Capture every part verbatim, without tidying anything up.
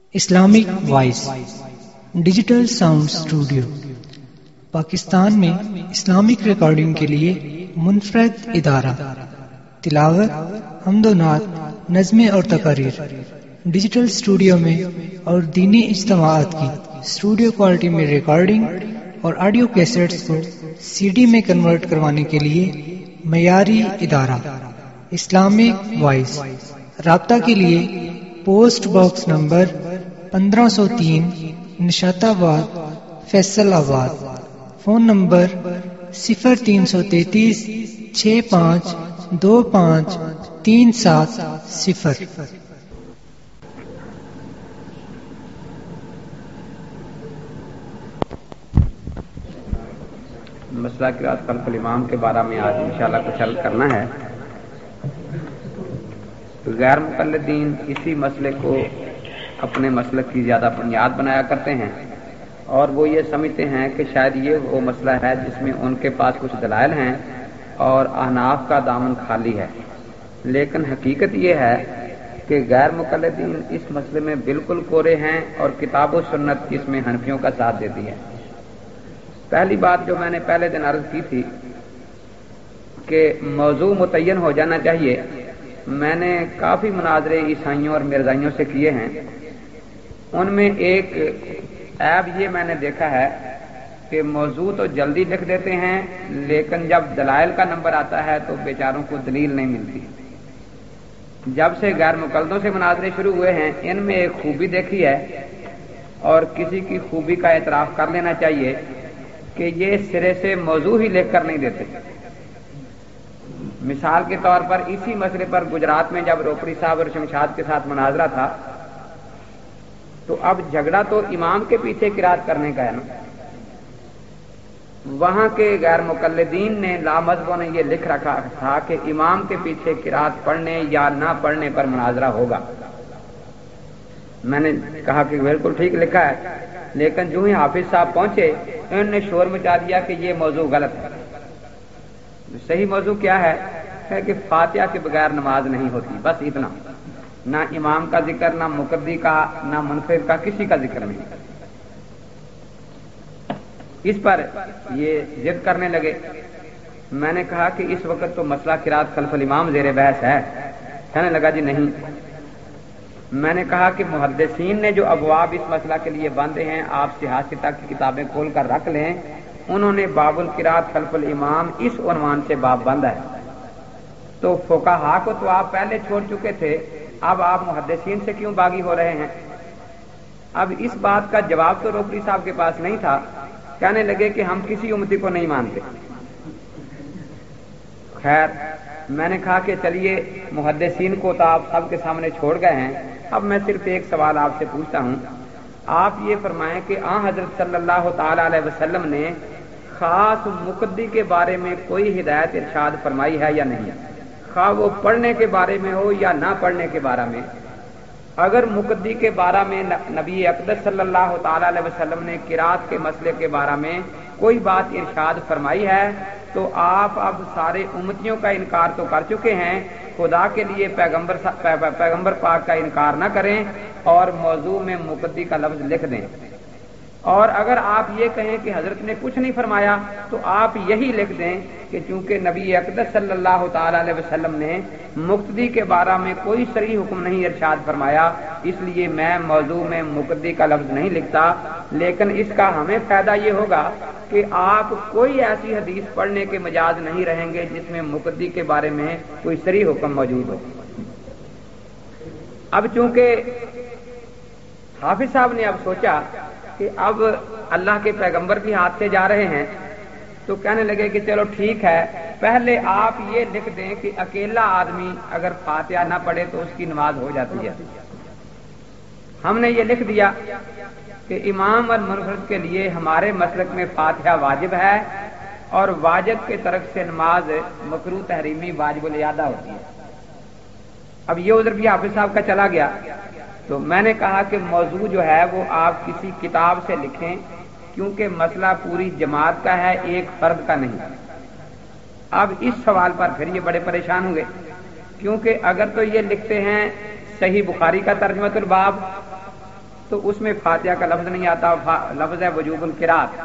Islamic voice digital sound studio Pakistan میں Islamic recording کے لیے منفرد ادارہ، تلاوت، حمد و نعت، نظمیں اور تقاریر ڈیجیٹل اسٹوڈیو میں اور دینی اجتماعات کی اسٹوڈیو کوالٹی میں ریکارڈنگ اور آڈیو کیسٹس کو سی ڈی میں کنورٹ کروانے کے لیے معیاری ادارہ اسلامک وائس۔ رابطہ کے لیے پوسٹ باکس نمبر پندرہ سو تین، نشات آباد، فیصل آباد۔ فون نمبر صفر تین سو تینتیس چھ پانچ دو پانچ تین سات صفر۔ مسئلہ قراءت خلف الامام کے بارے میں آج انشاءاللہ کچھ عرض کرنا ہے۔ غیر مقلدین اسی مسئلے کو اپنے مسلک کی زیادہ بنیاد بنایا کرتے ہیں اور وہ یہ سمجھتے ہیں کہ شاید یہ وہ مسئلہ ہے جس میں ان کے پاس کچھ دلائل ہیں اور احناف کا دامن خالی ہے، لیکن حقیقت یہ ہے کہ غیر مقلدین اس مسئلے میں بالکل کورے ہیں اور کتاب و سنت اس میں حنفیوں کا ساتھ دیتی ہے۔ پہلی بات جو میں نے پہلے دن عرض کی تھی کہ موضوع متعین ہو جانا چاہیے، میں نے کافی مناظرے عیسائیوں اور مرزائیوں سے کیے ہیں، ان میں ایک عیب یہ میں نے دیکھا ہے کہ موضوع تو جلدی لکھ دیتے ہیں لیکن جب دلائل کا نمبر آتا ہے تو بیچاروں کو دلیل نہیں ملتی۔ جب سے غیر مقلدوں سے مناظرے شروع ہوئے ہیں ان میں ایک خوبی دیکھی ہے اور کسی کی خوبی کا اعتراف کر لینا چاہیے کہ یہ سرے سے موضوع ہی لکھ کر نہیں دیتے۔ مثال کے طور پر اسی مسئلے پر گجرات میں جب روپڑی صاحب اور شمشاد کے ساتھ مناظرہ تھا تو اب جھگڑا تو امام کے پیچھے قرات کرنے کا ہے نا، وہاں کے غیر مقلدین نے لامذہبوں نے یہ لکھ رکھا تھا کہ امام کے پیچھے قرات پڑھنے یا نہ پڑھنے پر مناظرہ ہوگا۔ میں نے کہا کہ بالکل ٹھیک لکھا ہے، لیکن جو ہی حافظ صاحب پہنچے انہوں نے شور مچا دیا کہ یہ موضوع غلط ہے۔ صحیح موضوع کیا ہے ہے کہ فاتحہ کے بغیر نماز نہیں ہوتی، بس اتنا، نہ امام کا ذکر، نہ مقتدی کا، نہ منفرد کا، کسی کا ذکر نہیں۔ اس پر یہ ضد کرنے لگے۔ میں نے کہا کہ اس وقت تو مسئلہ قراءت خلف الامام زیر بحث ہے۔ کہنے لگا جی نہیں۔ میں نے کہا کہ محدثین نے جو ابواب اس مسئلہ کے لیے باندھے ہیں آپ سیاستہ کی کتابیں کھول کر رکھ لیں، انہوں نے باب القراءت خلف الامام اس عنوان سے باب باندھا ہے۔ تو فقہا کو تو آپ پہلے چھوڑ چکے تھے، اب آپ محدثین سے کیوں باغی ہو رہے ہیں؟ اب اس بات کا جواب تو روپڑی صاحب کے پاس نہیں تھا۔ کہنے لگے کہ ہم کسی امتی کو نہیں مانتے۔ خیر، میں نے کہا کہ چلیے محدثین کو تو آپ سب کے سامنے چھوڑ گئے ہیں، اب میں صرف ایک سوال آپ سے پوچھتا ہوں۔ آپ یہ فرمائیں کہ آن حضرت صلی اللہ تعالی علیہ وسلم نے خاص مقتدی کے بارے میں کوئی ہدایت ارشاد فرمائی ہے یا نہیں، خواہ وہ پڑھنے کے بارے میں ہو یا نہ پڑھنے کے بارے میں؟ اگر مقتدی کے بارے میں نبی اقدس صلی اللہ تعالی علیہ وسلم نے قرات کے مسئلے کے بارے میں کوئی بات ارشاد فرمائی ہے تو آپ اب سارے امتیوں کا انکار تو کر چکے ہیں، خدا کے لیے پیغمبر پیغمبر پاک کا انکار نہ کریں اور موضوع میں مقتدی کا لفظ لکھ دیں۔ اور اگر آپ یہ کہیں کہ حضرت نے کچھ نہیں فرمایا تو آپ یہی لکھ دیں کہ چونکہ نبی اقدس صلی اللہ تعالی علیہ وسلم نے مقتدی کے بارے میں کوئی صریح حکم نہیں ارشاد فرمایا، اس لیے میں موضوع میں مقتدی کا لفظ نہیں لکھتا، لیکن اس کا ہمیں فائدہ یہ ہوگا کہ آپ کوئی ایسی حدیث پڑھنے کے مجاز نہیں رہیں گے جس میں مقتدی کے بارے میں کوئی صریح حکم موجود ہو۔ اب چونکہ حافظ صاحب نے اب سوچا کہ اب اللہ کے پیغمبر بھی ہاتھ سے جا رہے ہیں تو کہنے لگے کہ چلو ٹھیک ہے، پہلے آپ یہ لکھ دیں کہ اکیلا آدمی اگر فاتحہ نہ پڑھے تو اس کی نماز ہو جاتی ہے۔ ہم نے یہ لکھ دیا کہ امام اور منفرد کے لیے ہمارے مسلک میں فاتحہ واجب ہے اور واجب کے طرف سے نماز مکروہ تحریمی واجب الادا ہوتی ہے۔ اب یہ عذر بھی حافظ صاحب کا چلا گیا تو میں نے کہا کہ موضوع جو ہے وہ آپ کسی کتاب سے لکھیں، کیونکہ مسئلہ پوری جماعت کا ہے، ایک فرد کا نہیں۔ اب اس سوال پر پھر یہ بڑے پریشان ہوں گے، کیونکہ اگر تو یہ لکھتے ہیں صحیح بخاری کا ترجمۃ الباب تو اس میں فاتحہ کا لفظ نہیں آتا، لفظ ہے وجوب القراءت۔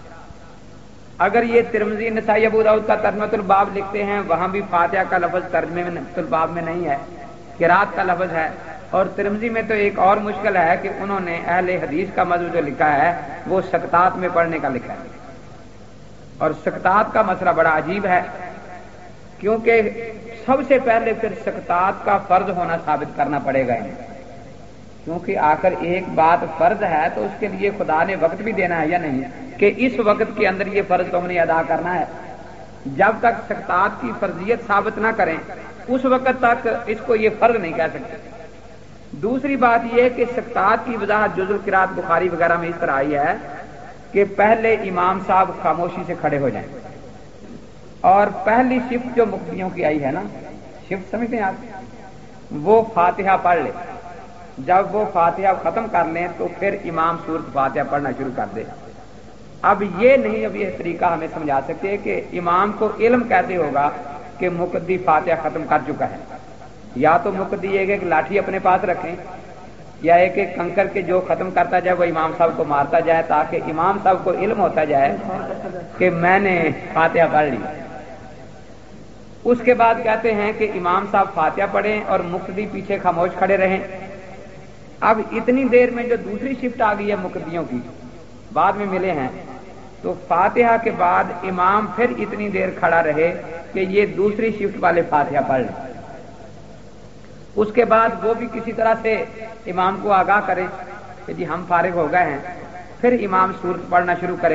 اگر یہ ترمذی نسائی ابو داؤد کا ترجمۃ الباب لکھتے ہیں وہاں بھی فاتحہ کا لفظ ترجمۃ الباب میں نہیں ہے، قراءت کا لفظ ہے۔ اور ترمذی میں تو ایک اور مشکل ہے کہ انہوں نے اہل حدیث کا موضوع جو لکھا ہے وہ سقطات میں پڑھنے کا لکھا ہے، اور سقطات کا مسئلہ بڑا عجیب ہے، کیونکہ سب سے پہلے پھر سقطات کا فرض ہونا ثابت کرنا پڑے گا انہیں، کیونکہ آخر ایک بات فرض ہے تو اس کے لیے خدا نے وقت بھی دینا ہے یا نہیں کہ اس وقت کے اندر یہ فرض تم نے ادا کرنا ہے۔ جب تک سقطات کی فرضیت ثابت نہ کریں اس وقت تک اس کو یہ فرض نہیں کہہ سکتے۔ دوسری بات یہ کہ سقطات کی وضاحت جز القراءت بخاری وغیرہ میں اس طرح آئی ہے کہ پہلے امام صاحب خاموشی سے کھڑے ہو جائیں، اور پہلی شفٹ جو مقتدیوں کی آئی ہے نا، شفٹ سمجھتے ہیں آپ، وہ فاتحہ پڑھ لے، جب وہ فاتحہ ختم کر لیں تو پھر امام سورۃ فاتحہ پڑھنا شروع کر دے۔ اب یہ نہیں، اب یہ طریقہ ہمیں سمجھا سکتے کہ امام کو علم کیسے ہوگا کہ مقتدی فاتحہ ختم کر چکا ہے؟ یا تو مقتدی ایک ایک لاٹھی اپنے پاس رکھیں، یا ایک ایک کنکر کے جو ختم کرتا جائے وہ امام صاحب کو مارتا جائے، تاکہ امام صاحب کو علم ہوتا جائے کہ میں نے فاتحہ پڑھ لی۔ اس کے بعد کہتے ہیں کہ امام صاحب فاتحہ پڑھیں اور مقتدی پیچھے خاموش کھڑے رہیں۔ اب اتنی دیر میں جو دوسری شفٹ آ گئی ہے مقتدیوں کی، بعد میں ملے ہیں، تو فاتحہ کے بعد امام پھر اتنی دیر کھڑا رہے کہ یہ دوسری شفٹ والے فاتحہ پڑھ لیں۔ اس کے بعد وہ بھی کسی طرح سے امام کو آگاہ کرے کہ جی ہم فارغ ہو گئے ہیں، پھر امام سورت پڑھنا شروع کرے۔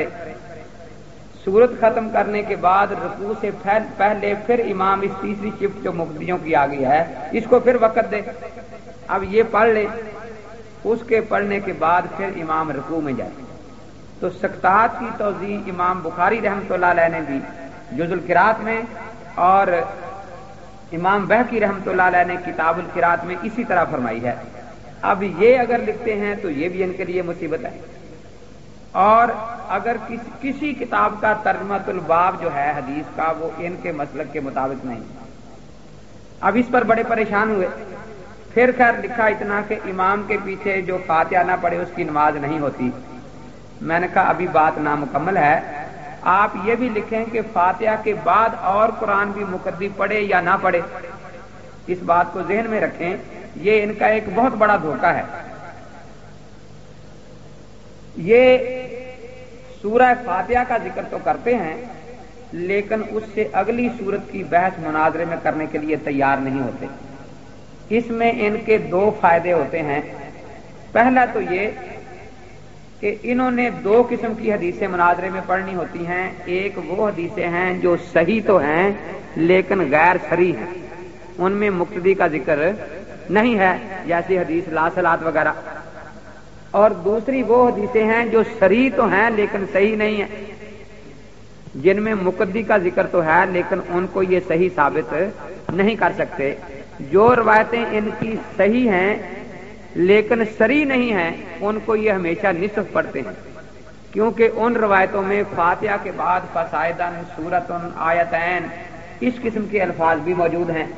سورت ختم کرنے کے بعد رکوع سے پہلے پھر امام اس تیسری شفٹ جو مقتدیوں کی آ گئی ہے اس کو پھر وقت دے، اب یہ پڑھ لے، اس کے پڑھنے کے بعد پھر امام رکوع میں جائے۔ تو سقطات کی توضیح امام بخاری رحمۃ اللہ علیہ نے بھی جز القراءت میں، اور امام بہقی رحمۃ اللہ علیہ نے کتاب القراءت میں اسی طرح فرمائی ہے۔ اب یہ اگر لکھتے ہیں تو یہ بھی ان کے لیے مصیبت ہے، اور اگر کسی, کسی کتاب کا ترجمۃ الباب جو ہے حدیث کا وہ ان کے مسلک کے مطابق نہیں، اب اس پر بڑے پریشان ہوئے۔ پھر خیر لکھا اتنا کہ امام کے پیچھے جو فاتحہ نہ پڑھے اس کی نماز نہیں ہوتی۔ میں نے کہا ابھی بات نامکمل ہے، آپ یہ بھی لکھیں کہ فاتحہ کے بعد اور قرآن بھی مقتدی پڑھے یا نہ پڑھے، اس بات کو ذہن میں رکھیں، یہ ان کا ایک بہت بڑا دھوکہ ہے۔ یہ سورہ فاتحہ کا ذکر تو کرتے ہیں لیکن اس سے اگلی سورت کی بحث مناظرے میں کرنے کے لیے تیار نہیں ہوتے۔ اس میں ان کے دو فائدے ہوتے ہیں۔ پہلا تو یہ کہ انہوں نے دو قسم کی حدیثیں مناظرے میں پڑھنی ہوتی ہیں، ایک وہ حدیثیں ہیں جو صحیح تو ہیں لیکن غیر صریح ہیں، ان میں مقتدی کا ذکر نہیں ہے، جیسی حدیث لا صلاۃ وغیرہ، اور دوسری وہ حدیثیں ہیں جو صریح تو ہیں لیکن صحیح نہیں ہیں، جن میں مقتدی کا ذکر تو ہے لیکن ان کو یہ صحیح ثابت نہیں کر سکتے۔ جو روایتیں ان کی صحیح ہیں لیکن صریح نہیں ہیں ان کو یہ ہمیشہ نصف پڑھتے ہیں، کیونکہ ان روایتوں میں فاتحہ کے بعد فصاعدن سورتن آیتین اس قسم کے الفاظ بھی موجود ہیں۔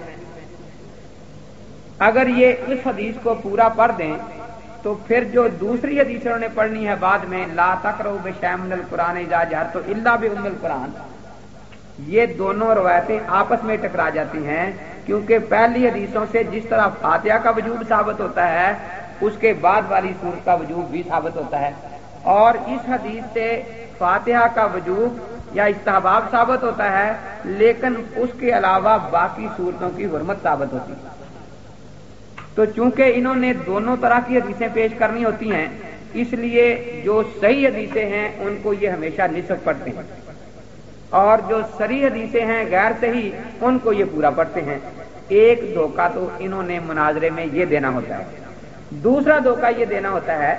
اگر یہ اس حدیث کو پورا پڑھ دیں تو پھر جو دوسری حدیث انہوں نے پڑھنی ہے بعد میں لا تقرؤوا بشیء من القرآن اذا جہرتم الا بأم القرآن، یہ دونوں روایتیں آپس میں ٹکرا جاتی ہیں، کیونکہ پہلی حدیثوں سے جس طرح فاتحہ کا وجوب ثابت ہوتا ہے اس کے بعد والی سورت کا وجوب بھی ثابت ہوتا ہے، اور اس حدیث سے فاتحہ کا وجوب یا استحباب ثابت ہوتا ہے لیکن اس کے علاوہ باقی صورتوں کی حرمت ثابت ہوتی ہے۔ تو چونکہ انہوں نے دونوں طرح کی حدیثیں پیش کرنی ہوتی ہیں اس لیے جو صحیح حدیثیں ہیں ان کو یہ ہمیشہ نصف پڑھتے ہیں، اور جو صریح حدیثیں ہیں غیر صحیح ان کو یہ پورا پڑھتے ہیں۔ ایک دھوکہ تو انہوں نے مناظرے میں یہ دینا ہوتا ہے۔ دوسرا دھوکہ یہ دینا ہوتا ہے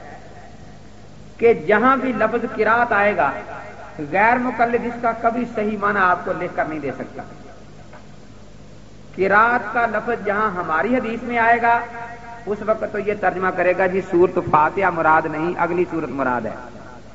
کہ جہاں بھی لفظ قرات آئے گا غیر مقلد اس کا کبھی صحیح معنی آپ کو لکھ کر نہیں دے سکتا۔ قرات کا لفظ جہاں ہماری حدیث میں آئے گا اس وقت تو یہ ترجمہ کرے گا جی سورت فاتحہ مراد نہیں اگلی سورت مراد ہے،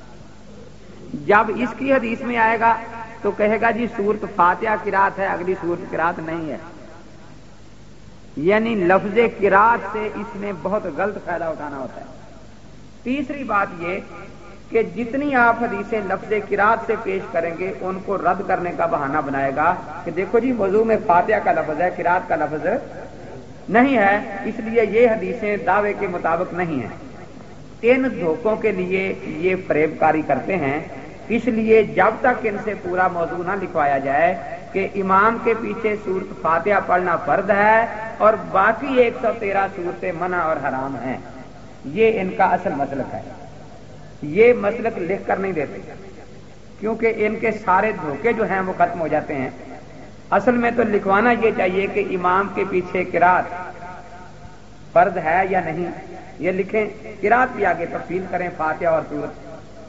جب اس کی حدیث میں آئے گا تو کہے گا جی سورت فاتحہ قرات ہے اگلی سورت قرات نہیں ہے۔ یعنی لفظ قرات سے اس نے بہت غلط فائدہ اٹھانا ہوتا ہے۔ تیسری بات یہ کہ جتنی آپ حدیثیں لفظ قرات سے پیش کریں گے ان کو رد کرنے کا بہانہ بنائے گا کہ دیکھو جی وضو میں فاتحہ کا لفظ ہے، قرات کا لفظ نہیں ہے، اس لیے یہ حدیثیں دعوے کے مطابق نہیں ہیں۔ ان دھوکوں کے لیے یہ فریب کاری کرتے ہیں، اس لیے جب تک ان سے پورا موضوع نہ لکھوایا جائے کہ امام کے پیچھے سورت فاتحہ پڑھنا فرض ہے اور باقی ایک سو تیرہ صورتیں منع اور حرام ہیں، یہ ان کا اصل مسلک ہے۔ یہ مسلک لکھ کر نہیں دیتے کیونکہ ان کے سارے دھوکے جو ہیں وہ ختم ہو جاتے ہیں۔ اصل میں تو لکھوانا یہ چاہیے کہ امام کے پیچھے قرات فرض ہے یا نہیں، یہ لکھیں، قرات بھی آگے تفصیل کریں فاتحہ اور سورت۔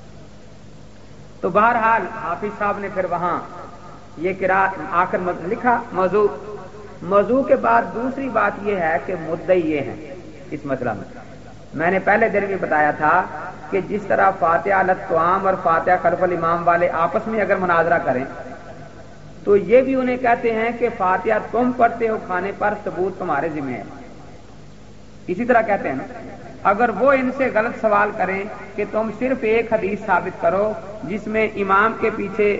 تو بہرحال حافظ صاحب نے پھر وہاں یہ قرات آخر لکھا موضوع۔ موضوع کے بعد دوسری بات یہ ہے کہ مدعی یہ ہیں اس مسئلہ میں۔ میں نے پہلے دن بھی بتایا تھا کہ جس طرح فاتحہ علی الطعام اور فاتحہ خلف الامام والے آپس میں اگر مناظرہ کریں تو یہ بھی انہیں کہتے ہیں کہ فاتحہ تم پڑھتے ہو کھانے پر، ثبوت تمہارے ذمہ ہے، اسی طرح کہتے ہیں نا۔ اگر وہ ان سے غلط سوال کریں کہ تم صرف ایک حدیث ثابت کرو جس میں امام کے پیچھے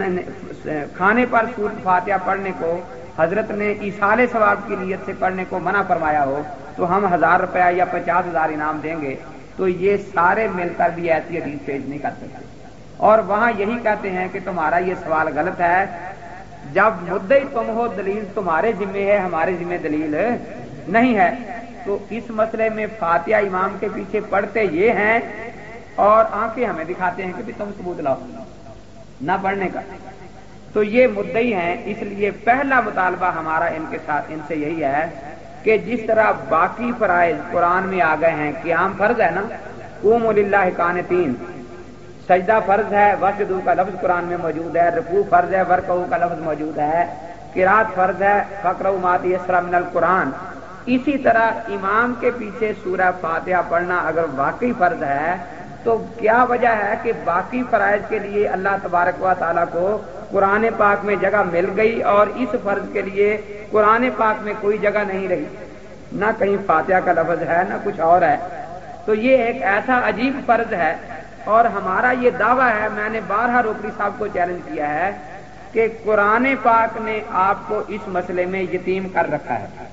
کھانے پر سورۃ فاتحہ پڑھنے کو حضرت نے ایصال ثواب کی نیت سے پڑھنے کو منع فرمایا ہو تو ہم ہزار روپیہ یا پچاس ہزار انعام دیں گے، تو یہ سارے مل کر بھی ایسی حدیث پیش نہیں کر سکتے، اور وہاں یہی کہتے ہیں کہ تمہارا یہ سوال غلط ہے، جب مدعی تم ہو دلیل تمہارے ذمہ ہے، ہمارے ذمہ دلیل نہیں ہے۔ تو اس مسئلے میں فاتحہ امام کے پیچھے پڑھتے یہ ہیں اور آنکھیں ہمیں دکھاتے ہیں کہ بھی تم ثبوت لاؤ نہ پڑھنے کا، تو یہ مدعی ہیں۔ اس لیے پہلا مطالبہ ہمارا ان کے ساتھ ان سے یہی ہے کہ جس طرح باقی فرائض قرآن میں آ گئے ہیں، قیام فرض ہے نا، قوموا للہ قانتین، سجدہ فرض ہے، وسجدوا کا لفظ قرآن میں موجود ہے، رکوع فرض ہے، ورکعوا کا لفظ موجود ہے، قرات فرض ہے، فقرؤوا ما تیسر من القرآن۔ اسی طرح امام کے پیچھے سورہ فاتحہ پڑھنا اگر واقعی فرض ہے تو کیا وجہ ہے کہ باقی فرائض کے لیے اللہ تبارک و تعالیٰ کو قرآن پاک میں جگہ مل گئی اور اس فرض کے لیے قرآن پاک میں کوئی جگہ نہیں رہی، نہ کہیں فاتحہ کا لفظ ہے نہ کچھ اور ہے۔ تو یہ ایک ایسا عجیب فرض ہے، اور ہمارا یہ دعویٰ ہے، میں نے بارہا روکڑی صاحب کو چیلنج کیا ہے کہ قرآن پاک نے آپ کو اس مسئلے میں یتیم کر رکھا ہے۔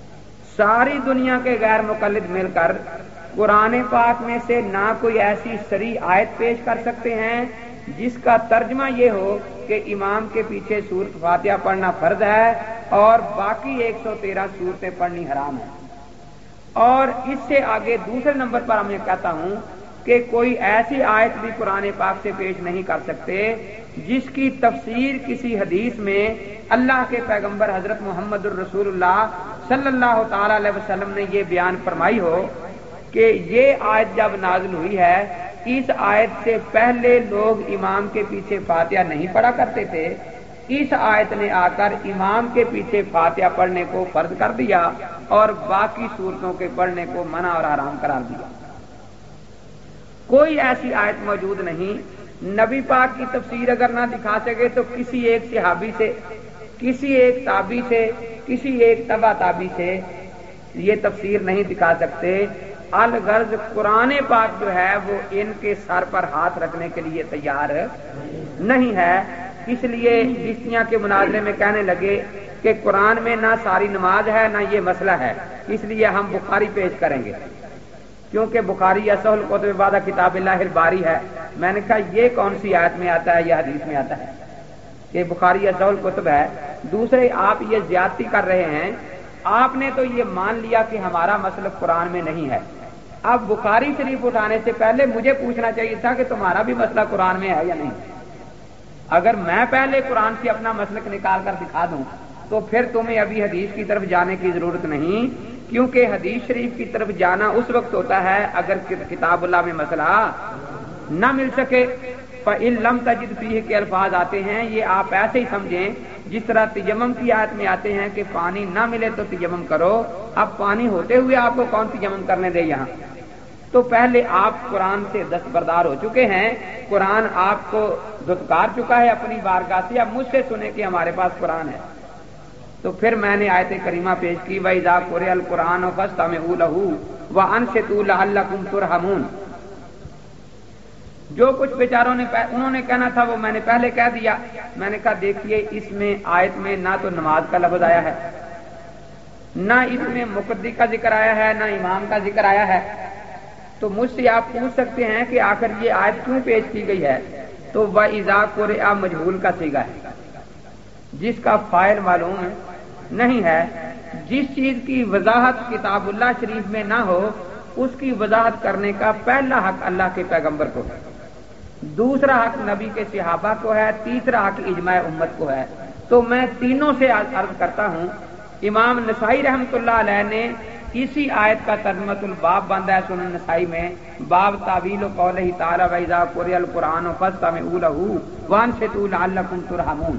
ساری دنیا کے غیر مقلد مل کر قرآن پاک میں سے نہ کوئی ایسی صریح آیت پیش کر سکتے ہیں جس کا ترجمہ یہ ہو کہ امام کے پیچھے سورۃ فاتحہ پڑھنا فرض ہے اور باقی ایک سو تیرہ صورتیں پڑھنی حرام ہے۔ اور اس سے آگے دوسرے نمبر پر میں کہتا ہوں کہ کوئی ایسی آیت بھی قرآن پاک سے پیش نہیں کر سکتے جس کی تفسیر کسی حدیث میں اللہ کے پیغمبر حضرت محمد الرسول اللہ صلی اللہ تعالی علیہ وسلم نے یہ بیان فرمائی ہو کہ یہ آیت جب نازل ہوئی ہے، اس آیت سے پہلے لوگ امام کے پیچھے فاتحہ نہیں پڑھا کرتے تھے، اس آیت نے آ کر امام کے پیچھے فاتحہ پڑھنے کو فرض کر دیا اور باقی صورتوں کے پڑھنے کو منع اور حرام قرار دیا۔ کوئی ایسی آیت موجود نہیں۔ نبی پاک کی تفسیر اگر نہ دکھا سکے تو کسی ایک صحابی سے، کسی ایک تابعی سے، کسی ایک تبع تابعی سے یہ تفسیر نہیں دکھا سکتے۔ الغرض قرآن پاک جو ہے وہ ان کے سر پر ہاتھ رکھنے کے لیے تیار نہیں ہے۔ اس لیے چشتیاں کے مناظرے میں کہنے لگے کہ قرآن میں نہ ساری نماز ہے نہ یہ مسئلہ ہے، اس لیے ہم بخاری پیش کریں گے کیونکہ بخاری اصح الکتب بعد کتاب اللہ الباری ہے۔ میں نے کہا یہ کون سی آیت میں آتا ہے یا حدیث میں آتا ہے کہ بخاری اصح الکتب ہے؟ دوسرے آپ یہ زیادتی کر رہے ہیں، آپ نے تو یہ مان لیا کہ ہمارا مسلک قرآن میں نہیں ہے۔ اب بخاری شریف اٹھانے سے پہلے مجھے پوچھنا چاہیے تھا کہ تمہارا بھی مسئلہ قرآن میں ہے یا نہیں۔ اگر میں پہلے قرآن سے اپنا مسلک نکال کر دکھا دوں تو پھر تمہیں ابھی حدیث کی طرف جانے کی ضرورت نہیں، کیونکہ حدیث شریف کی طرف جانا اس وقت ہوتا ہے اگر کتاب اللہ میں مسئلہ نہ مل سکے۔ فَإِن لَمْ تَجِدْ فِيهِ کے الفاظ آتے ہیں، یہ آپ ایسے ہی سمجھیں جس طرح تیمم کی آیت میں آتے ہیں کہ پانی نہ ملے تو تیمم کرو۔ اب پانی ہوتے ہوئے آپ کو کون تیمم کرنے دے یہاں؟ تو پہلے آپ قرآن سے دستبردار ہو چکے ہیں، قرآن آپ کو دھتکار چکا ہے اپنی بارگاہ سے، اب مجھ سے سنیں کہ ہمارے پاس قرآن ہے۔ تو پھر میں نے آیت کریمہ پیش کی، وَإِذَا قُرِئَ الْقُرْآنُ فَاسْتَمِعُوا لَهُ وَأَنصِتُوا لَعَلَّكُمْ تُرْحَمُونَ۔ جو کچھ بیچاروں نے انہوں نے کہنا تھا وہ میں نے پہلے کہہ دیا. میں نے کہا دیکھیے اس میں آیت میں نہ تو نماز کا لفظ آیا ہے، نہ اس میں مقتدی کا ذکر آیا ہے، نہ امام کا ذکر آیا ہے. تو مجھ سے آپ پوچھ سکتے ہیں کہ آخر یہ آیت کیوں پیش کی گئی ہے؟ تو وَإِذَا قُرِئَ مجہول کا صیغہ ہے جس کا فاعل معلوم نہیں ہے. جس چیز کی وضاحت کتاب اللہ شریف میں نہ ہو اس کی وضاحت کرنے کا پہلا حق اللہ کے پیغمبر کو ہے، دوسرا حق نبی کے صحابہ کو ہے، تیسرا حق اجماع امت کو ہے. تو میں تینوں سے عرض کرتا ہوں. امام نسائی رحمۃ اللہ علیہ نے اسی آیت کا ترجمۃ الباب باندھا ہے سنن نسائی میں، باب تعویل قولہ تعالی وَإِذَا قُرِئَ الْقُرْآنُ فَاسْتَمِعُوا لَهُ وَأَنصِتُوا لَعَلَّكُمْ تُرْحَمُونَ.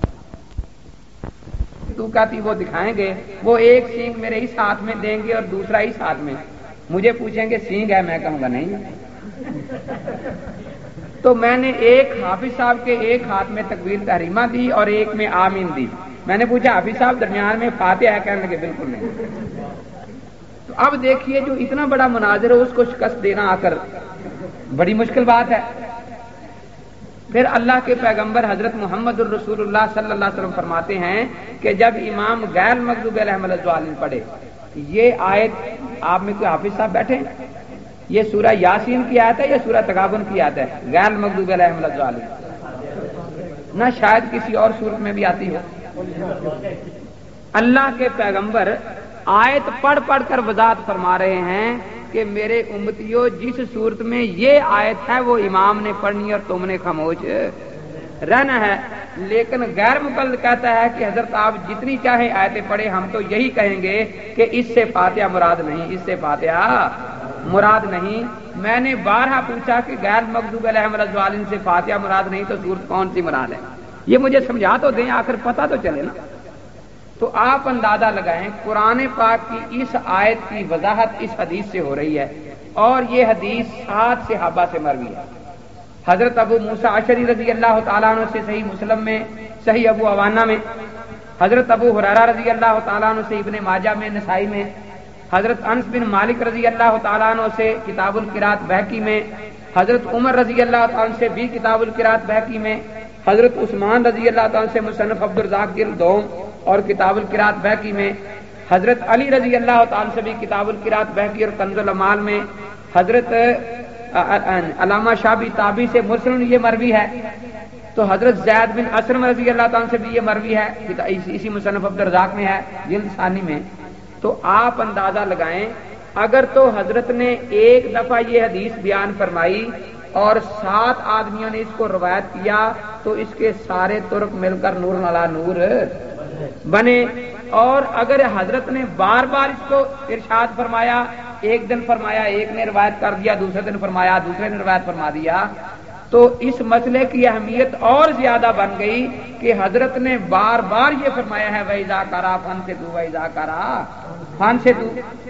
تو کہتی وہ دکھائیں گے، وہ ایک سینگ میرے اس ہاتھ میں دیں گے اور دوسرا اس ہاتھ میں، مجھے پوچھیں گے سینگ ہے، میں کہوں گا نہیں. تو میں نے ایک حافظ صاحب کے ایک ہاتھ میں تکبیر تحریمہ دی اور ایک میں آمین دی. میں نے پوچھا حافظ صاحب درمیان میں فاتحہ ہے؟ کہنے لگے بالکل نہیں. تو اب دیکھیے جو اتنا بڑا مناظر ہے اس کو شکست دینا آ کر بڑی مشکل بات ہے. پھر اللہ کے پیغمبر حضرت محمد الرسول اللہ صلی اللہ علیہ وسلم فرماتے ہیں کہ جب امام غیر مغضوب علیہم الضالین پڑھے، یہ آیت آپ میں کوئی حافظ صاحب بیٹھے، یہ سورہ یاسین کی آیت ہے یا سورہ تغابن کی آیت ہے؟ غیر مغضوب علیہم الضالین نہ شاید کسی اور صورت میں بھی آتی ہو. اللہ کے پیغمبر آیت پڑھ پڑھ کر وضاحت فرما رہے ہیں کہ میرے امتیوں جس صورت میں یہ آیت ہے وہ امام نے پڑھنی اور تم نے خاموش رہنا ہے. لیکن غیر مقلد کہتا ہے کہ حضرت آپ جتنی چاہیں آیتیں پڑھیں، ہم تو یہی کہیں گے کہ اس سے فاتحہ مراد نہیں، اس سے فاتحہ مراد نہیں. میں نے بارہا پوچھا کہ غیر مغضوب علیہم الضالین سے فاتحہ مراد نہیں تو صورت کون سی مراد ہے؟ یہ مجھے سمجھا تو دیں، آخر پتہ تو چلے نا. تو آپ اندازہ لگائیں قرآن پاک کی اس آیت کی وضاحت اس حدیث سے ہو رہی ہے، اور یہ حدیث سات صحابہ سے مروی ہے. حضرت ابو موسیٰ اشعری رضی اللہ تعالیٰ عنہ سے صحیح مسلم میں، صحیح ابو عوانہ میں، حضرت ابو ہریرہ رضی اللہ تعالیٰ عنہ سے ابن ماجہ میں، نسائی میں، حضرت انس بن مالک رضی اللہ تعالیٰ عنہ سے کتاب القراءت بہقی میں، حضرت عمر رضی اللہ تعالیٰ عنہ سے بھی کتاب القراءت بہقی میں، حضرت عثمان رضی اللہ تعالیٰ عنہ سے مصنف عبد الرزاق جلد دوم اور کتاب القراءت بہقی میں، حضرت علی رضی اللہ تعالیٰ سے بھی کتاب القراءت بہقی اور کنز الامال میں، حضرت علامہ شابی تابی سے مسلم یہ مروی ہے. تو حضرت زید بن اسلم رضی اللہ تعالیٰ سے بھی یہ مروی ہے، اسی مصنف عبد الرزاق میں ہے جلد ثانی میں. تو آپ اندازہ لگائیں اگر تو حضرت نے ایک دفعہ یہ حدیث بیان فرمائی اور سات آدمیوں نے اس کو روایت کیا تو اس کے سارے ترک مل کر نور علی نور بنے. اور اگر حضرت نے بار بار اس کو ارشاد فرمایا، ایک دن فرمایا ایک نے روایت کر دیا، دوسرے دن فرمایا دوسرے نے روایت فرما دیا، تو اس مسئلے کی اہمیت اور زیادہ بن گئی کہ حضرت نے بار بار یہ فرمایا ہے وَإِذَا قَرَأَ فَانصِتُوا وَإِذَا قَرَأَ فَانصِتُوا.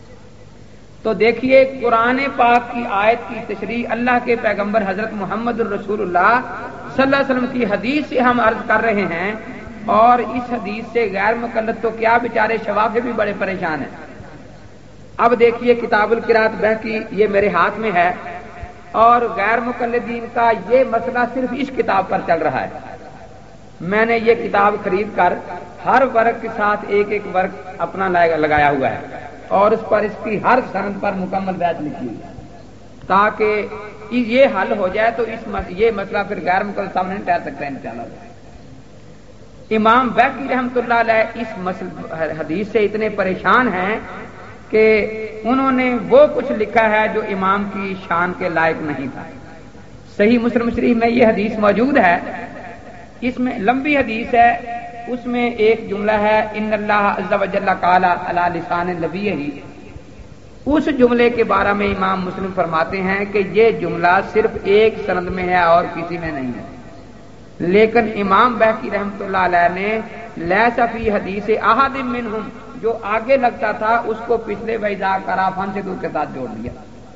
تو دیکھیے قرآن پاک کی آیت کی تشریح اللہ کے پیغمبر حضرت محمد الرسول اللہ صلی اللہ علیہ وسلم کی حدیث سے ہم عرض کر رہے ہیں، اور اس حدیث سے غیر مقلد تو کیا بیچارے شوافی بھی بڑے پریشان ہیں. اب دیکھیے کتاب القراءت بہقی یہ میرے ہاتھ میں ہے، اور غیر مقلدین کا یہ مسئلہ صرف اس کتاب پر چل رہا ہے. میں نے یہ کتاب خرید کر ہر ورق کے ساتھ ایک ایک ورق اپنا لگایا ہوا ہے، اور اس پر اس کی ہر سند پر مکمل بحث لکھی ہوئی ہے تاکہ یہ حل ہو جائے تو اس یہ مسئلہ پھر غیر مقلد سامنے نہیں ٹھہر سکتا انشاءاللہ. امام بہقی رحمۃ اللہ علیہ اس حدیث سے اتنے پریشان ہیں کہ انہوں نے وہ کچھ لکھا ہے جو امام کی شان کے لائق نہیں تھا. صحیح مسلم شریف میں یہ حدیث موجود ہے، اس میں لمبی حدیث ہے، اس میں ایک جملہ ہے ان اللہ عز و جل قال علی لسان نبیہ. اس جملے کے بارے میں امام مسلم فرماتے ہیں کہ یہ جملہ صرف ایک سند میں ہے اور کسی میں نہیں ہے. لیکن امام بہقی رحمۃ اللہ علیہ نے لیس فی حدیث احد منہم جو آگے لگتا تھا اس کو پچھلے وَإِذَا قَرَأَ فَانصِتُوا کے ساتھ جوڑ دیا،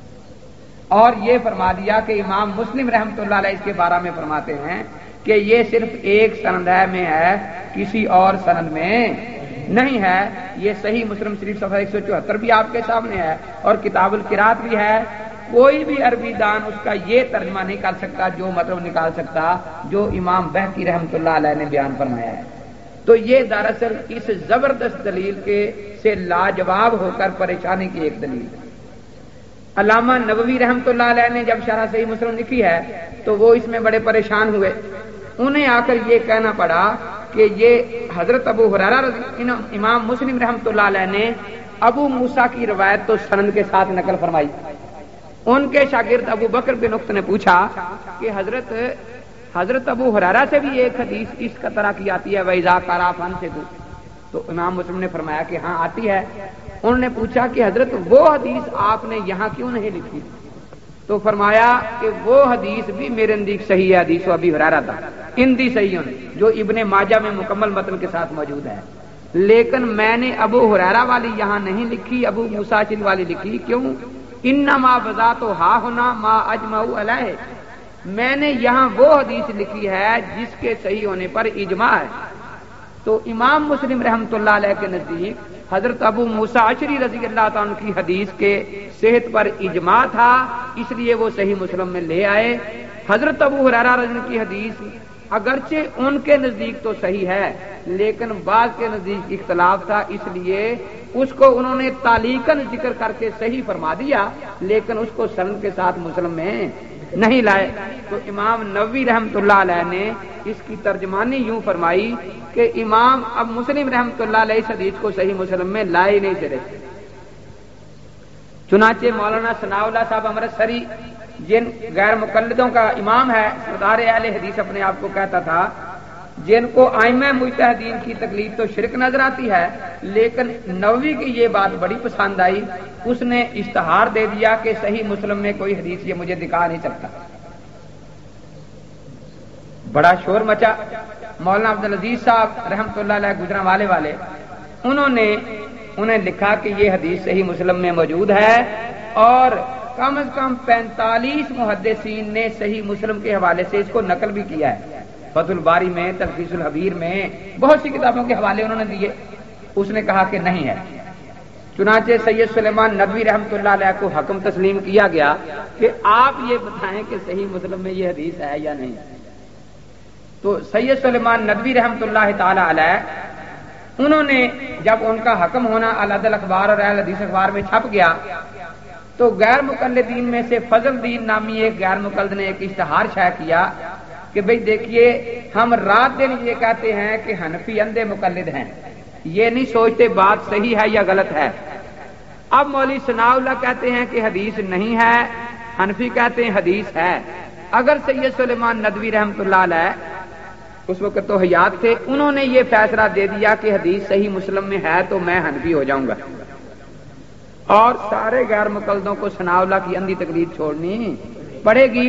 اور یہ فرما دیا کہ امام مسلم رحمۃ اللہ علیہ اس کے بارے میں فرماتے ہیں کہ یہ صرف ایک سند ہے میں ہے، کسی اور سند میں نہیں ہے. یہ صحیح مسلم شریف صفحہ ایک سو چوہتر بھی آپ کے سامنے ہے، اور کتاب القراءت بھی ہے کوئی بھی عربی دان اس کا یہ ترجمہ نہیں کر سکتا جو مطلب نکال سکتا جو امام بہقی رحمۃ اللہ علیہ نے بیان فرمایا ہے۔ تو یہ دراصل اس زبردست دلیل کے سے لاجواب ہو کر پریشانی کی ایک دلیل ہے۔ علامہ نووی رحمۃ اللہ علیہ نے جب شرح صحیح مسلم لکھی ہے تو وہ اس میں بڑے پریشان ہوئے، انہیں آ کر یہ کہنا پڑا کہ یہ حضرت ابو ہریرہ رضی امام مسلم رحمۃ اللہ علیہ نے ابو موسیٰ کی روایت تو سند کے ساتھ نقل فرمائی۔ ان کے شاگرد ابو بکر بن اخت نے پوچھا کہ حضرت حضرت ابو ہریرہ سے بھی ایک حدیث اس کا طرح کی آتی ہے وَإِذَا قَرَأَ فَأَنصِتُوا، تو امام مسلم نے فرمایا کہ ہاں آتی ہے۔ انہوں نے پوچھا کہ حضرت وہ حدیث آپ نے یہاں کیوں نہیں لکھی؟ تو فرمایا کہ وہ حدیث بھی میرے نزدیک صحیح ہے، حدیث ابی ہریرہ تھا ان دی صحیح جو ابن ماجہ میں مکمل متن کے ساتھ موجود ہے، لیکن میں نے ابو ہریرہ والی یہاں نہیں لکھی، ابو موسیٰ والی لکھی۔ کیوں؟ انما بذات ہا ہونا ما اجمعوا علیہ، میں نے یہاں وہ حدیث لکھی ہے جس کے صحیح ہونے پر اجماع ہے۔ تو امام مسلم رحمۃ اللہ علیہ کے نزدیک حضرت ابو موسیٰ اشعری رضی اللہ تعالیٰ عنہ کی حدیث کے صحت پر اجماع تھا، اس لیے وہ صحیح مسلم میں لے آئے۔ حضرت ابو ہریرہ رضی اللہ عنہ کی حدیث اگرچہ ان کے نزدیک تو صحیح ہے لیکن بعض کے نزدیک اختلاف تھا، اس لیے اس کو انہوں نے تعلیقاً ذکر کر کے صحیح فرما دیا، لیکن اس کو سند کے ساتھ مسلم میں نہیں لائے۔ تو امام نووی رحمۃ اللہ علیہ نے اس کی ترجمانی یوں فرمائی کہ امام اب مسلم رحمۃ اللہ علیہ اس حدیث کو صحیح مسلم میں لائے نہیں چلے۔ چنانچہ مولانا ثناء اللہ صاحب امرتسری جن غیر مقلدوں کا امام ہے، سردار اہل حدیث اپنے آپ کو کہتا تھا، جن کو ائمہ مجتہدین کی تقلید تو شرک نظر آتی ہے، لیکن نووی کی یہ بات بڑی پسند آئی، اس نے اشتہار دے دیا کہ صحیح مسلم میں کوئی حدیث یہ مجھے دکھا نہیں سکتا۔ بڑا شور مچا۔ مولانا عبدالعزیز صاحب رحمۃ اللہ علیہ گجراں والے والے انہوں نے انہیں لکھا کہ یہ حدیث صحیح مسلم میں موجود ہے، اور کم از کم پینتالیس محدثین نے صحیح مسلم کے حوالے سے اس کو نقل بھی کیا ہے۔ فتح الباری میں، تلخیص الحبیر میں، بہت سی کتابوں کے حوالے انہوں نے دیے۔ اس نے کہا کہ نہیں ہے۔ چنانچہ سید سلیمان ندوی رحمۃ اللہ علیہ کو حکم تسلیم کیا گیا کہ آپ یہ بتائیں کہ صحیح مسلم میں یہ حدیث ہے یا نہیں۔ تو سید سلیمان ندوی رحمۃ اللہ تعالی علیہ انہوں نے جب ان کا حکم ہونا العدل اخبار اور اہل حدیث اخبار میں چھپ گیا تو غیر مقلدین میں سے فضل دین نامی ایک غیر مقلد نے ایک اشتہار شائع کیا کہ بھئی دیکھیے ہم رات دن یہ کہتے ہیں کہ حنفی اندھے مقلد ہیں، یہ نہیں سوچتے بات صحیح ہے یا غلط ہے۔ اب مولوی ثناء اللہ کہتے ہیں کہ حدیث نہیں ہے، حنفی کہتے ہیں حدیث ہے۔ اگر سید سلیمان ندوی رحمۃ اللہ علیہ اس وقت تو حیات تھے، انہوں نے یہ فیصلہ دے دیا کہ حدیث صحیح مسلم میں ہے تو میں حنفی ہو جاؤں گا، اور سارے غیر مقلدوں کو ثناء اللہ کی اندھی تقلید چھوڑنی پڑے گی۔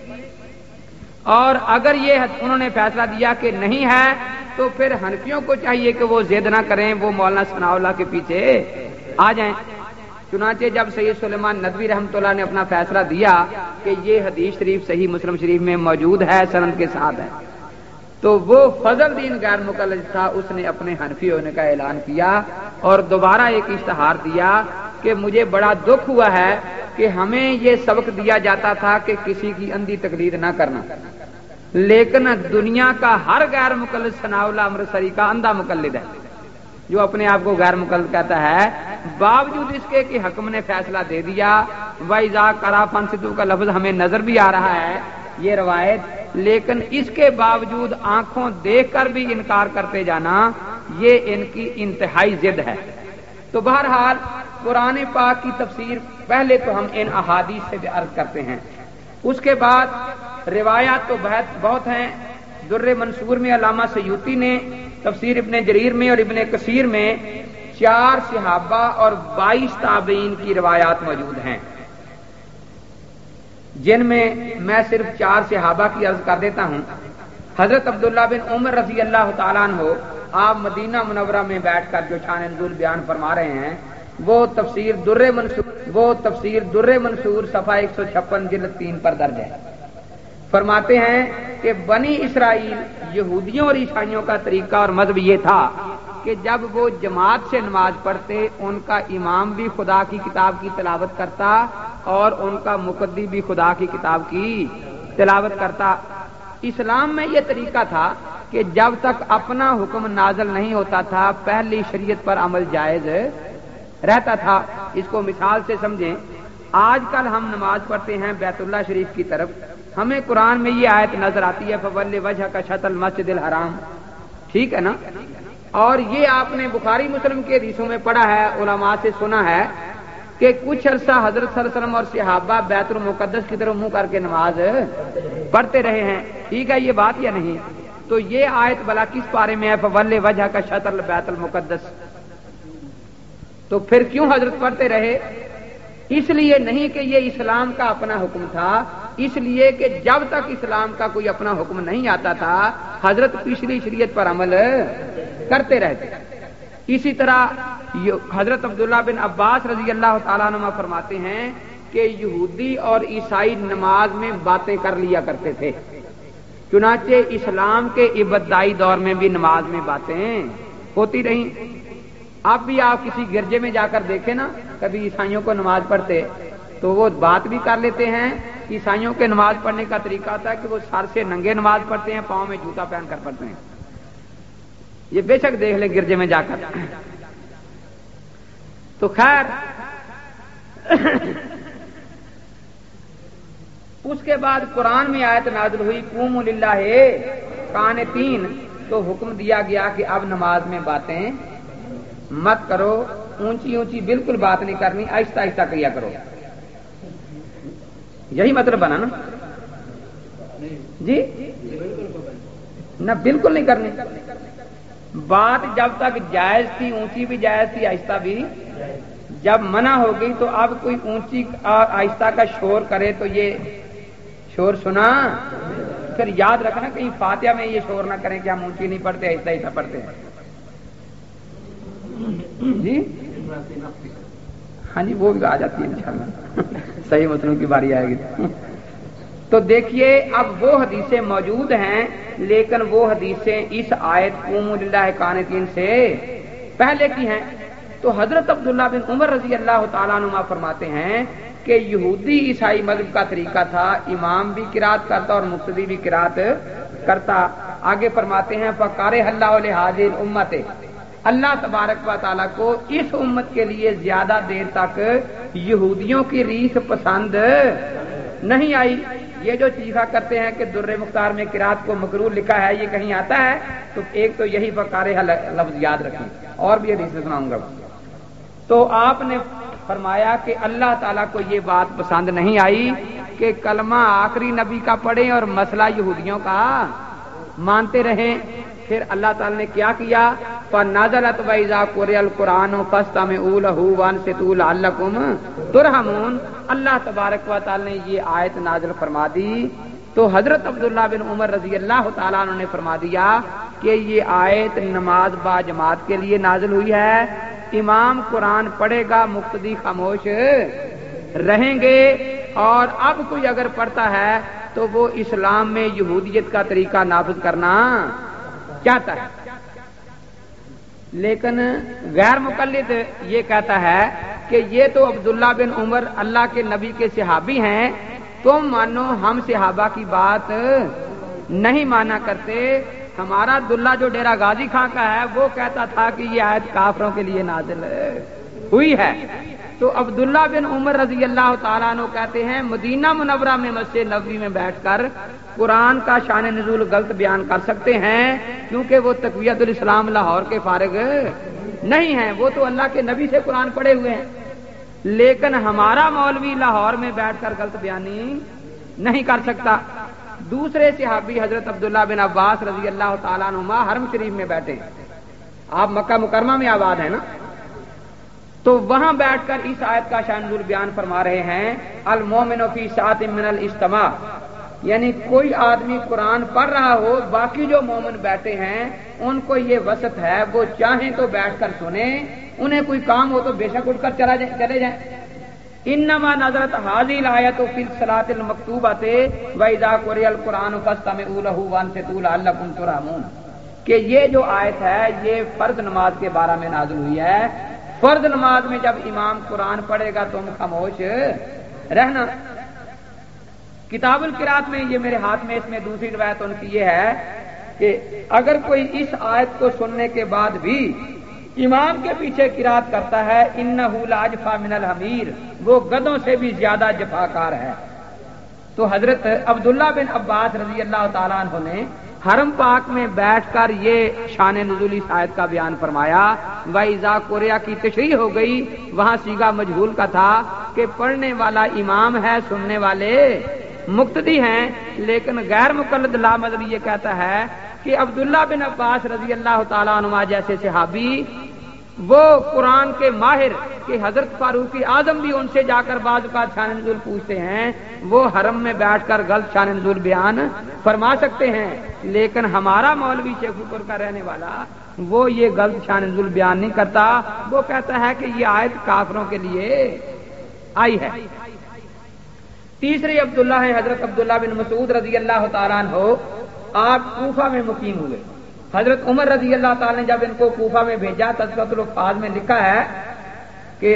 اور اگر یہ انہوں نے فیصلہ دیا کہ نہیں ہے تو پھر حنفیوں کو چاہیے کہ وہ ضد نہ کریں، وہ مولانا ثناء اللہ کے پیچھے آ جائیں۔ چنانچہ جب سید سلیمان ندوی رحمۃ اللہ نے اپنا فیصلہ دیا کہ یہ حدیث شریف صحیح مسلم شریف میں موجود ہے، سند کے ساتھ ہے، تو وہ فضل دین غیر مقلد تھا، اس نے اپنے حنفی ہونے کا اعلان کیا اور دوبارہ ایک اشتہار دیا کہ مجھے بڑا دکھ ہوا ہے کہ ہمیں یہ سبق دیا جاتا تھا کہ کسی کی اندھی تقلید نہ کرنا، لیکن دنیا کا ہر غیر مقلد ثناء اللہ امرتسری کا اندھا مقلد ہے، جو اپنے آپ کو غیر مقلد کہتا ہے، باوجود اس کے کہ حکم نے فیصلہ دے دیا۔ وَإِذَا قَرَأَ فَأَنصِتُوا کا لفظ ہمیں نظر بھی آ رہا ہے یہ روایت، لیکن اس کے باوجود آنکھوں دیکھ کر بھی انکار کرتے جانا یہ ان کی انتہائی ضد ہے۔ تو بہرحال قرآن پاک کی تفسیر پہلے تو ہم ان احادیث سے بھی عرض کرتے ہیں، اس کے بعد روایات تو بہت ہیں۔ در منصور میں علامہ سیوطی نے، تفسیر ابن جریر میں اور ابن کثیر میں چار صحابہ اور بائیس تابعین کی روایات موجود ہیں، جن میں میں صرف چار صحابہ کی عرض کر دیتا ہوں۔ حضرت عبداللہ بن عمر رضی اللہ تعالیٰ عنہ، آپ مدینہ منورہ میں بیٹھ کر جو شان نزول بیان فرما رہے ہیں، وہ تفسیر در منصور وہ تفسیر در منصور صفحہ ایک سو چھپن جلد تین پر درج ہے۔ فرماتے ہیں کہ بنی اسرائیل یہودیوں اور عیسائیوں کا طریقہ اور مذہب یہ تھا کہ جب وہ جماعت سے نماز پڑھتے ان کا امام بھی خدا کی کتاب کی تلاوت کرتا اور ان کا مقدی بھی خدا کی کتاب کی تلاوت کرتا۔ اسلام میں یہ طریقہ تھا کہ جب تک اپنا حکم نازل نہیں ہوتا تھا پہلی شریعت پر عمل جائز رہتا تھا۔ اس کو مثال سے سمجھیں، آج کل ہم نماز پڑھتے ہیں بیت اللہ شریف کی طرف، ہمیں قرآن میں یہ آیت نظر آتی ہے فَوَلِّ وَجْهَكَ شَطْرَ الْمَسْجِدِ الْحَرَامِ، ٹھیک ہے نا؟ اور یہ آپ نے بخاری مسلم کے حدیثوں میں پڑھا ہے، علماء سے سنا ہے کہ کچھ عرصہ حضرت صلی اللہ علیہ وسلم اور صحابہ بیت المقدس کی طرف منہ کر کے نماز پڑھتے رہے ہیں، ٹھیک ہے یہ بات یا نہیں؟ تو یہ آیت بلا کس بارے میں ہے فَوَلِّ وَجْهَكَ شَطْرَ الْبَيْتِ الْمُقَدَّسِ؟ تو پھر کیوں حضرت پڑھتے رہے؟ اس لیے نہیں کہ یہ اسلام کا اپنا حکم تھا، اس لیے کہ جب تک اسلام کا کوئی اپنا حکم نہیں آتا تھا حضرت پچھلی شریعت پر عمل کرتے رہتے۔ اسی طرح حضرت عبداللہ بن عباس رضی اللہ تعالیٰ عنہ فرماتے ہیں کہ یہودی اور عیسائی نماز میں باتیں کر لیا کرتے تھے، چنانچہ اسلام کے ابتدائی دور میں بھی نماز میں باتیں ہوتی رہیں۔ اب بھی آپ کسی گرجے میں جا کر دیکھیں نا، کبھی عیسائیوں کو نماز پڑھتے تو وہ بات بھی کر لیتے ہیں۔ عیسائیوں کے نماز پڑھنے کا طریقہ ہوتا ہے کہ وہ سر سے ننگے نماز پڑھتے ہیں، پاؤں میں جوتا پہن کر پڑھتے ہیں، یہ بے شک دیکھ لیں گرجے میں جا کر۔ تو خیر اس کے بعد قرآن میں آیت نازل ہوئی قوموا للہ قانتین، تو حکم دیا گیا کہ اب نماز میں باتیں مت کرو، اونچی اونچی بالکل بات نہیں کرنی، آہستہ آہستہ کیا کرو، یہی مطلب بنا نا جی؟ نہ بالکل نہیں کرنی بات، جب تک جائز تھی اونچی بھی جائز تھی آہستہ بھی، جب منع ہو گئی تو اب کوئی اونچی آہستہ کا شور کرے تو یہ شور سنا، پھر یاد رکھنا کہیں فاتحہ میں یہ شور نہ کریں کہ ہم اونچی نہیں پڑھتے آہستہ آہستہ پڑھتے ہیں جی؟ ہاں جی وہ بھی آ جاتی ہے انشاءاللہ، صحیح مسلم کی باری آئے گی۔ تو دیکھیے اب وہ حدیثیں موجود ہیں، لیکن وہ حدیثیں اس آیت قوموا للہ قانتین سے پہلے کی ہیں۔ تو حضرت عبداللہ بن عمر رضی اللہ تعالیٰ عنہ فرماتے ہیں کہ یہودی عیسائی مذہب کا طریقہ تھا امام بھی قرات کرتا اور مقتدی بھی قرات کرتا۔ آگے فرماتے ہیں فَقَارِهَ اللَّهُ لِهَٰذِهِ الْأُمَّةِ، اللہ تبارک و تعالیٰ کو اس امت کے لیے زیادہ دیر تک یہودیوں کی ریت پسند نہیں آئی۔ یہ جو چیخا کرتے ہیں کہ در مختار میں قرات کو مکروہ لکھا ہے، یہ کہیں آتا ہے؟ تو ایک تو یہی فقارہ لفظ یاد رکھیں، اور بھی حدیث سناؤں گا۔ تو آپ نے فرمایا کہ اللہ تعالیٰ کو یہ بات پسند نہیں آئی کہ کلمہ آخری نبی کا پڑھیں اور مسئلہ یہودیوں کا مانتے رہیں۔ پھر اللہ تعالیٰ نے کیا کیا؟ فَنَزَلَتْ وَإِذَا قُرِئَ الْقُرْآنُ فَاسْتَمِعُوا لَهُ وَأَنصِتُوا لَعَلَّكُمْ تُرْحَمُونَ، اللہ تبارک و تعالیٰ نے یہ آیت نازل فرما دی۔ تو حضرت عبداللہ بن عمر رضی اللہ تعالیٰ عنہ نے فرما دیا کہ یہ آیت نماز با جماعت کے لیے نازل ہوئی ہے، امام قرآن پڑھے گا مقتدی خاموش رہیں گے، اور اب کوئی اگر پڑھتا ہے تو وہ اسلام میں یہودیت کا طریقہ نافذ کرنا چاہتا ہے۔ لیکن غیر مقلد یہ کہتا ہے کہ یہ تو عبداللہ بن عمر اللہ کے نبی کے صحابی ہیں، تم مانو ہم صحابہ کی بات نہیں مانا کرتے۔ ہمارا عبداللہ جو ڈیرہ غازی خان کا ہے وہ کہتا تھا کہ یہ آیت کافروں کے لیے نازل ہوئی ہے۔ تو عبداللہ بن عمر رضی اللہ تعالیٰ عنہ کہتے ہیں مدینہ منورہ میں مسجد نبوی میں بیٹھ کر قرآن کا شان نزول غلط بیان کر سکتے ہیں، کیونکہ وہ تقویت الاسلام لاہور کے فارغ نہیں ہیں، وہ تو اللہ کے نبی سے قرآن پڑھے ہوئے ہیں۔ لیکن ہمارا مولوی لاہور میں بیٹھ کر غلط بیانی نہیں کر سکتا۔ دوسرے صحابی حضرت عبداللہ بن عباس رضی اللہ تعالیٰ عنہما حرم شریف میں بیٹھے، آپ مکہ مکرمہ میں آباد ہیں نا، تو وہاں بیٹھ کر اس آیت کا شان نزول بیان فرما رہے ہیں المومن فی ساعۃ من الاجتماع، یعنی کوئی آدمی قرآن پڑھ رہا ہو، باقی جو مومن بیٹھے ہیں ان کو یہ وسعت ہے، وہ چاہیں تو بیٹھ کر سنیں، انہیں کوئی کام ہو تو بے شک اٹھ کر چلا جائیں چلے جائیں۔ انما نظرت هذه الآیۃ فی الصلاۃ المکتوبۃ وَإِذَا قُرِئَ الْقُرْآنُ فَاسْتَمِعُوا لَهُ وَأَنصِتُوا لَعَلَّكُمْ تُرْحَمُونَ۔ کہ یہ جو آیت ہے یہ فرض نماز کے بارے میں نازل ہوئی ہے. فرض نماز میں جب امام قرآن پڑھے گا تم خاموش رہنا. کتاب القرات میں یہ میرے ہاتھ میں اس میں دوسری روایت ان کی یہ ہے کہ اگر کوئی اس آیت کو سننے کے بعد بھی امام کے پیچھے قرات کرتا ہے انہ لاجفا من الحمیر، وہ گدھوں سے بھی زیادہ جفاکار ہے. تو حضرت عبداللہ بن عباس رضی اللہ تعالیٰ عنہ نے حرم پاک میں بیٹھ کر یہ شان نزول اس آیت کا بیان فرمایا. وَإِذَا قُرِئَ کی تشریح ہو گئی، وہاں صیغہ مجہول کا تھا کہ پڑھنے والا امام ہے، سننے والے مقتدی ہیں. لیکن غیر مقلد لا مذہبی یہ کہتا ہے کہ عبداللہ بن عباس رضی اللہ تعالیٰ عنہ جیسے صحابی وہ قرآن کے ماہر کہ حضرت فاروق اعظم بھی ان سے جا کر بعض اوقات شان نزول پوچھتے ہیں، وہ حرم میں بیٹھ کر غلط شان نزول بیان فرما سکتے ہیں. لیکن ہمارا مولوی شیخ پور کا رہنے والا وہ یہ غلط شان نزول بیان نہیں کرتا. وہ کہتا ہے کہ یہ آیت کافروں کے لیے آئی ہے. تیسری عبداللہ ہے حضرت عبداللہ بن مسعود رضی اللہ تعالیٰ عنہ. آپ کوفہ میں مقیم ہوئے. حضرت عمر رضی اللہ تعالیٰ نے جب ان کو کوفہ میں بھیجا، تذکرۃ الحفاظ میں لکھا ہے کہ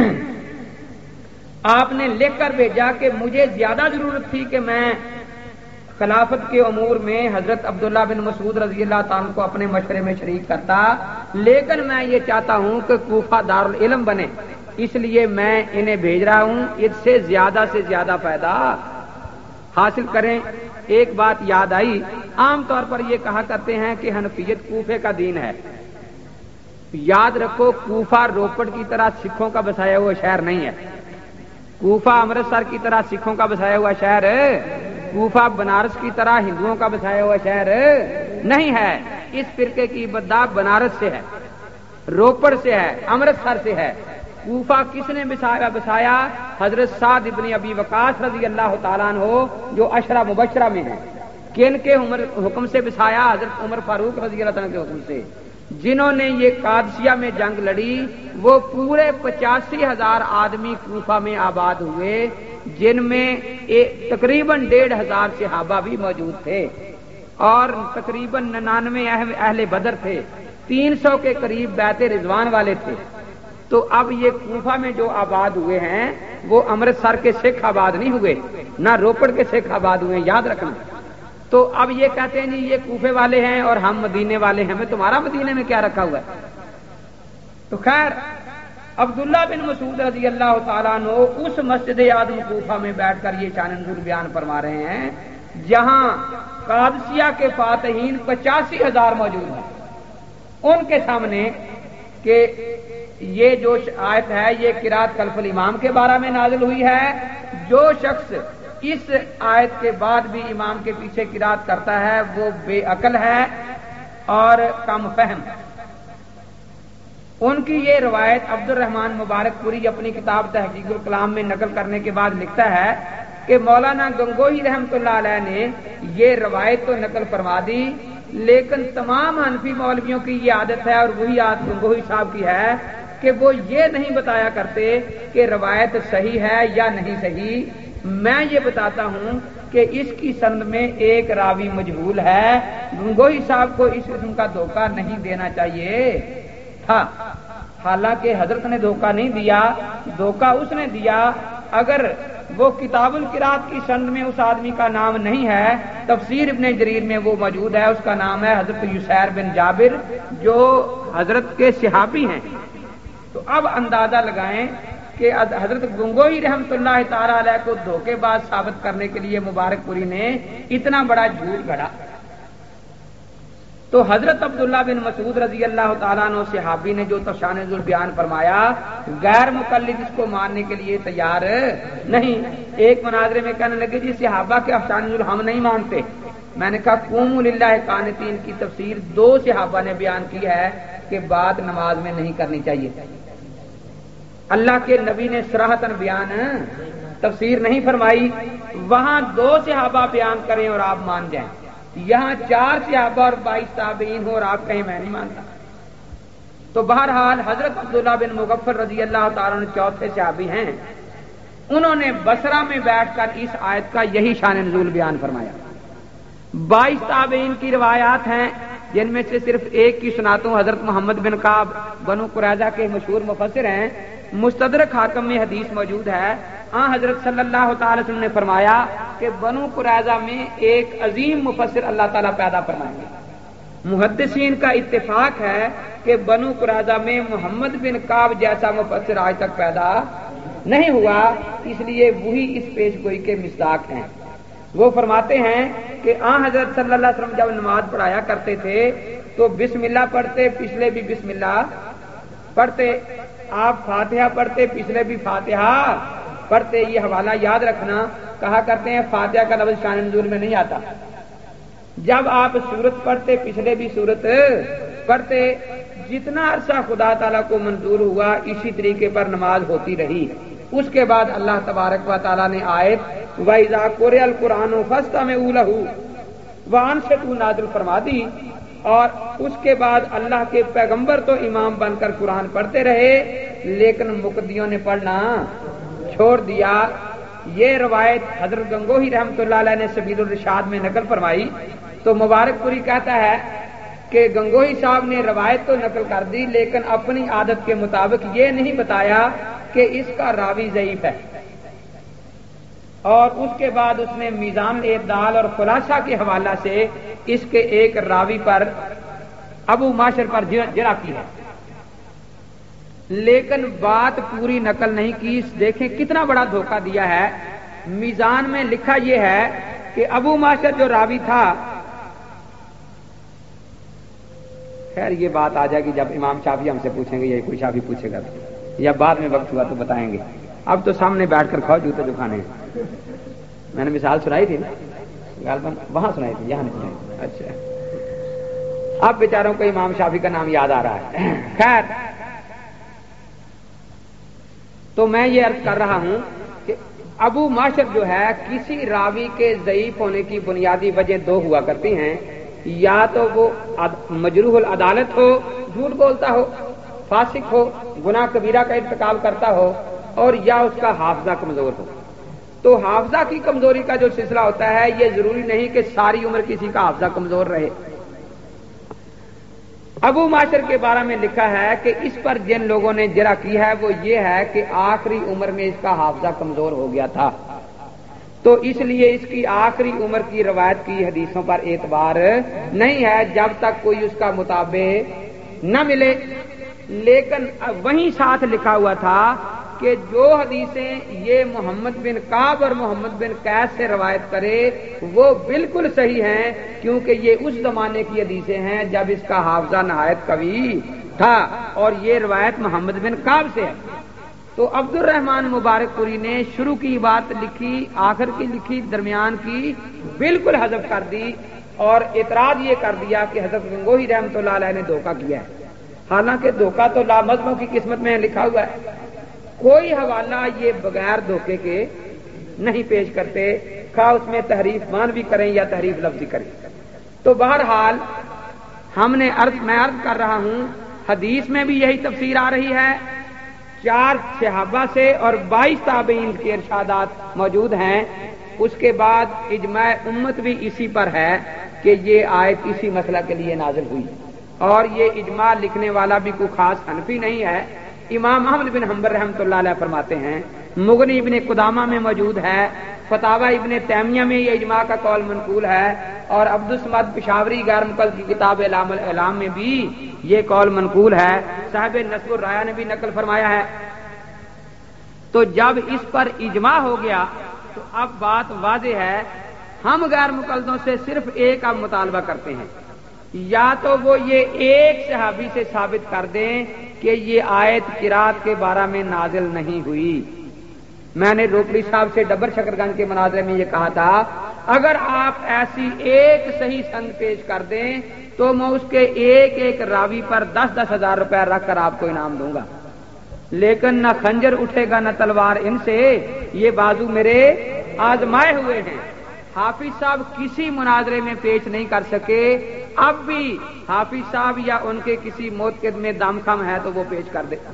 آپ نے لکھ کر بھیجا کہ مجھے زیادہ ضرورت تھی کہ میں خلافت کے امور میں حضرت عبداللہ بن مسعود رضی اللہ تعالیٰ کو اپنے مشورے میں شریک کرتا، لیکن میں یہ چاہتا ہوں کہ کوفہ دارالعلم بنے، اس لیے میں انہیں بھیج رہا ہوں، اس سے زیادہ سے زیادہ فائدہ حاصل کریں. ایک بات یاد آئی، عام طور پر یہ کہا کرتے ہیں کہ حنفیت کوفے کا دین ہے. یاد رکھو کوفہ روپڑ کی طرح سکھوں کا بسایا ہوا شہر نہیں ہے. کوفہ امرتسر کی طرح سکھوں کا بسایا ہوا شہر ہے. کوفہ بنارس کی طرح ہندوؤں کا بسایا ہوا شہر نہیں ہے. اس فرقے کی ابتدا بنارس سے ہے، روپڑ سے ہے، امرتسر سے ہے. کوفہ کس نے بسایا بسایا حضرت سعد ابن ابی وقاص رضی اللہ تعالیٰ عنہ جو عشرہ مبشرہ میں ہیں. کن کے عمر حکم سے بسایا؟ حضرت عمر فاروق رضی اللہ تعالیٰ کے حکم سے. جنہوں نے یہ قادسیہ میں جنگ لڑی وہ پورے پچاسی ہزار آدمی کوفہ میں آباد ہوئے، جن میں تقریباً ڈیڑھ ہزار صحابہ بھی موجود تھے اور تقریباً ننانوے اہل بدر تھے. تین سو کے قریب بیعت رضوان والے تھے. تو اب یہ کوفہ میں جو آباد ہوئے ہیں وہ امرتسر کے سکھ آباد نہیں ہوئے، نہ روپڑ کے سکھ آباد ہوئے، یاد رکھنا. تو اب یہ کہتے ہیں جی یہ کوفے والے ہیں اور ہم مدینے والے ہیں، میں تمہارا مدینے میں کیا رکھا ہوا ہے؟ تو خیر عبداللہ بن مسعود رضی اللہ تعالیٰ عنہ اس مسجد اعظم کوفہ میں بیٹھ کر یہ شان نزول بیان فرما رہے ہیں جہاں قادسیہ کے فاتحین پچاسی ہزار موجود ہیں. ان کے سامنے کہ یہ جو آیت ہے یہ قرات خلف الامام کے بارے میں نازل ہوئی ہے. جو شخص اس آیت کے بعد بھی امام کے پیچھے قرات کرتا ہے وہ بے عقل ہے اور کم فہم. ان کی یہ روایت عبد الرحمن مبارک پوری اپنی کتاب تحقیق الکلام میں نقل کرنے کے بعد لکھتا ہے کہ مولانا گنگوہی رحمۃ اللہ علیہ نے یہ روایت تو نقل فرما دی، لیکن تمام حنفی مولویوں کی یہ عادت ہے اور وہی عادت گنگوہی صاحب کی ہے کہ وہ یہ نہیں بتایا کرتے کہ روایت صحیح ہے یا نہیں صحیح. میں یہ بتاتا ہوں کہ اس کی سند میں ایک راوی مجہول ہے. گنگوہی صاحب کو اس قسم کا دھوکہ نہیں دینا چاہیے تھا، حالانکہ حضرت نے دھوکہ نہیں دیا، دھوکہ اس نے دیا. اگر وہ کتاب القرات کی سند میں اس آدمی کا نام نہیں ہے، تفسیر ابن جریر میں وہ موجود ہے، اس کا نام ہے حضرت یسیر بن جابر جو حضرت کے صحابی ہیں. تو اب اندازہ لگائیں کہ حضرت گنگوہی رحمت اللہ تعالی علیہ کو دھوکے باز ثابت کرنے کے لیے مبارک پوری نے اتنا بڑا جھوٹ گھڑا. تو حضرت عبداللہ بن مسعود رضی اللہ تعالیٰ عنہ صحابی نے جو شان نزول بیان فرمایا غیر مقلد اس کو ماننے کے لیے تیار نہیں. ایک مناظرے میں کہنے لگے جی صحابہ کے شان نزول ہم نہیں مانتے. میں نے کہا قوموا للہ قانتین کی تفسیر دو صحابہ نے بیان کی ہے کہ بات نماز میں نہیں کرنی چاہیے. اللہ کے نبی نے صراحتاً بیان تفسیر نہیں فرمائی. وہاں دو صحابہ بیان کریں اور آپ مان جائیں، یہاں چار صحابہ اور بائیس تابعین ہو اور آپ کہیں میں نہیں مانتا. تو بہرحال حضرت عبداللہ بن مغفر رضی اللہ تعالیٰ عنہ چوتھے صحابی ہیں. انہوں نے بصرہ میں بیٹھ کر اس آیت کا یہی شان نزول بیان فرمایا. بائیس تابعین کی روایات ہیں جن میں سے صرف ایک کی سناتا ہوں. حضرت محمد بن کعب بنو قریظہ کے مشہور مفسر ہیں. مستدرک حاکم میں حدیث موجود ہے. آن حضرت صلی اللہ تعالی وسلم نے فرمایا کہ بنو قریظہ میں ایک عظیم مفسر اللہ تعالیٰ پیدا فرمائیں گے. محدثین کا اتفاق ہے کہ بنو قریظہ میں محمد بن کعب جیسا مفسر آج تک پیدا نہیں ہوا، اس لیے وہی اس پیش گوئی کے مصداق ہیں. وہ فرماتے ہیں کہ آن حضرت صلی اللہ علیہ وسلم جب نماز پڑھایا کرتے تھے تو بسم اللہ پڑھتے، پچھلے بھی بسم اللہ پڑھتے. آپ فاتحہ پڑھتے، پچھلے بھی فاتحہ پڑھتے. یہ حوالہ یاد رکھنا. کہا کرتے ہیں فاتحہ کا لفظ شان نزول میں نہیں آتا. جب آپ سورت پڑھتے، پچھلے بھی سورت پڑھتے. جتنا عرصہ خدا تعالیٰ کو منظور ہوا اسی طریقے پر نماز ہوتی رہی. اس کے بعد اللہ تبارک و تعالیٰ نے آیت وَإِذَا قُرِئَ الْقُرْآنُ فَاسْتَمِعُوا لَهُ وَأَنصِتُوا نازل فرما دی. اور اس کے بعد اللہ کے پیغمبر تو امام بن کر قرآن پڑھتے رہے، لیکن مقتدیوں نے پڑھنا چھوڑ دیا. یہ روایت حضرت گنگوہی رحمۃ اللہ علیہ نے سبیل الرشاد میں نقل فرمائی. تو مبارک پوری کہتا ہے کہ گنگوہی صاحب نے روایت تو نقل کر دی، لیکن اپنی عادت کے مطابق یہ نہیں بتایا کہ اس کا راوی ضعیف ہے. اور اس کے بعد اس نے میزان اعتدال اور خلاصہ کے حوالہ سے اس کے ایک راوی پر ابو معاشر پر جرح کی ہے، لیکن بات پوری نقل نہیں کی. دیکھیں کتنا بڑا دھوکہ دیا ہے. میزان میں لکھا یہ ہے کہ ابو معاشر جو راوی تھا، خیر یہ بات آ جائے گی جب امام شافعی ہم سے پوچھیں گے یا کوئی شافعی پوچھے گا یا بعد میں وقت ہوا تو بتائیں گے. اب تو سامنے بیٹھ کر کھاؤ جوتے جو کھانے ہیں. میں نے مثال سنائی تھی نا، غالباً وہاں سنائی تھی، یہاں نہیں سنائی. اچھا اب بیچاروں کو امام شافعی کا نام یاد آ رہا ہے. خیر تو میں یہ عرض کر رہا ہوں کہ ابو معاشر جو ہے کسی راوی کے ضعیف ہونے کی بنیادی وجہ دو ہوا کرتی ہیں. یا تو وہ مجروح العدالت ہو، جھوٹ بولتا ہو، فاسق ہو، گناہ کبیرہ کا ارتکاب کرتا ہو، اور یا اس کا حافظہ کمزور ہو. تو حافظہ کی کمزوری کا جو سلسلہ ہوتا ہے یہ ضروری نہیں کہ ساری عمر کسی کا حافظہ کمزور رہے. ابو معاشر کے بارے میں لکھا ہے کہ اس پر جن لوگوں نے جرح کی ہے وہ یہ ہے کہ آخری عمر میں اس کا حافظہ کمزور ہو گیا تھا، تو اس لیے اس کی آخری عمر کی روایت کی حدیثوں پر اعتبار نہیں ہے جب تک کوئی اس کا مطابق نہ ملے. لیکن وہیں ساتھ لکھا ہوا تھا کہ جو حدیثیں یہ محمد بن کعب اور محمد بن قیس سے روایت کرے وہ بالکل صحیح ہیں، کیونکہ یہ اس زمانے کی حدیثیں ہیں جب اس کا حافظہ نہایت قوی تھا، اور یہ روایت محمد بن کعب سے ہے. تو عبد الرحمن مبارک پوری نے شروع کی بات لکھی، آخر کی لکھی، درمیان کی بالکل حذف کر دی، اور اعتراض یہ کر دیا کہ حضرت گنگوہی رحمۃ اللہ علیہ نے دھوکہ کیا ہے. حالانکہ دھوکہ تو لامزموں کی قسمت میں لکھا ہوا ہے. کوئی حوالہ یہ بغیر دھوکے کے نہیں پیش کرتے، خواہ اس میں تحریف معنوی کریں یا تحریف لفظی کریں. تو بہرحال ہم نے عرض میں عرض کر رہا ہوں حدیث میں بھی یہی تفسیر آ رہی ہے. چار صحابہ سے اور بائیس تابعین کے ارشادات موجود ہیں. اس کے بعد اجماع امت بھی اسی پر ہے کہ یہ آیت اسی مسئلہ کے لیے نازل ہوئی، اور یہ اجماع لکھنے والا بھی کوئی خاص حنفی نہیں ہے. امام احمد بن حنبل رحمۃ اللہ علیہ فرماتے ہیں، مغنی ابن قدامہ میں موجود ہے، فتاوی ابن تیمیہ میں یہ اجماع کا قول منقول ہے، اور عبد الصمد پشاوری غیر مقلد کی کتاب اعلام الاعلام میں بھی یہ قول منقول ہے. صاحب نصب الرایہ نے بھی نقل فرمایا ہے. تو جب اس پر اجماع ہو گیا تو اب بات واضح ہے. ہم غیر مقلدوں سے صرف ایک اب مطالبہ کرتے ہیں، یا تو وہ یہ ایک صحابی سے ثابت کر دیں کہ یہ آیت قرات کے بارے میں نازل نہیں ہوئی. میں نے روپڑی صاحب سے ڈبر شکرگنج کے مناظرے میں یہ کہا تھا اگر آپ ایسی ایک صحیح سند پیش کر دیں تو میں اس کے ایک ایک راوی پر دس دس ہزار روپے رکھ کر آپ کو انعام دوں گا، لیکن نہ خنجر اٹھے گا نہ تلوار ان سے، یہ بازو میرے آزمائے ہوئے ہیں. حافظ صاحب کسی مناظرے میں پیش نہیں کر سکے، اب بھی حافظ صاحب یا ان کے کسی موتقد میں دم خم ہے تو وہ پیش کر دے.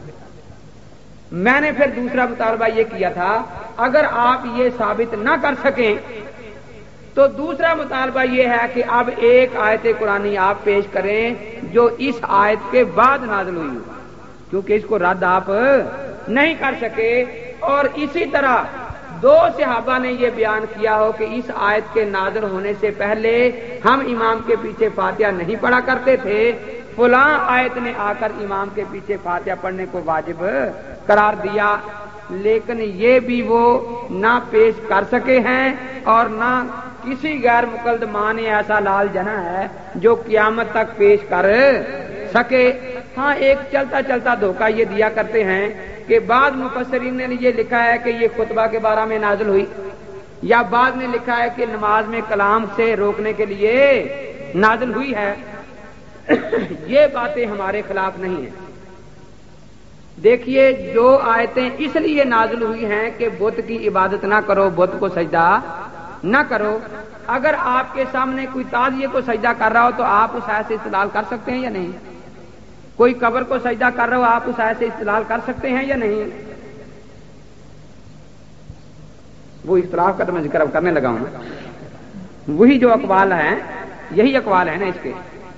میں نے پھر دوسرا مطالبہ یہ کیا تھا اگر آپ یہ ثابت نہ کر سکیں تو دوسرا مطالبہ یہ ہے کہ اب ایک آیت قرآنی آپ پیش کریں جو اس آیت کے بعد نازل ہوئی ہو، کیونکہ اس کو رد آپ نہیں کر سکے. اور اسی طرح دو صحابہ نے یہ بیان کیا ہو کہ اس آیت کے نازل ہونے سے پہلے ہم امام کے پیچھے فاتحہ نہیں پڑھا کرتے تھے، فلاں آیت نے آ کر امام کے پیچھے فاتحہ پڑھنے کو واجب قرار دیا، لیکن یہ بھی وہ نہ پیش کر سکے ہیں اور نہ کسی غیر مقلد ماں نے ایسا لال جنا ہے جو قیامت تک پیش کر سکے. ہاں ایک چلتا چلتا دھوکہ یہ دیا کرتے ہیں کہ بعض مفسرین نے یہ لکھا ہے کہ یہ خطبہ کے بارے میں نازل ہوئی، یا بعض نے لکھا ہے کہ نماز میں کلام سے روکنے کے لیے نازل ہوئی ہے. یہ باتیں ہمارے خلاف نہیں ہیں. دیکھیے جو آیتیں اس لیے نازل ہوئی ہیں کہ بت کی عبادت نہ کرو، بت کو سجدہ نہ کرو. اگر آپ کے سامنے کوئی تازیے کو سجدہ کر رہا ہو تو آپ اس آیت سے استدلال کر سکتے ہیں یا نہیں؟ کوئی قبر کو سجدہ کر رہا ہو آپ اس آیت سے استدلال کر سکتے ہیں یا نہیں؟ وہ اختلاف کا تو میں ذکر اب کرنے لگا ہوں. وہی جو اقوال ہیں یہی اقوال ہیں نا. اس کے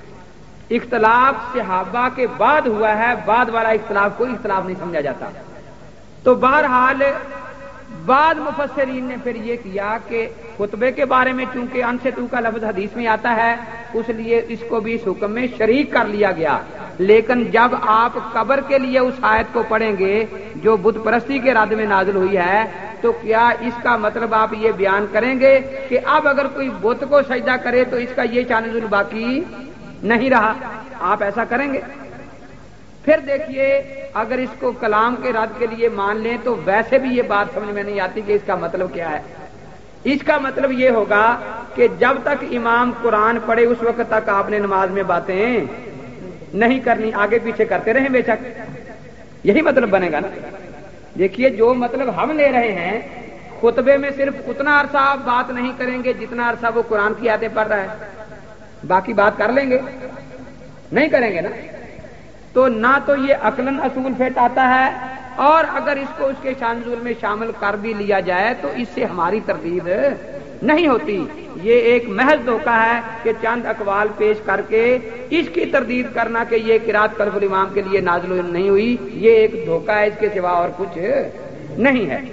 اختلاف صحابہ کے بعد ہوا ہے، بعد والا اختلاف کوئی اختلاف نہیں سمجھا جاتا. تو بہرحال بعض مفسرین نے پھر یہ کیا کہ خطبے کے بارے میں چونکہ ان سے تو کا لفظ حدیث میں آتا ہے اس لیے اس کو بھی اس حکم میں شریک کر لیا گیا. لیکن جب آپ قبر کے لیے اس آیت کو پڑھیں گے جو بت پرستی کے رد میں نازل ہوئی ہے تو کیا اس کا مطلب آپ یہ بیان کریں گے کہ اب اگر کوئی بت کو سجدہ کرے تو اس کا یہ شان نزول باقی نہیں رہا؟ آپ ایسا کریں گے؟ پھر دیکھیے اگر اس کو کلام کے رد کے لیے مان لیں تو ویسے بھی یہ بات سمجھ میں نہیں آتی کہ اس کا مطلب کیا ہے. اس کا مطلب یہ ہوگا کہ جب تک امام قرآن پڑھے اس وقت تک آپ نے نماز میں باتیں نہیں کرنی، آگے پیچھے کرتے رہیں بے شک. یہی مطلب بنے گا نا. دیکھیے جو مطلب ہم لے رہے ہیں خطبے میں صرف اتنا عرصہ آپ بات نہیں کریں گے جتنا عرصہ وہ قرآن کی آیتیں پڑھ رہا ہے، باقی بات کر لیں گے؟ نہیں کریں گے نا. تو نہ تو یہ عقلاً اصول فٹ آتا ہے، اور اگر اس کو اس کے شان نزول میں شامل کر بھی لیا جائے تو اس سے ہماری تردید نہیں ہوتی. یہ ایک محض دھوکہ ہے کہ چند اقوال پیش کر کے اس کی تردید کرنا کہ یہ قرات خلف الامام کے لیے نازل نہیں ہوئی، یہ ایک دھوکہ ہے، اس کے سوا اور کچھ نہیں ہے.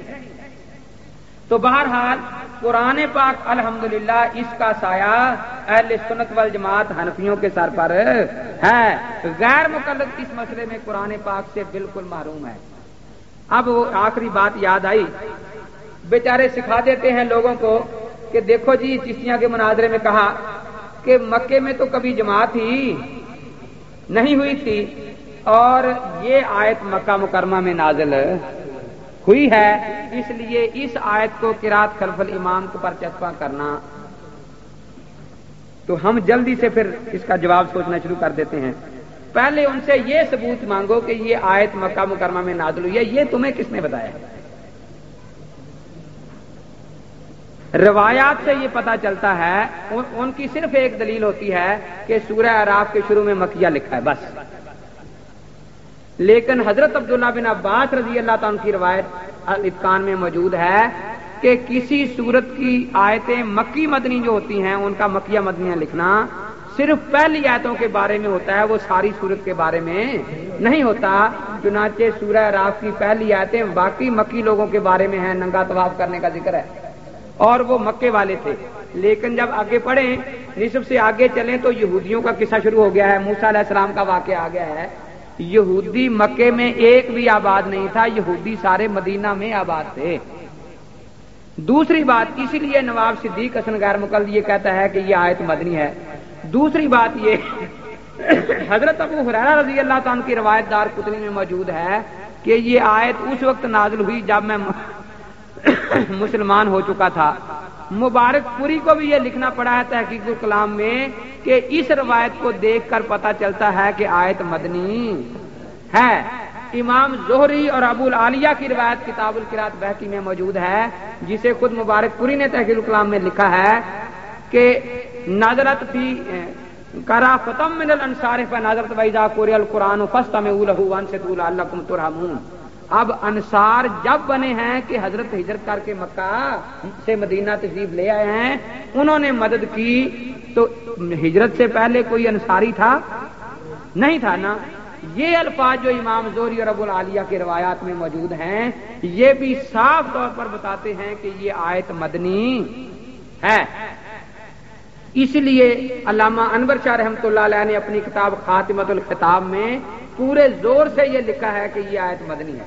تو بہرحال قرآن پاک الحمدللہ اس کا سایہ اہل سنت والجماعت حنفیوں کے سر پر ہے. غیر مقلد اس مسئلے میں قرآن پاک سے بالکل محروم ہے. اب وہ آخری بات یاد آئی، بیچارے سکھا دیتے ہیں لوگوں کو کہ دیکھو جی چشتیاں کے مناظرے میں کہا کہ مکے میں تو کبھی جماعت ہی نہیں ہوئی تھی اور یہ آیت مکہ مکرمہ میں نازل ہوئی ہے، اس لیے اس آیت کو قرات خلف الامام پر چسپاں کرنا. تو ہم جلدی سے پھر اس کا جواب سوچنا شروع کر دیتے ہیں. پہلے ان سے یہ ثبوت مانگو کہ یہ آیت مکہ مکرمہ میں نازل ہوئی ہے، یہ تمہیں کس نے بتایا؟ روایات سے یہ پتا چلتا ہے، ان, ان کی صرف ایک دلیل ہوتی ہے کہ سورہ اعراف کے شروع میں مکیہ لکھا ہے بس. لیکن حضرت عبداللہ بن عباس رضی اللہ تعالیٰ کی روایت الاتقان میں موجود ہے کہ کسی سورت کی آیتیں مکی مدنی جو ہوتی ہیں ان کا مکیہ مدنیہ لکھنا صرف پہلی آیتوں کے بارے میں ہوتا ہے، وہ ساری سورت کے بارے میں نہیں ہوتا. چنانچہ سورہ اعراف کی پہلی آیتیں باقی مکی لوگوں کے بارے میں ہیں، ننگا طواف کرنے کا ذکر ہے اور وہ مکے والے تھے. لیکن جب آگے پڑھیں نصف سے آگے چلیں تو یہودیوں کا قصہ شروع ہو گیا ہے. موسیٰ علیہ السلام کا واقعہ آ گیا ہے. یہودی مکے میں ایک بھی آباد نہیں تھا، یہودی سارے مدینہ میں آباد تھے. دوسری بات اسی لیے نواب صدیق حسن غیر مقلد یہ کہتا ہے کہ یہ آیت مدنی ہے. دوسری بات یہ حضرت ابو ہریرہ رضی اللہ تعالیٰ کی روایت دار قطنی میں موجود ہے کہ یہ آیت اس وقت نازل ہوئی جب میں مسلمان ہو چکا تھا. مبارک پوری کو بھی یہ لکھنا پڑا ہے تحقیق الکلام میں کہ اس روایت کو دیکھ کر پتا چلتا ہے کہ آیت مدنی ہے. امام زہری اور ابو العالیہ کی روایت کتاب القرات بہقی میں موجود ہے جسے خود مبارک پوری نے تحقیق الکلام میں لکھا ہے کہ نظرت فی کرا فتم من الانصار فنظرت واذا قرئ القرآن فاستمعوا له وانصتوا لعلکم ترحمون. اب انصار جب بنے ہیں کہ حضرت ہجرت کر کے مکہ سے مدینہ تشریف لے آئے ہیں، انہوں نے مدد کی، تو ہجرت سے پہلے کوئی انصاری تھا؟ نہیں تھا نا۔ یہ الفاظ جو امام زہری اور ابو العالیہ کے روایات میں موجود ہیں، یہ بھی صاف طور پر بتاتے ہیں کہ یہ آیت مدنی ہے۔ اس لیے علامہ انور شاہ رحمۃ اللہ علیہ نے اپنی کتاب خاتمۃ الخطاب میں پورے زور سے یہ لکھا ہے کہ یہ آیت مدنی ہے۔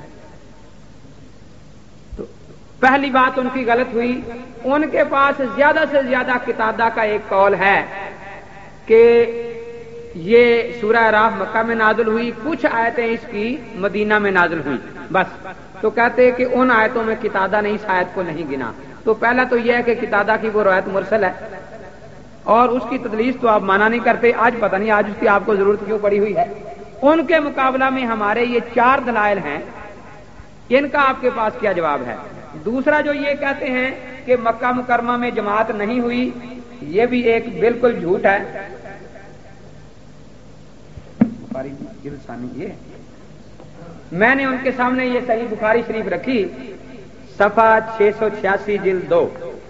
تو پہلی بات ان کی غلط ہوئی، ان کے پاس زیادہ سے زیادہ قتادہ کا ایک قول ہے کہ یہ سورہ اعراف مکہ میں نازل ہوئی، کچھ آیتیں اس کی مدینہ میں نازل ہوئی بس۔ تو کہتے ہیں کہ ان آیتوں میں قتادہ نے اس آیت کو نہیں گنا۔ تو پہلا تو یہ ہے کہ قتادہ کی وہ روایت مرسل ہے اور اس کی تدلیس تو آپ مانا نہیں کرتے۔ آج پتہ نہیں آج اس کی آپ کو ضرورت کیوں پڑی ہوئی ہے۔ ان کے مقابلہ میں ہمارے یہ چار دلائل ہیں، ان کا آپ کے پاس کیا جواب ہے؟ دوسرا جو یہ کہتے ہیں کہ مکہ مکرمہ میں جماعت نہیں ہوئی، یہ بھی ایک بالکل جھوٹ ہے۔ یہ میں نے ان کے سامنے یہ صحیح بخاری شریف رکھی، صفحہ چھ سو چھیاسی جلد دو،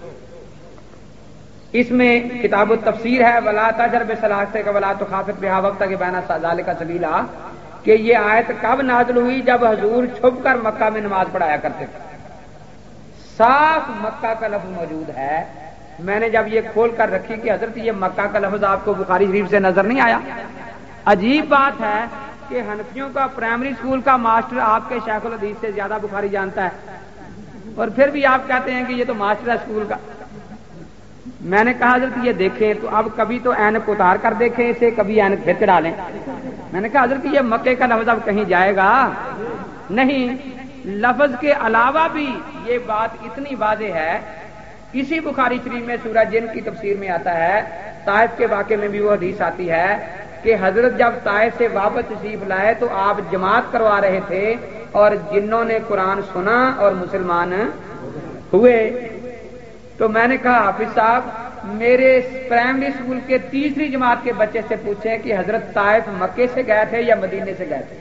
اس میں کتاب التفسیر ہے، ولا تجر بصلاۃک ولا تخافت بها وقت کے بین ذلک سبیلا، کہ یہ آیت کب نازل ہوئی؟ جب حضور چھپ کر مکہ میں نماز پڑھایا کرتے تھے۔ صاف مکہ کا لفظ موجود ہے۔ میں نے جب یہ کھول کر رکھی کہ حضرت یہ مکہ کا لفظ آپ کو بخاری شریف سے نظر نہیں آیا؟ عجیب بات ہے کہ حنفیوں کا پرائمری اسکول کا ماسٹر آپ کے شیخ الحدیث سے زیادہ بخاری جانتا ہے، اور پھر بھی آپ کہتے ہیں کہ یہ تو ماسٹر ہے اسکول کا۔ میں نے کہا حضرت یہ دیکھیں تو اب کبھی تو اینک اتار کر دیکھیں اسے، کبھی اینک پھر چڑھا لیں۔ میں نے کہا حضرت یہ مکے کا لفظ اب کہیں جائے گا نہیں۔ لفظ کے علاوہ بھی یہ بات اتنی واضح ہے، اسی بخاری شریف میں سورہ جن کی تفسیر میں آتا ہے، طائف کے واقعے میں بھی وہ حدیث آتی ہے کہ حضرت جب طائف سے واپس تشریف لائے تو آپ جماعت کروا رہے تھے اور جنوں نے قرآن سنا اور مسلمان ہوئے۔ تو میں نے کہا حافظ صاحب میرے پرائمری اسکول کے تیسری جماعت کے بچے سے پوچھیں کہ حضرت طائف مکے سے گئے تھے یا مدینے سے گئے تھے؟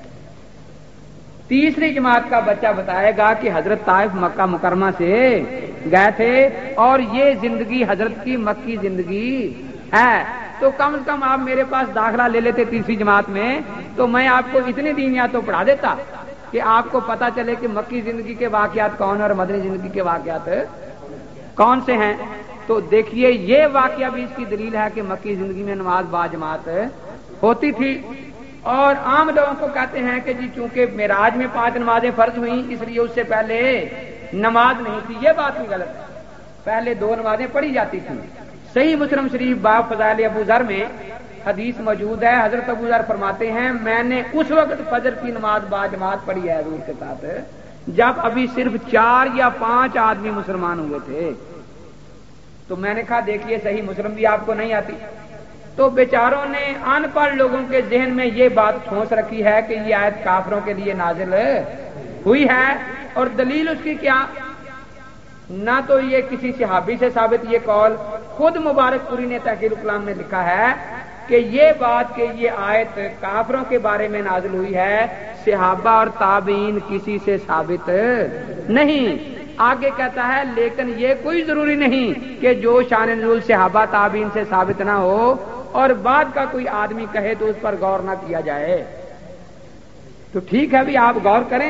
تیسری جماعت کا بچہ بتائے گا کہ حضرت طائف مکہ مکرمہ سے گئے تھے اور یہ زندگی حضرت کی مکی زندگی ہے۔ تو کم از کم آپ میرے پاس داخلہ لے لیتے تیسری جماعت میں، تو میں آپ کو اتنی دینیات تو پڑھا دیتا کہ آپ کو پتا چلے کہ مکی زندگی کے واقعات کون اور مدنی زندگی کے واقعات کون سے ہیں۔ تو دیکھیے یہ واقعہ بھی اس کی دلیل ہے کہ مکی زندگی میں نماز با جماعت ہوتی تھی، اور عام لوگوں کو کہتے ہیں کہ جی چونکہ معراج میں پانچ نمازیں فرض ہوئیں اس لیے اس سے پہلے نماز نہیں تھی۔ یہ بات بھی غلط ہے، پہلے دو نمازیں پڑھی جاتی تھیں۔ صحیح مسلم شریف باب فضائل ابو ذر میں حدیث موجود ہے، حضرت ابو ذر فرماتے ہیں میں نے اس وقت فجر کی نماز با جماعت پڑھی ہے حضور کے ساتھ جب ابھی صرف چار یا پانچ آدمی مسلمان ہوئے تھے۔ تو میں نے کہا دیکھیے صحیح مسلم بھی آپ کو نہیں آتی۔ تو بیچاروں نے ان پڑھ لوگوں کے ذہن میں یہ بات ٹھونس رکھی ہے کہ یہ آیت کافروں کے لیے نازل ہوئی ہے، اور دلیل اس کی کیا؟ نہ تو یہ کسی صحابی سے ثابت، یہ قول خود مبارک پوری نے تحقیق الکلام میں لکھا ہے کہ یہ بات کہ یہ آیت کافروں کے بارے میں نازل ہوئی ہے صحابہ اور تابعین کسی سے ثابت نہیں۔ آگے کہتا ہے لیکن یہ کوئی ضروری نہیں کہ جو شان نزول صحابہ تابعین سے ثابت نہ ہو اور بعد کا کوئی آدمی کہے تو اس پر غور نہ کیا جائے۔ تو ٹھیک ہے بھی آپ غور کریں،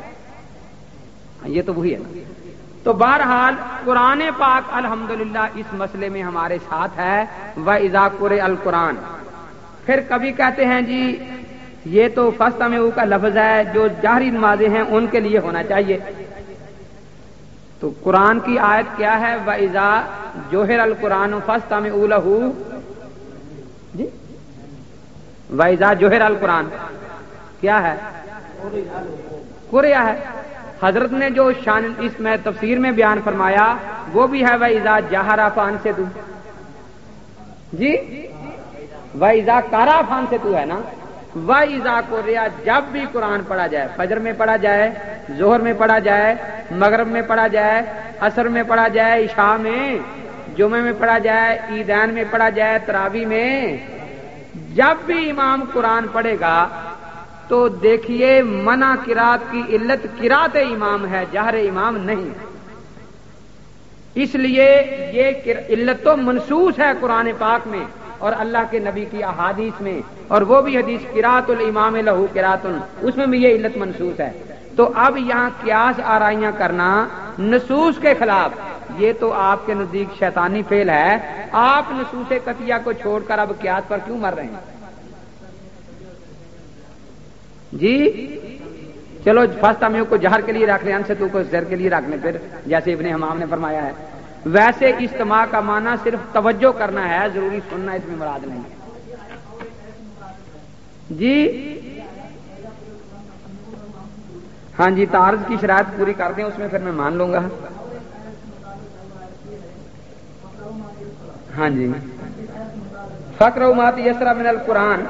یہ تو وہی ہے نا۔ تو بہرحال قرآن پاک الحمدللہ اس مسئلے میں ہمارے ساتھ ہے، وَإِذَا قُرِئَ الْقُرْآنُ۔ پھر کبھی کہتے ہیں جی یہ تو فَاسْتَمِعُوا کا لفظ ہے، جو جہری نمازیں ہیں ان کے لیے ہونا چاہیے۔ تو قرآن کی آیت کیا ہے؟ وَإِذَا جُهِرَ الْقُرْآنُ فَاسْتَمِعُوا لَهُ۔ جی وَإِذَا جُهِرَ الْقُرْآنُ کیا ہے؟ قُرِئَ ہے۔ حضرت نے جو شان اس میں تفسیر میں بیان فرمایا وہ بھی ہے وَإِذَا جَهَرَ فَأَنصِتُوا۔ جی وَإِذَا قَرَأَ فَأَنصِتُوا ہے نا۔ وَإِذَا قُرِئَ جب بھی قرآن پڑھا جائے، فجر میں پڑھا جائے، ظہر میں پڑھا جائے، مغرب میں پڑھا جائے، عصر میں پڑھا جائے، عشاء میں، جمعے میں پڑھا جائے، عیدین میں پڑھا جائے، تراویح میں، جب بھی امام قرآن پڑھے گا تو دیکھیے منع قرات کی علت قرات امام ہے، جہر امام نہیں، اس لیے یہ علت تو منصوص ہے قرآن پاک میں اور اللہ کے نبی کی احادیث میں، اور وہ بھی حدیث قرات الامام لہو قرات، اس میں بھی یہ علت منصوص ہے۔ تو اب یہاں قیاس آرائیاں کرنا نصوص کے خلاف، یہ تو آپ کے نزدیک شیطانی فعل ہے۔ آپ نصوص قطعیہ کو چھوڑ کر اب قیاس پر کیوں مر رہے ہیں؟ جی چلو فرسٹ امیوں کو جہر کے لیے رکھ لیں، انستو کو زر کے لیے رکھ لیں، پھر جیسے ابن حمام نے فرمایا ہے۔ ویسے استماع کا معنی صرف توجہ کرنا ہے، ضروری سننا اس میں مراد نہیں ہے۔ جی ہاں جی، تعارض کی شرائط پوری کر دیں، اس میں پھر میں مان لوں گا۔ ہاں جی، فقرؤ ما تیسر من القرآن،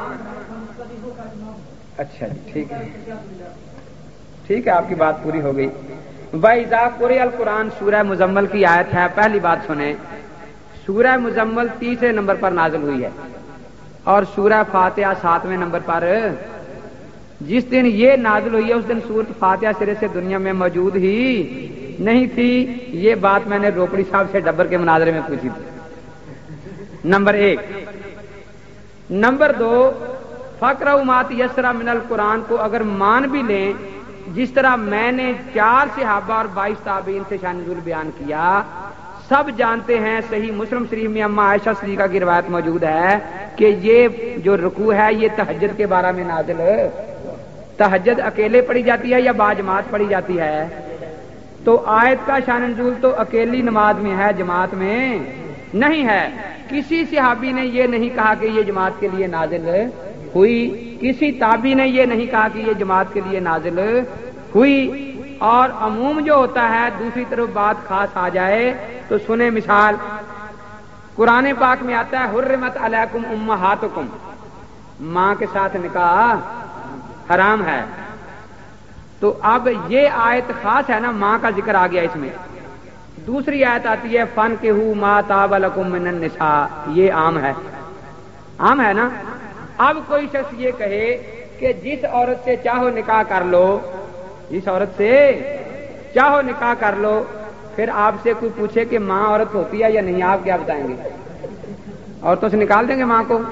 اچھا جی ٹھیک ہے ٹھیک ہے، آپ کی بات پوری ہو گئی۔ وَإِذَا قُرِئَ الْقُرْآنُ سورہ مزمل کی آیت ہے۔ پہلی بات سنیں، سورہ مزمل تیسرے نمبر پر نازل ہوئی ہے اور سورہ فاتحہ ساتویں نمبر پر۔ جس دن یہ نازل ہوئی ہے اس دن سورۃ فاتحہ سرے سے دنیا میں موجود ہی نہیں تھی۔ یہ بات میں نے روکڑی صاحب سے ڈبر کے مناظرے میں پوچھی تھی، نمبر ایک۔ نمبر دو، فقرؤ ما تیسر من القرآن کو اگر مان بھی لیں، جس طرح میں نے چار صحابہ اور بائیس تابعین سے شان نزول بیان کیا، سب جانتے ہیں، صحیح مسلم شریف میں اما عائشہ صدیقہ کی روایت موجود ہے کہ یہ جو رکوع ہے یہ تہجد کے بارے میں نازل ہے۔ تہجد اکیلے پڑھی جاتی ہے یا باجماعت پڑھی جاتی ہے؟ تو آیت کا شان نزول تو اکیلی نماز میں ہے، جماعت میں نہیں ہے۔ کسی صحابی نے یہ نہیں کہا کہ یہ جماعت کے لیے نازل ہوئی، کسی تابعی نے یہ نہیں کہا کہ یہ جماعت کے لیے نازل ہوئی۔ اور عموم جو ہوتا ہے، دوسری طرف بات خاص آ جائے تو سنیں مثال، قرآن پاک میں آتا ہے حرمت علیکم امہاتکم، ماں کے ساتھ نکاح حرام ہے۔ تو اب یہ آیت خاص ہے نا، ماں کا ذکر آ گیا اس میں۔ دوسری آیت آتی ہے فانکحوا ما طاب لکم من النساء، یہ عام ہے، عام ہے نا۔ اب کوئی شخص یہ کہے کہ جس عورت سے چاہو نکاح کر لو، جس عورت سے چاہو نکاح کر لو، پھر آپ سے کوئی پوچھے کہ ماں عورت ہوتی ہے یا نہیں، آپ کیا بتائیں گے؟ عورتوں سے نکال دیں گے ماں کو؟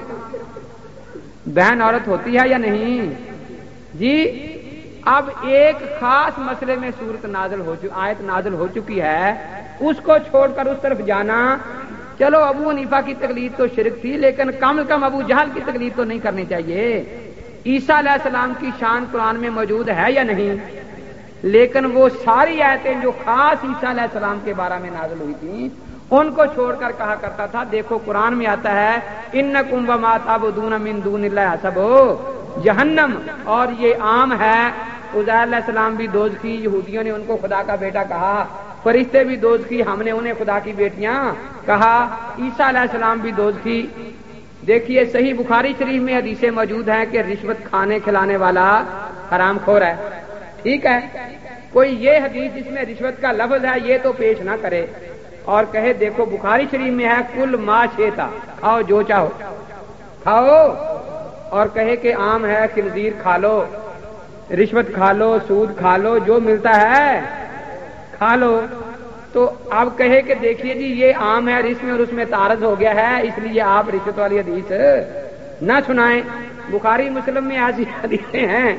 بہن عورت ہوتی ہے یا نہیں؟ جی اب ایک خاص مسئلے میں سورت نازل ہو چکی، آیت نازل ہو چکی ہے، اس کو چھوڑ کر اس طرف جانا، چلو ابو حنیفہ کی تقلید تو شرک تھی، لیکن کم از کم ابو جہل کی تقلید تو نہیں کرنی چاہیے۔ عیسیٰ علیہ السلام کی شان قرآن میں موجود ہے یا نہیں؟ لیکن وہ ساری آیتیں جو خاص عیسیٰ علیہ السلام کے بارے میں نازل ہوئی تھیں ان کو چھوڑ کر کہا کرتا تھا، دیکھو قرآن میں آتا ہے انکم وما تعبدون من دون اللہ حسب جہنم، اور یہ عام ہے۔ عزیر علیہ السلام بھی دوزخی، یہودیوں نے ان کو خدا کا بیٹا کہا، فرشتے بھی دوزخی، ہم نے انہیں خدا کی بیٹیاں کہا، عیسیٰ علیہ السلام بھی دوزخی۔ دیکھیے صحیح بخاری شریف میں حدیثیں موجود ہیں کہ رشوت کھانے کھلانے والا حرام خور ہے، ٹھیک ہے۔ کوئی یہ حدیث جس میں رشوت کا لفظ ہے یہ تو پیش نہ کرے اور کہے دیکھو بخاری شریف میں ہے کل ما شئتا، کھاؤ جو چاہو کھاؤ، اور کہے کہ عام ہے خنزیر کھا لو، رشوت کھا لو، سود کھا لو، جو ملتا ہے کھا لو۔ تو اب کہے کہ دیکھیے جی یہ عام ہے، اس میں اور اس میں تعارض ہو گیا ہے، اس لیے آپ رشوت والی حدیث نہ سنائیں۔ بخاری مسلم میں ایسی حدیثیں ہیں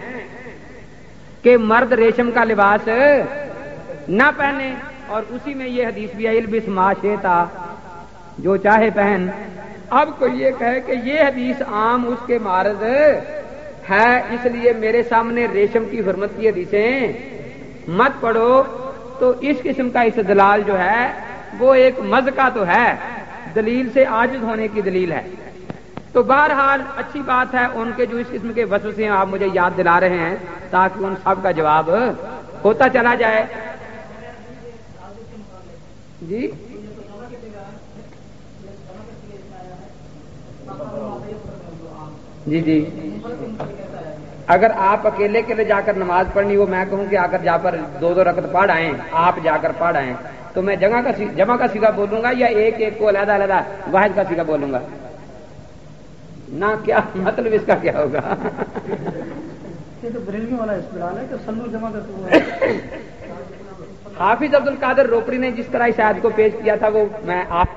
کہ مرد ریشم کا لباس نہ پہنے، اور اسی میں یہ حدیث بھی ہے البس ما شئتا، جو چاہے پہن۔ اب کوئی یہ کہے کہ یہ حدیث عام اس کے معرض ہے، اس لیے میرے سامنے ریشم کی حرمت کی حدیثیں مت پڑھو، تو اس قسم کا استدلال جو ہے وہ ایک مذکا تو ہے، دلیل سے عاجز ہونے کی دلیل ہے۔ تو بہرحال اچھی بات ہے، ان کے جو اس قسم کے وسوسے ہیں آپ مجھے یاد دلا رہے ہیں تاکہ ان سب کا جواب ہوتا چلا جائے۔ جی جی جی اگر آپ اکیلے کے لیے جا کر نماز پڑھنی ہو، میں کہوں کہ آ کر جا پر دو دو رکعت پڑھ آئیں، آپ جا کر پڑھ آئیں، تو میں جمع کا جمع کا سیگا بولوں گا یا ایک ایک کو علیحدہ علیحدہ واحد کا سیگا بولوں گا؟ نہ کیا مطلب اس کا کیا ہوگا؟ یہ تو بریلوی والا استدلال ہے کہ سلو جمع کرتے حافظ عبد القادر روپڑی نے جس طرح اس آیت کو پیش کیا تھا وہ میں آپ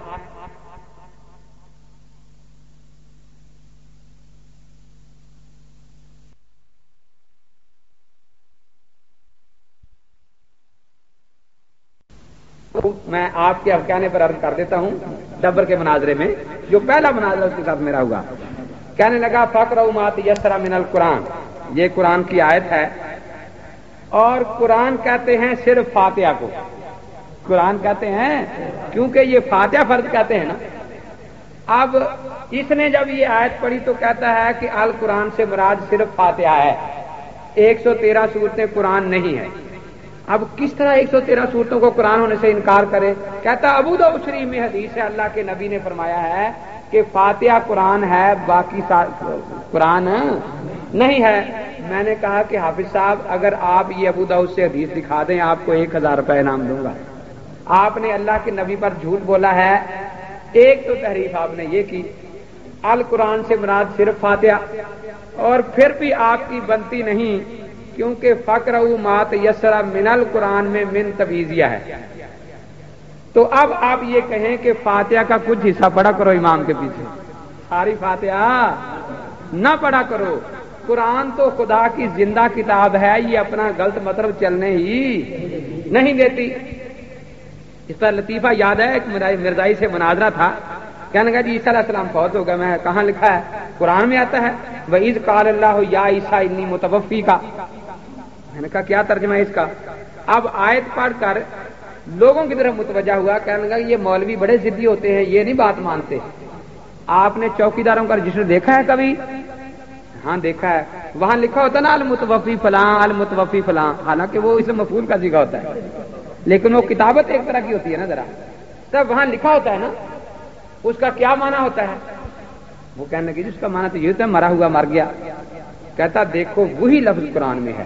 میں آپ کے کہنے پر عرض کر دیتا ہوں ڈبر کے مناظرے میں جو پہلا مناظرہ اس کے ساتھ میرا ہوا. کہنے لگا فقرؤ ما تیسر من القرآن، یہ قرآن کی آیت ہے اور قرآن کہتے ہیں صرف فاتحہ کو. قرآن کہتے ہیں کیونکہ یہ فاتحہ فرض کہتے ہیں نا. اب اس نے جب یہ آیت پڑھی تو کہتا ہے کہ القرآن سے مراد صرف فاتحہ ہے، ایک سو تیرہ صورتیں قرآن نہیں ہے. اب کس طرح ایک سو تیرہ صورتوں کو قرآن ہونے سے انکار کرے؟ کہتا ابو داؤد شریف میں حدیث ہے اللہ کے نبی نے فرمایا ہے کہ فاتحہ قرآن ہے باقی قرآن نہیں ہے. میں نے کہا کہ حافظ صاحب اگر آپ یہ ابو داؤد سے حدیث دکھا دیں آپ کو ایک ہزار روپے انعام دوں گا. آپ نے اللہ کے نبی پر جھوٹ بولا ہے. ایک تو تحریف آپ نے یہ کی القرآن سے مراد صرف فاتحہ، اور پھر بھی آپ کی بنتی نہیں کیونکہ فقرؤ ما تیسر من القرآن میں من تبعیضیہ ہے. تو اب آپ یہ کہیں کہ فاتحہ کا کچھ حصہ پڑھا کرو امام کے پیچھے، ساری فاتحہ نہ پڑھا کرو. قرآن تو خدا کی زندہ کتاب ہے، یہ اپنا غلط مطلب چلنے ہی نہیں دیتی. اس پر لطیفہ یاد ہے ایک مرزائی سے مناظرہ تھا. کہنے لگا جی عیسیٰ علیہ السلام فوت ہو گئے. میں کہاں لکھا ہے؟ قرآن میں آتا ہے وَإِذْ قَالَ اللَّهُ يَا عِيسَىٰ إِنِّي مُتَوَفِّيكَ. میں نے کہا کیا ترجمہ ہے اس کا؟ اب آیت پڑھ کر لوگوں کی طرف متوجہ ہوا. کہنے لگا یہ مولوی بڑے ضدی ہوتے ہیں، یہ نہیں بات مانتے. آپ نے چوکیداروں کا رجسٹر دیکھا ہے کبھی؟ ہاں دیکھا ہے. وہاں لکھا ہوتا ہے نا المتوفی فلاں المتوفی فلاں، حالانکہ وہ اسم مفعول کا صیغہ ہوتا ہے لیکن وہ کتابت ایک طرح کی ہوتی ہے نا. ذرا تب وہاں لکھا ہوتا ہے نا اس کا کیا معنی ہوتا ہے؟ وہ کہنے لگے جس کا معنی تو یہ ہوتا ہے مرا ہوا مر گیا. کہتا دیکھو وہی لفظ قرآن میں ہے.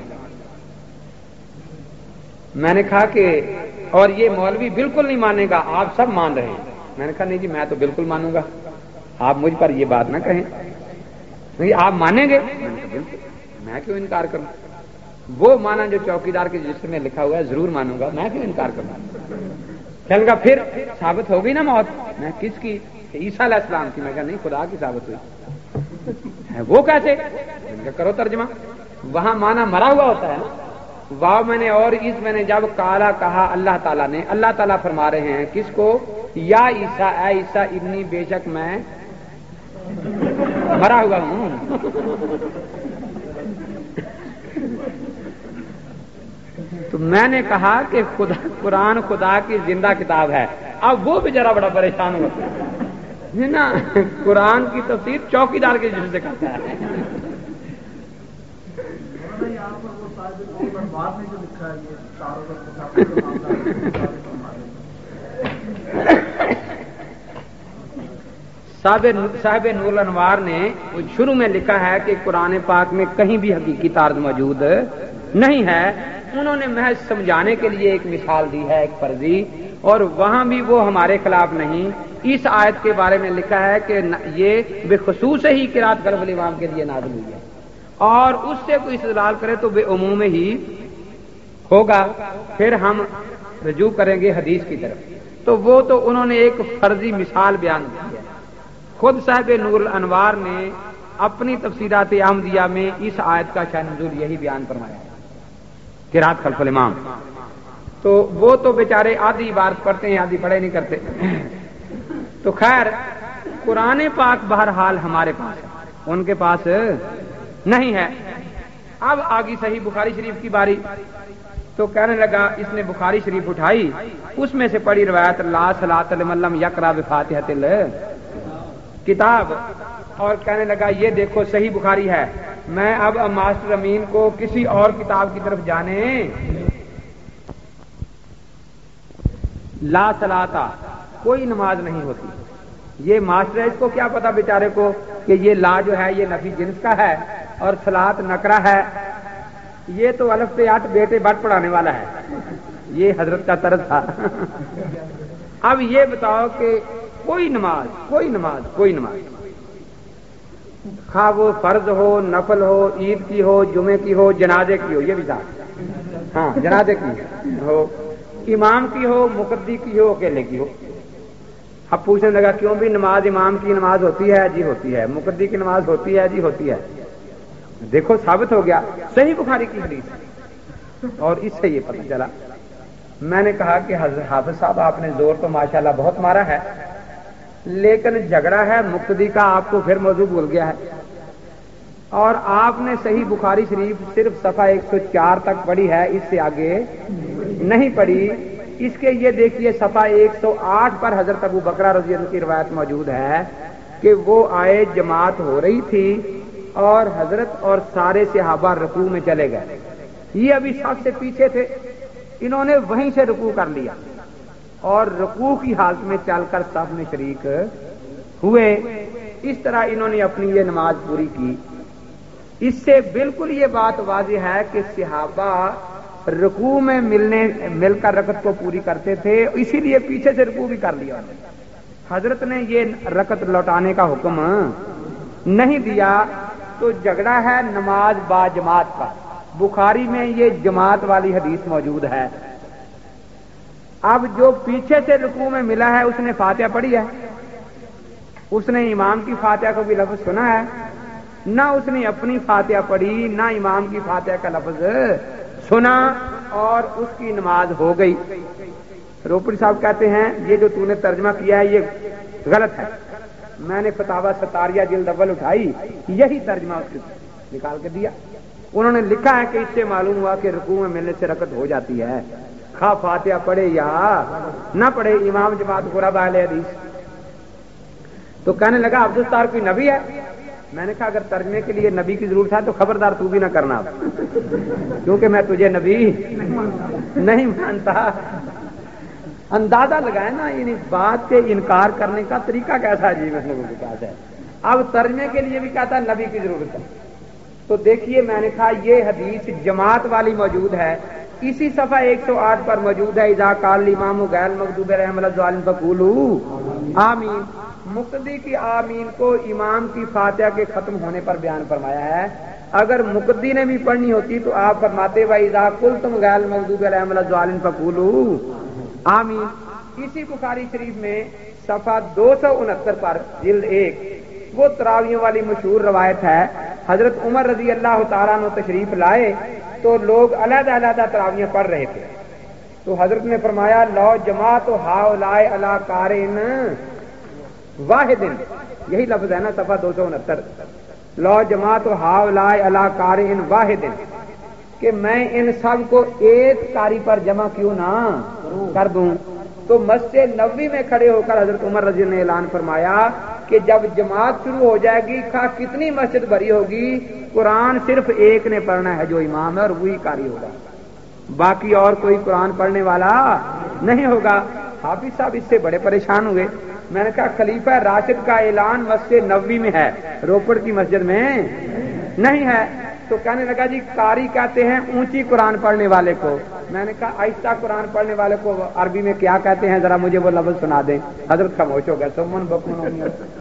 میں نے کہا کہ اور یہ مولوی بالکل نہیں مانے گا، آپ سب مان رہے ہیں. میں نے کہا نہیں جی میں تو بالکل مانوں گا، آپ مجھ پر یہ بات نہ کہیں. نہیں آپ مانیں گے؟ میں کیوں انکار کروں؟ وہ مانا جو چوکیدار کے رجسٹر میں لکھا ہوا ہے ضرور مانوں گا، میں کیوں انکار کروں؟ چل گا پھر ثابت ہو گئی نا موت. میں کس کی؟ عیسیٰ علیہ السلام کی. میں کہا نہیں خدا کی ثابت ہوئی. وہ کیسے؟ کرو ترجمہ. وہاں مانا مرا ہوا ہوتا ہے نا. واو میں نے اور اس میں نے جب کالا کہا اللہ تعالیٰ نے، اللہ تعالیٰ فرما رہے ہیں کس کو؟ یا عیسیٰ اے عیسیٰ انی بے شک میں مرا ہوا ہوں. تو میں نے کہا کہ خدا قرآن خدا کی زندہ کتاب ہے. اب وہ بیچارہ بڑا پریشان ہوتا ہے نا. قرآن کی تفسیر چوکیدار کے جس سے کرتا ہے. صاحب نور الانوار نے شروع میں لکھا ہے کہ قرآن پاک میں کہیں بھی حقیقی طرز موجود نہیں ہے. انہوں نے محض سمجھانے کے لیے ایک مثال دی ہے ایک فرضی، اور وہاں بھی وہ ہمارے خلاف نہیں. اس آیت کے بارے میں لکھا ہے کہ یہ بخصوص ہی قرات خلف الامام کے لیے نازل ہوئی ہے، اور اس سے کوئی استدلال کرے تو بے عموم ہی ہوگا. پھر ہم رجوع کریں گے حدیث کی طرف. تو وہ تو انہوں نے ایک فرضی مثال بیان کی ہے. خود صاحب نور الانوار نے اپنی تفسیرات احمدیہ میں اس آیت کا شأن نزول یہی بیان فرمایا ہے، قرات خلف الامام. تو وہ تو بیچارے آدھی عبارت پڑھتے ہیں آدھی پڑھے نہیں کرتے. تو خیر قرآن پاک بہرحال ہمارے پاس ہے، ان کے پاس نہیں ہے. اب آگی صحیح بخاری شریف کی باری. تو کہنے لگا اس نے بخاری شریف اٹھائی، اس میں سے پڑھی روایت لا صلاۃ لمن لم یقرأ بفاتحۃ الکتاب، اور کہنے لگا یہ دیکھو صحیح بخاری ہے. میں اب ماسٹر امین کو کسی اور کتاب کی طرف جانے لا صلاۃ کوئی نماز نہیں ہوتی. یہ ماسٹر ہے، اس کو کیا پتا بیچارے کو کہ یہ لا جو ہے یہ نفی جنس کا ہے اور صلاۃ نکرہ ہے. یہ تو الف پہ آٹھ بیٹے بٹ پڑھانے والا ہے. یہ حضرت کا طرز تھا. اب یہ بتاؤ کہ کوئی نماز کوئی نماز کوئی نماز خواہ وہ فرض ہو، نفل ہو، عید کی ہو، جمعے کی ہو، جنازے کی ہو، یہ بھی ساتھ، ہاں جنازے کی ہو، امام کی ہو، مقدی کی ہو، اکیلے کی ہو۔ اب پوچھنے لگا کیوں بھی نماز امام کی نماز ہوتی ہے؟ جی ہوتی ہے۔ مقدی کی نماز ہوتی ہے؟ جی ہوتی ہے۔ دیکھو ثابت ہو گیا، صحیح بخاری کی حدیث، اور اس سے یہ پتہ چلا۔ میں نے کہا کہ حضرت حافظ صاحب آپ نے زور تو ماشاءاللہ بہت مارا ہے، لیکن جھگڑا ہے مقتدی کا، آپ کو پھر موضوع بھول گیا ہے، اور آپ نے صحیح بخاری شریف صرف صفحہ ایک سو چار تک پڑھی ہے، اس سے آگے نہیں پڑھی۔ اس کے یہ دیکھیے صفحہ ایک سو آٹھ پر حضرت ابو بکر رضی اللہ عنہ کی روایت موجود ہے کہ وہ آئے، جماعت ہو رہی تھی اور حضرت اور سارے صحابہ رکوع میں چلے گئے، یہ ابھی سب سے پیچھے تھے، انہوں نے وہیں سے رکوع کر لیا اور رکوع کی حالت میں چل کر صف میں شریک ہوئے۔ اس طرح انہوں نے اپنی یہ نماز پوری کی۔ اس سے بالکل یہ بات واضح ہے کہ صحابہ رکوع میں ملنے مل کر رکعت کو پوری کرتے تھے، اسی لیے پیچھے سے رکوع بھی کر لیا۔ حضرت نے یہ رکعت لوٹانے کا حکم نہیں دیا، تو جھگڑا ہے نماز با جماعت کا۔ بخاری میں یہ جماعت والی حدیث موجود ہے۔ اب جو پیچھے سے رکوع میں ملا ہے اس نے فاتحہ پڑھی ہے، اس نے امام کی فاتحہ کو بھی لفظ سنا ہے، نہ اس نے اپنی فاتحہ پڑھی نہ امام کی فاتحہ کا لفظ سنا، اور اس کی نماز ہو گئی۔ روپڑی صاحب کہتے ہیں یہ جو تو نے ترجمہ کیا ہے یہ غلط ہے۔ میں نے فتاوی ستاریہ جلد اول اٹھائی، یہی ترجمہ اس کو نکال کے دیا۔ انہوں نے لکھا ہے کہ اس سے معلوم ہوا کہ رکوع میں ملنے سے رکعت ہو جاتی ہے، خواہ فاتحہ پڑھے یا نہ پڑھے، امام جماعت قرب اہل حدیث۔ تو کہنے لگا عبدالستار کوئی نبی ہے؟ میں نے کہا اگر ترجمے کے لیے نبی کی ضرورت ہے تو خبردار تو بھی نہ کرنا، کیونکہ میں تجھے نبی نہیں مانتا۔ اندازہ لگائے نا یعنی بات کے انکار کرنے کا طریقہ کیسا عجیب ہے۔ اب ترجمے کے لیے بھی کہتا ہے نبی کی ضرورت ہے۔ تو دیکھیے میں نے کہا یہ حدیث جماعت والی موجود ہے، اسی صفحہ ایک سو آٹھ پر موجود ہے، اذا قال الامام غیر المغضوب علیہم ولا الضالین فقولوا آمین۔ مقتدی کی آمین کو امام کی فاتحہ کے ختم ہونے پر بیان فرمایا ہے۔ اگر مقتدی نے بھی پڑھنی ہوتی تو آپ فرماتے وَإِذَا قُلْتُمْ غَيْرَ الْمَغْضُوبِ عَلَيْهِمْ وَلَا الضَّالِّينَ فَقُولُوا آمین۔ اسی بخاری شریف میں صفحہ دو سو انہتر پر جلد ایک وہ تراویحوں والی مشہور روایت ہے، حضرت عمر رضی اللہ تعالیٰ عنہ تشریف لائے تو لوگ علیحدہ علیحدہ تراویحیں پڑھ رہے تھے، تو حضرت نے فرمایا لو جماعت ہؤلاء علی قارئ واحد، یہی لفظ ہے نا صفحہ دو سو انہتر، لو جماعت ہؤلاء علی قارئ واحد، کہ میں ان سب کو ایک قاری پر جمع کیوں نہ کر دوں۔ تو مسجد نبوی میں کھڑے ہو کر حضرت عمر رضی اللہ عنہ نے اعلان فرمایا کہ جب جماعت شروع ہو جائے گی خواہ کتنی مسجد بھری ہوگی، قرآن صرف ایک نے پڑھنا ہے جو امام ہے اور وہی قاری ہوگا، باقی اور کوئی قرآن پڑھنے والا نہیں ہوگا۔ حافظ صاحب اس سے بڑے پریشان ہوئے۔ میں نے کہا خلیفہ راشد کا اعلان مسجد نبوی میں ہے، روپڑ کی مسجد میں نہیں ہے۔ تو کہنے لگا جی قاری کہتے ہیں اونچی قرآن پڑھنے والے کو۔ میں نے کہا آہستہ قرآن پڑھنے والے کو عربی میں کیا کہتے ہیں، ذرا مجھے وہ لفظ سنا دیں۔ حضرت خاموش ہو گئے، سمن بکمن۔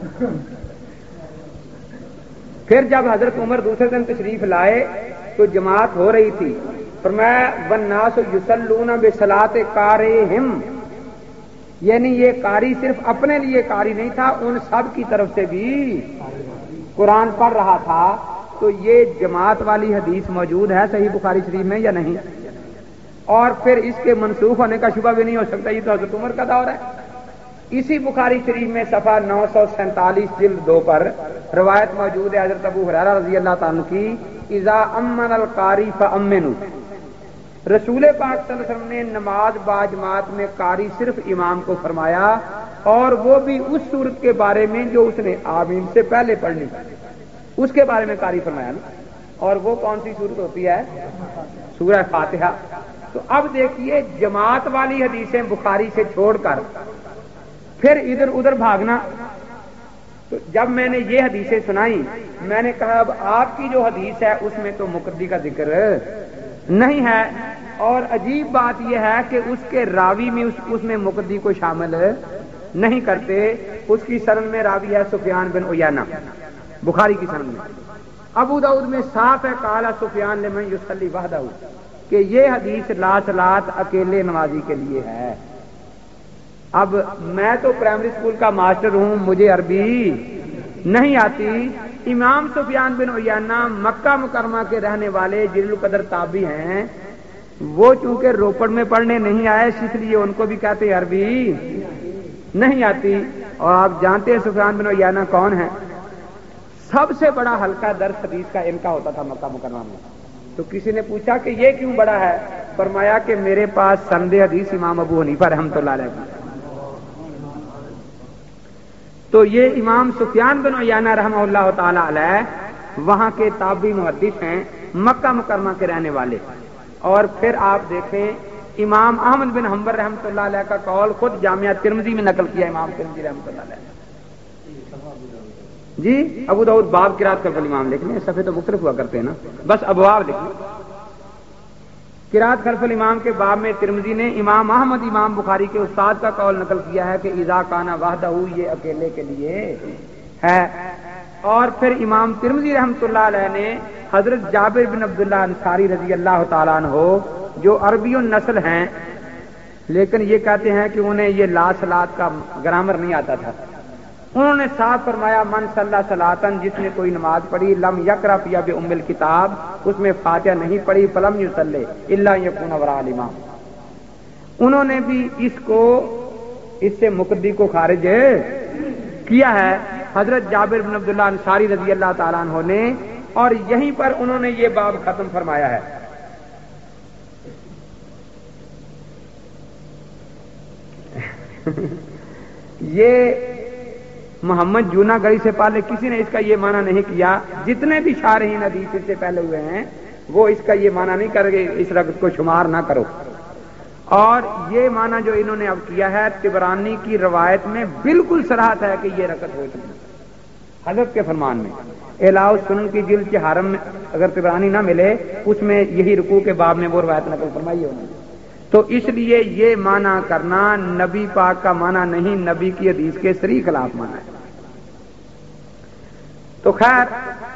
پھر جب حضرت عمر دوسرے دن تشریف لائے تو جماعت ہو رہی تھی، فرمایا والناس یصلون بصلاۃ قارئہم، یعنی یہ قاری صرف اپنے لیے قاری نہیں تھا، ان سب کی طرف سے بھی قرآن پڑھ رہا تھا۔ تو یہ جماعت والی حدیث موجود ہے صحیح بخاری شریف میں یا نہیں؟ اور پھر اس کے منسوخ ہونے کا شبہ بھی نہیں ہو سکتا، یہ تو حضرت عمر کا دور ہے۔ اسی بخاری شریف میں صفحہ نو سو سینتالیس جلد دو پر روایت موجود ہے حضرت ابو ہریرہ رضی اللہ تعالیٰ کی، اذا امن القاری فامنوا، رسول پاک صلی اللہ علیہ وسلم نے نماز با جماعت میں قاری صرف امام کو فرمایا، اور وہ بھی اس صورت کے بارے میں جو اس نے آمین سے پہلے پڑھنی، اس کے بارے میں قاری فرمایا نا۔ اور وہ کون سی صورت ہوتی ہے؟ سورہ فاتحہ۔ تو اب دیکھیے جماعت والی حدیثیں بخاری سے چھوڑ کر پھر ادھر ادھر بھاگنا۔ تو جب میں نے یہ حدیثیں سنائی میں نے کہا اب آپ کی جو حدیث ہے اس میں تو مقتدی کا ذکر نہیں ہے، اور عجیب بات یہ ہے کہ اس کے راوی میں اس, اس میں مقتدی کو شامل نہیں کرتے۔ اس کی سند میں راوی ہے سفیان بن عیینہ، बुखारी की सनद में। अबू दाऊद में साफ है काला सुफियान लिमन युसल्ली वहदहू कि ये हदीस ला सलात अकेले नमाजी के लिए है। अब मैं तो प्राइमरी स्कूल का मास्टर हूं, मुझे अरबी नहीं आती। इमाम सुफियान बिन उयैना मक्का मुकरमा के रहने वाले जिल्लुल कदर ताबी हैं, वो चूंकि रोपड़ में पढ़ने नहीं आए इसलिए उनको भी कहते अरबी नहीं आती। और आप जानते हैं सुफियान बिन उयैना कौन है? सबसे बड़ा हल्का दर्स हदीस का इनका होता था मक्का मुकरमा में। तो किसी ने पूछा कि ये क्यों बड़ा है? फरमाया कि मेरे पास संदे हदीस इमाम अबू हनीफा रहमतुल्लाह अलैह। तो ये इमाम सुफियान बिन उयैना रहमतुल्लाह ताला अलैह वहां के ताबी मुहद्दिस हैं, मक्का मुकरमा के रहने वाले। और फिर आप देखें इमाम अहमद बिन हंबल रहमतुल्लाह अलैह का कौल खुद जामिया तिरमिजी में नकल किया इमाम तिरमिजी रहमतुल्लाह अलैह जी। अबू दाऊद बाब किरात खल्फल इमाम लिख लें, सफे तो मुख्तलिफ हुआ करते हैं ना, बस अबवाब लिख लें। किरात खल्फल इमाम के बाब में तिरमिजी ने इमाम अहमद इमाम बुखारी के उस्ताद का कौल नकल किया है कि इज़ा काना वहदहू, ये अकेले के लिए है। और फिर इमाम तिरमिजी रहमतुल्लाह अलैह ने हजरत जाबिर बिन अब्दुल्लाह अंसारी रजी अल्लाह तआला अन्हो जो अरबियुन नस्ल हैं, लेकिन ये कहते हैं कि उन्हें ये ला सलात का ग्रामर नहीं आता था, उन्होंने साफ फरमाया मन सल्ला सलातन, जिसने कोई नमाज पढ़ी लम यकरा फिया बि उम्मिल किताब, उसमें फातिहा नहीं पढ़ी, फलम युसल्ले इल्ला यकून वराअल इमाम। उन्होंने भी इसको इससे मुकद्दी को खारिज किया है हजरत जाबिर बिन अब्दुल्लाह अंसारी रजी अल्लाह तआला अन्हु ने, और यहीं पर उन्होंने ये बाब खत्म फरमाया है। ये मोहम्मद जूनागढ़ी से पहले किसी ने इसका ये माना नहीं किया। जितने भी शारहीन हदीस इससे पहले हुए हैं वो इसका ये माना नहीं करेंगे, इस रगत को शुमार ना करो। और ये माना जो इन्होंने अब किया है, तिबरानी की रवायत में बिल्कुल सराहत है कि ये रकत हो चुकी हजरत के फरमान में। इलाउ सुनन की जिल्द के हारम में अगर तिबरानी ना मिले उसमें यही रुकू के बाब में वो रवायत नकल फरमाई है उन्होंने। तो इसलिए ये माना करना नबी पाक का माना नहीं, नबी की हदीस के सरी खिलाफ माना है। तो खैर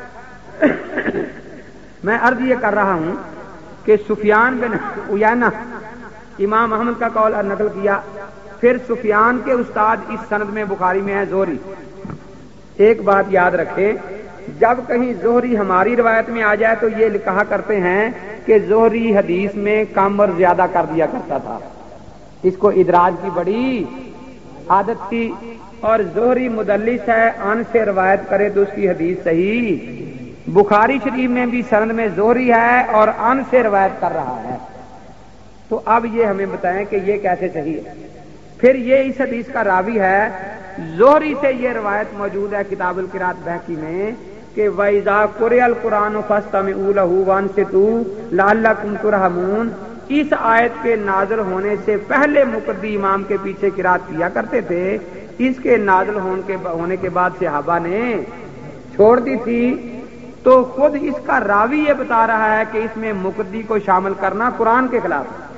मैं अर्ज ये कर रहा हूं कि सुफियान बिन उयैना इमाम अहमद का कौल नकल किया, फिर सुफियान के उस्ताद इस सनद में बुखारी में है जोहरी। एक बात याद रखें, जब कहीं जोहरी हमारी रिवायत में आ जाए तो ये कहा करते हैं कि जोहरी हदीस में कम और ज्यादा कर दिया करता था, इसको इदराज की बड़ी आदत थी। और जोहरी मुदल्लिस है, अन से रिवायत करे तो उसकी हदीस सही। बुखारी शरीफ में भी सनद में जोहरी है और अन से रिवायत कर रहा है। तो अब ये हमें बताएं कि ये कैसे सही है। फिर ये इस हदीस का रावी है, जोहरी से ये रिवायत मौजूद है किताबुल किरात बहकी में कि वइज़ा कुरिअल कुरान फस्तमिऊ लहू वअनसितू लअल्लकुम तुरहमून। इस आयत के नाज़िल होने से पहले मुक़द्दी इमाम के पीछे किरात किया करते थे, इसके नाज़िल होने के होने के बाद सहाबा ने छोड़ दी थी। तो खुद इसका रावी ये बता रहा है कि इसमें मुक़द्दी को शामिल करना कुरान के खिलाफ है।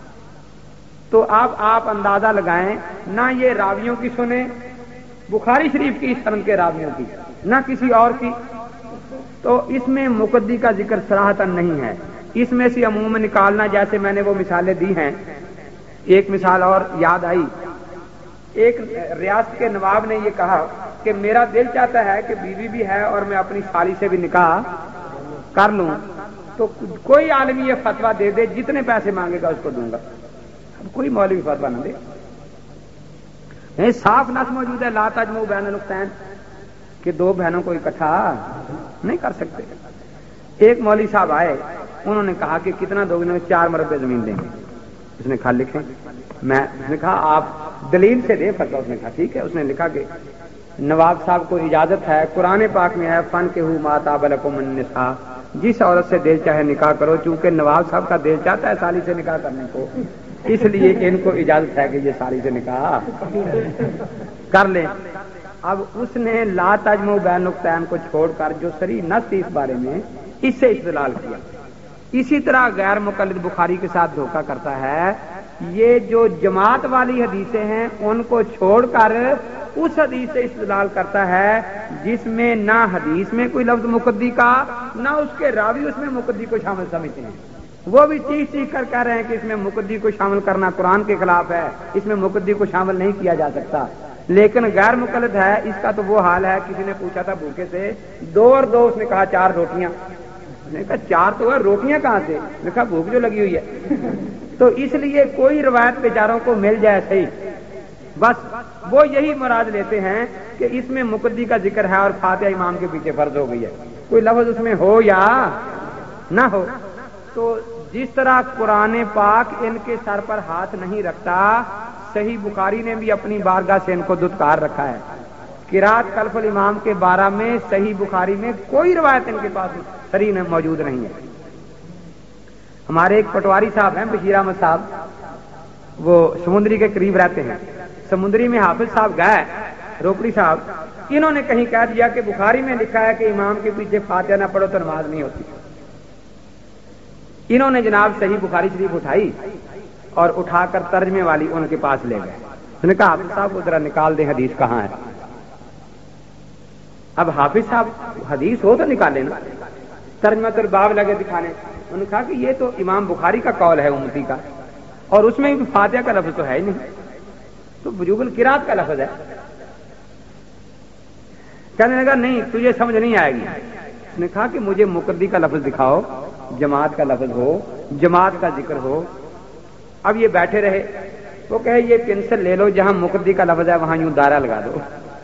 तो अब आप अंदाजा लगाएं, ना ये रावियों की सुने बुखारी शरीफ की सनद के रावियों की, ना किसी और की, तो इसमें मुक़द्दी का जिक्र सराहतन नहीं है। इसमें से अमूमन निकालना, जैसे मैंने वो मिसालें दी हैं। एक मिसाल और याद आई, एक रियासत के नवाब ने ये कहा कि मेरा दिल चाहता है कि बीवी भी है और मैं अपनी साली से भी निकाह कर लूं, तो कोई आलमी ये फतवा दे दे, जितने पैसे मांगेगा उसको दूंगा। अब कोई मौलवी फतवा न दे, नहीं, साफ नस मौजूद है ला तजमू बैनुल उख्तैन कि दो बहनों को इकट्ठा नहीं कर सकते। एक मौलवी साहब आए, उन्होंने कहा कि कितना दोगे? चार मरबे जमीन देंगे। उसने कहा लिखें। मैं उसने कहा आप दलील से दे फतवा। उसने कहा ठीक है। उसने लिखा कि नवाब साहब को इजाजत है, कुरान पाक में है फन के हु माता बलकुम निसा, जिस औरत से दिल चाहे निकाह करो। चूंकि नवाब साहब का दिल चाहता है साली से निकाह करने को, इसलिए इनको इजाजत है कि ये साली से निकाह कर लें। अब उसने ला तजमू बैन उख्तैन को छोड़कर जो सरी नस इस बारे में, इससे इस्तेलाल किया। इसी तरह गैर मुकल्लिद बुखारी के साथ धोखा करता है। ये जो जमात वाली हदीसें हैं उनको छोड़कर اس حدیث سے استدلال کرتا ہے جس میں نہ حدیث میں کوئی لفظ مقدی کا، نہ اس کے راوی اس میں مقدی کو شامل سمجھتے ہیں. وہ بھی چیخ چیخ کر کہہ رہے ہیں کہ اس میں مقدی کو شامل کرنا قرآن کے خلاف ہے، اس میں مقدی کو شامل نہیں کیا جا سکتا. لیکن غیر مقلد ہے اس کا تو وہ حال ہے، کسی نے پوچھا تھا بھوکے سے دو اور دو، اس نے کہا چار روٹیاں. نے کہا چار تو ہے، روٹیاں کہاں سے؟ نے کہا بھوک جو لگی ہوئی ہے. تو اس لیے کوئی روایت بیچاروں کو مل جائے صحیح، بس وہ یہی مراد لیتے ہیں کہ اس میں مقدی کا ذکر ہے اور فاتحہ امام کے پیچھے فرض ہو گئی ہے، کوئی لفظ اس میں ہو یا نہ ہو. تو جس طرح قرآن پاک ان کے سر پر ہاتھ نہیں رکھتا، صحیح بخاری نے بھی اپنی بارگاہ سے ان کو دتکار رکھا ہے. قرات خلف الامام کے بارے میں صحیح بخاری میں کوئی روایت ان کے پاس صریح موجود نہیں ہے. ہمارے ایک پٹواری صاحب ہیں بشیر احمد صاحب، وہ سمندری کے قریب رہتے ہیں. سمندری میں حافظ صاحب گئے، روکڑی صاحب، انہوں نے کہیں کہہ دیا کہ بخاری میں لکھا ہے کہ امام کے پیچھے فاتحہ نہ پڑھو تو نماز نہیں ہوتی. انہوں نے جناب صحیح بخاری شریف اٹھائی اور اٹھا کر ترجمے والی ان کے پاس لے گئے. انہوں نے کہا حافظ صاحب ذرا نکال دیں حدیث کہاں ہے. اب حافظ صاحب حدیث ہو تو نکالے نا، ترجمۃ الباب لگے دکھانے. انہوں نے کہا کہ یہ تو امام بخاری کا قول ہے امتی کا، اور اس میں بھی فاتحہ کا لفظ تو ہے ہی نہیں، تو وجوب القرات کا لفظ ہے. کہنے لگا نہیں تجھے سمجھ نہیں آئے گی. اس نے کہا کہ مجھے مقدی کا لفظ دکھاؤ، جماعت کا لفظ ہو، جماعت کا ذکر ہو. اب یہ بیٹھے رہے، وہ کہے یہ پنسل لے لو، جہاں مقدی کا لفظ ہے وہاں یوں دائرہ لگا دو.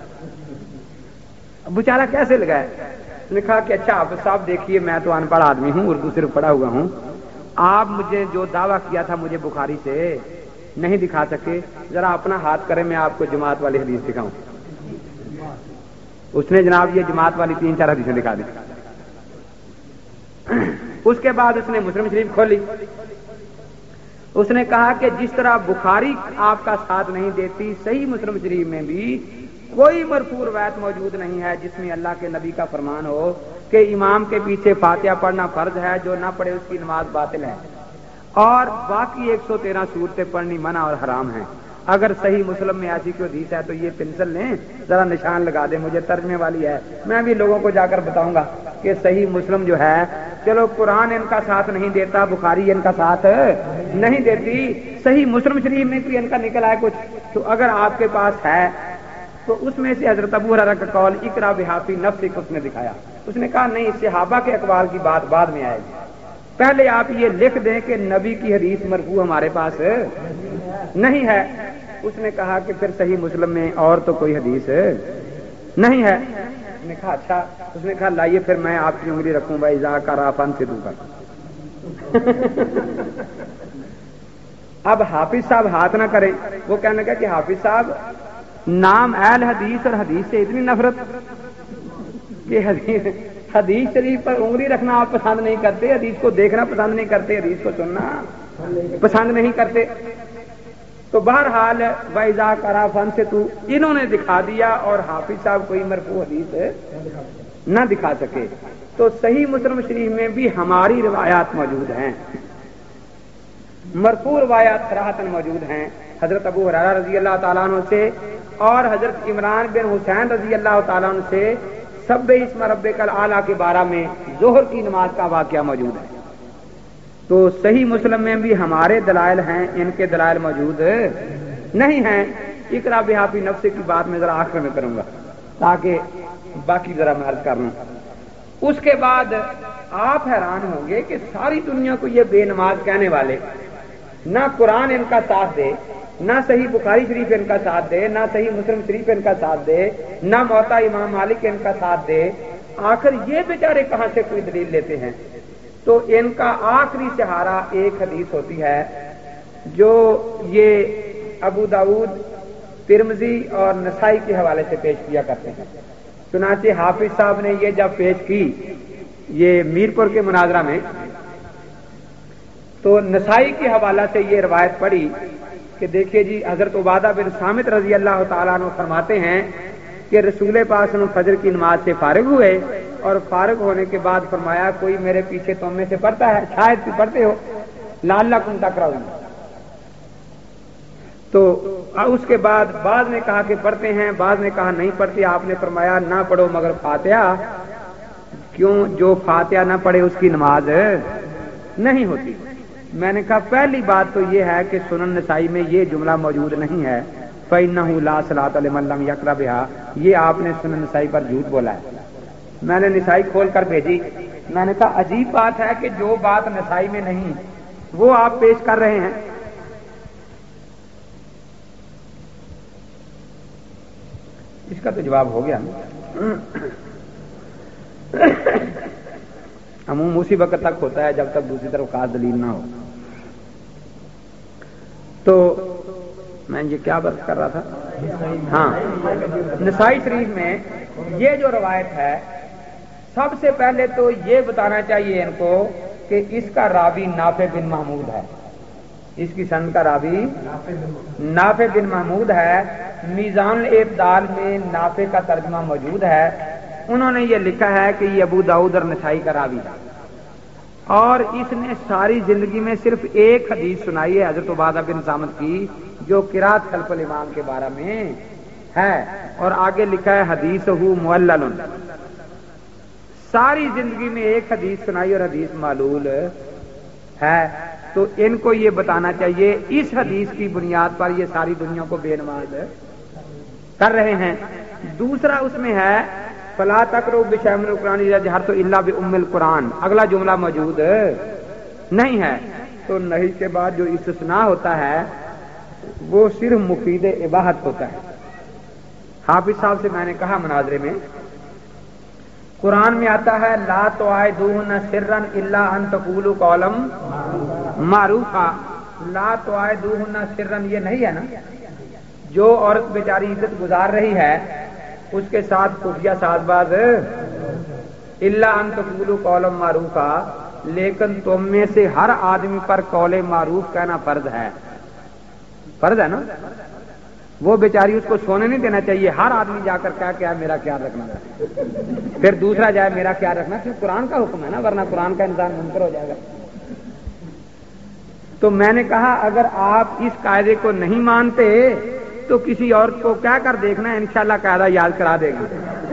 بیچارہ کیسے لگائے؟ اس نے کہا کہ اچھا حافظ صاحب دیکھیے میں تو ان پڑھ آدمی ہوں، اردو صرف پڑھا ہوا ہوں، آپ مجھے جو دعویٰ کیا تھا مجھے بخاری سے نہیں دکھا سکے، ذرا اپنا ہاتھ کرے میں آپ کو جماعت والی حدیث دکھاؤں. اس نے جناب یہ جماعت والی تین چار حدیثیں دکھا دی. اس کے بعد اس نے مسلم شریف کھولی. اس نے کہا کہ جس طرح بخاری آپ کا ساتھ نہیں دیتی، صحیح مسلم شریف میں بھی کوئی مرفوع روایت موجود نہیں ہے جس میں اللہ کے نبی کا فرمان ہو کہ امام کے پیچھے فاتحہ پڑھنا فرض ہے، جو نہ پڑھے اس کی نماز باطل ہے، اور باقی ایک سو تیرہ صورتیں پڑھنی منع اور حرام ہیں. اگر صحیح مسلم میں ایسی کوئی حدیث ہے تو یہ پنسل لیں، ذرا نشان لگا دیں، مجھے ترجمے والی ہے، میں بھی لوگوں کو جا کر بتاؤں گا کہ صحیح مسلم جو ہے، چلو قرآن ان کا ساتھ نہیں دیتا، بخاری ان کا ساتھ نہیں دیتی، صحیح مسلم شریف میں کوئی ان کا نکل آئے کچھ، تو اگر آپ کے پاس ہے تو اس میں سے حضرت ابو ہریرہ کا قول اقرا بحافی نفسک اس نے دکھایا. اس نے کہا نہیں، صحابہ کے اقوال کی بات بعد میں آئے گی، پہلے آپ یہ لکھ دیں کہ نبی کی حدیث مرفوع ہمارے پاس نہیں ہے. اس نے کہا کہ پھر صحیح مسلم میں اور تو کوئی حدیث نہیں ہے. اس نے کہا اچھا. اس نے کہا لائیے پھر میں آپ کی انگلی رکھوں بھائی، اذا کرا فن سے دوں کر. اب حافظ صاحب ہاتھ نہ کریں، وہ کہنے کا کہ حافظ صاحب نام اہل حدیث اور حدیث سے اتنی نفرت کہ حدیث حدیث شریف پر انگلی رکھنا آپ پسند نہیں کرتے، حدیث کو دیکھنا پسند نہیں کرتے، حدیث کو سننا پسند نہیں کرتے. تو بہرحال وَإِذَا قَرَأَ فَانصِتُوا انہوں نے دکھا دیا اور حافظ صاحب کوئی مرفوع حدیث نہ دکھا سکے. تو صحیح مسلم شریف میں بھی ہماری روایات موجود ہیں، مرفوع روایات صراحتاً موجود ہیں حضرت ابو ہریرہ رضی اللہ تعالیٰ عنہ سے اور حضرت عمران بن حسین رضی اللہ تعالیٰ عنہ سے سبح اسم ربک الاعلیٰ کے بارے میں ظہر کی نماز کا واقعہ موجود ہے. تو صحیح مسلم میں بھی ہمارے دلائل ہیں، ان کے دلائل موجود نہیں ہیں. اقرا بحافی نفس کی بات میں ذرا آخر میں کروں گا تاکہ باقی ذرا میں عرض کر لوں. اس کے بعد آپ حیران ہوں گے کہ ساری دنیا کو یہ بے نماز کہنے والے، نہ قرآن ان کا ساتھ دے، نہ صحیح بخاری شریف ان کا ساتھ دے، نہ صحیح مسلم شریف ان کا ساتھ دے، نہ موطا امام مالک ان کا ساتھ دے، آخر یہ بیچارے کہاں سے کوئی دلیل لیتے ہیں؟ تو ان کا آخری سہارا ایک حدیث ہوتی ہے جو یہ ابو داؤد، ترمذی اور نسائی کے حوالے سے پیش کیا کرتے ہیں. چنانچہ حافظ صاحب نے یہ جب پیش کی یہ میرپور کے مناظرہ میں، تو نسائی کے حوالہ سے یہ روایت پڑھی کہ دیکھیے جی حضرت عبادہ بن صامت رضی اللہ تعالیٰ عنہ فرماتے ہیں کہ رسول پاک صلی اللہ علیہ وسلم فجر کی نماز سے فارغ ہوئے اور فارغ ہونے کے بعد فرمایا کوئی میرے پیچھے تم میں سے پڑھتا ہے، شاید کہ پڑھتے ہو، لعلکم تقرؤون. تو اس کے بعد بعض نے کہا کہ پڑھتے ہیں، بعض نے کہا نہیں پڑھتے. آپ نے فرمایا نہ پڑھو مگر فاتحہ. کیوں؟ جو فاتحہ نہ پڑھے اس کی نماز نہیں ہوتی. میں نے کہا پہلی بات تو یہ ہے کہ سنن نسائی میں یہ جملہ موجود نہیں ہے فَإِنَّهُ لَا صَلَاةَ لِمَن لَّمْ يَقْرَأْ بِهَا. یہ آپ نے سنن نسائی پر جھوٹ بولا ہے. میں نے نسائی کھول کر بھیجی. میں نے کہا عجیب بات ہے کہ جو بات نسائی میں نہیں وہ آپ پیش کر رہے ہیں. اس کا تو جواب ہو گیا. عموم اسی وقت تک ہوتا ہے جب تک دوسری طرف خاص دلیل نہ ہو. تو میں یہ کیا بات کر رہا تھا؟ ہاں، نسائی شریف میں یہ جو روایت ہے سب سے پہلے تو یہ بتانا چاہیے ان کو کہ اس کا راوی نافع بن محمود ہے. اس کی سند کا راوی نافع بن محمود ہے. میزان الاعتدال میں نافع کا ترجمہ موجود ہے. انہوں نے یہ لکھا ہے کہ یہ ابو داؤد اور نسائی کا راوی ہے اور اس نے ساری زندگی میں صرف ایک حدیث سنائی ہے حضرت عبادہ بن صامت کی جو قرات خلف الامام کے بارے میں ہے اور آگے لکھا ہے حدیثہ معلل. ساری زندگی میں ایک حدیث سنائی اور حدیث معلول ہے. تو ان کو یہ بتانا چاہیے اس حدیث کی بنیاد پر یہ ساری دنیا کو بے نماز کر رہے ہیں. دوسرا اس میں ہے فلا تقرؤوا بشیء من القرآن اذا جہرتم الا بأم القرآن. اگلا جملہ موجود نہیں ہے. تو نہیں کے بعد جو استثناء ہوتا ہے وہ صرف مفید اباحت ہوتا ہے. حافظ صاحب سے میں نے کہا مناظرے میں قرآن میں آتا ہے لا تعائدوہن سرا الا ان تقولوا قولا معروفا. لا تعائدوہن سرا یہ نہیں ہے نا. جو عورت بیچاری عزت گزار رہی ہے اس کے ساتھ خفیہ ساز باز الا ان تقولوا قولا معروفا. لیکن تم میں سے ہر آدمی پر قول معروف کہنا فرض ہے. فرض ہے نا. وہ بیچاری اس کو سونے نہیں دینا چاہیے. ہر آدمی جا کر کہا کہ میرا خیال رکھنا ہے پھر دوسرا جائے میرا خیال رکھنا. کیوں؟ قرآن کا حکم ہے نا، ورنہ قرآن کا انسان منکر ہو جائے گا. تو میں نے کہا اگر آپ اس قاعدے کو نہیں مانتے تو کسی اور کو کہہ کر دیکھنا انشاءاللہ قاعدہ یاد کرا دے گا.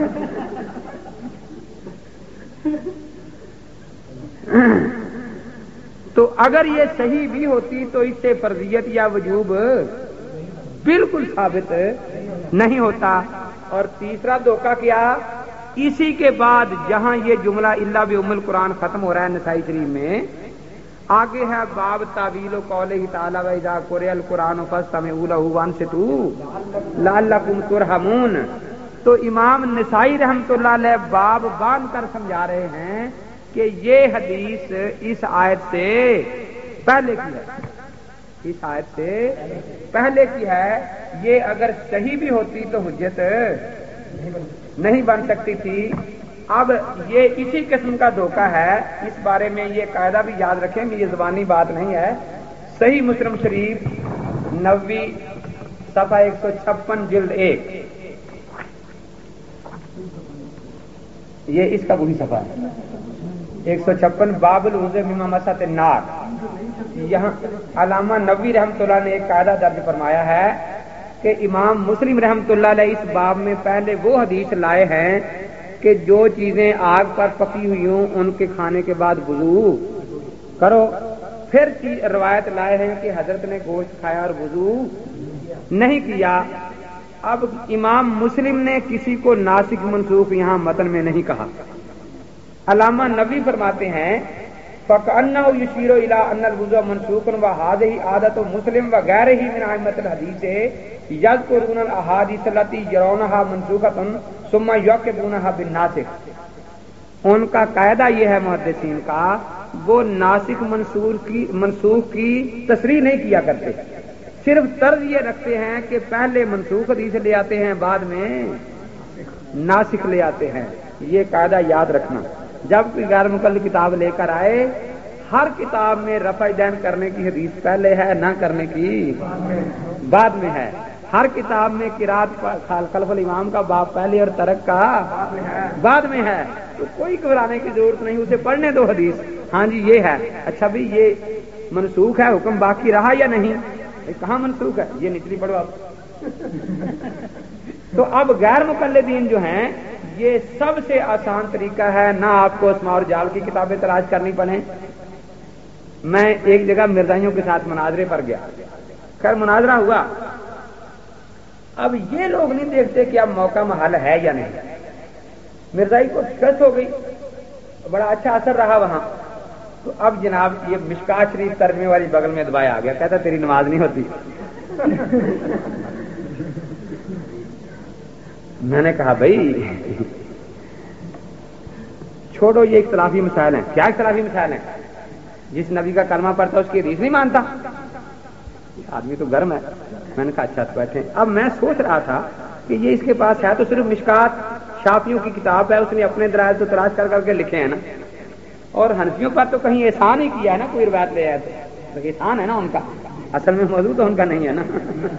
تو اگر یہ صحیح بھی ہوتی تو اس سے فرضیت یا وجوب بالکل ثابت نہیں ہوتا. اور تیسرا دھوکہ کیا؟ اسی کے بعد جہاں یہ جملہ الا بأم القرآن ختم ہو رہا ہے نسائی شریف میں، آگے ہے باب تعویل قولہ تعالی واذا قرئ القرآن فاستمعوا له وانصتوا لعلکم ترحمون. تو امام نسائی رحمۃ اللہ علیہ باب باندھ کر سمجھا رہے ہیں کہ یہ حدیث اس آیت سے پہلے کی ہے. اس آیت سے پہلے کی ہے. یہ اگر صحیح بھی ہوتی تو حجت نہیں بن سکتی تھی. اب یہ اسی قسم کا دھوکہ ہے. اس بارے میں یہ قاعدہ بھی یاد رکھیں کہ یہ زبانی بات نہیں ہے. صحیح مسلم شریف نوی صفحہ ایک سو چھپن جلد ایک، یہ اس کا وہی صفحہ ہے ایک سو چھپن باب الوضوء مما مسۃ النار. یہاں علامہ نووی رحمۃ اللہ نے ایک قاعدہ درج فرمایا ہے کہ امام مسلم رحمۃ اللہ علیہ اس باب میں پہلے وہ حدیث لائے ہیں کہ جو چیزیں آگ پر پکی ہوئی ہوں ان کے کھانے کے بعد وضو کرو. پھر روایت لائے ہیں کہ حضرت نے گوشت کھایا اور وضو نہیں کیا. اب امام مسلم نے کسی کو ناسخ منسوخ یہاں متن میں نہیں کہا. علامہ نبی فرماتے ہیں فَكَأَنَّهُ يُشِيرُ إِلَىٰ أَنَّ الْوُضُوءَ مَنْسُوخٌ وَهَٰذِهِ عَادَةُ مُسْلِمٍ وَغَيْرِهِ مِنْ أَئِمَّةِ الْحَدِيثِ يَذْكُرُونَ الْأَحَادِيثَ الَّتِي يَرَوْنَهَا مَنْسُوخَةً ثُمَّ يُعَقِّبُونَهَا بِالنَّاسِخِ. ان کا قاعدہ یہ ہے محدثین کا، وہ ناسخ منسوخ کی منسوخ کی تصریح نہیں کیا کرتے، صرف طرز یہ رکھتے ہیں کہ پہلے منسوخ حدیث لے آتے ہیں بعد میں ناسخ لے آتے ہیں. یہ قاعدہ یاد رکھنا. جب کوئی غیر مقلد کتاب لے کر آئے، ہر کتاب میں رفع دین کرنے کی حدیث پہلے ہے، نہ کرنے کی بعد میں ہے. ہر کتاب میں قرات خلف الامام کا باب پہلے اور ترک کا بعد میں ہے. تو کوئی گھبرانے کی ضرورت نہیں، اسے پڑھنے دو حدیث. ہاں جی یہ ہے. اچھا بھی یہ منسوخ ہے، حکم باقی رہا یا نہیں؟ کہاں منسوخ ہے؟ یہ نچلی پڑھو آپ. تو اب غیر مقلدین جو ہیں یہ سب سے آسان طریقہ ہے، نہ آپ کو اسماء اور جال کی کتابیں تلاش کرنی پڑیں. میں ایک جگہ مرزائیوں کے ساتھ مناظرے پر گیا، خیر مناظرہ ہوا. اب یہ لوگ نہیں دیکھتے کہ اب موقع محل ہے یا نہیں. مرزائی کو شکست ہو گئی، بڑا اچھا اثر رہا وہاں. تو اب جناب یہ مشکات شریف ترجمے والی بغل میں دبایا آ گیا، کہتا تیری نماز نہیں ہوتی. میں نے کہا بھائی چھوڑو، یہ اختلافی مسائل ہیں. کیا اختلافی مسائل ہیں؟ جس نبی کا کلمہ پڑھتا اس کی حدیث نہیں مانتا. آدمی تو گرم ہے. میں نے کہا اچھا بیٹھے. اب میں سوچ رہا تھا کہ یہ اس کے پاس ہے تو صرف مشکات شافیوں کی کتاب ہے، اس نے اپنے درائر تو تلاش کر کر کے لکھے ہیں نا، اور حنفیوں پر تو کہیں احسان ہی کیا ہے نا، کوئی روایت لے آئے تو احسان ہے نا ان کا، اصل میں موضوع تو ان کا نہیں ہے نا.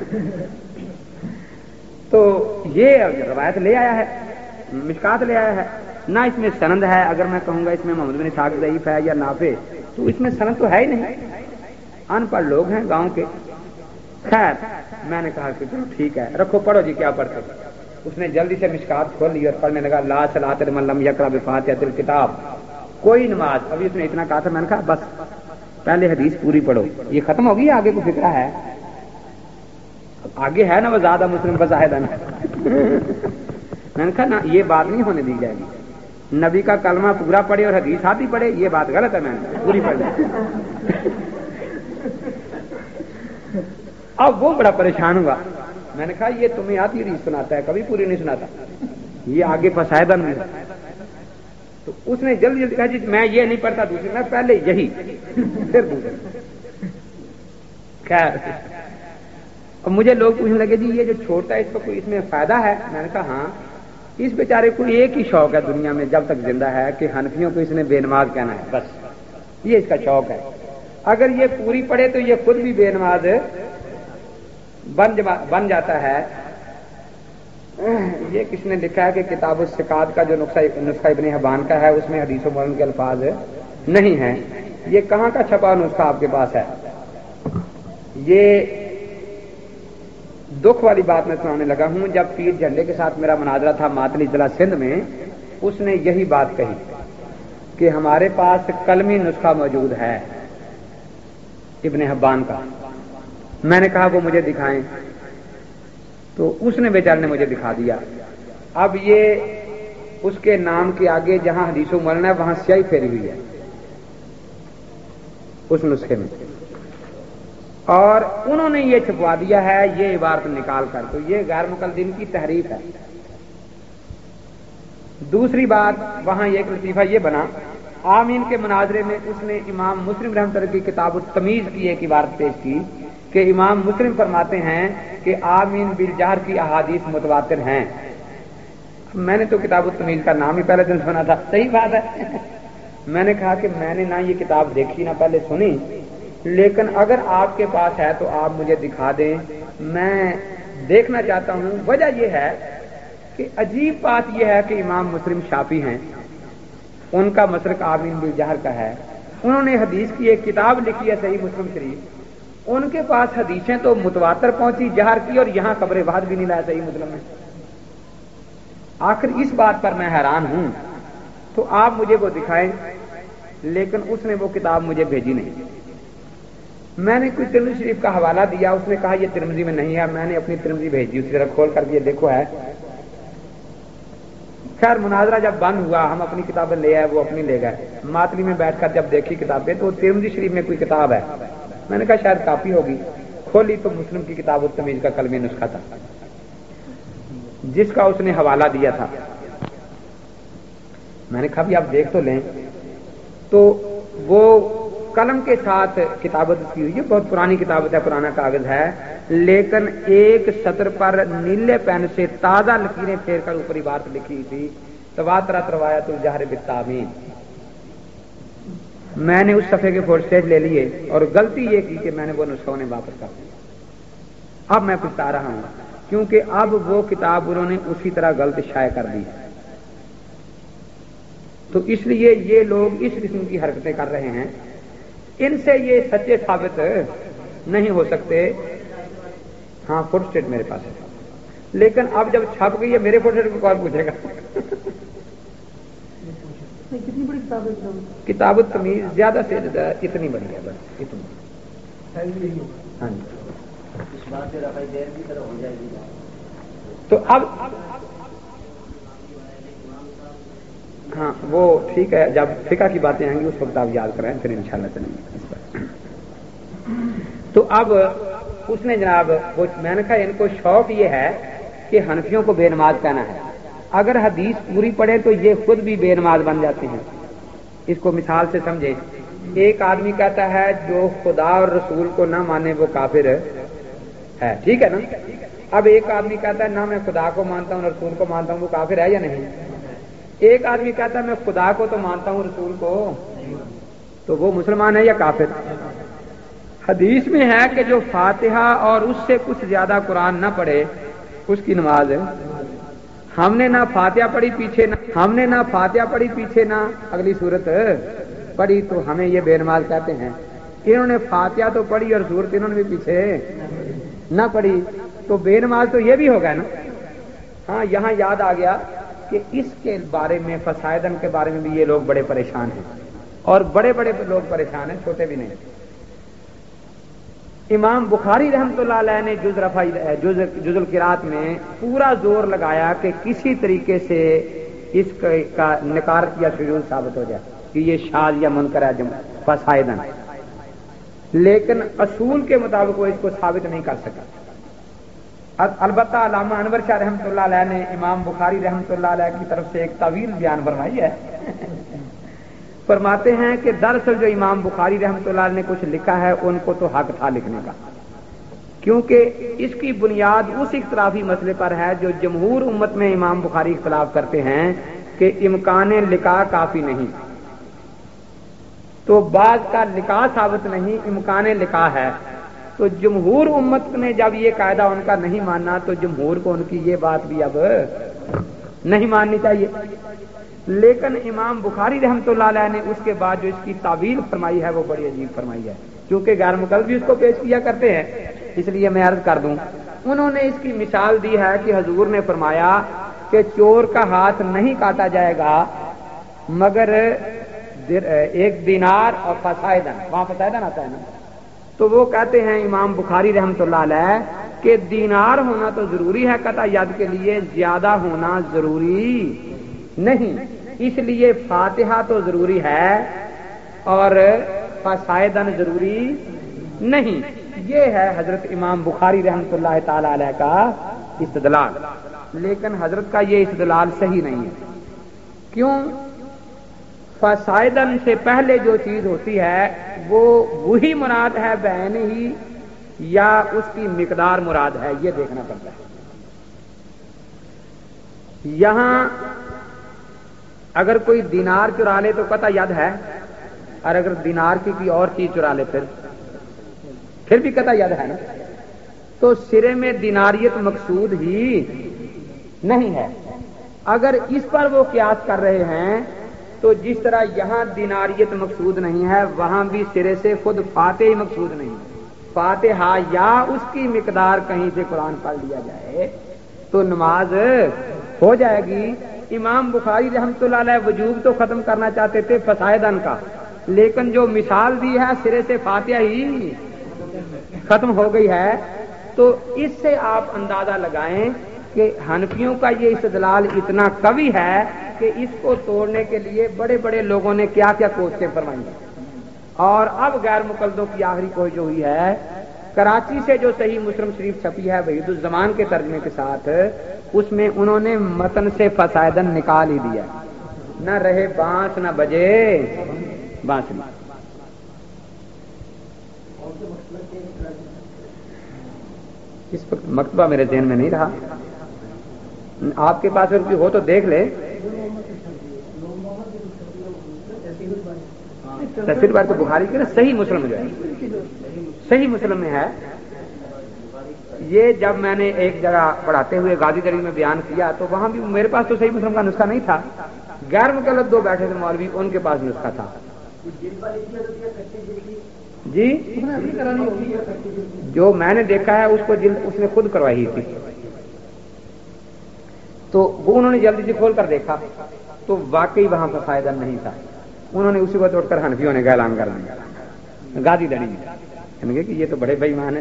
تو یہ روایت لے آیا ہے، مشکات لے آیا ہے، نہ اس میں سند ہے. اگر میں کہوں گا اس میں محمد بن اسحاق ضعیف ہے یا نافع، تو اس میں سند تو ہے ہی نہیں. ان پڑھ لوگ ہیں گاؤں کے. خیر میں نے کہا کہ چلو ٹھیک ہے، رکھو پڑھو جی کیا پڑھتے. اس نے جلدی سے مشکات کھول لی اور پڑھنے لگا لا صلاۃ لمن لم یقرأ بفاتحۃ الکتاب، کوئی نماز. ابھی اس نے اتنا کہا تھا، میں نے کہا بس پہلے حدیث پوری پڑھو، یہ ختم ہوگی، آگے کو فکرہ ہے. آگے ہے نا وہ زیادہ مسلم بزاہدہ نا. میں نے کہا نا یہ بات نہیں ہونے دی جائے گی. نبی کا کلمہ پورا پڑھے اور حدیث آتی پڑھے، یہ بات غلط ہے. میں نے پوری پڑھ لی. اب وہ بڑا پریشان ہوا. میں نے کہا یہ تمہیں آتی حدیث سناتا ہے، کبھی پوری نہیں سناتا، یہ آگے فسائدہ نہیں. تو اس نے جلدی جلدی کہا جی میں یہ نہیں پڑھتا دوسری، میں پہلے یہی پھر دوسری. خیر اب مجھے لوگ پوچھنے لگے جی یہ جو چھوڑتا ہے اس کو کوئی اس میں فائدہ ہے؟ میں نے کہا ہاں، اس بیچارے کو ایک ہی شوق ہے دنیا میں جب تک زندہ ہے کہ حنفیوں کو اس نے بے نماز کہنا ہے، بس یہ اس کا شوق ہے. اگر یہ پوری پڑھے تو یہ خود بھی بے نماز بن بن جاتا ہے. یہ کس نے لکھا ہے کہ کتاب الثقات کا جو نسخہ نسخہ ابن حبان کا ہے اس میں حدیث و مولانا کے الفاظ نہیں ہیں. یہ کہاں کا چھپا نسخہ آپ کے پاس ہے؟ یہ دکھ والی بات میں سنانے لگا ہوں. جب پیر جھنڈے کے ساتھ میرا مناظرہ تھا ماتلی ضلع سندھ میں، اس نے یہی بات کہی کہ ہمارے پاس کلمی نسخہ موجود ہے ابن حبان کا. میں نے کہا وہ مجھے دکھائیں، تو اس نے بیچارے نے مجھے دکھا دیا. اب یہ اس کے نام کے آگے جہاں حدیث و مولانا ہے وہاں سیاہی پھیری ہوئی ہے اس نسخے میں، اور انہوں نے یہ چھپوا دیا ہے یہ عبارت نکال کر. تو یہ غیر مقلدین کی تحریف ہے. دوسری بات وہاں ایک لطیفہ یہ بنا، آمین کے مناظرے میں اس نے امام مسلم رحمۃ اللہ کی کتاب التمیز کی ایک عبارت پیش کی کہ امام مسلم فرماتے ہیں کہ آمین بالجہر کی احادیث متواتر ہیں. میں نے تو کتاب التمیز کا نام ہی پہلے دن سنا تھا. صحیح بات ہے. میں نے کہا کہ میں نے نہ یہ کتاب دیکھی نہ پہلے سنی، لیکن اگر آپ کے پاس ہے تو آپ مجھے دکھا دیں، میں دیکھنا چاہتا ہوں. وجہ یہ ہے کہ عجیب بات یہ ہے کہ امام مسلم شافعی ہیں، ان کا مسلک آمین بالجہر کا ہے. انہوں نے حدیث کی ایک کتاب لکھی ہے صحیح مسلم شریف، ان کے پاس حدیثیں تو متواتر پہنچی جہر کی، اور یہاں قبر وحد بھی نہیں لایا صحیح مسلم میں. آخر اس بات پر میں حیران ہوں. تو آپ مجھے وہ دکھائیں. لیکن اس نے وہ کتاب مجھے بھیجی نہیں. میں نے کوئی ترمذی شریف کا حوالہ دیا، اس نے کہا یہ ترمذی میں نہیں ہے. میں نے اپنی ترمذی بھیجی، اسی طرح کھول کر یہ دیکھو ہے. خیر مناظرہ جب بند ہوا ہم اپنی کتابیں لے آئے، وہ اپنی لے گئے. ماتلی میں بیٹھ کر جب دیکھی کتابیں تو ترمذی شریف میں کوئی کتاب ہے. میں نے کہا شاید کاپی ہوگی. کھولی تو مسلم کی کتاب التمیز کا کلمی نسخہ تھا جس کا اس نے حوالہ دیا تھا. میں نے کہا بھی آپ دیکھ تو لیں. تو وہ قلم کے ساتھ کتابت کی ہوئی ہے، بہت پرانی کتابت ہے، پرانا کاغذ ہے، لیکن ایک سطر پر نیلے پین سے تازہ لکیریں پھیر کر اوپری بات لکھی تھی تواترت روایت الجہر بالتامین. میں نے اس صفحے کے فوٹوسٹیٹ لے لیے اور غلطی یہ کی کہ میں نے وہ نسخہ انہیں واپس کر دیا. اب میں پچھتا رہا ہوں کیونکہ اب وہ کتاب انہوں نے اسی طرح غلط شائع کر دی. تو اس لیے یہ لوگ اس قسم کی حرکتیں کر رہے ہیں. ان سے یہ سچے ثابت نہیں ہو سکتے ہاں فوٹو اسٹیٹ میرے پاس ہے، لیکن اب جب چھپ گئی ہے میرے فوٹو اسٹیٹ کو کون پوچھے گا؟ کتنی بڑی کتاب ہے؟ کتاب التمیز زیادہ سے زیادہ اتنی بڑی ہے، بس اتنی. ہاں جی. تو اب ہاں وہ ٹھیک ہے، جب فقہ کی باتیں آئیں گی اس وقت آپ یاد کریں، پھر انشاءاللہ چلیں گے اس پر. تو اب اس نے جناب وہ میں نے کہا ان کو شوق یہ ہے کہ حنفیوں کو بے نماز کہنا ہے. اگر حدیث پوری پڑھے تو یہ خود بھی بے نماز بن جاتے ہیں. اس کو مثال سے سمجھے. ایک آدمی کہتا ہے جو خدا اور رسول کو نہ مانے وہ کافر ہے، ٹھیک ہے نا. اب ایک آدمی کہتا ہے نہ میں خدا کو مانتا ہوں رسول کو مانتا ہوں، وہ کافر ہے یا نہیں؟ ایک آدمی کہتا ہے میں خدا کو تو مانتا ہوں رسول کو، تو وہ مسلمان ہے یا کافر؟ حدیث میں ہے کہ جو فاتحہ اور اس سے کچھ زیادہ قرآن نہ پڑھے اس کی نماز ہے. ہم نے نہ فاتحہ پڑھی پیچھے نہ ہم نے نہ فاتحہ پڑھی پیچھے نہ اگلی صورت پڑھی، تو ہمیں یہ بے نماز کہتے ہیں. انہوں نے فاتحہ تو پڑھی اور صورت انہوں نے بھی پیچھے نہ پڑھی، تو بے نماز تو یہ بھی ہوگا نا. ہاں یہاں یاد آ گیا کہ اس کے بارے میں فسائدن کے بارے میں بھی یہ لوگ بڑے پریشان ہیں، اور بڑے بڑے لوگ پریشان ہیں، چھوٹے بھی نہیں. امام بخاری رحمۃ اللہ علیہ نے جز رفعی جز جز القرات میں پورا زور لگایا کہ کسی طریقے سے اس کا نکارت یا شذوذ ثابت ہو جائے کہ یہ شاذ یا منکر ہے فسائدن، لیکن اصول کے مطابق وہ اس کو ثابت نہیں کر سکا. البتہ علامہ انور شاہ رحمۃ اللہ علیہ نے امام بخاری رحمۃ اللہ علیہ کی طرف سے ایک طویل بیان فرمائی ہے. فرماتے ہیں کہ دراصل جو امام بخاری رحمۃ اللہ علیہ نے کچھ لکھا ہے ان کو تو حق تھا لکھنے کا، کیونکہ اس کی بنیاد اس اختلافی مسئلے پر ہے جو جمہور امت میں امام بخاری اختلاف کرتے ہیں کہ امکان لقاء کافی نہیں. تو بعض کا لقاء ثابت نہیں، امکان لقاء ہے. تو جمہور امت نے جب یہ قاعدہ ان کا نہیں ماننا تو جمہور کو ان کی یہ بات بھی اب نہیں ماننی چاہیے. لیکن امام بخاری رحمۃ اللہ علیہ نے اس کے بعد جو اس کی تعویل فرمائی ہے وہ بڑی عجیب فرمائی ہے، کیونکہ غیر مقلد بھی اس کو پیش کیا کرتے ہیں. اس لیے میں عرض کر دوں، انہوں نے اس کی مثال دی ہے کہ حضور نے فرمایا کہ چور کا ہاتھ نہیں کاٹا جائے گا مگر ایک دینار اور فسائدن، وہاں فسائدن آتا ہے نا. تو وہ کہتے ہیں امام بخاری رحمۃ اللہ علیہ کہ دینار ہونا تو ضروری ہے قطع ید کے لیے، زیادہ ہونا ضروری نہیں. اس لیے فاتحہ تو ضروری ہے اور فسائدن ضروری نہیں. یہ ہے حضرت امام بخاری رحمۃ اللہ تعالی علیہ کا استدلال. لیکن حضرت کا یہ استدلال صحیح نہیں ہے. کیوں؟ فسائدن سے پہلے جو چیز ہوتی ہے وہ وہی مراد ہے بعین ہی یا اس کی مقدار مراد ہے، یہ دیکھنا پڑتا ہے. یہاں اگر کوئی دینار چرا لے تو قطع ید ہے، اور اگر دینار کی کوئی اور چیز چرا لے پھر پھر بھی قطع ید ہے نا. تو سرے میں دیناریت مقصود ہی نہیں ہے. اگر اس پر وہ قیاس کر رہے ہیں تو جس طرح یہاں دیناریت مقصود نہیں ہے وہاں بھی سرے سے خود فاتح مقصود نہیں. فاتحہ یا اس کی مقدار کہیں سے قرآن پڑھ لیا جائے تو نماز ہو جائے گی. امام بخاری رحمۃ اللہ علیہ وجوب تو ختم کرنا چاہتے تھے فسائدن کا، لیکن جو مثال دی ہے سرے سے فاتحہ ہی ختم ہو گئی ہے. تو اس سے آپ اندازہ لگائیں کہ حنفیوں کا یہ استدلال اتنا قوی ہے کہ اس کو توڑنے کے لیے بڑے بڑے لوگوں نے کیا کیا کوششیں فرمائی ہیں. اور اب غیر مقلدوں کی آخری کوشش جو ہوئی ہے، کراچی سے جو صحیح مسلم شریف چھپی ہے وحید الزمان کے ترجمے کے ساتھ، اس میں انہوں نے متن سے فسائدن نکال ہی دیا، نہ رہے بانس نہ بجے بانسری. اس وقت مکتبہ میرے ذہن میں نہیں رہا، آپ کے پاس اگر کوئی ہو تو دیکھ لے. تفسیر بار تو بخاری کے نا صحیح مسلم جو ہے، صحیح مسلم میں ہے. یہ جب میں نے ایک جگہ پڑھاتے ہوئے غازی دری میں بیان کیا تو وہاں بھی میرے پاس تو صحیح مسلم کا نسخہ نہیں تھا، غیر مقلد دو بیٹھے تھے مولوی، ان کے پاس نسخہ تھا. جی جو میں نے دیکھا ہے اس کو جلد اس نے خود کروائی تھی، تو وہ انہوں نے جلدی سے کھول کر دیکھا تو واقعی وہاں پر فائدہ نہیں تھا. انہوں نے اسی کو توڑ کر حنفیوں نے اعلان کر دیا، گادی لڑی کہنے کہ یہ تو بڑے بے ایمان ہیں.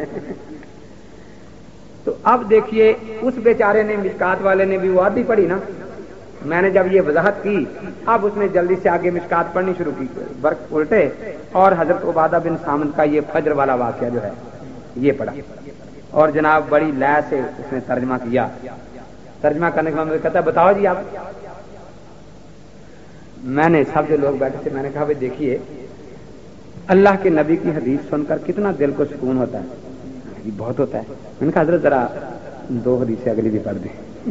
تو اب دیکھیے اس بیچارے نے مشکات والے نے بھی وہ آدھی پڑھی نا، میں نے جب یہ وضاحت کی اب اس نے جلدی سے آگے مشکات پڑھنی شروع کی، برق الٹے اور حضرت عبادہ بن سامت کا یہ فجر والا واقعہ جو ہے یہ پڑھا اور جناب بڑی لے سے اس نے ترجمہ کیا. ترجمہ کرنے کے بعد مجھے کہتا بتاؤ جی آپ. میں نے سب جو لوگ بیٹھے تھے میں نے کہا بھائی دیکھیے اللہ کے نبی کی حدیث سن کر کتنا دل کو سکون ہوتا ہے، یہ بہت ہوتا ہے. میں نے کہا حضرت ذرا دو حدیثیں اگلی بھی پڑھ دیں.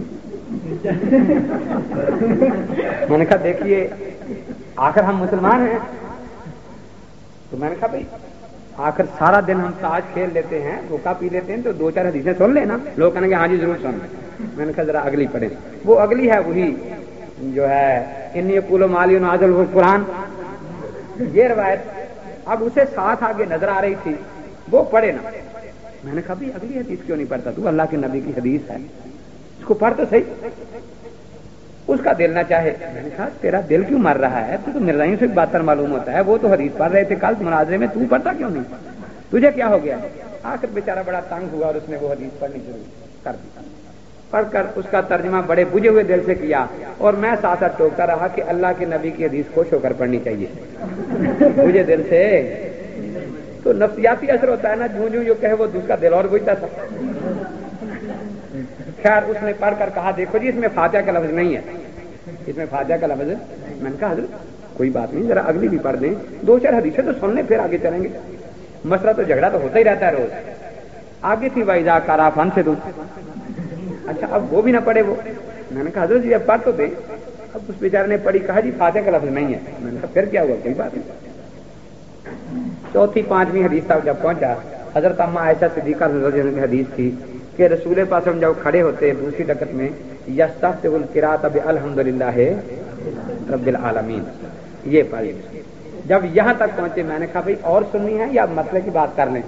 میں نے کہا دیکھیے آخر ہم مسلمان ہیں، تو میں نے کہا بھائی آخر سارا دن ہم تاج کھیل لیتے ہیں، دھوکا پی لیتے ہیں، تو دو چار حدیثیں سن لینا. لوگ کہنے گے ہاں جی ضرور سن. میں نے کہا ذرا اگلی پڑھیں. وہ اگلی ہے وہی جو ہے انی اقول مالی نازل قرآن، یہ روایت اب اسے ساتھ آگے نظر آ رہی تھی، وہ پڑھے نا. میں نے کہا بھائی اگلی حدیث کیوں نہیں پڑھتا تو، اللہ کے نبی کی حدیث ہے اس کو پڑھ تو صحیح، اس کا دل نہ چاہے. میں نے کہا تیرا دل کیوں مر رہا ہے، تو تو مرزائیوں سے بات کر معلوم ہوتا ہے، وہ تو حدیث پڑھ رہے تھے کل مناظرے میں، تو پڑھتا کیوں نہیں، تجھے کیا ہو گیا. آخر بیچارہ بڑا تنگ ہوا اور اس نے وہ حدیث پڑھنی شروع کر دی. پڑھ کر اس کا ترجمہ بڑے بجھے ہوئے دل سے کیا اور میں ساتھ ساتھ ٹوکتا رہا کہ اللہ کے نبی کی حدیث خوش ہو کر پڑھنی چاہیے بجھے دل سے. تو نفسیاتی اثر ہوتا ہے نا، جوں جوں جو کہے وہ اس کا دل اور بجھتا تھا. خیر اس نے پڑھ کر کہا دیکھو جی اس میں فاتحہ کا لفظ نہیں ہے، اس میں فاتحہ کا لفظ ہے. میں نے کہا حضرت کوئی بات نہیں، ذرا اگلی بھی پڑھ دیں، دو چار حدیثیں تو سننے پھر آگے چلیں گے. مسئلہ تو جھگڑا تو ہوتا ہی رہتا ہے روز. آگے تھی وَإِذَا قَرَأَ فَانصِتُوا. اچھا اب وہ بھی نہ پڑھے وہ. میں نے کہا حضرت جی اب پڑھ تو دیں. اب اس بیچارے نے پڑھی، کہا جی فاتحہ کا لفظ نہیں ہے. میں نے کہا پھر کیا ہوا، کوئی بات نہیں. چوتھی پانچویں حدیث تک جب پہنچا، حضرت اما عائشہ صدیقہ رضی اللہ عنہا کی حدیث تھی کہ رسول پاک جب کھڑے ہوتے دوسری رکعت میں یستفتح القراءۃ بالحمدللہ رب العالمین، یہ پڑھی. جب یہاں تک پہنچے میں نے کہا بھائی اور سننی ہے یا مسئلے کی بات کر لیں.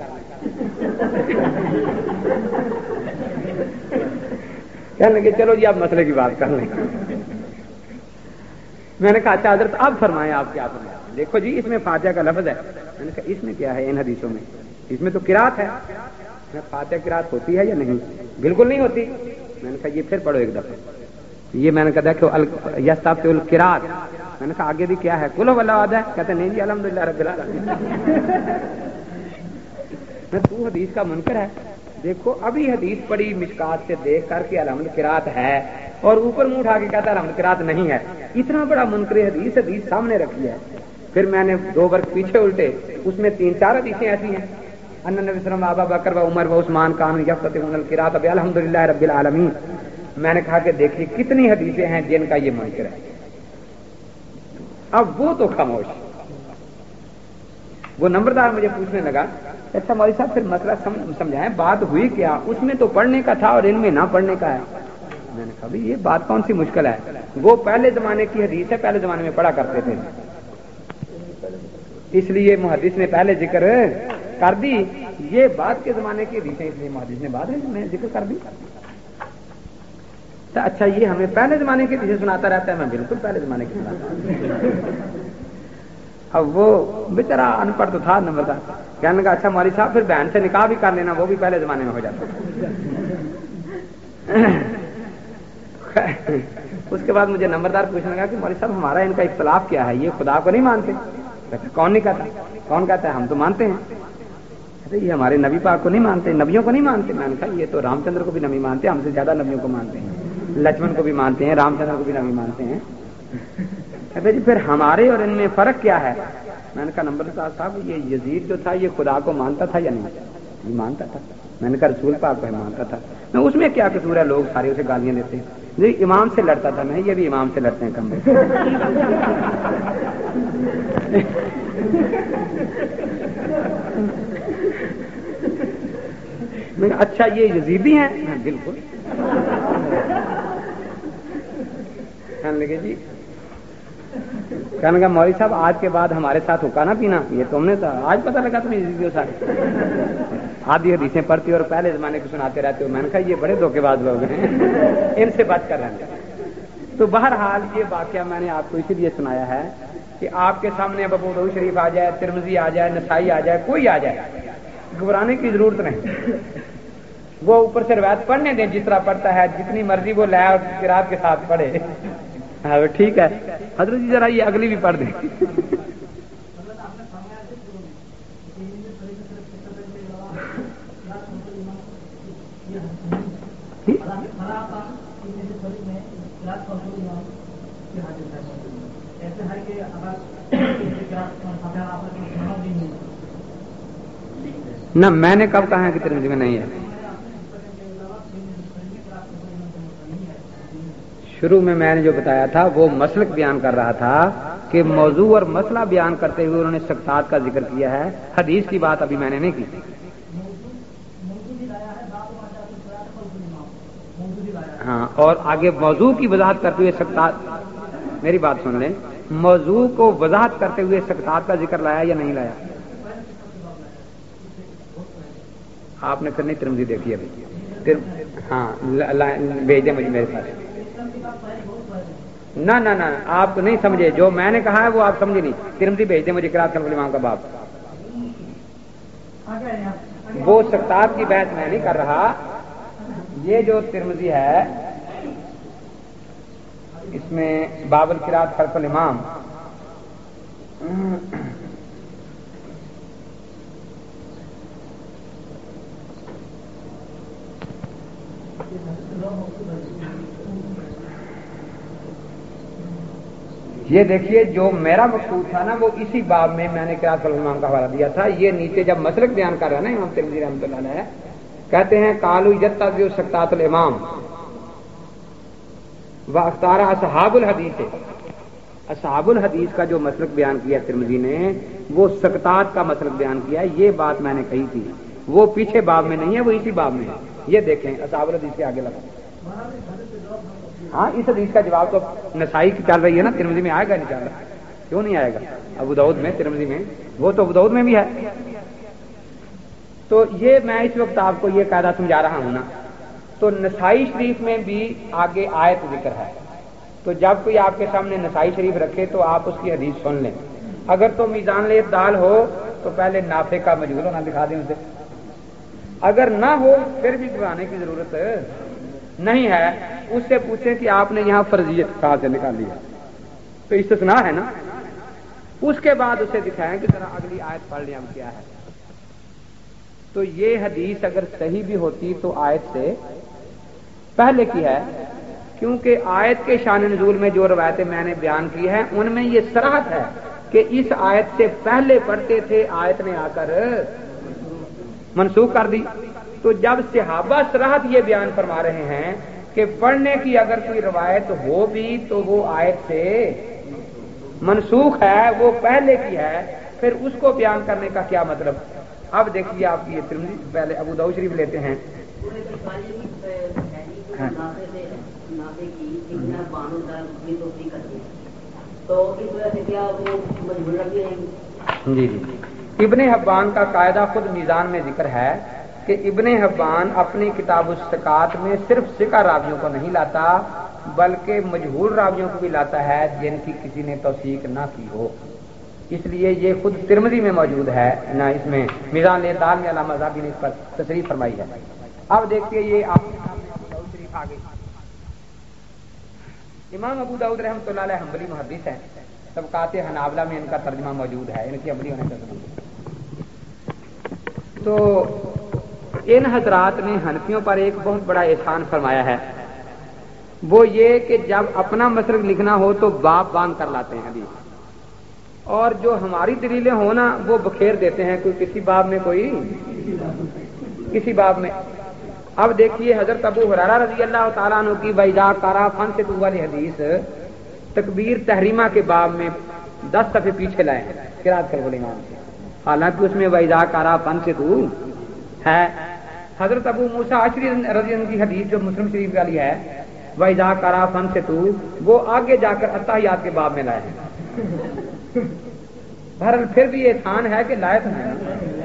کہنے لگے چلو جی آپ مسئلے کی بات کر لیں. میں نے کہا اچھا حضرت اب فرمائیں آپ کیا فرمائیں. دیکھو جی اس میں فاتحہ کا لفظ ہے. میں نے کہا اس میں کیا ہے ان حدیثوں میں، اس میں تو قرات ہے. فاتحہ قرات ہوتی ہے یا نہیں؟ بالکل نہیں ہوتی. میں نے کہا یہ پھر پڑھو ایک دفعہ. یہ میں نے کہا دیکھو یستفتح القراءۃ. میں نے کہا آگے بھی کیا ہے، قل هو اللہ احد ہے. کہتے نہیں جی الحمدللہ رب العالمین. میں تو حدیث کا منکر ہے. دیکھو ابھی حدیث پڑھی مشکات سے دیکھ کر کے الحمد قرات ہے اور اوپر منہ اٹھا کے کہتا ہے الحمد قرات نہیں ہے. اتنا بڑا منکر حدیث حدیث سامنے رکھی ہے. پھر میں نے دو برق پیچھے الٹے، اس میں تین چار حدیثیں ایسی ہیں ان نبی صلی اللہ علیہ وسلم ابا بکر و عمر و عثمان کانوا یفتتحون القراءۃ بالحمدللہ رب العالمین. میں نے کہا کہ دیکھیے کتنی حدیثیں ہیں جن کا یہ منکر ہے. اب وہ تو خاموش. وہ نمبردار مجھے پوچھنے لگا اچھا مولوی صاحب پھر مسئلہ سمجھائیں بات ہوئی کیا، اس میں تو پڑھنے کا تھا اور ان میں نہ پڑھنے کا ہے. میں نے کہا یہ بات کون سی مشکل ہے، وہ پہلے زمانے کی حدیث ہے، پہلے زمانے میں پڑھا کرتے تھے، اس لیے محدث نے پہلے ذکر کر دی. یہ بعد کے زمانے کی حدیث ہے، اس لیے محدث نے بعد میں ذکر کر دی. اچھا یہ ہمیں پہلے زمانے کی حدیثیں سناتا رہتا ہے. میں بالکل پہلے زمانے کی سناتا ہوں. اب وہ بیچارہ ان پڑھ تو تھا نمبر کا، کہنے لگا اچھا مولوی صاحب پھر بہن سے نکاح بھی کر لینا، وہ بھی پہلے زمانے میں ہو جاتا. اس کے بعد مجھے نمبردار پوچھنے لگا کہ مولوی صاحب ہمارا ان کا اختلاف کیا ہے، یہ خدا کو نہیں مانتے. کون نہیں کہتا، کون کہتا ہے ہم تو مانتے ہیں. یہ ہمارے نبی پاک کو نہیں مانتے، نبیوں کو نہیں مانتے. میں نے کہا یہ تو رام چندر کو بھی نبی مانتے ہیں، ہم سے زیادہ نبیوں کو مانتے ہیں، لکشمن کو بھی مانتے ہیں، رام چندر کو بھی نبی مانتے ہیں. کہتے جی پھر ہمارے اور ان میں فرق کیا ہے. میں نے کہا نمبردار صاحب یہ یزید جو تھا یہ خدا کو مانتا تھا یا نہیں؟ یہ مانتا تھا. میں نے کہا رسول پاک کو مانتا تھا. میں اس میں کیا قصور ہے، لوگ سارے اسے گالیاں دیتے ہیں. جی امام سے لڑتا تھا. میں یہ بھی امام سے لڑتے ہیں کم میں. میں اچھا یہ یزیدی ہیں؟ بالکل. کہنے لگے جی کہنے کا مولوی صاحب آج کے بعد ہمارے ساتھ ہوکا نہ پینا، یہ تم نے آج پتہ لگا تمہیں ہو سارے آدھی حدیثیں پڑھتی اور پہلے زمانے کو سناتے رہتے ہو. میں نے کہا یہ بڑے دھوکے باز لوگ ہیں، ان سے بچ کر رہنا. تو بہرحال یہ واقعہ میں نے آپ کو اسی لیے سنایا ہے کہ آپ کے سامنے اب ابو داؤد شریف آ جائے، ترمذی آ جائے، نسائی آ جائے، کوئی آ جائے، گھبرانے کی ضرورت نہیں. وہ اوپر سے روایت پڑھنے دیں جس طرح پڑھتا ہے، جتنی مرضی وہ لائے اور قرات کے ساتھ پڑھے. ہاں ٹھیک ہے حضرت جی ذرا یہ اگلی بھی پڑھ دیں. نہ میں نے کب کہا ہے کہ ترمذی میں نہیں ہے؟ شروع میں میں نے جو بتایا تھا وہ مسلک بیان کر رہا تھا کہ موضوع اور مسئلہ بیان کرتے ہوئے انہوں نے سقطات کا ذکر کیا ہے. حدیث کی بات ابھی میں نے نہیں کی. ہاں اور آگے موضوع کی وضاحت کرتے ہوئے سقطات، میری بات سن لیں، موضوع کو وضاحت کرتے ہوئے سقطات کا ذکر لایا یا نہیں لایا؟ آپ نے پھر نہیں ترمذی دیکھی ابھی. ہاں بھیج دیں مجھے میرے پاس. نہ نہ نہ آپ نہیں سمجھے، جو میں نے کہا ہے وہ آپ سمجھے نہیں. ترمذی بھیج دیں مجھے، قرات خلف الامام کا باب. وہ سقطات کی بحث میں نہیں کر رہا. یہ جو ترمذی ہے اس میں باب القرات خلف الامام، یہ دیکھیے جو میرا مقصود تھا نا وہ اسی باب میں میں نے قرات خلف الامام کا حوالہ دیا تھا. یہ نیچے جب مسلک بیان کر رہا ہے نا امام ترمذی رحمۃ اللہ علیہ، کہتے ہیں قالوا یتبع سقطات الامام واختار اصحاب الحدیث. اصحاب الحدیث کا جو مسلک بیان کیا ترمذی نے وہ سقطات کا مسلک بیان کیا. یہ بات میں نے کہی تھی، وہ پیچھے باب میں نہیں ہے، وہ اسی باب میں ہے. یہ دیکھیں اصحاب الحدیث کے آگے لگا. ہاں اس حدیث کا جواب تو نسائی کی چل رہی ہے نا، ترمذی میں آئے گا انشاءاللہ. کیوں نہیں آئے گا؟ ابو داؤد میں، ترمذی میں، وہ تو ابو داؤد میں بھی ہے. تو یہ میں اس وقت آپ کو یہ قاعدہ سمجھا رہا ہوں نا. تو نسائی شریف میں بھی آگے آیت ذکر ہے. تو جب کوئی آپ کے سامنے نسائی شریف رکھے تو آپ اس کی حدیث سن لیں. اگر تو میزان الاعتدال ہو تو پہلے نافع کا مجہول ہونا دکھا دیں اسے. اگر نہ ہو پھر بھی دکھانے کی ضرورت نہیں ہے. اس سے پوچھیں کہ آپ نے یہاں فرضیت کہاں سے نکالی ہے، تو استثناء ہے نا. اس کے بعد اسے دکھائیں کہ ذرا اگلی آیت پڑھ لیں اب کیا ہے. تو یہ حدیث اگر صحیح بھی ہوتی تو آیت سے پہلے کی ہے، کیونکہ آیت کے شان نزول میں جو روایتیں میں نے بیان کی ہیں ان میں یہ صراحت ہے کہ اس آیت سے پہلے پڑھتے تھے، آیت نے آ کر منسوخ کر دی. تو جب صحابہ صراحت یہ بیان فرما رہے ہیں کہ پڑھنے کی اگر کوئی روایت ہو بھی تو وہ آیت سے منسوخ ہے، وہ پہلے کی ہے، پھر اس کو بیان کرنے کا کیا مطلب؟ اب دیکھیے آپ یہ ترمذی پہلے ابو داؤد شریف لیتے ہیں. جی جی ابن حبان کا قاعدہ خود میزان میں ذکر ہے کہ ابن حبان اپنی کتاب الثقات میں صرف ثقہ راویوں کو نہیں لاتا بلکہ مجہول راویوں کو بھی لاتا ہے جن کی کسی نے توثیق نہ کی ہو. اس لیے یہ خود ترمذی میں موجود ہے نہ اس میں میزان الاعتدال میں علامہ ذہبی نے اس پر تصریح فرمائی ہے. اب دیکھیے یہ آپ کے سامنے ابو داؤد شریف آ گئی. امام ابو داؤد رحمۃ اللہ علیہ حنبلی محدث ہیں. طبقات حنابلہ میں ان کا ترجمہ موجود ہے، ان کی حنبلی ہونے کا سبب. تو ان حضرات نے حنفیوں پر ایک بہت بڑا احسان فرمایا ہے، وہ یہ کہ جب اپنا مسلک لکھنا ہو تو باب باندھ کر لاتے ہیں حدیث، اور جو ہماری دلیلیں ہو نا وہ بکھیر دیتے ہیں، کوئی کسی باب میں کوئی کسی باب میں. اب دیکھیے حضرت ابو ہریرہ رضی اللہ تعالیٰ عنہ کی وَإِذَا قَرَأَ فَانصِتُوا والی حدیث تکبیر تحریمہ کے باب میں دس صفحے پیچھے لائے ہیں قرات خلف الامام سے، حالانکہ اس میں وَإِذَا قَرَأَ فَانصِتُوا ہے. حضرت ابو موسیٰ اشعری رضی اللہ عنہ کی حدیث جو مسلم شریف والی ہے वैजा करा फन से तू, वो आगे जाकर अत्ताहियात के बाब में लाए हैं। बहरहाल फिर भी एहसान है कि लाए तो हैं।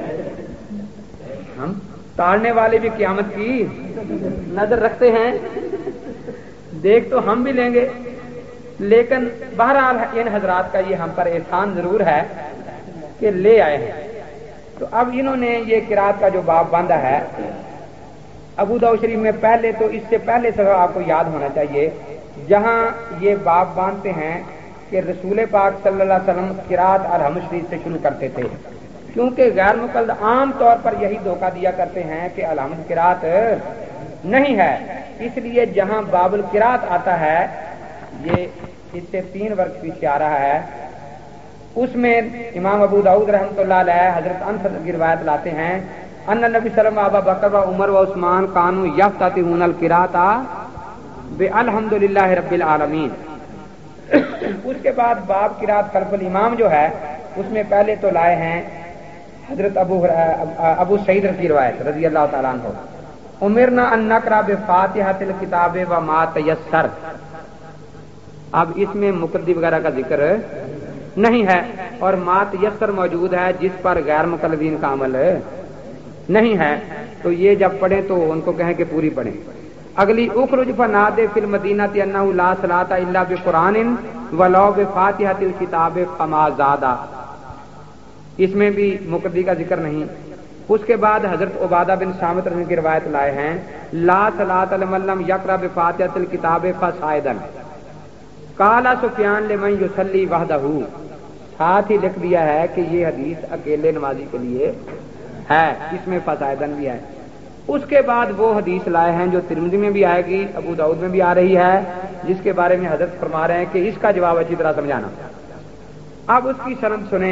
हम ताड़ने वाले भी क़यामत की नजर रखते हैं, देख तो हम भी लेंगे, लेकिन बहरहाल इन हजरात का ये हम पर एहसान जरूर है कि ले आए हैं। तो अब इन्होंने ये किरात का जो बाब बांधा है अबू दाऊद शरीफ में, पहले तो इससे पहले सब आपको याद होना चाहिए, जहां ये बाब बांधते हैं कि रसूल पाक सल्लल्लाहु अलैहि वसल्लम किरात अलहम्द शरीफ से शुरू करते थे, क्योंकि गैर मुकल्लद आम तौर पर यही धोखा दिया करते हैं कि अलहम्द किरात नहीं है। इसलिए जहां बाबुल किरात आता है, ये इससे तीन वर्ष पीछे आ रहा है, उसमें इमाम अबू दाऊद रहमतुल्लाह अलैह हजरत अनस की रिवायत लाते हैं, अन्ना नबी सल्लल्लाहु अलैहि वसल्लम अबू बकर व उमर व उस्मान कानू यफ्तातिहूनल किराता बि अल्हम्दुलिल्लाहि रब्बिल आलमीन। उसके बाद बाब किरात खल्फुल इमाम जो है, उसमें पहले तो लाए हैं हजरत अबू अबू सईद की रिवायत रजी अल्लाह तआला अन्हु, उमिरना अन नक़रा बि फातिहातिल किताबे व मा तयस्सर। अब इसमें मुक़द्दी वगैरह का जिक्र नहीं है, और मा तयस्सर मौजूद है जिस पर गैर मुक़ल्लिदीन का अमल नहीं है। तो ये जब पढ़े तो उनको कहें कि पूरी पढ़ें। अगली उखरुज फनादे फिल मदीनति अन्नहु ला सलाता इल्ला बिकुरानिन वलौ बिफातिहातिल किताबे फमा ज़ादा। इसमें भी मुक़द्दी का जिक्र नहीं। उसके बाद हजरत उबादा बिन सामित रज़ी की रिवायत लाए हैं, ला सलाता लिमन लम यक़रा बिफातिहातिल किताबे फसाइदन काला सुफियान लिमन युसल्ली वहदहू। साथ ही लिख दिया है कि ये हदीस अकेले नमाजी के लिए है, इसमें फसाइदन भी है। उसके बाद वो हदीस लाए हैं जो तिरमिज़ी में भी आएगी, अबू दाऊद में भी आ रही है, जिसके बारे में हजरत फरमा रहे हैं कि इसका जवाब अच्छी तरह समझाना। अब उसकी सनद सुने।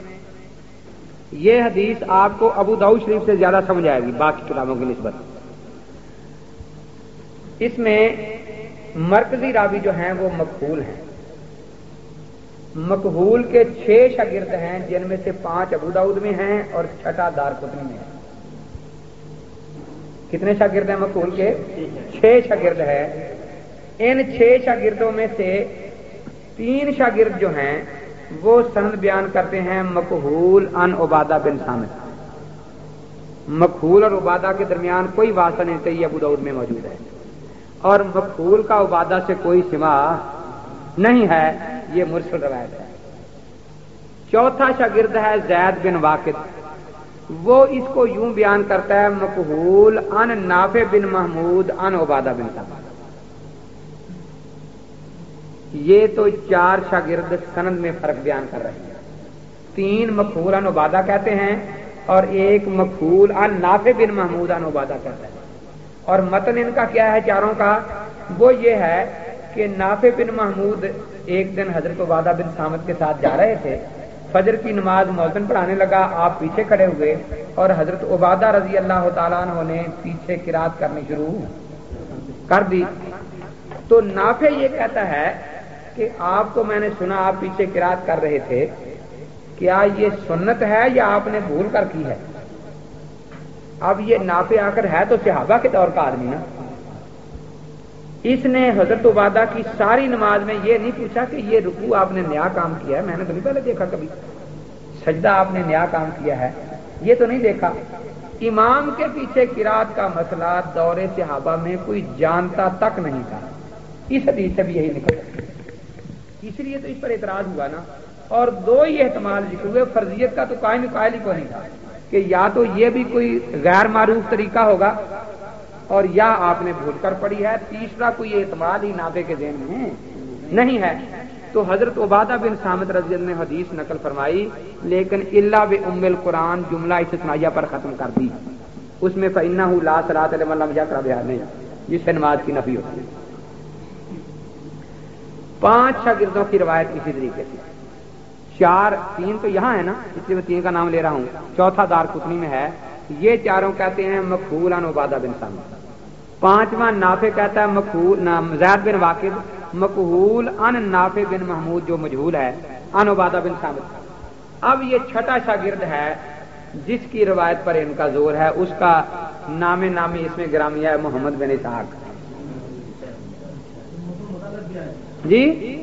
ये हदीस आपको अबू दाऊद शरीफ से ज्यादा समझ आएगी बाकी किताबों की निस्बत। इसमें मरकजी रावी जो हैं वो मकबूल हैं। मकबूल के छह शागिर्द हैं, जिनमें से पांच अबू दाऊद में हैं और छठा दारकुतनी में है। कितने शागिर्द हैं मकबूल के? छह शागिर्द है। इन छह शागिर्दों में से तीन शागिर्द जो हैं वो सनद बयान करते हैं मकबूल अन उबादा बिन सामित। मकबूल और उबादा के दरमियान कोई वास्ता नहीं चाहिए, अबू दाऊद में मौजूद है। और मकबूल का उबादा से कोई सिवा नहीं है, ये मुरसल रवायत है। चौथा शागिर्द है जैद बिन वाकिद, वो इसको यूं बयान करता है मकबूल अन नाफे बिन महमूद अन उबादा बिन सामित। ये तो चार शागिर्द सनद में फर्क बयान कर रहे हैं। तीन मकबूल अन उबादा कहते हैं और एक मकबूल अन नाफे बिन महमूद अन उबादा कहता है। और मतन इनका क्या है चारों का? वो ये है कि नाफे बिन महमूद एक दिन हजरत उबादा बिन सामित के साथ जा रहे थे, फजर की नमाज मौज़िन पढ़ाने लगा, आप पीछे खड़े हुए और हजरत उबादा रजी अल्लाह तआला अन्हु ने पीछे किरात करनी शुरू कर दी। तो नाफे ये कहता है कि आपको मैंने सुना आप पीछे किरात कर रहे थे, क्या ये सुन्नत है या आपने भूल कर की है? अब ये नाफे आकर है तो सहाबा के दौर का आदमी ना, इसने हजरत उबादा की सारी नमाज में ये नहीं पूछा कि ये रुकू आपने नया काम किया है, मैंने तो नहीं पहले देखा कभी, सजदा आपने नया काम किया है, ये तो नहीं देखा। इमाम के पीछे किरात का मसला दौरे सहाबा में कोई जानता तक नहीं था। इस हदीस से भी यही निकला, इसलिए तो इस पर एतराज हुआ ना। और दो ही एहतमाल जिक्र हुए, फर्जियत का तो कायम कायल ही कोई नहीं था कि या तो ये भी कोई गैर मारूफ तरीका होगा और या आपने भूल कर पड़ी है, तीसरा कोई एतमाल ही नाफे के ज़हन में नहीं है। तो हजरत उबादा बिन सामित रज़ी अल्लाह ने हदीस नकल फरमाई, लेकिन इल्ला बि उम्मिल कुरान जुमला इस्तिस्नाइया पर खत्म कर दी। उसमें फइन्नहु ला सलाता लिमन लम यक़रा बिहा नहीं, जिससे नमाज की नफी होती है। पांच शागिर्दों की रिवायत इसी तरीके से, चार तीन तो यहाँ है ना, इसलिए मैं तीन का नाम ले रहा हूँ, चौथा दारकुतनी में है। ये चारों कहते हैं मकबूल अन उबादा बिन सामित। पांचवा नाफे कहता है मकबूल ज़ैद बिन वाकिद, मकबूल अन नाफे बिन महमूद जो मजहूल है, अन उबादा बिन सामित। अब ये छठा शागिर्द है जिसकी रिवायत पर इनका जोर है, उसका नामे नामी इसमें ग्रामिया है मोहम्मद बिन इसहाक। جی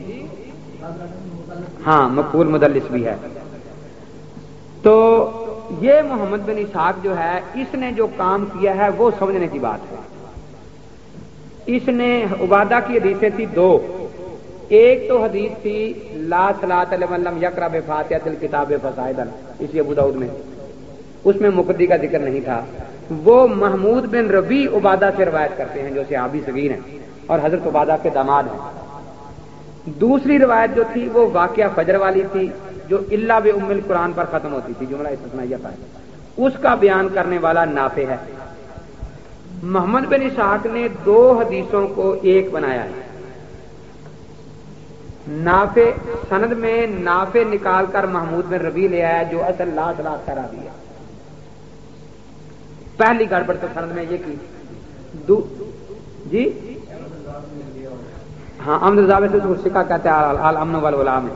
ہاں مقبول مدلس بھی ہے. تو یہ محمد بن اسحاق جو ہے اس نے جو کام کیا ہے وہ سمجھنے کی بات ہے. اس نے عبادہ کی حدیثیں تھی دو. ایک تو حدیث تھی لا صلاۃ لمن لم یقرأ بفاتحۃ الکتاب فصاعدا، اسی ابو داؤد میں، اس میں مقدی کا ذکر نہیں تھا. وہ محمود بن ربیع عبادہ سے روایت کرتے ہیں جو صحابی صغیر ہیں اور حضرت عبادہ کے داماد ہیں. دوسری روایت جو تھی وہ واقعہ فجر والی تھی جو الا بام القرآن پر ختم ہوتی تھی، جملہ استثنائیہ تھا. اس کا بیان کرنے والا نافع ہے. محمد بن اسحاق نے دو حدیثوں کو ایک بنایا ہے. نافع سند میں نافع نکال کر محمود بن ربیع لے آیا جو اصل لا صلاۃ کا راوی ہے. پہلی گڑبڑ تو سند میں یہ کی دو جی ہاں امن رضا سے سکھا کہتے ہیں الامن والغلام،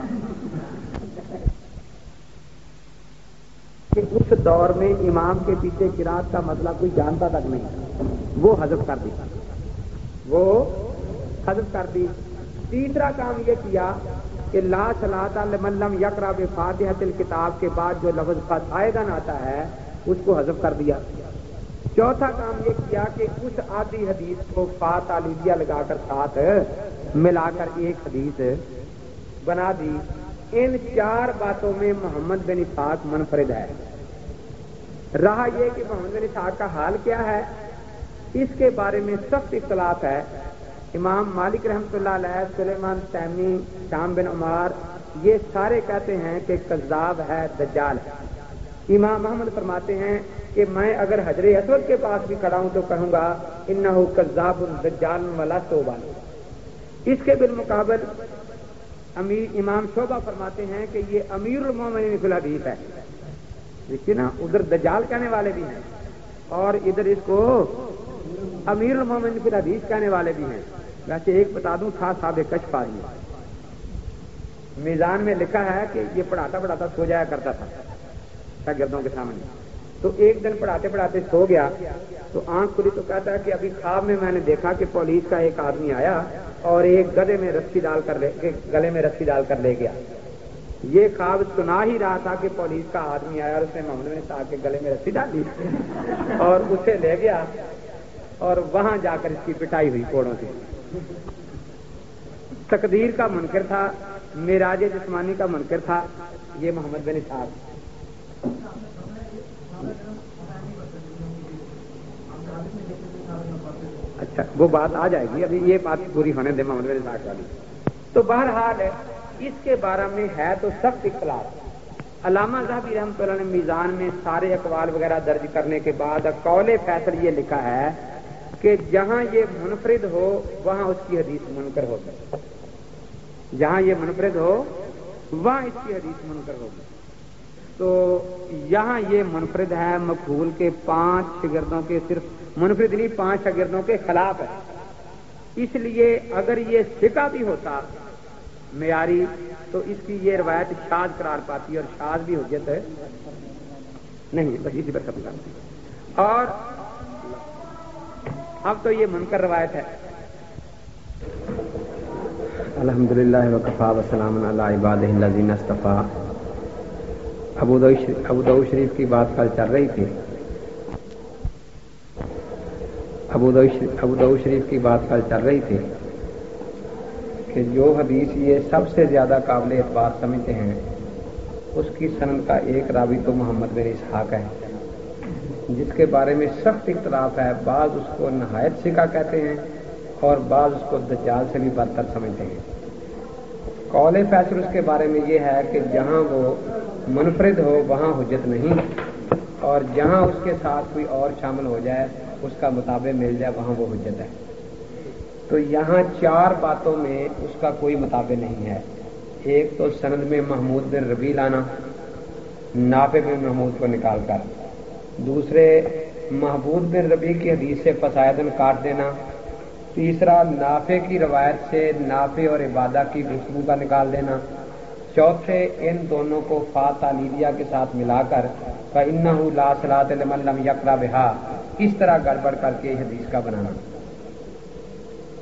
کہ اس دور میں امام کے پیچھے قرات کا مسئلہ کوئی جانتا تک نہیں، وہ حذف کر دی وہ حذف کر دی. تیسرا کام یہ کیا کہ لا صلاۃ لمن لم یقرأ بفاتحۃ الکتاب کے بعد جو لفظ فصاعدا آتا ہے اس کو حذف کر دیا. چوتھا کام یہ کیا کہ اس آدھی حدیث کو فا تعلیلیہ لگا کر ساتھ ملا کر ایک حدیث بنا دی. ان چار باتوں میں محمد بن اسحاق منفرد ہے. رہا یہ کہ محمد بن اسحاق کا حال کیا ہے اس کے بارے میں سخت اختلاف ہے. امام مالک رحمۃ اللہ علیہ، سلیمان تیمی، شام بن عمار یہ سارے کہتے ہیں کہ کذاب ہے، دجال ہے. امام احمد فرماتے ہیں کہ میں اگر حجر اسود کے پاس بھی کھڑا ہوں تو کہوں گا انہ کذاب دجال ولست ابالی. اس کے بالمقابل امیر امام شعبہ فرماتے ہیں کہ یہ امیر المومنین فی الحدیث ہے. دیکھیے نا، ادھر دجال کہنے والے بھی ہیں اور ادھر اس کو امیر المومنین فی الحدیث کہنے والے بھی ہیں. ویسے ایک بتا دوں، تھا صاحب کشف آدمی، میزان میں لکھا ہے کہ یہ پڑھاتا پڑھاتا سو جایا کرتا تھا شاگردوں کے سامنے. تو ایک دن پڑھاتے پڑھاتے سو گیا تو آنکھ کھلی تو کہتا ہے کہ ابھی خواب میں میں نے دیکھا کہ پولیس کا ایک آدمی آیا اور ایک گدے میں رسی ڈال کر لے گلے میں رسی ڈال کر لے گیا. یہ خواب سنا ہی رہا تھا کہ پولیس کا آدمی آیا اور اس نے محمد بن اسحاق کے گلے میں رسی ڈال دی اور اسے لے گیا اور وہاں جا کر اس کی پٹائی ہوئی کوڑوں سے. تقدیر کا منکر تھا، معراج جسمانی کا منکر تھا یہ محمد بن اسحاق. اچھا وہ بات آ جائے گی، ابھی یہ بات پوری ہونے دے محمد بن اسحاق والی. تو بہرحال اس کے بارے میں ہے تو سخت اختلاف. علامہ ذہبی رحمۃ اللہ نے میزان میں سارے اقوال وغیرہ درج کرنے کے بعد قول فیصل یہ لکھا ہے کہ جہاں یہ منفرد ہو وہاں اس کی حدیث منکر ہوگی، جہاں یہ منفرد ہو وہاں اس کی حدیث منکر ہوگی. تو یہاں یہ منفرد ہے، مقبول کے پانچ شاگردوں کے، صرف منفرد نہیں پانچ شاگردوں کے خلاف ہے. اس لیے اگر یہ ثقہ بھی ہوتا معیاری تو اس کی یہ روایت شاذ قرار پاتی اور شاذ بھی حجت ہے نہیں، بس اسی پر ختم کرتی. اور اب تو یہ منکر روایت ہے. الحمدللہ وکفی وسلام علی عبادہ الذین اصطفی. ابو داؤد شریف کی بات کل چل رہی تھی ابو داؤد شریف کی بات کل چل رہی تھی کہ جو حدیث یہ سب سے زیادہ قابل اعتبار سمجھتے ہیں اس کی سند کا ایک راوی تو محمد بن اسحاق ہے جس کے بارے میں سخت اختلاف ہے. بعض اس کو نہایت ثقہ کہتے ہیں اور بعض اس کو دجال سے بھی بدتر سمجھتے ہیں. قول فیصل اس کے بارے میں یہ ہے کہ جہاں وہ منفرد ہو وہاں حجت نہیں، اور جہاں اس کے ساتھ کوئی اور شامل ہو جائے اس کا مطابق مل جائے وہاں وہ حجت ہے. تو یہاں چار باتوں میں اس کا کوئی مطابق نہیں ہے. ایک تو سند میں محمود بن ربیع لانا، نافع بن محمود کو نکال کر. دوسرے محمود بن ربیع کی حدیث سے فصاعدن کاٹ دینا. تیسرا نافع کی روایت سے نافع اور عبادہ کی گفتگو کا نکال دینا. چوتھے ان دونوں کو فا تعلیلیہ کے ساتھ ملا کر فإنہ لا صلاۃ لمن لم یقرأ بہا اس طرح گڑبڑ کر کے حدیث کا بنانا.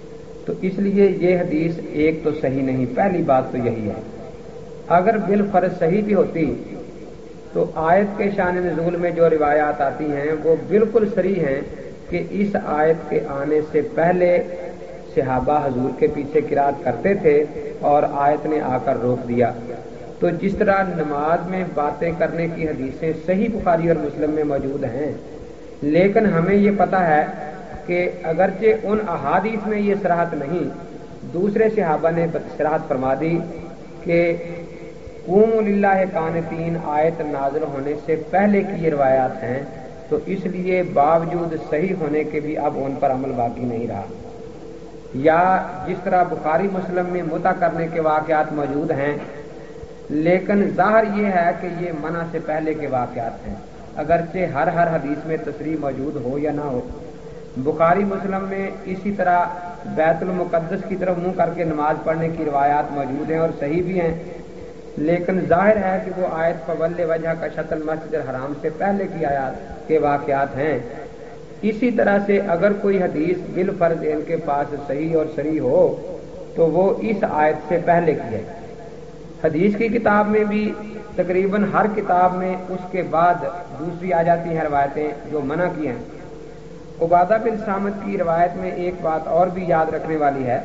تو اس لیے یہ حدیث ایک تو صحیح نہیں، پہلی بات تو یہی ہے۔ اگر بالفرض صحیح بھی ہوتی تو آیت کے شان نزول میں جو روایات آتی ہیں وہ بالکل صریح ہیں کہ اس آیت کے آنے سے پہلے صحابہ حضور کے پیچھے قرات کرتے تھے اور آیت نے آ کر روک دیا۔ تو جس طرح نماز میں باتیں کرنے کی حدیثیں صحیح بخاری اور مسلم میں موجود ہیں، لیکن ہمیں یہ پتہ ہے کہ اگرچہ ان احادیث میں یہ صراحت نہیں، دوسرے صحابہ نے صراحت فرما دی کہ قوموا للہ قانتین آیت نازل ہونے سے پہلے کی یہ روایات ہیں، تو اس لیے باوجود صحیح ہونے کے بھی اب ان پر عمل باقی نہیں رہا۔ یا جس طرح بخاری مسلم میں متع کرنے کے واقعات موجود ہیں، لیکن ظاہر یہ ہے کہ یہ منع سے پہلے کے واقعات ہیں، اگرچہ ہر ہر حدیث میں تصریح موجود ہو یا نہ ہو۔ بخاری مسلم میں اسی طرح بیت المقدس کی طرف منہ کر کے نماز پڑھنے کی روایات موجود ہیں اور صحیح بھی ہیں، لیکن ظاہر ہے کہ وہ آیت فول وجہ کا شطر المسجد الحرام سے پہلے کی آیات کے واقعات ہیں۔ اسی طرح سے اگر کوئی حدیث بالفرض ان کے پاس صحیح اور صریح ہو تو وہ اس آیت سے پہلے کی ہے۔ حدیث کی کتاب میں بھی تقریباً ہر کتاب میں اس کے بعد دوسری آ جاتی ہیں روایتیں جو منع کی ہیں۔ عبادہ بن صامت کی روایت میں ایک بات اور بھی یاد رکھنے والی ہے۔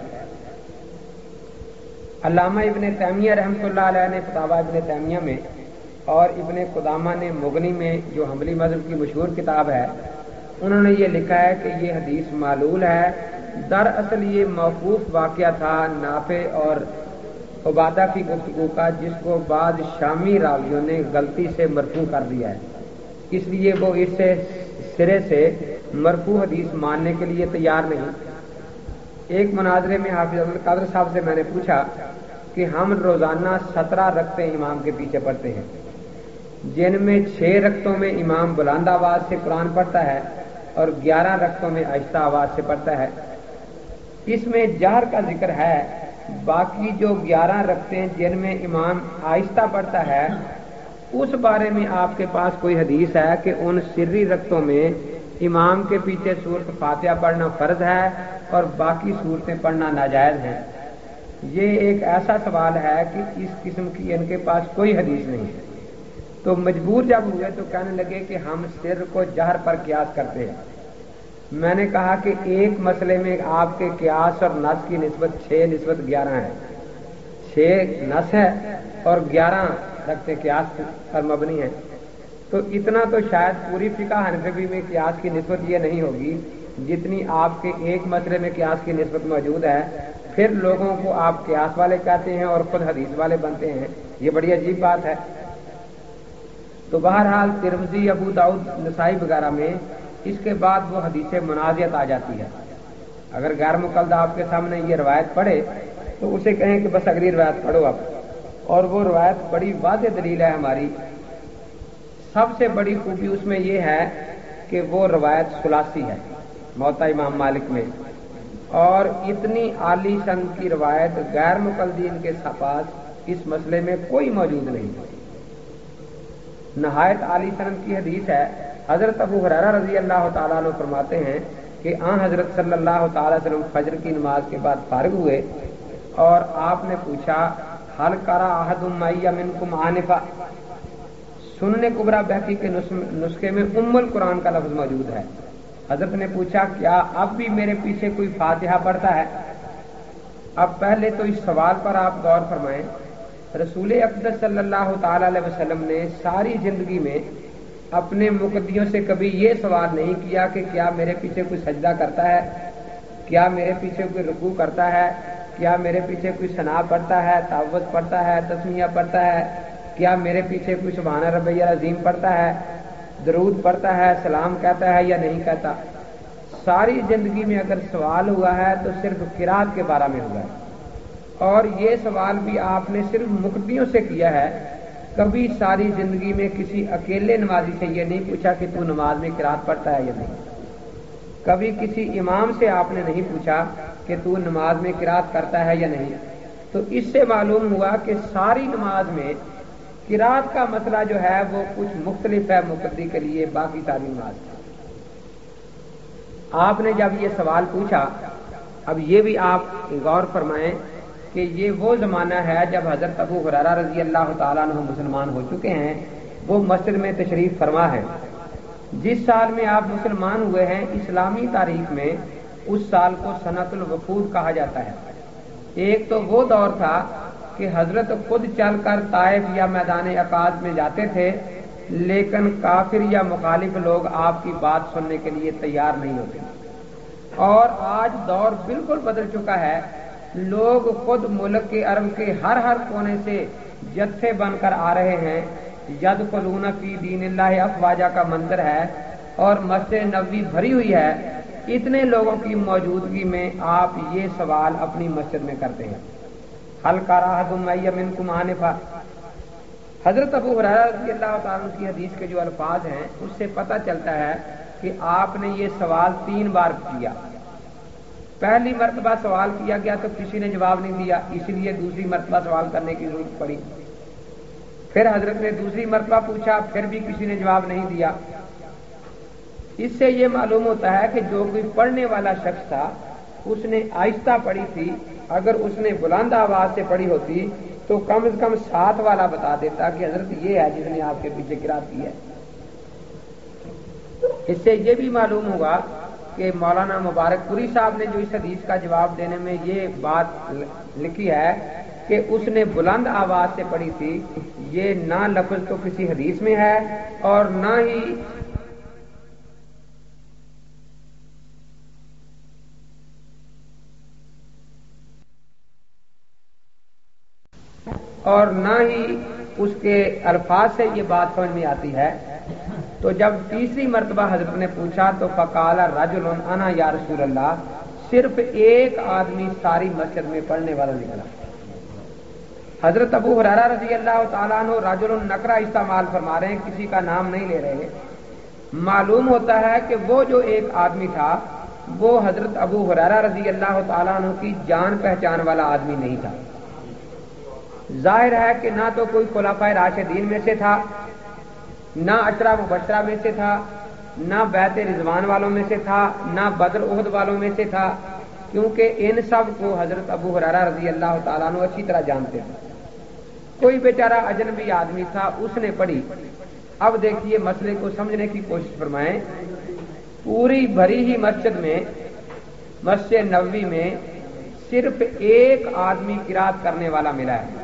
علامہ ابن تیمیہ رحمۃ اللہ علیہ نے فتاوی ابن تیمیہ میں اور ابن قدامہ نے مغنی میں جو حنبلی مذہب کی مشہور کتاب ہے، انہوں نے یہ لکھا ہے کہ یہ حدیث معلول ہے، دراصل یہ موقوف واقعہ تھا نافع اور عبادہ کی گفتگو کا، جس کو بعض شامی راویوں نے غلطی سے مرفوع کر دیا ہے، اس لیے وہ اس سے سرے سے مرفوع حدیث ماننے کے لیے تیار نہیں۔ ایک مناظرے میں حافظ عبد القادر صاحب سے میں نے پوچھا کہ ہم روزانہ سترہ رکعتیں امام کے پیچھے پڑھتے ہیں، جن میں چھ رکعتوں میں امام بلند آواز سے قرآن پڑھتا ہے اور گیارہ رکعتوں میں آہستہ آواز سے پڑھتا ہے، اس میں جہر کا ذکر ہے، باقی جو گیارہ رکعتیں جن میں امام آہستہ پڑھتا ہے اس بارے میں آپ کے پاس کوئی حدیث ہے کہ ان سری رکعتوں میں امام کے پیچھے سورت فاتحہ پڑھنا فرض ہے اور باقی صورتیں پڑھنا ناجائز ہیں؟ یہ ایک ایسا سوال ہے کہ اس قسم کی ان کے پاس کوئی حدیث نہیں ہے۔ تو مجبور جب ہوئے تو کہنے لگے کہ ہم سر کو جہر پر قیاس کرتے ہیں۔ میں نے کہا کہ ایک مسئلے میں آپ کے قیاس اور نص کی نسبت چھ نسبت گیارہ ہے، چھ نص ہے اور گیارہ رکھتے قیاس پر مبنی ہے، تو اتنا تو شاید پوری فقہ حنفی میں قیاس کی نسبت یہ نہیں ہوگی جتنی آپ کے ایک مسئلے میں قیاس کی نسبت موجود ہے۔ پھر لوگوں کو آپ قیاس والے کہتے ہیں اور خود حدیث والے بنتے ہیں، یہ بڑی عجیب بات ہے۔ تو بہرحال ترمذی، ابو داؤد، نسائی وغیرہ میں اس کے بعد وہ حدیث منازعت آ جاتی ہے۔ اگر غیر مقلدہ آپ کے سامنے یہ روایت پڑھے تو اسے کہیں کہ بس اگلی روایت پڑھو آپ، اور وہ روایت بڑی واضح دلیل ہے ہماری۔ سب سے بڑی خوبی اس میں یہ ہے کہ وہ روایت ثلاثی ہے موطا امام مالک میں، اور اتنی عالی سند کی روایت غیر مقلدین کے پاس اس مسئلے میں کوئی موجود نہیں۔ نہایت عالی سند کی حدیث ہے۔ حضرت ابو ہریرہ رضی اللہ تعالیٰ عنہ فرماتے ہیں کہ آن حضرت صلی اللہ تعالیٰ علیہ وسلم فجر کی نماز کے بعد فارغ ہوئے اور آپ نے پوچھا حل قرأ احد معی منکم آنفا۔ سنن کبریٰ بہقی کے نسخے میں ام القرآن کا لفظ موجود ہے۔ حضرت نے پوچھا کیا اب بھی میرے پیچھے کوئی فاتحہ پڑھتا ہے؟ اب پہلے تو اس سوال پر آپ غور فرمائیں، رسول اقدس صلی اللہ تعالی علیہ وسلم نے ساری زندگی میں اپنے مقتدیوں سے کبھی یہ سوال نہیں کیا کہ کیا میرے پیچھے کوئی سجدہ کرتا ہے، کیا میرے پیچھے کوئی رکوع کرتا ہے، کیا میرے پیچھے کوئی ثنا پڑھتا ہے، تعوذ پڑھتا ہے، تسمیہ پڑھتا ہے، کیا میرے پیچھے کوئی سبحان ربی العظیم پڑھتا ہے، درود پڑھتا ہے، سلام کہتا ہے یا نہیں کہتا۔ ساری زندگی میں اگر سوال ہوا ہے تو صرف قرات کے بارے میں ہوا ہے، اور یہ سوال بھی آپ نے صرف مقتدیوں سے کیا ہے، کبھی ساری زندگی میں کسی اکیلے نمازی سے یہ نہیں پوچھا کہ تو نماز میں قرات پڑھتا ہے یا نہیں۔ کبھی کسی امام سے آپ نے نہیں پوچھا کہ تو نماز میں قرات کرتا ہے یا نہیں۔ تو اس سے معلوم ہوا کہ ساری نماز میں قرات کا مسئلہ جو ہے وہ کچھ مختلف ہے مقتدی کے لیے باقی ساری نماز۔ آپ نے جب یہ سوال پوچھا اب یہ بھی آپ غور فرمائیں کہ یہ وہ زمانہ ہے جب حضرت ابو ہریرہ رضی اللہ تعالیٰ عنہ مسلمان ہو چکے ہیں، وہ مسجد میں تشریف فرما ہے۔ جس سال میں آپ مسلمان ہوئے ہیں اسلامی تاریخ میں اس سال کو سنۃ الوفود کہا جاتا ہے۔ ایک تو وہ دور تھا کہ حضرت خود چل کر طائف یا میدان عقاد میں جاتے تھے، لیکن کافر یا مخالف لوگ آپ کی بات سننے کے لیے تیار نہیں ہوتے، اور آج دور بالکل بدل چکا ہے۔ لوگ خود ملک کے عرب کے ہر ہر کونے سے جتھے بن کر آ رہے ہیں۔ یدخلون فی دین اللہ افواجا کا منظر ہے اور مسجد نبوی بھری ہوئی ہے۔ اتنے لوگوں کی موجودگی میں آپ یہ سوال اپنی مسجد میں کرتے ہیں، حل کر احد معی منکم آنفا۔ حضرت ابو ہریرہ رضی اللہ تعالیٰ عنہ کی حدیث کے جو الفاظ ہیں اس سے پتہ چلتا ہے کہ آپ نے یہ سوال تین بار کیا۔ پہلی مرتبہ سوال کیا گیا تو کسی نے جواب نہیں دیا، اس لیے دوسری مرتبہ سوال کرنے کی ضرورت پڑی۔ پھر حضرت نے دوسری مرتبہ پوچھا، پھر بھی کسی نے جواب نہیں دیا۔ اس سے یہ معلوم ہوتا ہے کہ جو کوئی پڑھنے والا شخص تھا اس نے آہستہ پڑھی تھی، اگر اس نے بلند آواز سے پڑھی ہوتی تو کم از کم ساتھ والا بتا دیتا کہ حضرت یہ ہے جس نے آپ کے پیچھے قرات کی ہے۔ اس سے یہ بھی معلوم ہوگا کہ مولانا مبارک پوری صاحب نے جو اس حدیث کا جواب دینے میں یہ بات لکھی ہے کہ اس نے بلند آواز سے پڑھی تھی، یہ نہ لفظ تو کسی حدیث میں ہے اور نہ ہی اور نہ ہی اس کے الفاظ سے یہ بات سمجھ میں آتی ہے۔ تو جب تیسری مرتبہ حضرت نے پوچھا تو فقال رجل انا یا رسول اللہ، صرف ایک آدمی ساری مسجد میں پڑھنے والا نکلا۔ حضرت ابو ہریرہ رضی اللہ تعالیٰ عنہ رجل نکرہ استعمال فرما رہے ہیں، کسی کا نام نہیں لے رہے۔ معلوم ہوتا ہے کہ وہ جو ایک آدمی تھا وہ حضرت ابو ہریرہ رضی اللہ تعالیٰ عنہ کی جان پہچان والا آدمی نہیں تھا۔ ظاہر ہے کہ نہ تو کوئی خلفائے راشدین میں سے تھا، نہ عشرہ مبشرہ میں سے تھا، نہ بیعت رضوان والوں میں سے تھا، نہ بدر احد والوں میں سے تھا، کیونکہ ان سب کو حضرت ابو ہریرہ رضی اللہ تعالیٰ عنہ اچھی طرح جانتے تھے۔ کوئی بیچارہ اجنبی آدمی تھا، اس نے پڑھی۔ اب دیکھیے مسئلے کو سمجھنے کی کوشش فرمائیں۔ پوری بھری ہی مسجد میں، مسجد نبوی میں صرف ایک آدمی قرات کرنے والا ملا ہے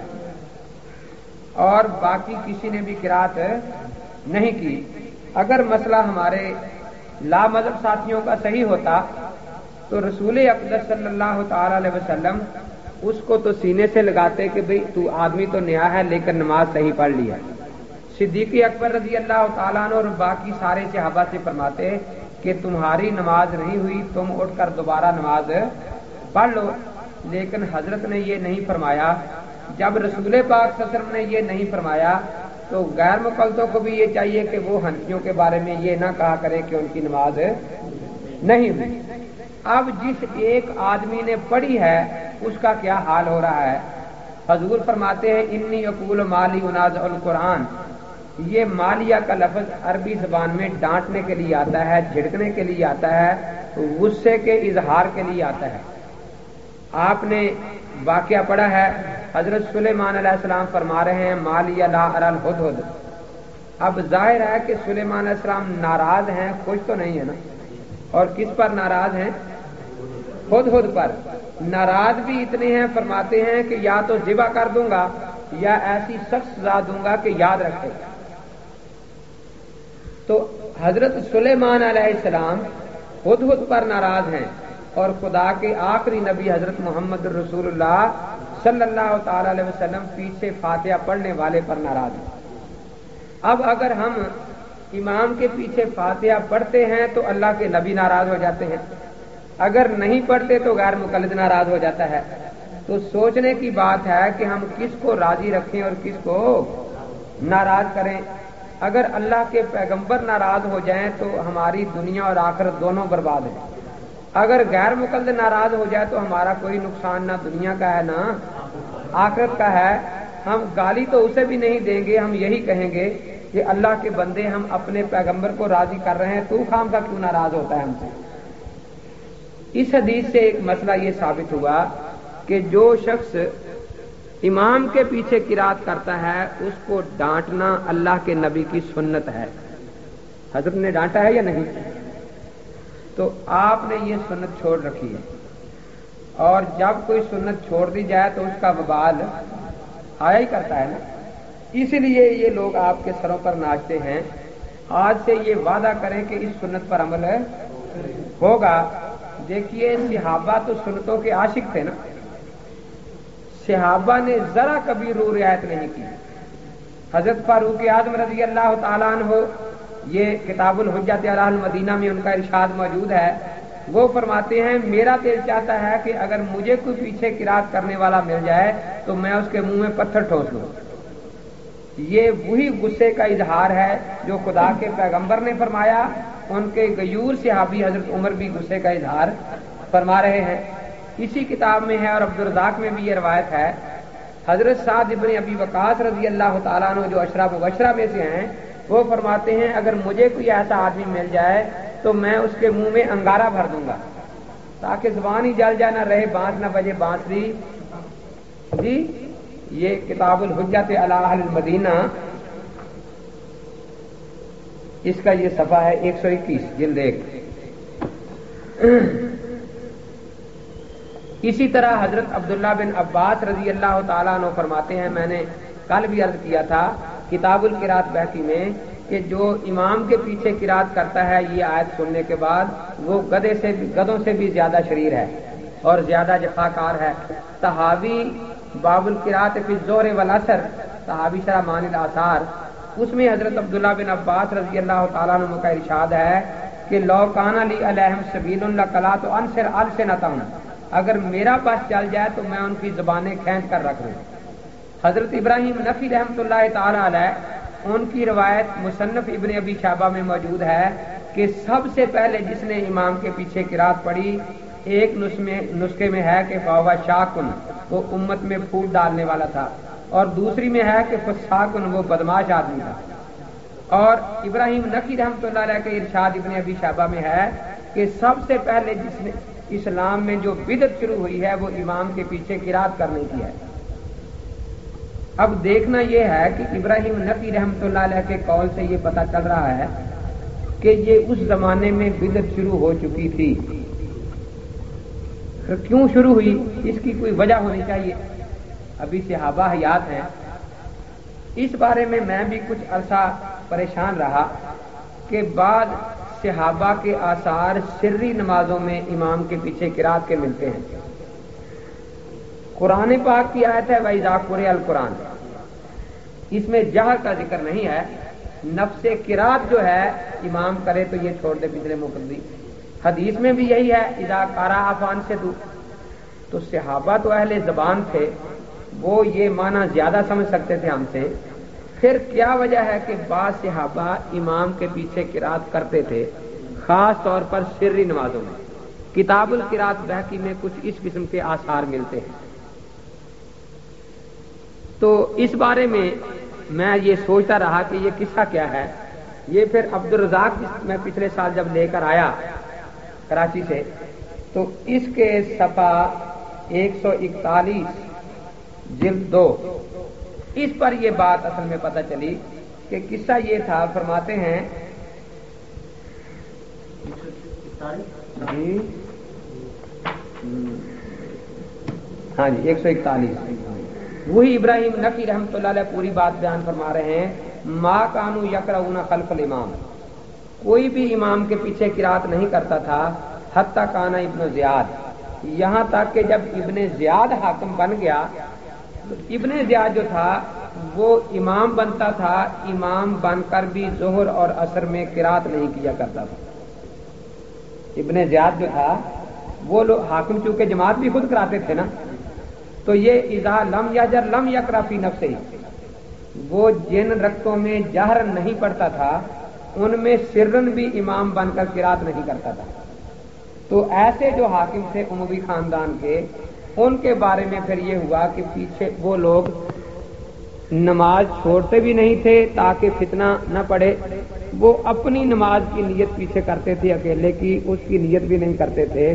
اور باقی کسی نے بھی قرات نہیں کی۔ اگر مسئلہ ہمارے لا مذہب ساتھیوں کا صحیح ہوتا تو رسول اقدس صلی اللہ تعالی علیہ وسلم اس کو تو سینے سے لگاتے کہ بھئی تو آدمی تو نیا ہے لیکن نماز صحیح پڑھ لی ہے۔ صدیق اکبر رضی اللہ تعالیٰ عنہ اور باقی سارے صحابہ سے فرماتے کہ تمہاری نماز نہیں ہوئی، تم اٹھ کر دوبارہ نماز پڑھ لو، لیکن حضرت نے یہ نہیں فرمایا۔ جب رسول پاک صلی اللہ علیہ وسلم نے یہ نہیں فرمایا تو غیر مقلدوں کو بھی یہ چاہیے کہ وہ حنفیوں کے بارے میں یہ نہ کہا کرے کہ ان کی نماز نہیں ہوئی۔ اب جس ایک آدمی نے پڑھی ہے اس کا کیا حال ہو رہا ہے؟ حضور فرماتے ہیں انی یقول مالی انازع القرآن۔ یہ مالیہ کا لفظ عربی زبان میں ڈانٹنے کے لیے آتا ہے، جھڑکنے کے لیے آتا ہے، غصے کے اظہار کے لیے آتا ہے۔ آپ نے واقعہ پڑھا ہے، حضرت سلیمان علیہ السلام فرما رہے ہیں مالیہ لا اری الہدہد۔ اب ظاہر ہے کہ سلیمان علیہ السلام ناراض ہیں، خوش تو نہیں ہے نا، اور کس پر ناراض ہیں؟ ہدہد پر۔ ناراض بھی اتنے ہیں، فرماتے ہیں کہ یا تو ذبح کر دوں گا یا ایسی سخت سزا دوں گا کہ یاد رکھے۔ تو حضرت سلیمان علیہ السلام ہدہد پر ناراض ہیں اور خدا کے آخری نبی حضرت محمد رسول اللہ صلی اللہ تعالی علیہ وسلم پیچھے فاتحہ پڑھنے والے پر ناراض ہیں۔ اب اگر ہم امام کے پیچھے فاتحہ پڑھتے ہیں تو اللہ کے نبی ناراض ہو جاتے ہیں، اگر نہیں پڑھتے تو غیر مقلد ناراض ہو جاتا ہے۔ تو سوچنے کی بات ہے کہ ہم کس کو راضی رکھیں اور کس کو ناراض کریں۔ اگر اللہ کے پیغمبر ناراض ہو جائیں تو ہماری دنیا اور آخرت دونوں برباد ہیں، اگر غیر مقلد ناراض ہو جائے تو ہمارا کوئی نقصان نہ دنیا کا ہے نہ آخرت کا ہے۔ ہم گالی تو اسے بھی نہیں دیں گے، ہم یہی کہیں گے کہ اللہ کے بندے ہم اپنے پیغمبر کو راضی کر رہے ہیں، تو خام کا کیوں ناراض ہوتا ہے ہم سے؟ اس حدیث سے ایک مسئلہ یہ ثابت ہوا کہ جو شخص امام کے پیچھے قرات کرتا ہے اس کو ڈانٹنا اللہ کے نبی کی سنت ہے. حضرت نے ڈانٹا ہے یا نہیں؟ تو آپ نے یہ سنت چھوڑ رکھی ہے، اور جب کوئی سنت چھوڑ دی جائے تو اس کا وبال آیا ہی کرتا ہے نا. اسی لیے یہ لوگ آپ کے سروں پر ناچتے ہیں. آج سے یہ وعدہ کریں کہ اس سنت پر عمل ہوگا. دیکھیے صحابہ تو سنتوں کے عاشق تھے نا، صحابہ نے ذرا کبھی رو رعایت نہیں کی. حضرت فاروق اعظم رضی اللہ تعالیٰ عنہ، یہ کتاب الحجت علی اہل المدینہ میں ان کا ارشاد موجود ہے، وہ فرماتے ہیں میرا دل چاہتا ہے کہ اگر مجھے کوئی پیچھے قرات کرنے والا مل جائے تو میں اس کے منہ میں پتھر ٹھوس لوں. یہ وہی غصے کا اظہار ہے جو خدا کے پیغمبر نے فرمایا. ان کے غیور صحابی حضرت عمر بھی غصے کا اظہار فرما رہے ہیں. اسی کتاب میں ہے اور عبدالرزاق میں بھی یہ روایت ہے. حضرت سعد ابن ابی وقاص رضی اللہ تعالیٰ عنہ جو اشرا مبشرہ میں سے ہیں، وہ فرماتے ہیں اگر مجھے کوئی ایسا آدمی مل جائے تو میں اس کے منہ میں انگارہ بھر دوں گا تاکہ زبان ہی جل جائے، نہ رہے بانس نہ بجے بانسری. جی یہ کتاب الحجت علی اہل المدینہ، اس کا یہ صفحہ ہے ایک سو اکیس جلد ایک. اسی طرح حضرت عبداللہ بن عباس رضی اللہ تعالیٰ عنہ فرماتے ہیں، میں نے کل بھی عرض کیا تھا کتاب القرات بحقی میں، کہ جو امام کے پیچھے قرات کرتا ہے یہ آیت سننے کے بعد وہ گدے سے گدوں سے بھی زیادہ شریر ہے اور زیادہ جفاکار ہے. طحاوی باب القرات فی الظہر والعصر، طحاوی شرح معانی الاثار، اس میں حضرت عبداللہ بن عباس رضی اللہ تعالیٰ عنہ کا ارشاد ہے کہ لو کان لی علیہم سبیل لقلات انصر السنتہم، اگر میرا پاس چل جائے تو میں ان کی زبانیں کھینچ کر رکھ دوں. حضرت ابراہیم نخعی رحمۃ اللہ تعالی علیہ، ان کی روایت مصنف ابن ابی شیبہ میں موجود ہے کہ سب سے پہلے جس نے امام کے پیچھے قرات پڑھی، ایک نسخے میں ہے کہ فاوا شاکن، وہ امت میں پھوٹ ڈالنے والا تھا، اور دوسری میں ہے کہ فساکن، وہ بدماش آدمی تھا. اور ابراہیم نخعی رحمۃ اللہ علیہ کے ارشاد ابن ابی شیبہ میں ہے کہ سب سے پہلے جس نے اسلام میں جو بدعت شروع ہوئی ہے وہ امام کے پیچھے قرات کرنے کی ہے. اب دیکھنا یہ ہے کہ ابراہیم نخعی رحمۃ اللہ علیہ کے قول سے یہ پتہ چل رہا ہے کہ یہ اس زمانے میں بدعت شروع ہو چکی تھی. کیوں شروع ہوئی اس کی کوئی وجہ ہونی چاہیے. ابھی صحابہ حیات ہیں. اس بارے میں میں بھی کچھ عرصہ پریشان رہا کہ بعد صحابہ کے آثار سری نمازوں میں امام کے پیچھے قرات کے ملتے ہیں. قرآن پاک کی آیت ہے وَإِذَا قُرِئَ الْقُرْآنُ، اس میں جہر کا ذکر نہیں ہے. نفس قرات جو ہے امام کرے تو یہ چھوڑ دے پچھلے مقدی. حدیث میں بھی یہی ہے اذا قرأ فانصتوا. تو صحابہ تو اہل زبان تھے، وہ یہ معنی زیادہ سمجھ سکتے تھے ہم سے. پھر کیا وجہ ہے کہ بعض صحابہ امام کے پیچھے قرات کرتے تھے، خاص طور پر سری نمازوں میں؟ کتاب القرات بحقی میں کچھ اس قسم کے آثار ملتے ہیں. تو اس بارے میں میں یہ سوچتا رہا کہ یہ قصہ کیا ہے. یہ پھر عبدالرزاق میں پچھلے سال جب لے کر آیا کراچی سے، تو اس کے صفحہ ایک سو اکتالیس جلد دو، اس پر یہ بات اصل میں پتہ چلی کہ قصہ یہ تھا. فرماتے ہیں جی ہاں جی ایک سو اکتالیس، وہی ابراہیم نخعی رحمۃ اللہ علیہ پوری بات بیان فرما رہے ہیں. ما کانوا یقرؤون خلف الامام، کوئی بھی امام کے پیچھے قرات نہیں کرتا تھا. حتی کان ابن زیاد، یہاں تک کہ جب ابن زیاد حاکم بن گیا، تو ابن زیاد جو تھا وہ امام بنتا تھا، امام بن کر بھی ظہر اور عصر میں قرات نہیں کیا کرتا تھا. ابن زیاد جو تھا وہ لوگ حاکم چونکہ جماعت بھی خود کراتے تھے نا، تو یہ اذا لم یجر لم یقرأ فی نفسہ، وہ جن رکعتوں میں جہر نہیں پڑھتا تھا ان میں سرن بھی امام بن کر قرات نہیں کرتا تھا. تو ایسے جو حاکم تھے اموی خاندان کے، ان کے بارے میں پھر یہ ہوا کہ پیچھے وہ لوگ نماز چھوڑتے بھی نہیں تھے تاکہ فتنہ نہ پڑے. وہ اپنی نماز کی نیت پیچھے کرتے تھے اکیلے کی، اس کی نیت بھی نہیں کرتے تھے،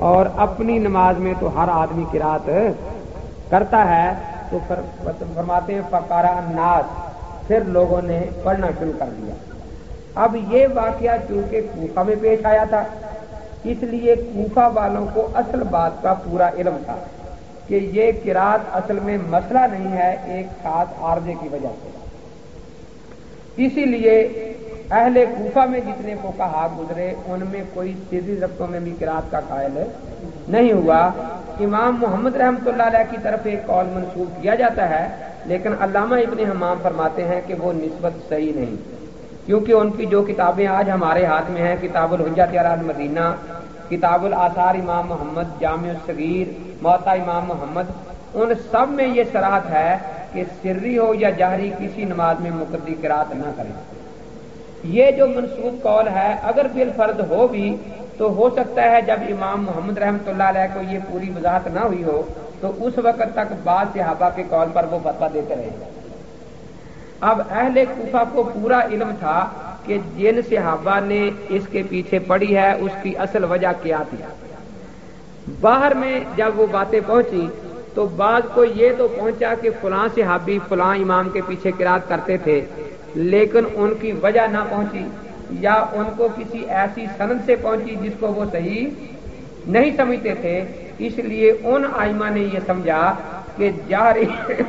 اور اپنی نماز میں تو ہر آدمی قرات کرتا ہے، تو فرماتے ہیں فقارا الناس، پھر لوگوں نے پڑھنا شروع کر دیا۔ اب یہ واقعہ چونکہ کوفہ میں پیش آیا تھا، اس لیے کوفہ والوں کو اصل بات کا پورا علم تھا کہ یہ قرات اصل میں مسئلہ نہیں ہے، ایک خاص عارضے کی وجہ سے۔ اسی لیے اہل کوفہ میں جتنے فقہا گزرے ان میں کوئی سیدھی ضبطوں میں بھی قرات کا قائل نہیں ہوا۔ امام محمد رحمۃ اللہ علیہ کی طرف ایک قول منسوب کیا جاتا ہے، لیکن علامہ ابن حمام فرماتے ہیں کہ وہ نسبت صحیح نہیں، کیونکہ ان کی جو کتابیں آج ہمارے ہاتھ میں ہیں، کتاب الحجت علی المدینہ، کتاب الآثار امام محمد، جامع الصغیر، موطا امام محمد، ان سب میں یہ صراحت ہے کہ سری ہو یا جہری کسی نماز میں مقدی قرات نہ کریں۔ یہ جو منسوب قول ہے اگر بالفرض ہو بھی تو ہو سکتا ہے جب امام محمد رحمۃ اللہ علیہ کو یہ پوری وضاحت نہ ہوئی ہو تو اس وقت تک بعض صحابہ کے قول پر وہ فتویٰ دیتے رہے۔ اب اہل کوفہ کو پورا علم تھا کہ جن صحابہ نے اس کے پیچھے پڑی ہے اس کی اصل وجہ کیا تھی۔ باہر میں جب وہ باتیں پہنچی تو بعض کو یہ تو پہنچا کہ فلاں صحابی فلاں امام کے پیچھے قرات کرتے تھے، لیکن ان کی وجہ نہ پہنچی، یا ان کو کسی ایسی سند سے پہنچی جس کو وہ صحیح نہیں سمجھتے تھے، اس لیے ان ائمہ نے یہ سمجھا کہ جہری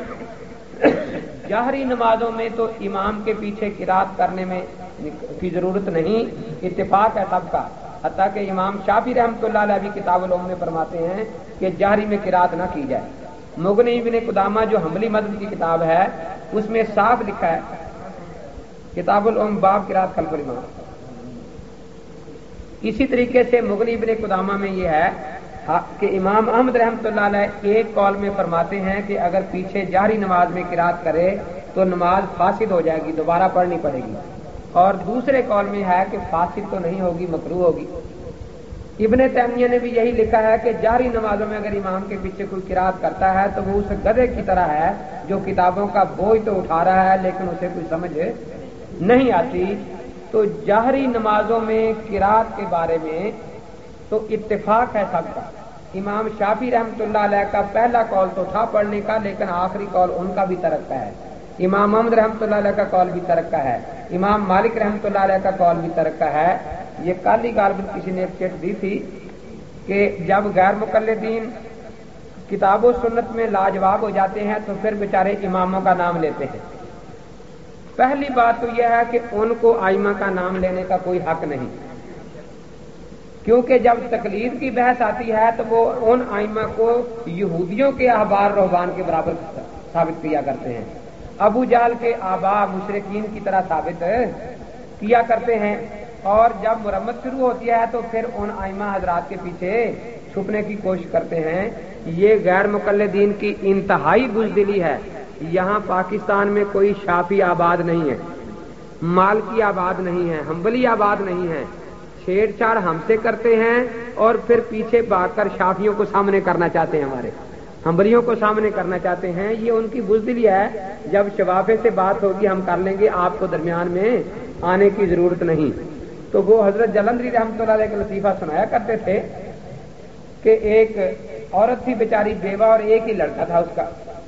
جہری نمازوں میں تو امام کے پیچھے قرات کرنے میں کی ضرورت نہیں، اتفاق ہے سب کا، حتیٰ کہ امام شافعی رحمۃ اللہ علیہ بھی کتاب العلم میں فرماتے ہیں کہ جہری میں قرات نہ کی جائے۔ مغنی ابن قدامہ جو حنبلی مذہب کی کتاب ہے اس میں صاف لکھا ہے، کتاب العلم باب قرات خلف الامام۔ اسی طریقے سے مغنی ابن قدامہ میں یہ ہے کہ امام احمد رحمۃ اللہ علیہ ایک قول میں فرماتے ہیں کہ اگر پیچھے جہری نماز میں قرات کرے تو نماز فاسد ہو جائے گی، دوبارہ پڑھنی پڑے گی، اور دوسرے قول میں ہے کہ فاسد تو نہیں ہوگی، مکروہ ہوگی۔ ابن تیمیہ نے بھی یہی لکھا ہے کہ جہری نمازوں میں اگر امام کے پیچھے کوئی قرات کرتا ہے تو وہ اس گدھے کی طرح ہے جو کتابوں کا بوجھ تو اٹھا رہا ہے لیکن اسے کوئی سمجھ نہیں آتی۔ تو جہری نمازوں میں قرات کے بارے میں تو اتفاق ہے سب کا۔ امام شافعی رحمۃ اللہ علیہ کا پہلا قول تو تھا پڑھنے کا، لیکن آخری قول ان کا بھی ترک کا ہے۔ امام احمد رحمۃ اللہ علیہ کا قول بھی ترک کا ہے، امام مالک رحمۃ اللہ علیہ کا قول بھی ترک کا ہے۔ یہ کل ہی غالباً کسی نے ایک چٹ دی تھی کہ جب غیر مقلدین کتاب و سنت میں لاجواب ہو جاتے ہیں تو پھر بیچارے اماموں کا نام لیتے ہیں۔ پہلی بات تو یہ ہے کہ ان کو ائمہ کا نام لینے کا کوئی حق نہیں، کیونکہ جب تقلید کی بحث آتی ہے تو وہ ان ائمہ کو یہودیوں کے احبار رہبان کے برابر ثابت کیا کرتے ہیں، ابو جہل کے آبا مشرکین کی طرح ثابت کیا کرتے ہیں، اور جب مرمت شروع ہوتی ہے تو پھر ان ائمہ حضرات کے پیچھے چھپنے کی کوشش کرتے ہیں۔ یہ غیر مقلدین کی انتہائی بزدلی ہے۔ یہاں پاکستان میں کوئی شافعی آباد نہیں ہے، مالکی آباد نہیں ہے، حنبلی آباد نہیں ہے، چھیڑ چھاڑ ہم سے کرتے ہیں اور پھر پیچھے بھاگ کر شافعیوں کو سامنے کرنا چاہتے ہیں، ہمارے حنبلیوں کو سامنے کرنا چاہتے ہیں۔ یہ ان کی بزدلی ہے۔ جب شفافے سے بات ہوگی ہم کر لیں گے، آپ کو درمیان میں آنے کی ضرورت نہیں۔ تو وہ حضرت جلندری رحمۃ اللہ علیہ کا لطیفہ سنایا کرتے تھے کہ ایک عورت تھی بیچاری بیوہ اور ایک ہی لڑکا تھا اس کا۔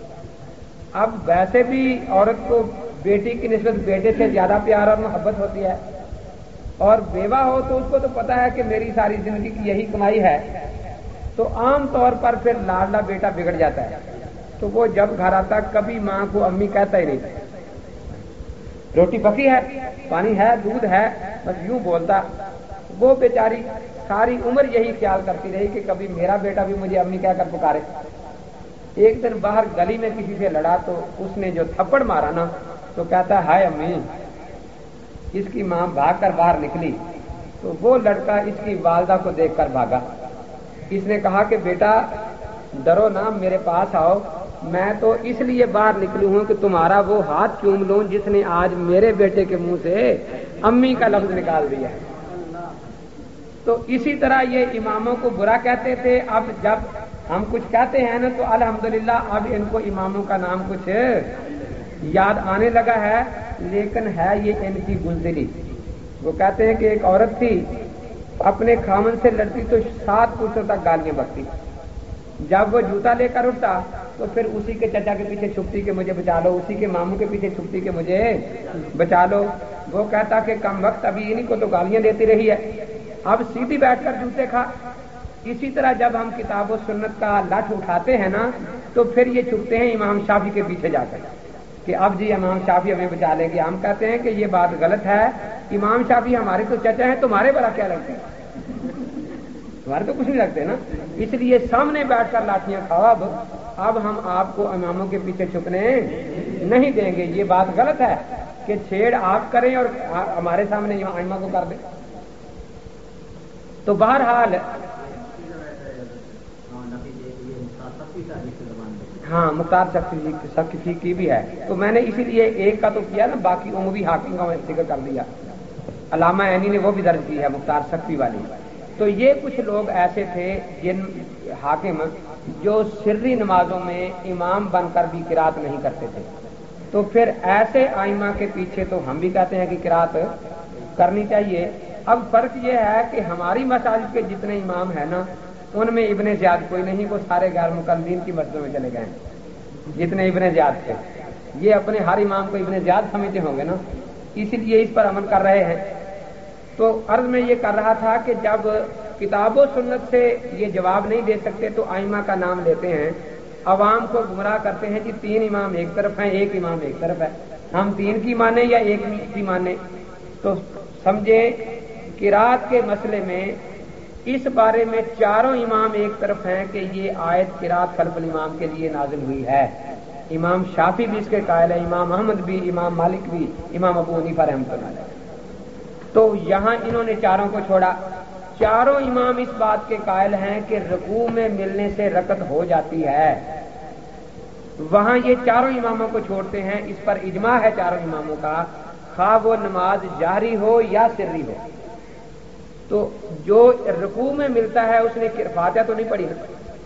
اب ویسے بھی عورت کو بیٹی کی نسبت بیٹے سے زیادہ پیار اور محبت ہوتی ہے، اور بیوہ ہو تو اس کو تو پتا ہے کہ میری ساری زندگی کی یہی کمائی ہے، تو عام طور پر پھر لاڈلا بیٹا بگڑ جاتا ہے۔ تو وہ جب گھر آتا کبھی ماں کو امی کہتا ہی نہیں، روٹی پکی ہے، پانی ہے، دودھ ہے، بس یوں بولتا۔ وہ بیچاری ساری عمر یہی خیال کرتی رہی کہ کبھی میرا بیٹا بھی مجھے امی کہہ کر پکارے۔ ایک دن باہر گلی میں کسی سے لڑا تو اس نے جو تھپڑ مارا نا تو کہتا ہے ہائے امی۔ اس کی ماں بھاگ کر باہر نکلی تو وہ لڑکا اس کی والدہ کو دیکھ کر بھاگا۔ اس نے کہا کہ بیٹا ڈرو نا، میرے پاس آؤ، میں تو اس لیے باہر نکلی ہوں کہ تمہارا وہ ہاتھ چوم لوں جس نے آج میرے بیٹے کے منہ سے امی کا لفظ نکال دیا۔ تو اسی طرح یہ اماموں کو برا کہتے تھے۔ اب جب ہم کچھ کہتے ہیں نا تو الحمدللہ اب ان کو اماموں کا نام کچھ یاد آنے لگا ہے، لیکن ہے یہ ان کی بزدلی۔ وہ کہتے ہیں کہ ایک عورت تھی اپنے خامن سے لڑتی تو سات پوچھوں تک گالیاں بکتی. جب وہ جوتا لے کر اٹھتا تو پھر اسی کے چچا کے پیچھے چھپتی کہ مجھے بچا لو, اسی کے ماموں کے پیچھے چھپتی کہ مجھے بچا لو. وہ کہتا کہ کم وقت ابھی انہیں کو تو گالیاں دیتی رہی ہے, اب سیدھی بیٹھ کر جوتے کھا. اسی طرح جب ہم کتاب و سنت کا لٹھ اٹھاتے ہیں نا تو پھر یہ چھپتے ہیں امام شافعی کے پیچھے جا کر کہ اب جی امام شافعی ہمیں بچا لیں گے. ہم کہتے ہیں کہ یہ بات غلط ہے, امام شافعی ہمارے تو چچا ہیں, تمہارے بڑا کیا لگتے ہیں, تمہارے تو کچھ نہیں لگتے نا. اس لیے سامنے بیٹھ کر لاٹیاں کھاؤ. اب اب ہم آپ کو اماموں کے پیچھے چھپنے نہیں دیں گے. یہ بات غلط ہے کہ چھیڑ آپ کریں اور ہمارے سامنے ائمہ کو کر دیں. تو بہرحال ہاں مختار سختی کی بھی ہے, تو میں نے اسی لیے ایک کا تو کیا نا, باقی عمومی حاکم کا میں ذکر کر دیا. علامہ عینی نے وہ بھی درج کی ہے مختار سختی والی. تو یہ کچھ لوگ ایسے تھے جن حاکم جو سری نمازوں میں امام بن کر بھی قرات نہیں کرتے تھے. تو پھر ایسے ائمہ کے پیچھے تو ہم بھی کہتے ہیں کہ قرات کرنی چاہیے. اب فرق یہ ہے کہ ہماری مساجد کے جتنے امام ہیں نا ان میں ابن زیاد کوئی نہیں, وہ سارے غیر مقلدین کی مسجدوں میں چلے گئے ہیں جتنے ابن زیاد تھے. یہ اپنے ہر امام کو ابن زیاد سمجھتے ہوں گے نا, اسی لیے اس پر عمل کر رہے ہیں. تو عرض میں یہ کر رہا تھا کہ جب کتاب و سنت سے یہ جواب نہیں دے سکتے تو ائمہ کا نام لیتے ہیں, عوام کو گمراہ کرتے ہیں کہ تین امام ایک طرف ہیں ایک امام ایک طرف ہے, ہم تین کی مانیں یا ایک کی مانیں. تو سمجھے قرات کے مسئلے میں اس بارے میں چاروں امام ایک طرف ہیں کہ یہ آیت قرات خلف الامام کے لیے نازل ہوئی ہے. امام شافعی بھی اس کے قائل ہے, امام احمد بھی, امام مالک بھی, امام ابو حنیفہ رحمۃ اللہ علیہ. تو یہاں انہوں نے چاروں کو چھوڑا. چاروں امام اس بات کے قائل ہیں کہ رکوع میں ملنے سے رکعت ہو جاتی ہے. وہاں یہ چاروں اماموں کو چھوڑتے ہیں. اس پر اجماع ہے چاروں اماموں کا, خواہ وہ نماز جاری ہو یا سری ہو. تو جو رکوع میں ملتا ہے اس نے فاتحہ تو نہیں پڑھی نا.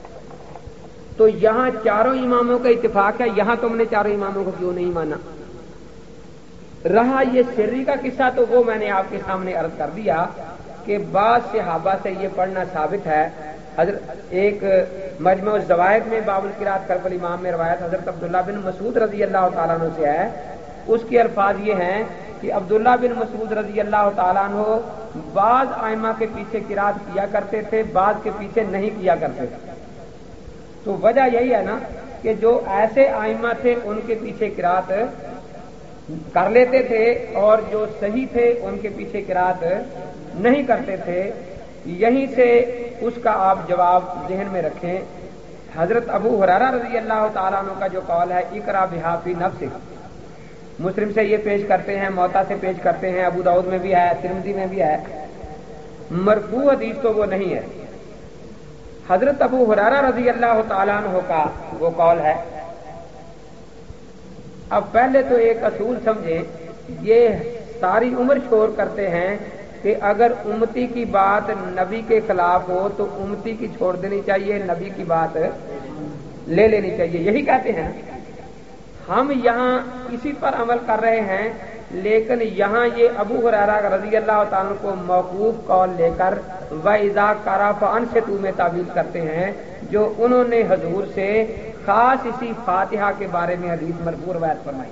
تو یہاں چاروں اماموں کا اتفاق ہے, یہاں تم نے چاروں اماموں کو کیوں نہیں مانا. رہا یہ سری کا قصہ تو وہ میں نے آپ کے سامنے عرض کر دیا کہ بعض صحابہ سے یہ پڑھنا ثابت ہے. حضرت ایک مجمع الزوائد میں باب القرات خلف الامام میں روایت حضرت عبداللہ بن مسعود رضی اللہ تعالیٰ عنہ سے ہے. اس کے الفاظ یہ ہیں کہ عبداللہ بن مسعود رضی اللہ تعالیٰ عنہ بعض ائمہ کے پیچھے قرات کیا کرتے تھے, بعض کے پیچھے نہیں کیا کرتے تھے. تو وجہ یہی ہے نا کہ جو ایسے ائمہ تھے ان کے پیچھے قرات کر لیتے تھے اور جو صحیح تھے ان کے پیچھے قرات نہیں کرتے تھے. یہیں سے اس کا آپ جواب ذہن میں رکھیں. حضرت ابو ہریرہ رضی اللہ تعالیٰ عنہ کا جو قول ہے اقرا بہا فی نفسک, مسلم سے یہ پیش کرتے ہیں, موطا سے پیش کرتے ہیں, ابو داؤد میں بھی ہے, ترمذی میں بھی ہے. مرفوع حدیث تو وہ نہیں ہے. حضرت ابو ہریرہ رضی اللہ تعالیٰ عنہ کا وہ قول ہے. اب پہلے تو ایک اصول سمجھیں, یہ ساری عمر شور کرتے ہیں کہ اگر امتی کی بات نبی کے خلاف ہو تو امتی کی چھوڑ دینی چاہیے, نبی کی بات لے لینی چاہیے, یہی کہتے ہیں. ہم یہاں اسی پر عمل کر رہے ہیں, لیکن یہاں یہ ابو ہریرہ رضی اللہ تعالیٰ کو موقوف قول لے کر وَإِذَا قَرَأَ فَأَنصِتُوا میں تعبیر کرتے ہیں, جو انہوں نے حضور سے خاص اسی فاتحہ کے بارے میں حدیث مرفوع روایت فرمائی.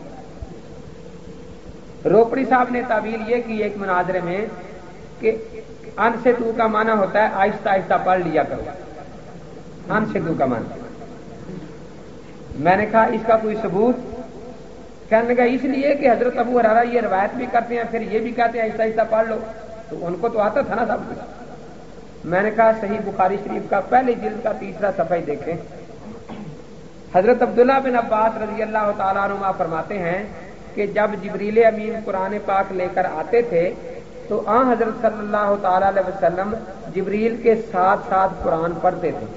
روپڑی صاحب نے تعبیر یہ کی ایک مناظرے میں کہ انصتوا کا معنی ہوتا ہے آہستہ آہستہ پڑھ لیا کرو. انصتوا کا معنی, میں نے کہا اس کا کوئی ثبوت؟ کہنے لگا اس لیے کہ حضرت ابو ہریرہ یہ روایت بھی کرتے ہیں پھر یہ بھی کہتے ہیں آہستہ آہستہ پڑھ لو, تو ان کو تو آتا تھا نا سب کچھ. میں نے کہا صحیح بخاری شریف کا پہلی جلد کا تیسرا صفحہ دیکھیں. حضرت عبداللہ بن عباس رضی اللہ تعالیٰ عنہ فرماتے ہیں کہ جب جبریل امین قرآن پاک لے کر آتے تھے تو آن حضرت صلی اللہ تعالی علیہ وسلم جبریل کے ساتھ ساتھ قرآن پڑھتے تھے.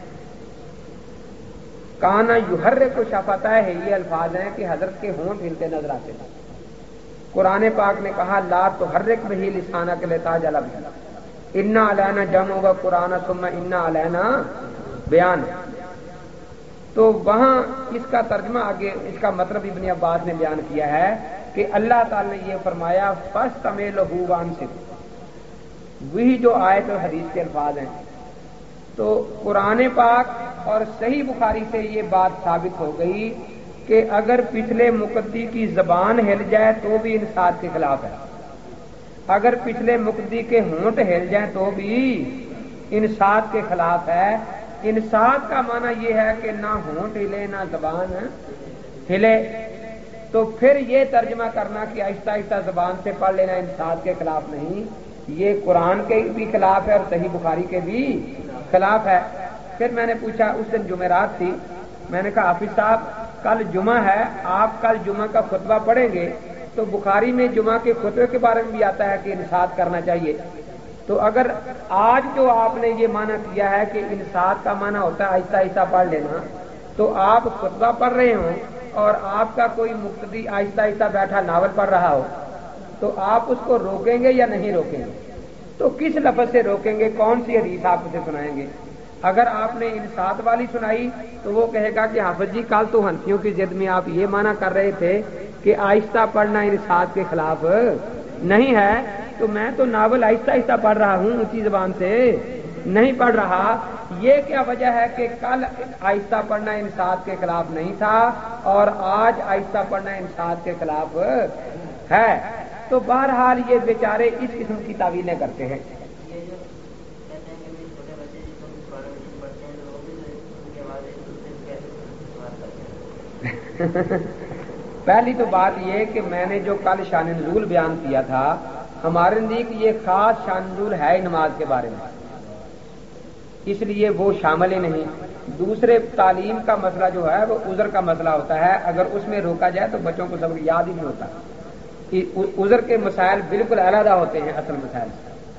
کانا یحرک شفتیہ ہے, یہ الفاظ ہیں کہ حضرت کے ہونٹ ہلتے نظر آتے تھے. قرآن پاک نے کہا لا تحرک بہ لسانک لتعجل بہ انا علینا جمعہ و قرآن ثم انا علینا بیان. تو وہاں اس کا ترجمہ آگے, اس کا مطلب ابن عباس نے بیان کیا ہے کہ اللہ تعالی نے یہ فرمایا فاستمع لہ وانصت, वही जो आयत और हदीस के अल्फाज हैं। तो कुरान पाक और सही बुखारी से ये बात साबित हो गई कि अगर पिछले मुक़द्दी की जबान हिल जाए तो भी इंसाफ के खिलाफ है, अगर पिछले मुक़द्दी के होंठ हिल जाए तो भी इंसाफ के खिलाफ है। इंसाफ का माना यह है कि ना होंठ हिले ना जबान हिले। तो फिर ये तर्जमा करना कि आहिस्ता आहिस्ता जबान से पढ़ लेना इंसाफ के खिलाफ नहीं, ये कुरान के भी खिलाफ है और सही बुखारी के भी खिलाफ है। फिर मैंने पूछा, उस दिन जुमेरात थी, मैंने कहा हाफिज साहब कल जुमा है, आप कल जुमा का खुतबा पढ़ेंगे तो बुखारी में जुमा के खुतबे के बारे में भी आता है कि इंसाफ करना चाहिए। तो अगर आज जो आपने ये माना किया है कि इंसाफ का माना होता है आहिस्ता आहिस्ता पढ़ लेना, तो आप खुतबा पढ़ रहे हो और आपका कोई मुक्तदी आहिस्ता आहिस्ता बैठा नावल पढ़ रहा हो, तो आप उसको रोकेंगे या नहीं रोकेंगे? तो किस लफ्ज से रोकेंगे? कौन सी हदीस आप उसे सुनाएंगे? अगर आपने इंसाफ वाली सुनाई तो वो कहेगा कि हाफिज जी कल तो हंसियों की जिद में आप ये माना कर रहे थे कि आहिस्ता पढ़ना इंसाफ के खिलाफ नहीं है, तो मैं तो नावल आहिस्ता आहिस्ता पढ़ रहा हूँ, ऊंची जबान से नहीं पढ़ रहा। ये क्या वजह है कि कल आहिस्ता पढ़ना इंसाफ के खिलाफ नहीं था और आज आहिस्ता पढ़ना इंसाफ के खिलाफ है? तो बहरहाल ये बेचारे इस किस्म की तावीलें करते हैं। पहली तो बात यह कि मैंने जो कल शान नुज़ूल बयान किया था, हमारे नजदीक ये खास शान नुज़ूल है नमाज के बारे में, इसलिए वो शामिल ही नहीं। दूसरे तालीम का मसला जो है वो उज़र का मसला होता है, अगर उसमें रोका जाए तो बच्चों को सबक याद ही नहीं होता। उज़र के मसाइल बिल्कुल अलग होते हैं असल मसाइल।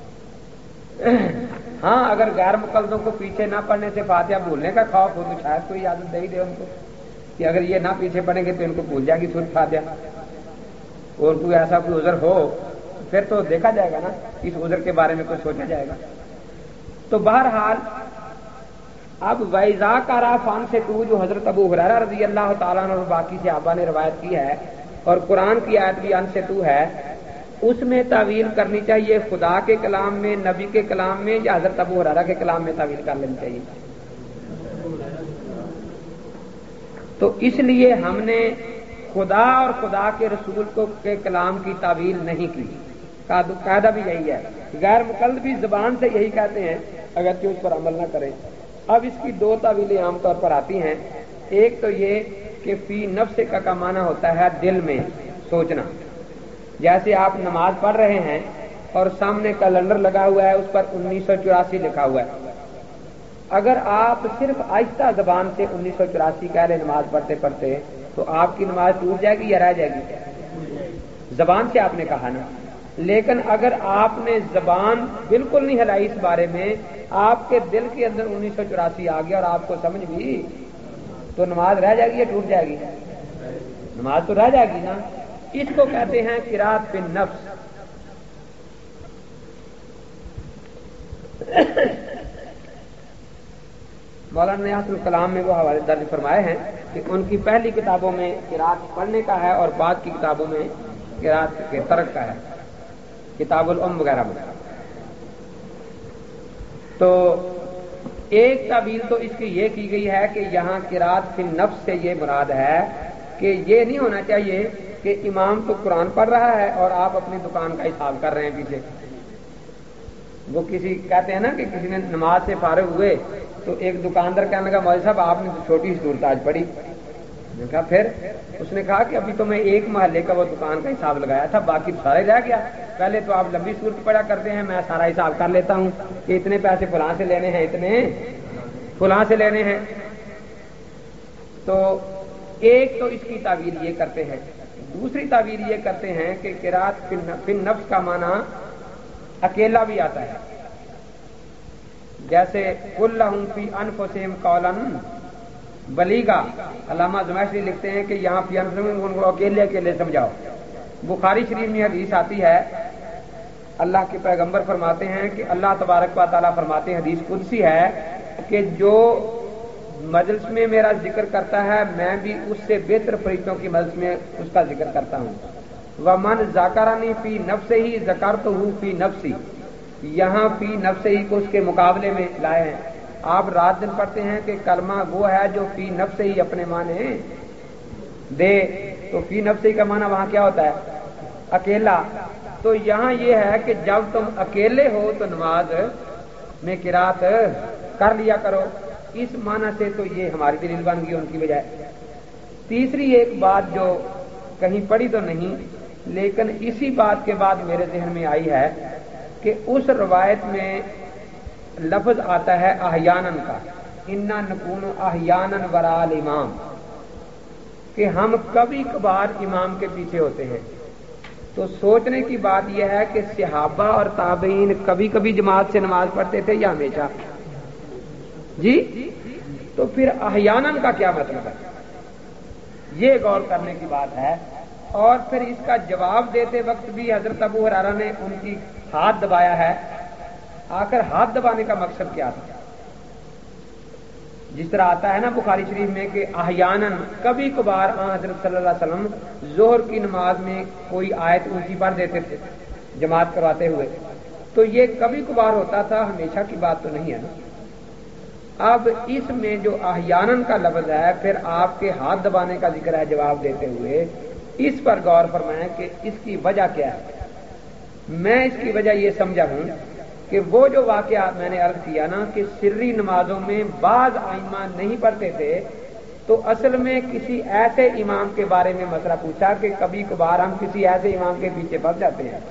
हाँ, अगर गैर मुकल्लदों को पीछे ना पढ़ने से फातिहा भूलने का खौफ हो तो शायद कोई आदत दे ही दे उनको कि अगर ये ना पीछे पढ़ेंगे तो इनको भूल जाएगी सूरत फातिहा, और कोई ऐसा कोई उज़र हो फिर तो देखा जाएगा ना, इस उज़र के बारे में कुछ सोचा जाएगा। तो बहरहाल अब वैज़ा कारा फान से तू जो हजरत अबू हुरैरा रज़ी अल्लाह ताला अन्हु और बाकी सहाबा ने रवायत की है और कुरान की आयत भी अन से तू है, उसमें तावील करनी चाहिए खुदा के कलाम में, नबी के कलाम में, या हजरत अबू हुरैरा के कलाम में तावील कर लेनी चाहिए। तो इसलिए हमने खुदा और खुदा के रसूल को के कलाम की तावील नहीं की, कायदा भी यही है। गैर मुकल्लद भी जबान से यही कहते हैं अगर कि उस पर अमल ना करें। अब इसकी दो तावीलें आमतौर पर आती हैं। एक तो ये कि फी नफ्स का, का माना होता है दिल में सोचना। जैसे आप नमाज पढ़ रहे हैं और सामने कैलेंडर लगा हुआ है, उस पर उन्नीस सौ चौरासी लिखा हुआ है। अगर आप सिर्फ आहिस्ता जबान से उन्नीस सौ चौरासी कह रहे नमाज पढ़ते पढ़ते, तो आपकी नमाज टूट जाएगी या रह जाएगी? जबान से आपने कहा ना। लेकिन अगर आपने जबान बिल्कुल नहीं हिलाई इस बारे में, आपके दिल के अंदर उन्नीस सौ चौरासी आ गया और आपको समझ भी, तो नमाज रह जाएगी या टूट जाएगी? नमाज तो रह जाएगी ना। इसको कहते हैं किरात बिन नफ्स। मौलाना यासुल कलाम में वो हवाले दर्ज फरमाए हैं कि उनकी पहली किताबों में किरात पढ़ने का है और बाद की किताबों में किरात के तर्क का है, किताबुल उम वगैरह में। तो एक तावील तो इसकी ये की गई है कि यहाँ किरात फिन नफ्स से ये मुराद है कि ये नहीं होना चाहिए कि इमाम तो कुरान पढ़ रहा है और आप अपनी दुकान का हिसाब कर रहे हैं पीछे। वो किसी कहते हैं ना कि किसी ने नमाज से फारिग हुए तो एक दुकानदार कहने लगा मौलवी साहब आपने तो छोटी सूरत आज पढ़ी। मैंने कहा फिर? उसने कहा कि अभी तो मैं एक महल्ले का वो दुकान का हिसाब लगाया था, बाकी सारा रह गया। पहले तो आप लंबी सूरत पढ़ा करते हैं, मैं सारा हिसाब कर लेता हूँ कि इतने पैसे फलां से लेने हैं, इतने फलां से लेने हैं। तो एक तो इसकी तावील ये करते हैं। दूसरी तावील ये करते हैं कि किरात फिन नफ्स का माना अकेला भी आता है। जैसे कुल्लहुम फी अनफुसिहिम कौलन बलीगा, अल्लामा ज़मख़शरी लिखते हैं कि यहाँ फी अनफुसिहिम उनको अकेले अकेले समझाओ। बुखारी शरीफ में हदीस आती है, अल्लाह के पैगंबर फरमाते हैं कि अल्लाह तबारक व तआला फरमाते हैं, हदीस कुदसी है कि जो मजलिस में मेरा जिक्र करता है मैं भी उससे बेहतर फरिश्तों की मजलिस में उसका जिक्र करता हूँ। वमन ज़ाकरानी फी नफ्सिही ज़करतुहु फी नफ्सी, یہاں فی نفس ہی کو اس کے مقابلے میں لائے ہیں. آپ رات دن پڑھتے ہیں کہ کلمہ وہ ہے جو فی نفس ہی اپنے معنی دے, تو فی نفس ہی کا معنی وہاں کیا ہوتا ہے؟ اکیلا. تو یہاں یہ ہے کہ جب تم اکیلے ہو تو نماز میں قرات کر لیا کرو. اس معنی سے تو یہ ہماری دلیل بن گئی ان کی بجائے. تیسری ایک بات جو کہیں پڑھی تو نہیں لیکن اسی بات کے بعد میرے ذہن میں آئی ہے کہ اس روایت میں لفظ آتا ہے احیانن کا, انا نکون احیانن وراء الامام, کہ ہم کبھی کبھار امام کے پیچھے ہوتے ہیں. تو سوچنے کی بات یہ ہے کہ صحابہ اور تابعین کبھی کبھی جماعت سے نماز پڑھتے تھے یا ہمیشہ؟ جی, تو پھر احیانن کا کیا مطلب ہے؟ یہ غور کرنے کی بات ہے. اور پھر اس کا جواب دیتے وقت بھی حضرت ابو ہریرہ نے ان کی ہاتھ دبایا ہے. آخر ہاتھ دبانے کا مقصد کیا تھا؟ جس طرح آتا ہے نا بخاری شریف میں کہ احیانن کبھی کبھار حضرت صلی اللہ علیہ وسلم ظہر کی نماز میں کوئی آیت اونچی پڑھ دیتے تھے جماعت کرواتے ہوئے. تو یہ کبھی کبھار ہوتا تھا, ہمیشہ کی بات تو نہیں ہے نا. اب اس میں جو احیانن کا لفظ ہے پھر آپ کے ہاتھ دبانے کا ذکر ہے جواب دیتے ہوئے, اس پر غور فرمائیں کہ اس کی وجہ کیا ہے. میں اس کی وجہ یہ سمجھا ہوں کہ وہ جو واقعات میں نے عرض کیا نا کہ سری نمازوں میں بعض ائمہ نہیں پڑھتے تھے, تو اصل میں کسی ایسے امام کے بارے میں مسئلہ پوچھا کہ کبھی کبھار ہم کسی ایسے امام کے پیچھے پھنس جاتے ہیں.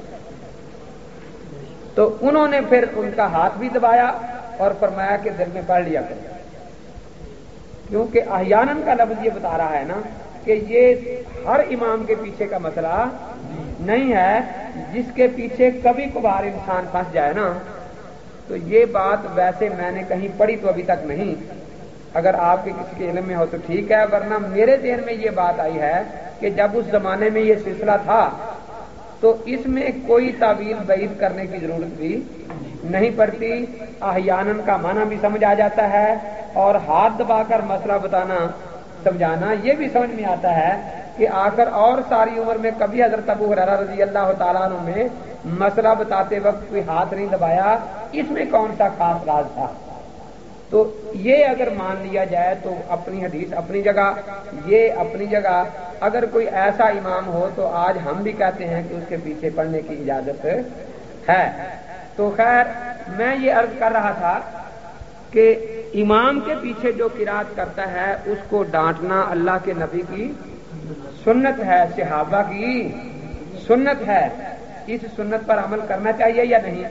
تو انہوں نے پھر ان کا ہاتھ بھی دبایا اور فرمایا کہ دل میں پڑھ لیا کرو, کیونکہ احیانن کا لفظ یہ بتا رہا ہے نا کہ یہ ہر امام کے پیچھے کا مسئلہ نہیں ہے. جس کے پیچھے کبھی کبھار انسان پھنس جائے نا, تو یہ بات ویسے میں نے کہیں پڑھی تو ابھی تک نہیں, اگر آپ کے کسی کے علم میں ہو تو ٹھیک ہے, ورنہ میرے ذہن میں یہ بات آئی ہے کہ جب اس زمانے میں یہ سلسلہ تھا تو اس میں کوئی تعویل بعید کرنے کی ضرورت بھی نہیں پڑتی. احیانن کا معنی بھی سمجھ آ جاتا ہے اور ہاتھ دبا کر مسئلہ بتانا سمجھانا یہ بھی سمجھ میں آتا ہے کہ آخر اور ساری عمر میں کبھی حضرت ابو ہریرہ رضی اللہ تعالیٰ عنہ میں مسئلہ بتاتے وقت کوئی ہاتھ نہیں دبایا, اس میں کون سا خاص راز تھا. تو یہ اگر مان لیا جائے تو اپنی حدیث اپنی جگہ, یہ اپنی جگہ. اگر کوئی ایسا امام ہو تو آج ہم بھی کہتے ہیں کہ اس کے پیچھے پڑھنے کی اجازت ہے. تو خیر میں یہ عرض کر رہا تھا کہ امام کے پیچھے جو قرات کرتا ہے اس کو ڈانٹنا اللہ کے نبی کی سنت ہے, صحابہ کی سنت ہے. اس سنت پر عمل کرنا چاہیے یا نہیں؟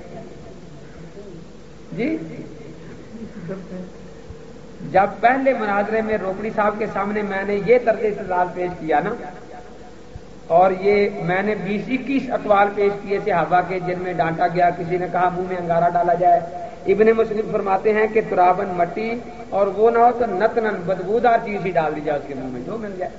جی, جب پہلے مناظرے میں روکڑی صاحب کے سامنے میں نے یہ طرز استدلال پیش کیا نا, اور یہ میں نے بیس اکیس اقوال پیش کیے صحابہ کے جن میں ڈانٹا گیا. کسی نے کہا منہ میں انگارہ ڈالا جائے. ابن مسلم فرماتے ہیں کہ ترابن مٹی اور وہ نہ ہو تو نتنن بدبودار چیز ہی ڈال دی جائے اس کے منہ میں جو مل جائے.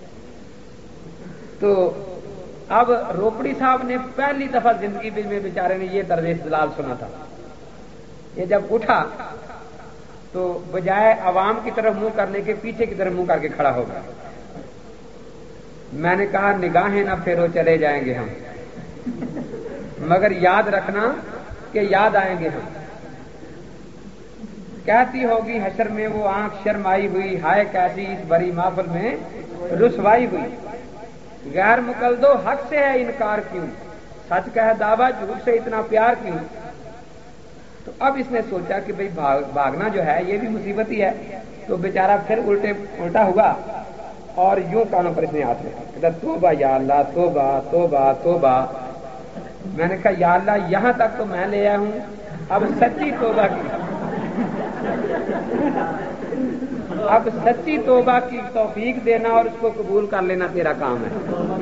تو اب روکڑی صاحب نے پہلی دفعہ زندگی میں بیچارے نے یہ طرز استدلال سنا تھا. یہ جب اٹھا تو بجائے عوام کی طرف منہ کرنے کے پیچھے کی طرف منہ کر کے کھڑا ہو گیا. میں نے کہا نگاہیں نہ پھیرو چلے جائیں گے ہم, مگر یاد رکھنا کہ یاد آئیں گے ہم. کہتی ہوگی حشر میں وہ آنکھ شرمائی ہوئی, ہائے کیسی اس بری محفل میں رسوائی ہوئی. غیر مقلدو حق سے ہے انکار کیوں, سچ کہہ دعویٰ جھوٹ سے اتنا پیار کیوں. تو اب اس نے سوچا کہ بھئی بھاگنا جو ہے یہ بھی مصیبت ہی ہے. تو بیچارہ پھر الٹے الٹا ہوا اور یوں کانوں پر اس نے ہاتھ رکھا, توبہ یا اللہ, توبہ توبہ توبہ. میں نے کہا یا اللہ یہاں تک تو میں لے آیا ہوں, اب سچی توبہ کی اب سچی توبہ کی توفیق دینا اور اس کو قبول کر لینا تیرا کام ہے.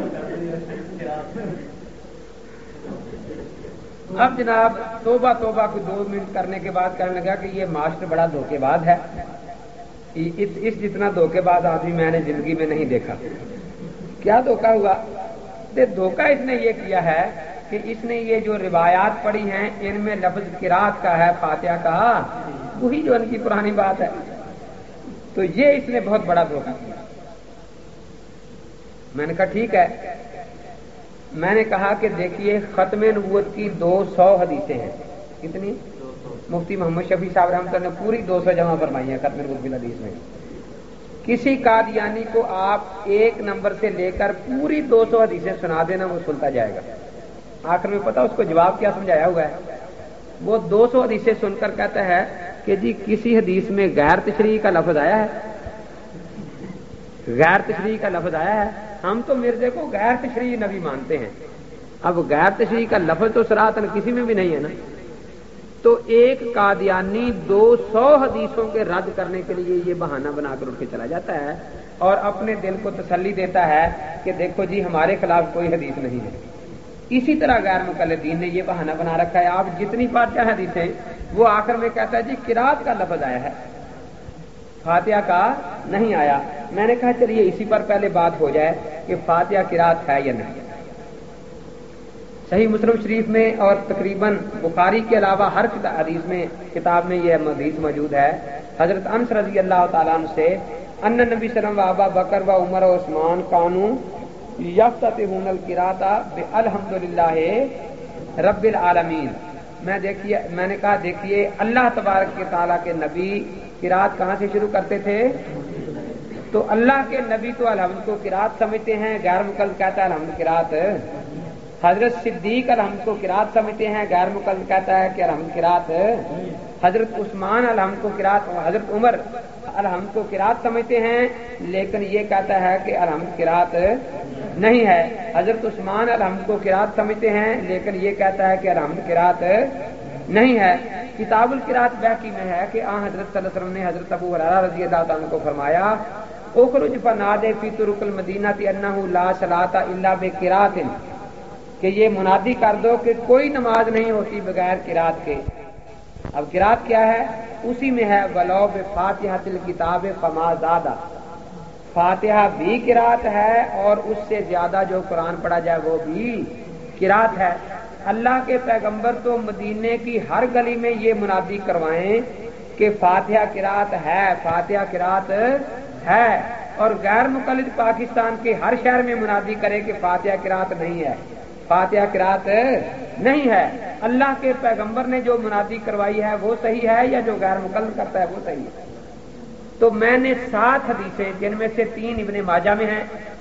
اب جناب توبہ توبہ کو دو منٹ کرنے کے بعد کہنے لگا کہ یہ ماسٹر بڑا دھوکے باز ہے, اس جتنا دھوکے باز آدمی میں نے زندگی میں نہیں دیکھا. کیا دھوکہ ہوا؟ دھوکہ اس نے یہ کیا ہے کہ اس نے یہ جو روایات پڑھی ہیں ان میں لفظ قرات کا ہے, فاتحہ کا, وہی جو ان کی پرانی بات ہے. تو یہ اس نے بہت بڑا دھوکہ کیا. میں نے کہا ٹھیک ہے, میں نے کہا کہ دیکھیے ختم نبوت کی دو سو حدیثیں ہیں. کتنی؟ مفتی محمد شفیع صاحب رحمۃ اللہ نے پوری دو سو جمع فرمائی ہیں ختم نبوت کی حدیث میں. کسی قادیانی کو آپ ایک نمبر سے لے کر پوری دو سو حدیثیں سنا دینا، وہ سنتا جائے گا. آخر میں پتا اس کو جواب کیا سمجھایا ہوا ہے؟ وہ دو سو حدیثیں سن کر کہتا ہے کہ جی کسی حدیث میں غیر تشریح کا لفظ آیا ہے، غیر تشریح کا لفظ آیا ہے. ہم تو مرزے کو غیر تشریح نبی مانتے ہیں. اب غیر تشریح کا لفظ تو صراحتاً کسی میں بھی نہیں ہے نا. تو ایک قادیانی دو سو حدیثوں کے رد کرنے کے لیے یہ بہانہ بنا کر اٹھ کے چلا جاتا ہے اور اپنے دل کو تسلی دیتا ہے کہ دیکھو جی ہمارے خلاف کوئی حدیث نہیں ہے. اسی طرح غیر مقلدین نے یہ بہانہ بنا رکھا ہے. آپ جتنی فاتحہ حدیثیں وہ آخر میں کہتا ہے جی قرات کا لفظ آیا ہے، فاتحہ کا نہیں آیا. میں نے کہا چلیے اسی پر پہلے بات ہو جائے کہ فاتحہ قرات ہے یا نہیں. صحیح مسلم شریف میں اور تقریباً بخاری کے علاوہ ہر حدیث میں کتاب میں یہ حدیث موجود ہے حضرت انس رضی اللہ تعالیٰ عنہ سے ان نبی صلی اللہ علیہ وسلم و ابا بکر و عمر و عثمان کانو یفتتحون القراۃ بالحمدللہ رب العالمین. میں دیکھیے میں نے کہا دیکھیے اللہ تبارک و تعالیٰ کے نبی قرات کہاں سے شروع کرتے تھے؟ تو اللہ کے نبی تو الحمد کو قرات سمجھتے ہیں، غیر مقلد کہتا ہے الحمد قرات. حضرت صدیق الحمد کو قرات سمجھتے ہیں، غیر مقلد کہتا ہے کہ الحمد قرات. حضرت عثمان الحمد کو قرات، حضرت عمر الحمد کو قرات سمجھتے ہیں لیکن یہ کہتا ہے کہ الحمد قرات نہیں ہے. حضرت عثمان الحمد کو قرات سمجھتے ہیں لیکن یہ کہتا ہے کہ الحمد قرات نہیں ہے. کتاب القرات بہقی میں ہے کہ آن حضرت صلی اللہ علیہ وسلم نے حضرت ابو ہریرہ رضی اللہ عنہ کو فرمایا اخرج فنادی فی طرق المدینہ انہ لا صلاۃ الا بقرات، کہ یہ منادی کر دو کہ کوئی نماز نہیں ہوتی بغیر قرات کے. اب قرات کیا ہے؟ اسی میں ہے ولو بفاتحۃ الکتاب فما زادہ. فاتحہ بھی قرات ہے اور اس سے زیادہ جو قرآن پڑھا جائے وہ بھی قرات ہے. اللہ کے پیغمبر تو مدینے کی ہر گلی میں یہ منادی کروائیں کہ فاتحہ قرات ہے، فاتحہ قرات ہے، اور غیر مقلد پاکستان کے ہر شہر میں منادی کرے کہ فاتحہ قرات نہیں ہے، فاتحہ قرات نہیں ہے. اللہ کے پیغمبر نے جو منادی کروائی ہے وہ صحیح ہے یا جو غیر مقلد کرتا ہے وہ صحیح ہے؟ تو میں نے سات حدیثیں جن میں سے تین ابن ماجہ میں ہیں،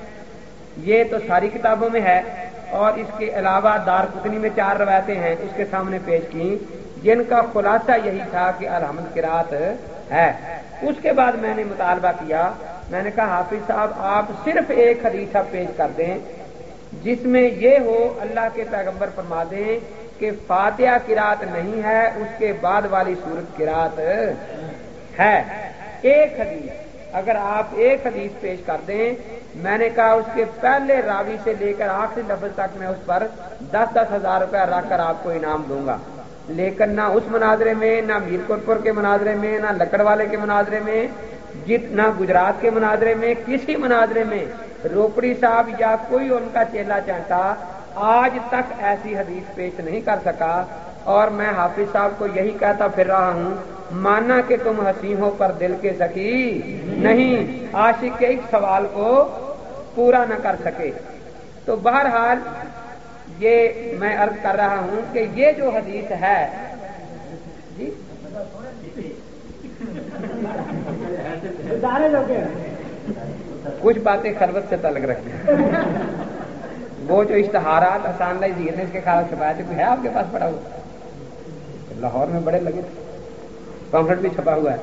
یہ تو ساری کتابوں میں ہے، اور اس کے علاوہ دارقطنی میں چار روایتیں ہیں اس کے سامنے پیش کی جن کا خلاصہ یہی تھا کہ الحمد قرات ہے. اس کے بعد میں نے مطالبہ کیا، میں نے کہا حافظ صاحب آپ صرف ایک حدیث پیش کر دیں جس میں یہ ہو اللہ کے پیغمبر فرما دیں کہ فاتحہ قرات نہیں ہے، اس کے بعد والی سورت قرات ہے. ایک حدیث اگر آپ ایک حدیث پیش کر دیں، میں نے کہا اس کے پہلے راوی سے لے کر آخری لفظ تک میں اس پر دس دس ہزار روپیہ رکھ کر آپ کو انعام دوں گا. لیکن نہ اس مناظرے میں، نہ میرکوٹ پور کے مناظرے میں، نہ لکڑ والے کے مناظرے میں، جتنا گجرات کے مناظرے میں، کسی مناظرے میں روپڑی صاحب یا کوئی ان کا چیلا چانٹا آج تک ایسی حدیث پیش نہیں کر سکا. اور میں حافظ صاحب کو یہی کہتا پھر رہا ہوں، مانا کہ تم حسین ہو پر دل کے سکی نہیں، عاشق کے ایک سوال کو پورا نہ کر سکے. تو بہرحال یہ میں عرض کر رہا ہوں کہ یہ جو حدیث ہے جی کچھ باتیں خلوت سے تعلق رکھتے ہیں. وہ جو اشتہارات حسان لائی زیر نے اس کے خلاف چھپایا تھے، کوئی ہے آپ کے پاس پڑا ہوا؟ لاہور میں بڑے لگے تھے، پمفلٹ بھی چھپا ہوا ہے.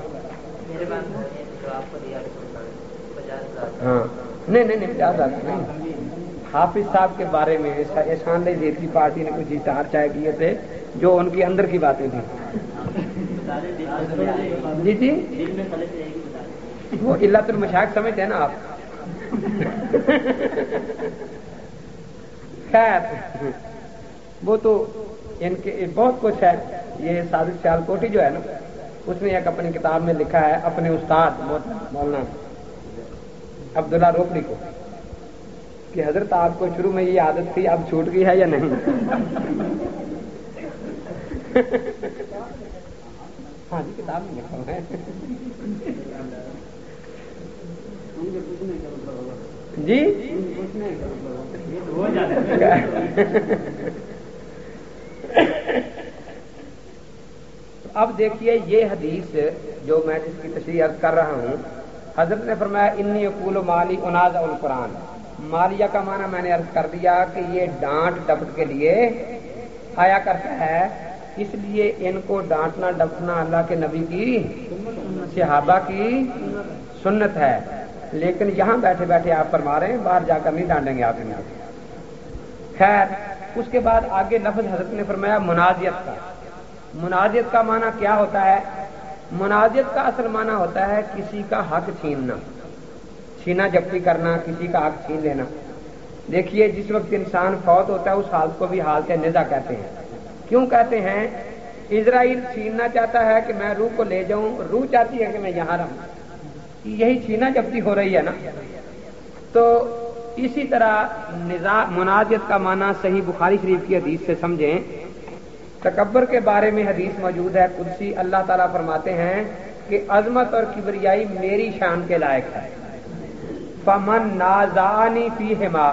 ہاں نہیں نہیں نہیں پچاس ہزار نہیں. حافظ صاحب کے بارے میں احسان لائی زیر کی پارٹی نے کچھ اشتہار چائے کیے تھے جو ان کی اندر کی باتیں تھیں. جی جی وہ علت المشاق سمجھتے ہیں نا آپ. خیر وہ تو ان کے بہت کچھ ہے. یہ صادق سیال کوٹی جو ہے نا اس نے ایک اپنی کتاب میں لکھا ہے اپنے استاد مولانا عبداللہ روپڑی کو کہ حضرت آپ کو شروع میں یہ عادت تھی، اب چھوٹ گئی ہے یا نہیں؟ ہاں جی کتاب میں لکھا ہوا ہے. جی اب دیکھیے یہ حدیث جو میں جس کی تشریح عرض کر رہا ہوں، حضرت نے فرمایا انی یقول مالی انازع القرآن، مالیہ کا معنی میں نے عرض کر دیا کہ یہ ڈانٹ ڈپٹ کے لیے آیا کرتا ہے، اس لیے ان کو ڈانٹنا ڈپٹنا اللہ کے نبی کی صحابہ کی سنت ہے، لیکن یہاں بیٹھے بیٹھے آپ فرما رہے ہیں، باہر جا کر نہیں ڈانٹیں گے آپ انہیں۔ خیر، اس کے بعد آگے لفظ حضرت نے فرمایا منازعت کا۔ منازعت کا معنی کیا ہوتا ہے؟ منازعت کا اصل معنی ہوتا ہے کسی کا حق چھیننا، چھینا جبتی کرنا، کسی کا حق چھین لینا۔ دیکھیے جس وقت انسان فوت ہوتا ہے اس حالت کو بھی حالت نزا کہتے ہیں۔ کیوں کہتے ہیں؟ اسرائیل چھیننا چاہتا ہے کہ میں روح کو لے جاؤں، روح چاہتی ہے کہ میں یہاں رہوں، یہی چھینا جبتی ہو رہی ہے نا۔ تو اسی طرح نزاع منازعت کا معنی صحیح بخاری شریف کی حدیث سے سمجھیں۔ تکبر کے بارے میں حدیث موجود ہے قدسی، اللہ تعالیٰ فرماتے ہیں کہ عظمت اور کبریائی میری شان کے لائق ہے۔ فمن نازعنی فیہما،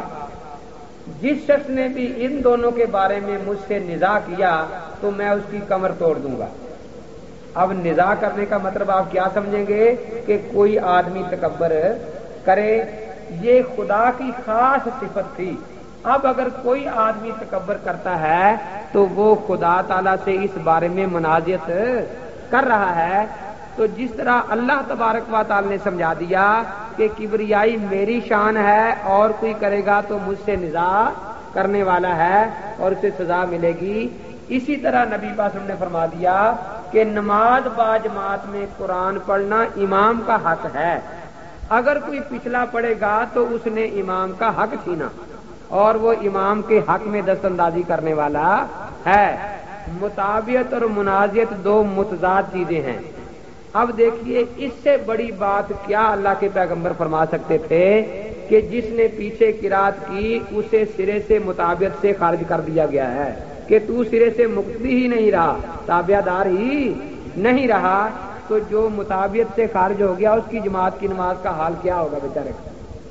جس شخص نے بھی ان دونوں کے بارے میں مجھ سے نزاع کیا تو میں اس کی کمر توڑ دوں گا۔ اب نزاع کرنے کا مطلب آپ کیا سمجھیں گے کہ کوئی آدمی تکبر کرے، یہ خدا کی خاص صفت تھی۔ اب اگر کوئی آدمی تکبر کرتا ہے تو وہ خدا تعالیٰ سے اس بارے میں منازعت کر رہا ہے۔ تو جس طرح اللہ تبارک و تعالیٰ نے سمجھا دیا کہ کبریائی میری شان ہے اور کوئی کرے گا تو مجھ سے نزاع کرنے والا ہے اور اسے سزا ملے گی، اسی طرح نبی پاک نے فرما دیا کہ نماز با جماعت میں قرآن پڑھنا امام کا حق ہے۔ اگر کوئی پچھلا پڑھے گا تو اس نے امام کا حق چھینا اور وہ امام کے حق میں دست اندازی کرنے والا ہے۔ مطابعت اور منازعت دو متضاد چیزیں ہیں۔ اب دیکھیے اس سے بڑی بات کیا اللہ کے پیغمبر فرما سکتے تھے کہ جس نے پیچھے قرات کی اسے سرے سے مطابعت سے خارج کر دیا گیا ہے کہ تو سرے سے مقتدی ہی نہیں رہا، تابع دار ہی نہیں رہا، تو جو مطابعت سے خارج ہو گیا اس کی جماعت کی نماز کا حال کیا ہوگا بیچارے کا۔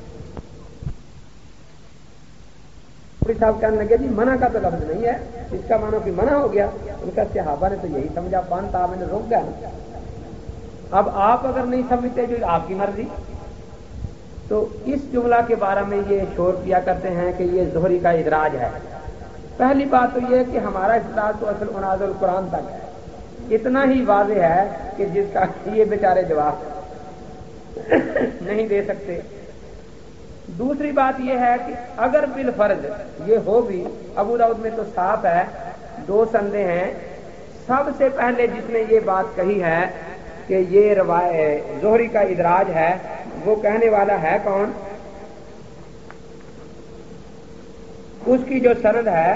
صاحب کہنے لگے جی منع کا تو لفظ نہیں ہے، اس کا معنی کہ منع ہو گیا۔ ان کا صحابہ نے تو یہی سمجھا، پان تاب نے روک گیا۔ اب آپ اگر نہیں سمجھتے جو آپ کی مرضی، تو اس جملہ کے بارے میں یہ شور کیا کرتے ہیں کہ یہ زہری کا ادراج ہے۔ پہلی بات تو یہ کہ ہمارا اصطلاح تو اصل اناز القرآن تک ہے، اتنا ہی واضح ہے کہ جس کا یہ بیچارے جواب نہیں دے سکتے۔ دوسری بات یہ ہے کہ اگر بالفرض یہ ہو بھی، ابو داؤد میں تو صاف ہے، دو سندیں ہیں۔ سب سے پہلے جس نے یہ بات کہی ہے کہ یہ روایت زہری کا ادراج ہے، وہ کہنے والا ہے کون؟ اس کی جو سند ہے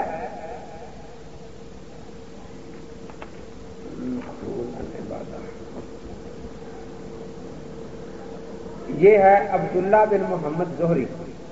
یہ ہے عبداللہ بن محمد زہری۔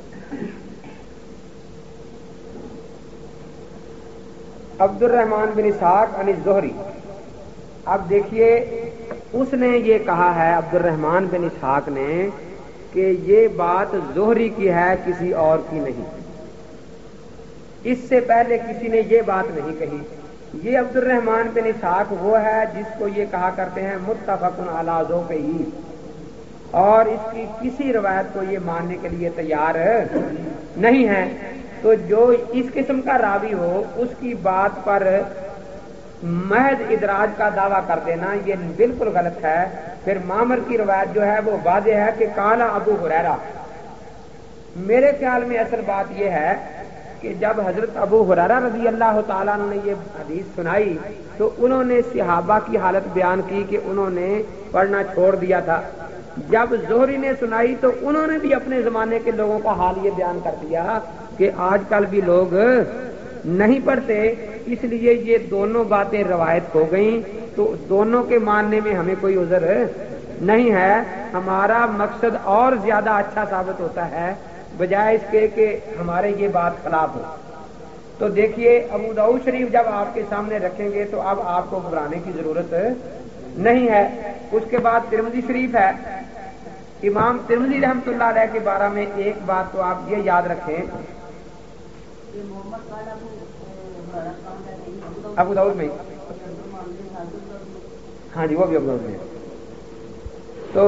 عبد الرحمن بن اسحاق عن الزہری۔ اب دیکھیے اس نے یہ کہا ہے عبد الرحمن بن اسحاق نے کہ یہ بات زہری کی ہے، کسی اور کی نہیں۔ اس سے پہلے کسی نے یہ بات نہیں کہی۔ یہ عبد الرحمن بن اسحاق وہ ہے جس کو یہ کہا کرتے ہیں متفق علی ذوقہ، اور اس کی کسی روایت کو یہ ماننے کے لیے تیار نہیں ہے۔ تو جو اس قسم کا راوی ہو اس کی بات پر محض ادراج کا دعویٰ کر دینا یہ بالکل غلط ہے۔ پھر معمر کی روایت جو ہے وہ واضح ہے کہ قال ابو ہریرہ۔ میرے خیال میں اصل بات یہ ہے کہ جب حضرت ابو ہریرہ رضی اللہ تعالیٰ عنہ نے یہ حدیث سنائی تو انہوں نے صحابہ کی حالت بیان کی کہ انہوں نے پڑھنا چھوڑ دیا تھا۔ جب زہری نے سنائی تو انہوں نے بھی اپنے زمانے کے لوگوں کا حال یہ بیان کر دیا کہ آج کل بھی لوگ نہیں پڑھتے، اس لیے یہ دونوں باتیں روایت ہو گئیں، تو دونوں کے ماننے میں ہمیں کوئی عذر نہیں ہے۔ ہمارا مقصد اور زیادہ اچھا ثابت ہوتا ہے بجائے اس کے کہ ہمارے یہ بات خلاف ہو۔ تو دیکھیے ابو داؤد شریف جب آپ کے سامنے رکھیں گے تو اب آپ کو گھبرانے کی ضرورت نہیں ہے۔ اس کے بعد ترمذی شریف ہے، امام ترمذی رحمتہ اللہ علیہ کے بارے میں ایک بات تو آپ یہ یاد رکھیں، ابو داؤد میں، ہاں جی وہ بھی ابو داؤد میں۔ تو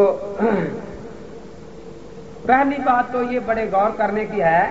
پہلی بات تو یہ بڑے غور کرنے کی ہے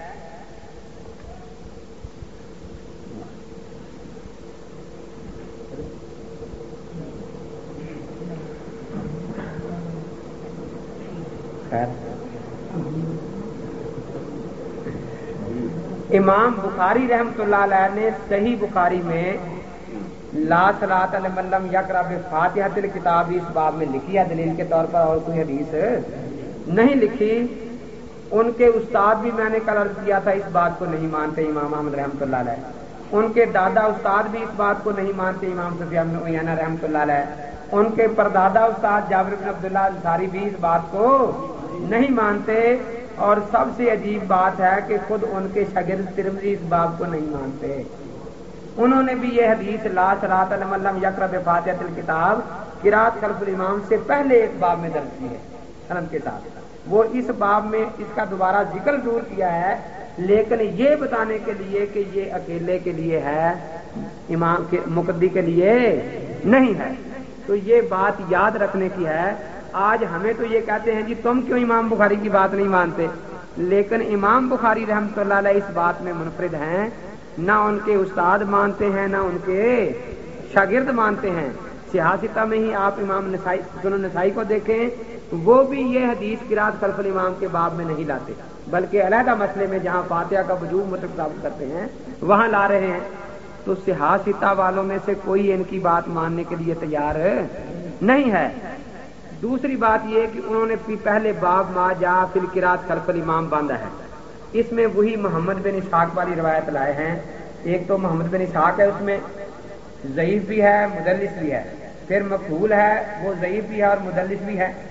امام بخاری رحمۃ اللہ علیہ نے صحیح بخاری میں لا صلاۃ لمن لم یقرأ بفاتحۃ الکتاب اس باب میں لکھی ہے دلیل کے طور پر، اور کوئی حدیث نہیں لکھی۔ ان کے استاد بھی میں نے کل عرض کیا تھا اس بات کو نہیں مانتے امام احمد رحمۃ اللہ علیہ، ان کے دادا استاد بھی اس بات کو نہیں مانتے امام سفیان بن عیینہ رحمۃ اللہ علیہ، ان کے پردادا استاد جابر بن عبداللہ انصاری بھی اس بات کو نہیں مانتے، اور سب سے عجیب بات ہے کہ خود ان کے شاگرد ترمذی اس بات کو نہیں مانتے۔ انہوں نے بھی یہ حدیث لا صلاۃ لمن لم یقرأ بفاتحۃ الکتاب قرأت خلف الامام سے پہلے ایک باب میں درج کی ہے سند کے ساتھ، وہ اس باب میں اس کا دوبارہ ذکر ضرور کیا ہے، لیکن یہ بتانے کے لیے کہ یہ اکیلے کے لیے ہے، امام کے مقتدی کے لیے نہیں ہے۔ تو یہ بات یاد رکھنے کی ہے۔ آج ہمیں تو یہ کہتے ہیں جی تم کیوں امام بخاری کی بات نہیں مانتے، لیکن امام بخاری رحمۃ اللہ علیہ اس بات میں منفرد ہیں، نہ ان کے استاد مانتے ہیں نہ ان کے شاگرد مانتے ہیں۔ سیاستہ میں ہی آپ امام نسائی سنن نسائی کو دیکھیں، وہ بھی یہ حدیث قرأت خلف الامام کے باب میں نہیں لاتے، بلکہ علیحدہ مسئلے میں جہاں فاتحہ کا وجوب مطلق ثابت کرتے ہیں وہاں لا رہے ہیں۔ تو سیاستہ والوں میں سے کوئی ان کی بات ماننے کے لیے تیار نہیں ہے۔ دوسری بات یہ کہ انہوں نے پہلے باب ما جاء فی القراءۃ خلف الامام باندھا ہے، اس میں وہی محمد بن اسحاق والی روایت لائے ہیں۔ ایک تو محمد بن اسحاق ہے، اس میں ضعیف بھی ہے مدلس بھی ہے، پھر مقبول ہے وہ ضعیف بھی ہے اور مدلس بھی ہے۔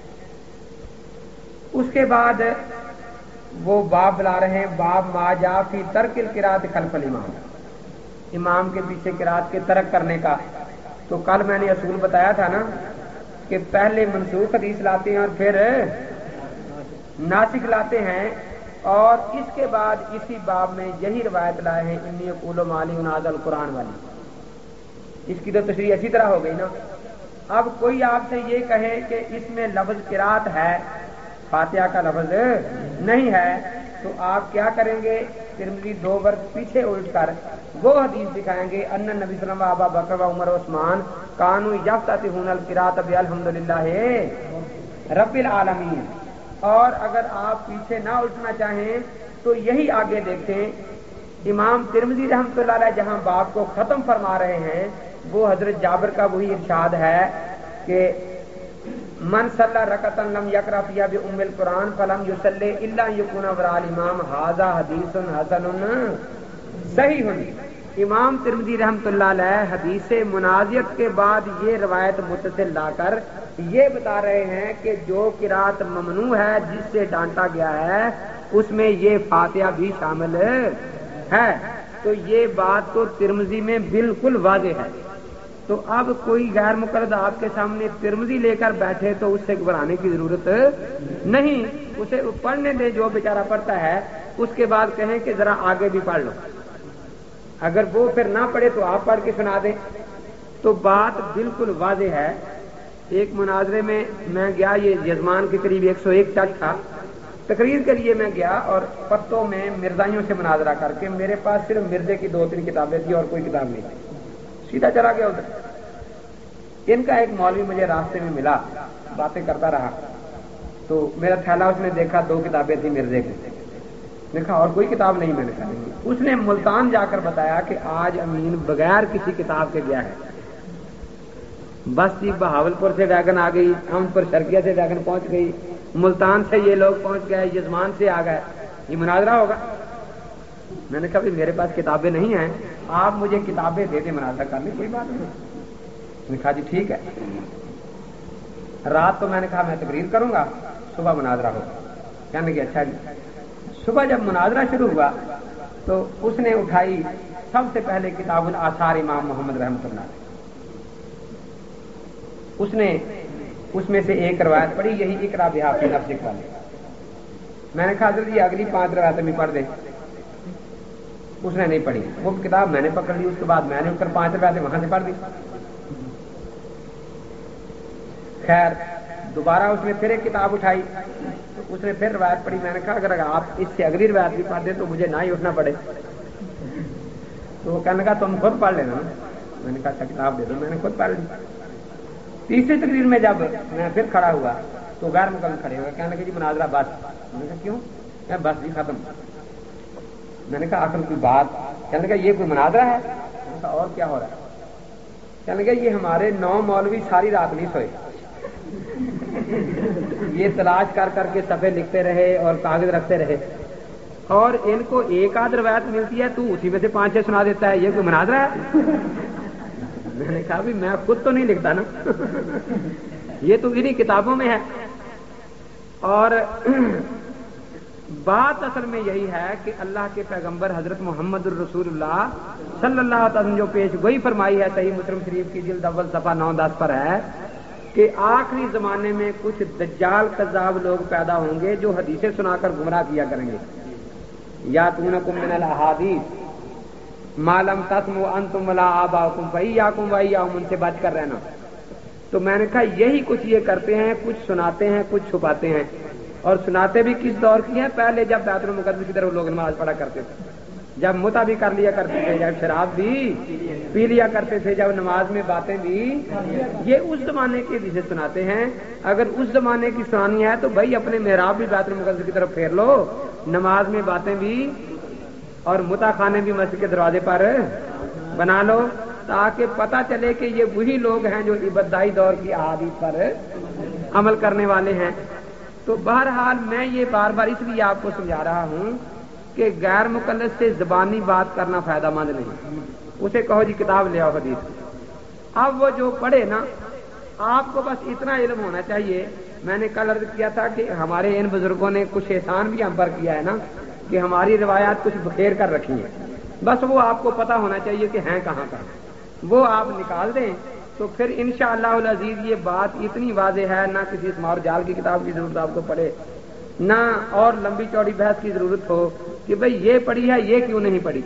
اس کے بعد وہ باب بلا رہے ہیں باب ما جاء فی ترک القراءۃ خلف الامام، امام کے پیچھے قراءت کے ترک کرنے کا۔ تو کل میں نے اصول بتایا تھا نا کہ پہلے منسوخ حدیث لاتے ہیں اور پھر ناسخ لاتے ہیں، اور اس کے بعد اسی باب میں یہی روایت لائے ہیں انی اقول ما لی انازع القرآن والی۔ اس کی تو تشریح اسی طرح ہو گئی نا۔ اب کوئی آپ سے یہ کہے کہ اس میں لفظ قرات ہے، فاتحہ کا لفظ نہیں ہے، تو آپ کیا کریں گے؟ ترمذی دو ورق پیچھے الٹ کر وہ حدیث دکھائیں گے ان نبی صلی اللہ علیہ وسلم ابا بکر و عمر و عثمان کانوا یفتتحون القراءۃ بالحمدللہ رب العالمین۔ اور اگر آپ پیچھے نہ الٹنا چاہیں تو یہی آگے دیکھیں، امام ترمذی رحمۃ اللہ علیہ جہاں باب کو ختم فرما رہے ہیں وہ حضرت جابر کا وہی ارشاد ہے کہ من صلی رکعۃ لم یقرأ فیہا بأم القرآن فلم یصلی الا یکون وراء الامام ھذا حدیث حسن صحیح۔ امام ترمذی رحمۃ اللہ علیہ حدیث منازعت کے بعد یہ روایت متصل لا کر یہ بتا رہے ہیں کہ جو قرات ممنوع ہے جس سے ڈانٹا گیا ہے اس میں یہ فاتحہ بھی شامل ہے۔ تو یہ بات تو ترمذی میں بالکل واضح ہے۔ تو اب کوئی غیر مقلد آپ کے سامنے ترمذی لے کر بیٹھے تو اس سے گھبرانے کی ضرورت نہیں، اسے پڑھنے دیں جو بیچارہ پڑھتا ہے، اس کے بعد کہیں کہ ذرا آگے بھی پڑھ لو، اگر وہ پھر نہ پڑھے تو آپ پڑھ کے سنا دیں۔ تو بات بالکل واضح ہے۔ ایک مناظرے میں میں گیا، یہ یزمان کے قریب ایک سو ایک چٹ تھا، تقریر کے لیے میں گیا اور پتوں میں مرزائیوں سے مناظرہ کر کے میرے پاس صرف مرزے کی دو تین کتابیں تھی اور کوئی کتاب نہیں تھی، سیدھا چلا گیا ادھر۔ ان کا ایک مولوی مجھے راستے میں ملا، باتیں کرتا رہا، تو میرا تھیلا اس نے دیکھا، دو کتابیں تھیں مرزے کی، دیکھا اور کوئی کتاب نہیں، میں نے کہا اس نے ملتان جا کر بتایا کہ آج امین بغیر کسی کتاب کے گیا ہے، بس جی بہاول پور سے ویگن آ گئی، احمد پور شرقیہ سے ویگن پہنچ گئی، ملتان سے یہ لوگ پہنچ گئے، یزمان سے آ گئے، یہ مناظرہ ہوگا؟ میں نے کہا بھی میرے پاس کتابیں نہیں ہیں، آپ مجھے کتابیں دے دیں مناظرہ کرنے، کوئی بات نہیں۔ میں نے کہا جی ٹھیک ہے۔ رات کو میں نے کہا میں تقریر کروں گا، صبح مناظرہ ہوگا، کہنے کہ اچھا جی۔ صبح جب مناظرہ شروع ہوا تو اس نے اٹھائی سب سے پہلے کتاب الآثار امام محمد رحمۃ اللہ، اس نے اس میں سے ایک روایت پڑھی یہی اقرا بہا فی نفسک والی. میں نے کہا حضرت یہ اگلی پانچ روایتیں بھی پڑھ دیں. اس نے نہیں پڑھی. وہ کتاب میں نے پکڑ لی. اس کے بعد میں نے اٹھ کر پانچ روایتیں وہاں سے پڑھ دی. خیر دوبارہ اس نے پھر ایک کتاب اٹھائی تو اس نے پھر روایت پڑھی. میں نے کہا اگر آپ اس سے اگلی روایت بھی پڑھ دیں تو مجھے نہ ہی اٹھنا پڑے. تو وہ کہنے لگا تم خود پڑھ لینا. میں نے کہا اچھا کتاب دے دو. میں نے خود پڑھ لی. تیسری تقریر میں جب میں پھر کھڑا ہوا تو غیر مقدم کھڑے ہوئے. کہنے لگے جی مناظرہ بس. میں نے کہا کیوں؟ میں بس جی ختم. میں نے کہا آخر کوئی بات؟ کہنے لگا یہ کوئی مناظرہ ہے؟ میں نے کہا اور کیا ہو رہا ہے؟ کہنے لگا یہ ہمارے نو مولوی ساری رات نہیں سوئے. یہ تلاش کر کر کے صفحے لکھتے رہے اور کاغذ رکھتے رہے اور ان کو ایک آدھ روایت ملتی ہے تو اسی میں سے پانچ چھ سنا دیتا ہے. یہ کوئی مناظرہ ہے؟ میں نے کہا بھی میں خود تو نہیں لکھتا نا. یہ تو انہی کتابوں میں ہے. اور بات اصل میں یہی ہے کہ اللہ کے پیغمبر حضرت محمد الرسول اللہ صلی اللہ علیہ وسلم جو پیش گوئی فرمائی ہے صحیح مسلم شریف کی جلد اول صفحہ نو دس پر ہے کہ آخری زمانے میں کچھ دجال کذاب لوگ پیدا ہوں گے جو حدیثیں سنا کر گمراہ کیا کریں گے. یاتونکم من الاحادیث ما لم تسمعوا انتم ولا آباؤکم فإیاکم وإیاہم. ان سے بچ کر رہنا. تو میں نے کہا یہی کچھ یہ کرتے ہیں. کچھ سناتے ہیں کچھ چھپاتے ہیں. اور سناتے بھی کس دور کی ہیں؟ پہلے جب بیت المقدس کی طرف لوگ نماز پڑھا کرتے تھے, جب متا بھی کر لیا کرتے تھے, جب شراب بھی پی لیا کرتے تھے, جب نماز میں باتیں بھی. یہ اس زمانے کے جسے سناتے ہیں. اگر اس زمانے کی سنانی ہے تو بھائی اپنے محراب بھی بیت المقدس کی طرف پھیر لو, نماز میں باتیں بھی اور متا خانے بھی مسجد کے دروازے پر بنا لو تاکہ پتہ چلے کہ یہ وہی لوگ ہیں جو ابتدائی دور کی احادیث پر عمل کرنے والے ہیں. تو بہرحال میں یہ بار بار اس لیے آپ کو سمجھا رہا ہوں کہ غیر مقلد سے زبانی بات کرنا فائدہ مند نہیں. اسے کہو جی کتاب لے آؤ حدیث. اب وہ جو پڑھے نا, آپ کو بس اتنا علم ہونا چاہیے. میں نے کل عرض کیا تھا کہ ہمارے ان بزرگوں نے کچھ احسان بھی ہم پر کیا ہے نا کہ ہماری روایات کچھ بکھیر کر رکھی ہیں. بس وہ آپ کو پتا ہونا چاہیے کہ ہیں کہاں کہاں. وہ آپ نکال دیں تو پھر انشاءاللہ العزیز یہ بات اتنی واضح ہے. نہ کسی اسماعیل جال کی کتاب کی ضرورت آپ کو پڑے, نہ اور لمبی چوڑی بحث کی ضرورت ہو کہ بھئی یہ پڑھی ہے یہ کیوں نہیں پڑھی.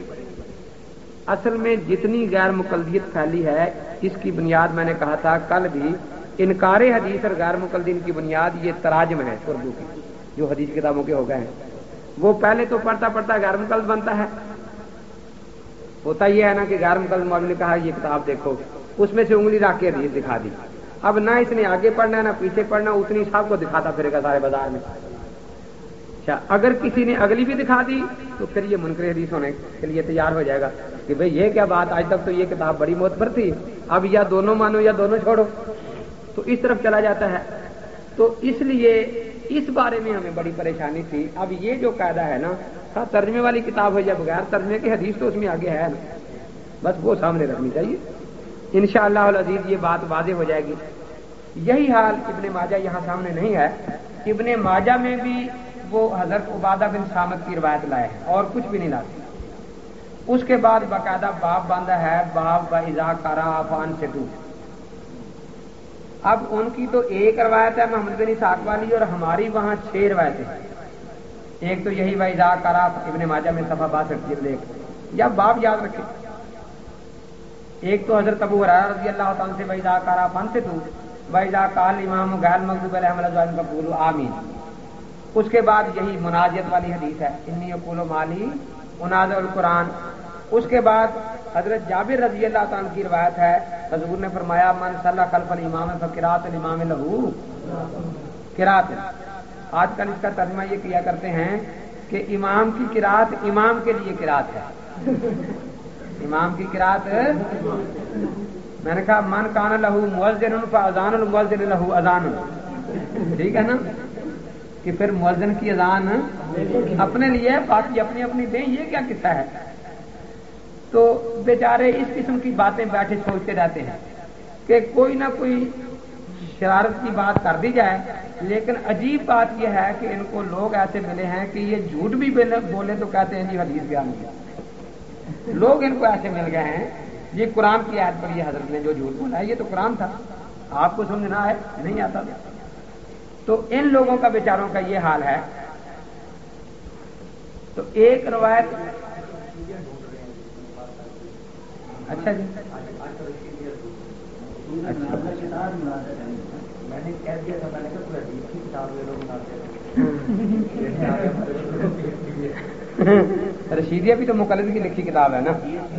اصل میں جتنی غیر مقلدیت پھیلی ہے اس کی بنیاد میں نے کہا تھا کل بھی, انکار حدیث اور غیر مقلدین کی بنیاد یہ تراجم ہے اردو کی جو حدیث کتابوں کے ہو گئے ہیں. وہ پہلے تو پڑھتا پڑھتا غیر مقلد بنتا ہے. ہوتا یہ ہے نا کہ غیر مقلد مولوی نے کہا یہ کتاب دیکھو, اس میں سے انگلی رکھ کے حدیث دکھا دی. اب نہ اس نے آگے پڑھنا ہے نہ پیچھے پڑھنا, اتنی سب کو دکھاتا پھرے گا سارے بازار میں. اچھا اگر کسی نے اگلی بھی دکھا دی تو پھر یہ منکر حدیث ہونے کے لیے تیار ہو جائے گا کہ بھئی یہ کیا بات, آج تک تو یہ کتاب بڑی معتبر تھی, اب یا دونوں مانو یا دونوں چھوڑو. تو اس طرف چلا جاتا ہے. تو اس لیے اس بارے میں ہمیں بڑی پریشانی تھی. اب یہ جو قاعدہ ہے نا, ترجمے والی کتاب ہو یا بغیر ترجمے کی حدیث تو اس میں آگے ہے نا, بس وہ سامنے رکھنی چاہیے. انشاءاللہ العزیز یہ بات واضح ہو جائے گی. یہی حال ابن ماجہ یہاں سامنے نہیں ہے. ابن ماجہ میں بھی وہ حضرت عبادہ بن صامت کی روایت لائے ہیں اور کچھ بھی نہیں لاتے. اس کے بعد باقاعدہ باب باندھا ہے, باب و اذا قرأ فانصتوا. اب ان کی تو ایک روایت ہے محمد بن اسحاق والی اور ہماری وہاں چھ روایتیں. ایک تو یہی و اذا قرأ ابن ماجہ میں صفحہ باسٹھ جلد ایک, یا باب یاد رکھیں. ایک تو حضرت ابو ہریرہ رضی اللہ تعالیٰ سے و اذا قرأ فانصتوا و اذا قال الامام غیر المغضوب علیہم ولا الضالین فقولوا آمین. اس کے بعد یہی مناجت والی حدیث ہے, انی اقول مالی انازع القرآن. اس کے بعد حضرت جابر رضی اللہ تعالیٰ کی روایت ہے, حضور نے فرمایا من صلی خلف الامام فقراۃ الامام لہو قراۃ. آج کل اس کا ترجمہ یہ کیا کرتے ہیں کہ امام کی قراءت امام کے لیے قراءت ہے. امام کی قراءت, میں نے کہا من کان لہو مؤذن فاذان المؤذن لہو اذان. ٹھیک ہے نا, کہ پھر مؤذن کی اذان اپنے لیے باقی اپنی اپنی دیں. یہ کیا قصہ ہے؟ تو بیچارے اس قسم کی باتیں بیٹھے سوچتے رہتے ہیں کہ کوئی نہ کوئی شرارت کی بات کر دی جائے. لیکن عجیب بات یہ ہے کہ ان کو لوگ ایسے ملے ہیں کہ یہ جھوٹ بھی بولے تو کہتے ہیں جی حدیث بیان کیا. لوگ ان کو ایسے مل گئے ہیں, یہ قرآن کی آیت پر یہ حضرت نے جو جھوٹ بولا ہے یہ تو قرآن تھا. آپ کو سمجھ نہ آئے نہیں آتا. تو ان لوگوں کا بیچاروں کا یہ حال ہے. تو ایک روایت اچھا جی اچھا میں نے کہہ دیا تھا, میں نے کہا حدیث کی کتاب لے لو بناتے. رشیدیہ بھی تو مقلد کی لکھی کتاب ہے نا.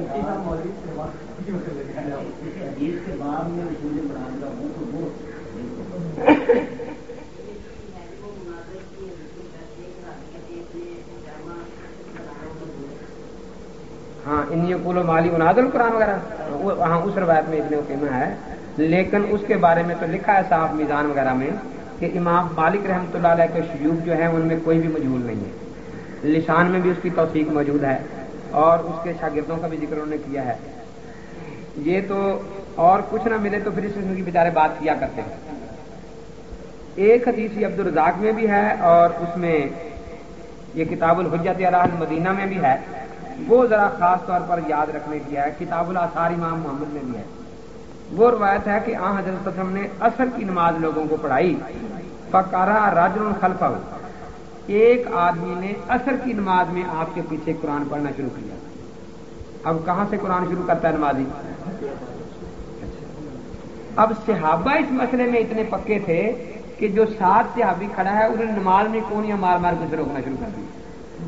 ہاں انی یقول مالی اناد القرآن وغیرہ, ہاں اس روایت میں ابن قیمہ ہے, لیکن اس کے بارے میں تو لکھا ہے صاحب میزان وغیرہ میں کہ امام مالک رحمۃ اللہ علیہ کے شیوخ جو ہیں ان میں کوئی بھی مجہول نہیں ہے. لسان میں بھی اس کی توثیق موجود ہے اور اس کے شاگردوں کا بھی ذکر انہوں نے کیا ہے. یہ تو اور کچھ نہ ملے تو پھر اس کی بیچارے بات کیا کرتے ہیں. ایک حدیث عبد الرزاق میں بھی ہے اور اس میں یہ کتاب الحجت علی المدینہ میں بھی ہے, وہ ذرا خاص طور پر یاد رکھنے کی ہے. کتاب الاثار امام محمد میں بھی ہے. وہ روایت ہے کہ آن حضرت صلی اللہ علیہ وسلم نے عصر کی نماز لوگوں کو پڑھائی. فقرأ رجل خلفہ, ایک آدمی نے عصر کی نماز میں آپ کے پیچھے قرآن پڑھنا شروع کیا. اب کہاں سے قرآن شروع کرتا ہے نمازی؟ اب صحابہ اس مسئلے میں اتنے پکے تھے کہ جو ساتھ صحابی کھڑا ہے انہوں نے نماز میں کونیاں مار مار کے روکنا شروع کر دی.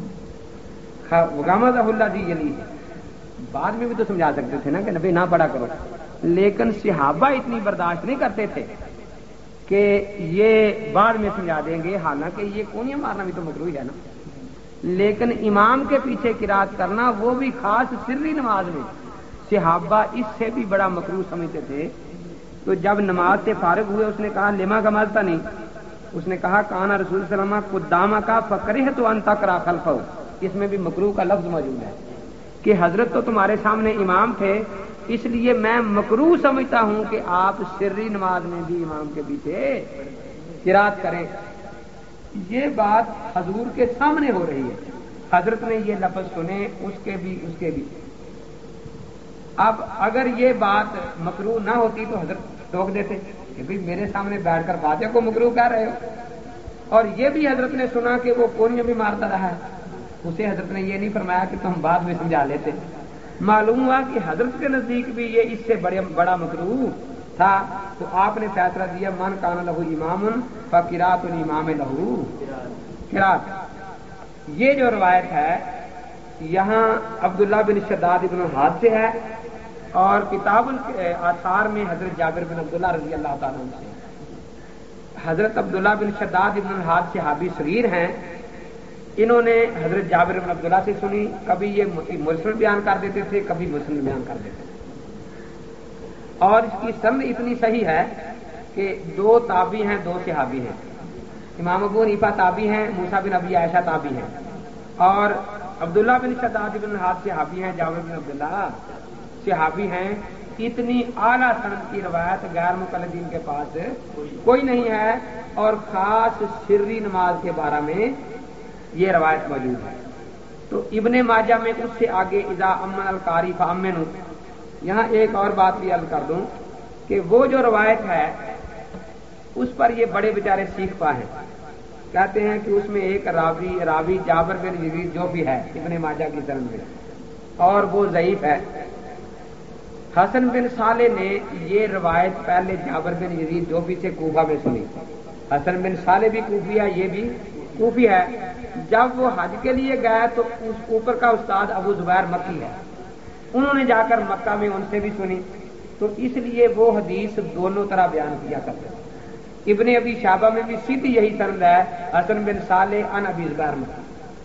وغامضہ اللہ دی یلی, بعد میں بھی تو سمجھا سکتے تھے نا کہ نبی نہ پڑھا کرو, لیکن صحابہ اتنی برداشت نہیں کرتے تھے کہ یہ بعد میں سمجھا دیں گے, حالانکہ یہ کونیاں مارنا بھی تو مکروہ ہے نا. لیکن امام کے پیچھے قرات کرنا وہ بھی خاص سری نماز میں صحابہ اس سے بھی بڑا مکروہ سمجھتے تھے. تو جب نماز سے فارغ ہوئے اس نے کہا لما گمازتا نہیں, اس نے کہا کانا رسول صلی اللہ علیہ وسلم قدامہ کا فکرہ تو ان تقرا خلفہ, اس میں بھی مکروہ کا لفظ موجود ہے کہ حضرت تو تمہارے سامنے امام تھے, اس لیے میں مکروہ سمجھتا ہوں کہ آپ سری نماز میں بھی امام کے پیچھے قرات کریں. یہ بات حضور کے سامنے ہو رہی ہے, حضرت نے یہ لفظ سنے, اس کے بھی اس کے بھی. اب اگر یہ بات مکروہ نہ ہوتی تو حضرت ٹوک دیتے کہ بھئی میرے سامنے بیٹھ کر فاتحہ کو مکروہ کہہ رہے ہو. اور یہ بھی حضرت نے سنا کہ وہ کونیاں بھی مارتا رہا ہے, اسے حضرت نے یہ نہیں فرمایا کہ تم بعد میں سمجھا لیتے. معلوم ہوا کہ حضرت کے نزدیک بھی یہ اس سے بڑے بڑا مکروہ تھا. تو آپ نے فیصلہ دیا من کان لہو امام فقرات الامام لہو قرات. یہ جو روایت ہے یہاں عبداللہ بن شداد بن حاد سے ہے اور کتاب الآثار میں حضرت جابر بن عبداللہ رضی اللہ تعالیٰ عنہ سے. حضرت عبداللہ بن شداد بن حاد صحابی صغیر ہیں, انہوں نے حضرت جابر بن عبداللہ سے سنی. کبھی یہ مرسل بیان کر دیتے تھے, کبھی مسلم بیان کر دیتے تھے, اور اس کی سند اتنی صحیح ہے کہ دو تابعی ہیں, دو صحابی ہیں. امام ابو حنیفہ تابعی ہیں, موسیٰ بن ابی عائشہ تابعی ہیں, اور عبداللہ بن شداد بن حاد صحابی ہیں, جابر بن عبداللہ صحابی ہیں. اتنی اعلیٰ سند کی روایت غیر مقلدین کے پاس کوئی نہیں ہے, اور خاص سری نماز کے بارے میں یہ روایت موجود ہے. تو ابن ماجہ میں اس سے آگے اذا امن القاری فامنوا. یہاں ایک اور بات بھی عرض کر دوں کہ وہ جو روایت ہے اس پر یہ بڑے بیچارے سیکھ پا ہیں. کہتے ہیں کہ اس میں ایک راوی راوی جابر بن یزید جو بھی ہے ابن ماجہ کی سند میں, اور وہ ضعیف ہے. حسن بن صالح نے یہ روایت پہلے جابر بن یزید جو بھی سے کوفہ میں سنی. حسن بن صالح بھی کوفی ہے, یہ بھی کوفی ہے. جب وہ حج کے لیے گئے تو اس اوپر کا استاد ابو زبیر مکی ہے, انہوں نے جا کر مکہ میں ان سے بھی سنی. تو اس لیے وہ حدیث دونوں طرح بیان کیا کرتے ہیں. ابن ابی شعبہ میں بھی سیدھی یہی سند ہے, حسن بن صالح ان ابی زبیر مکی.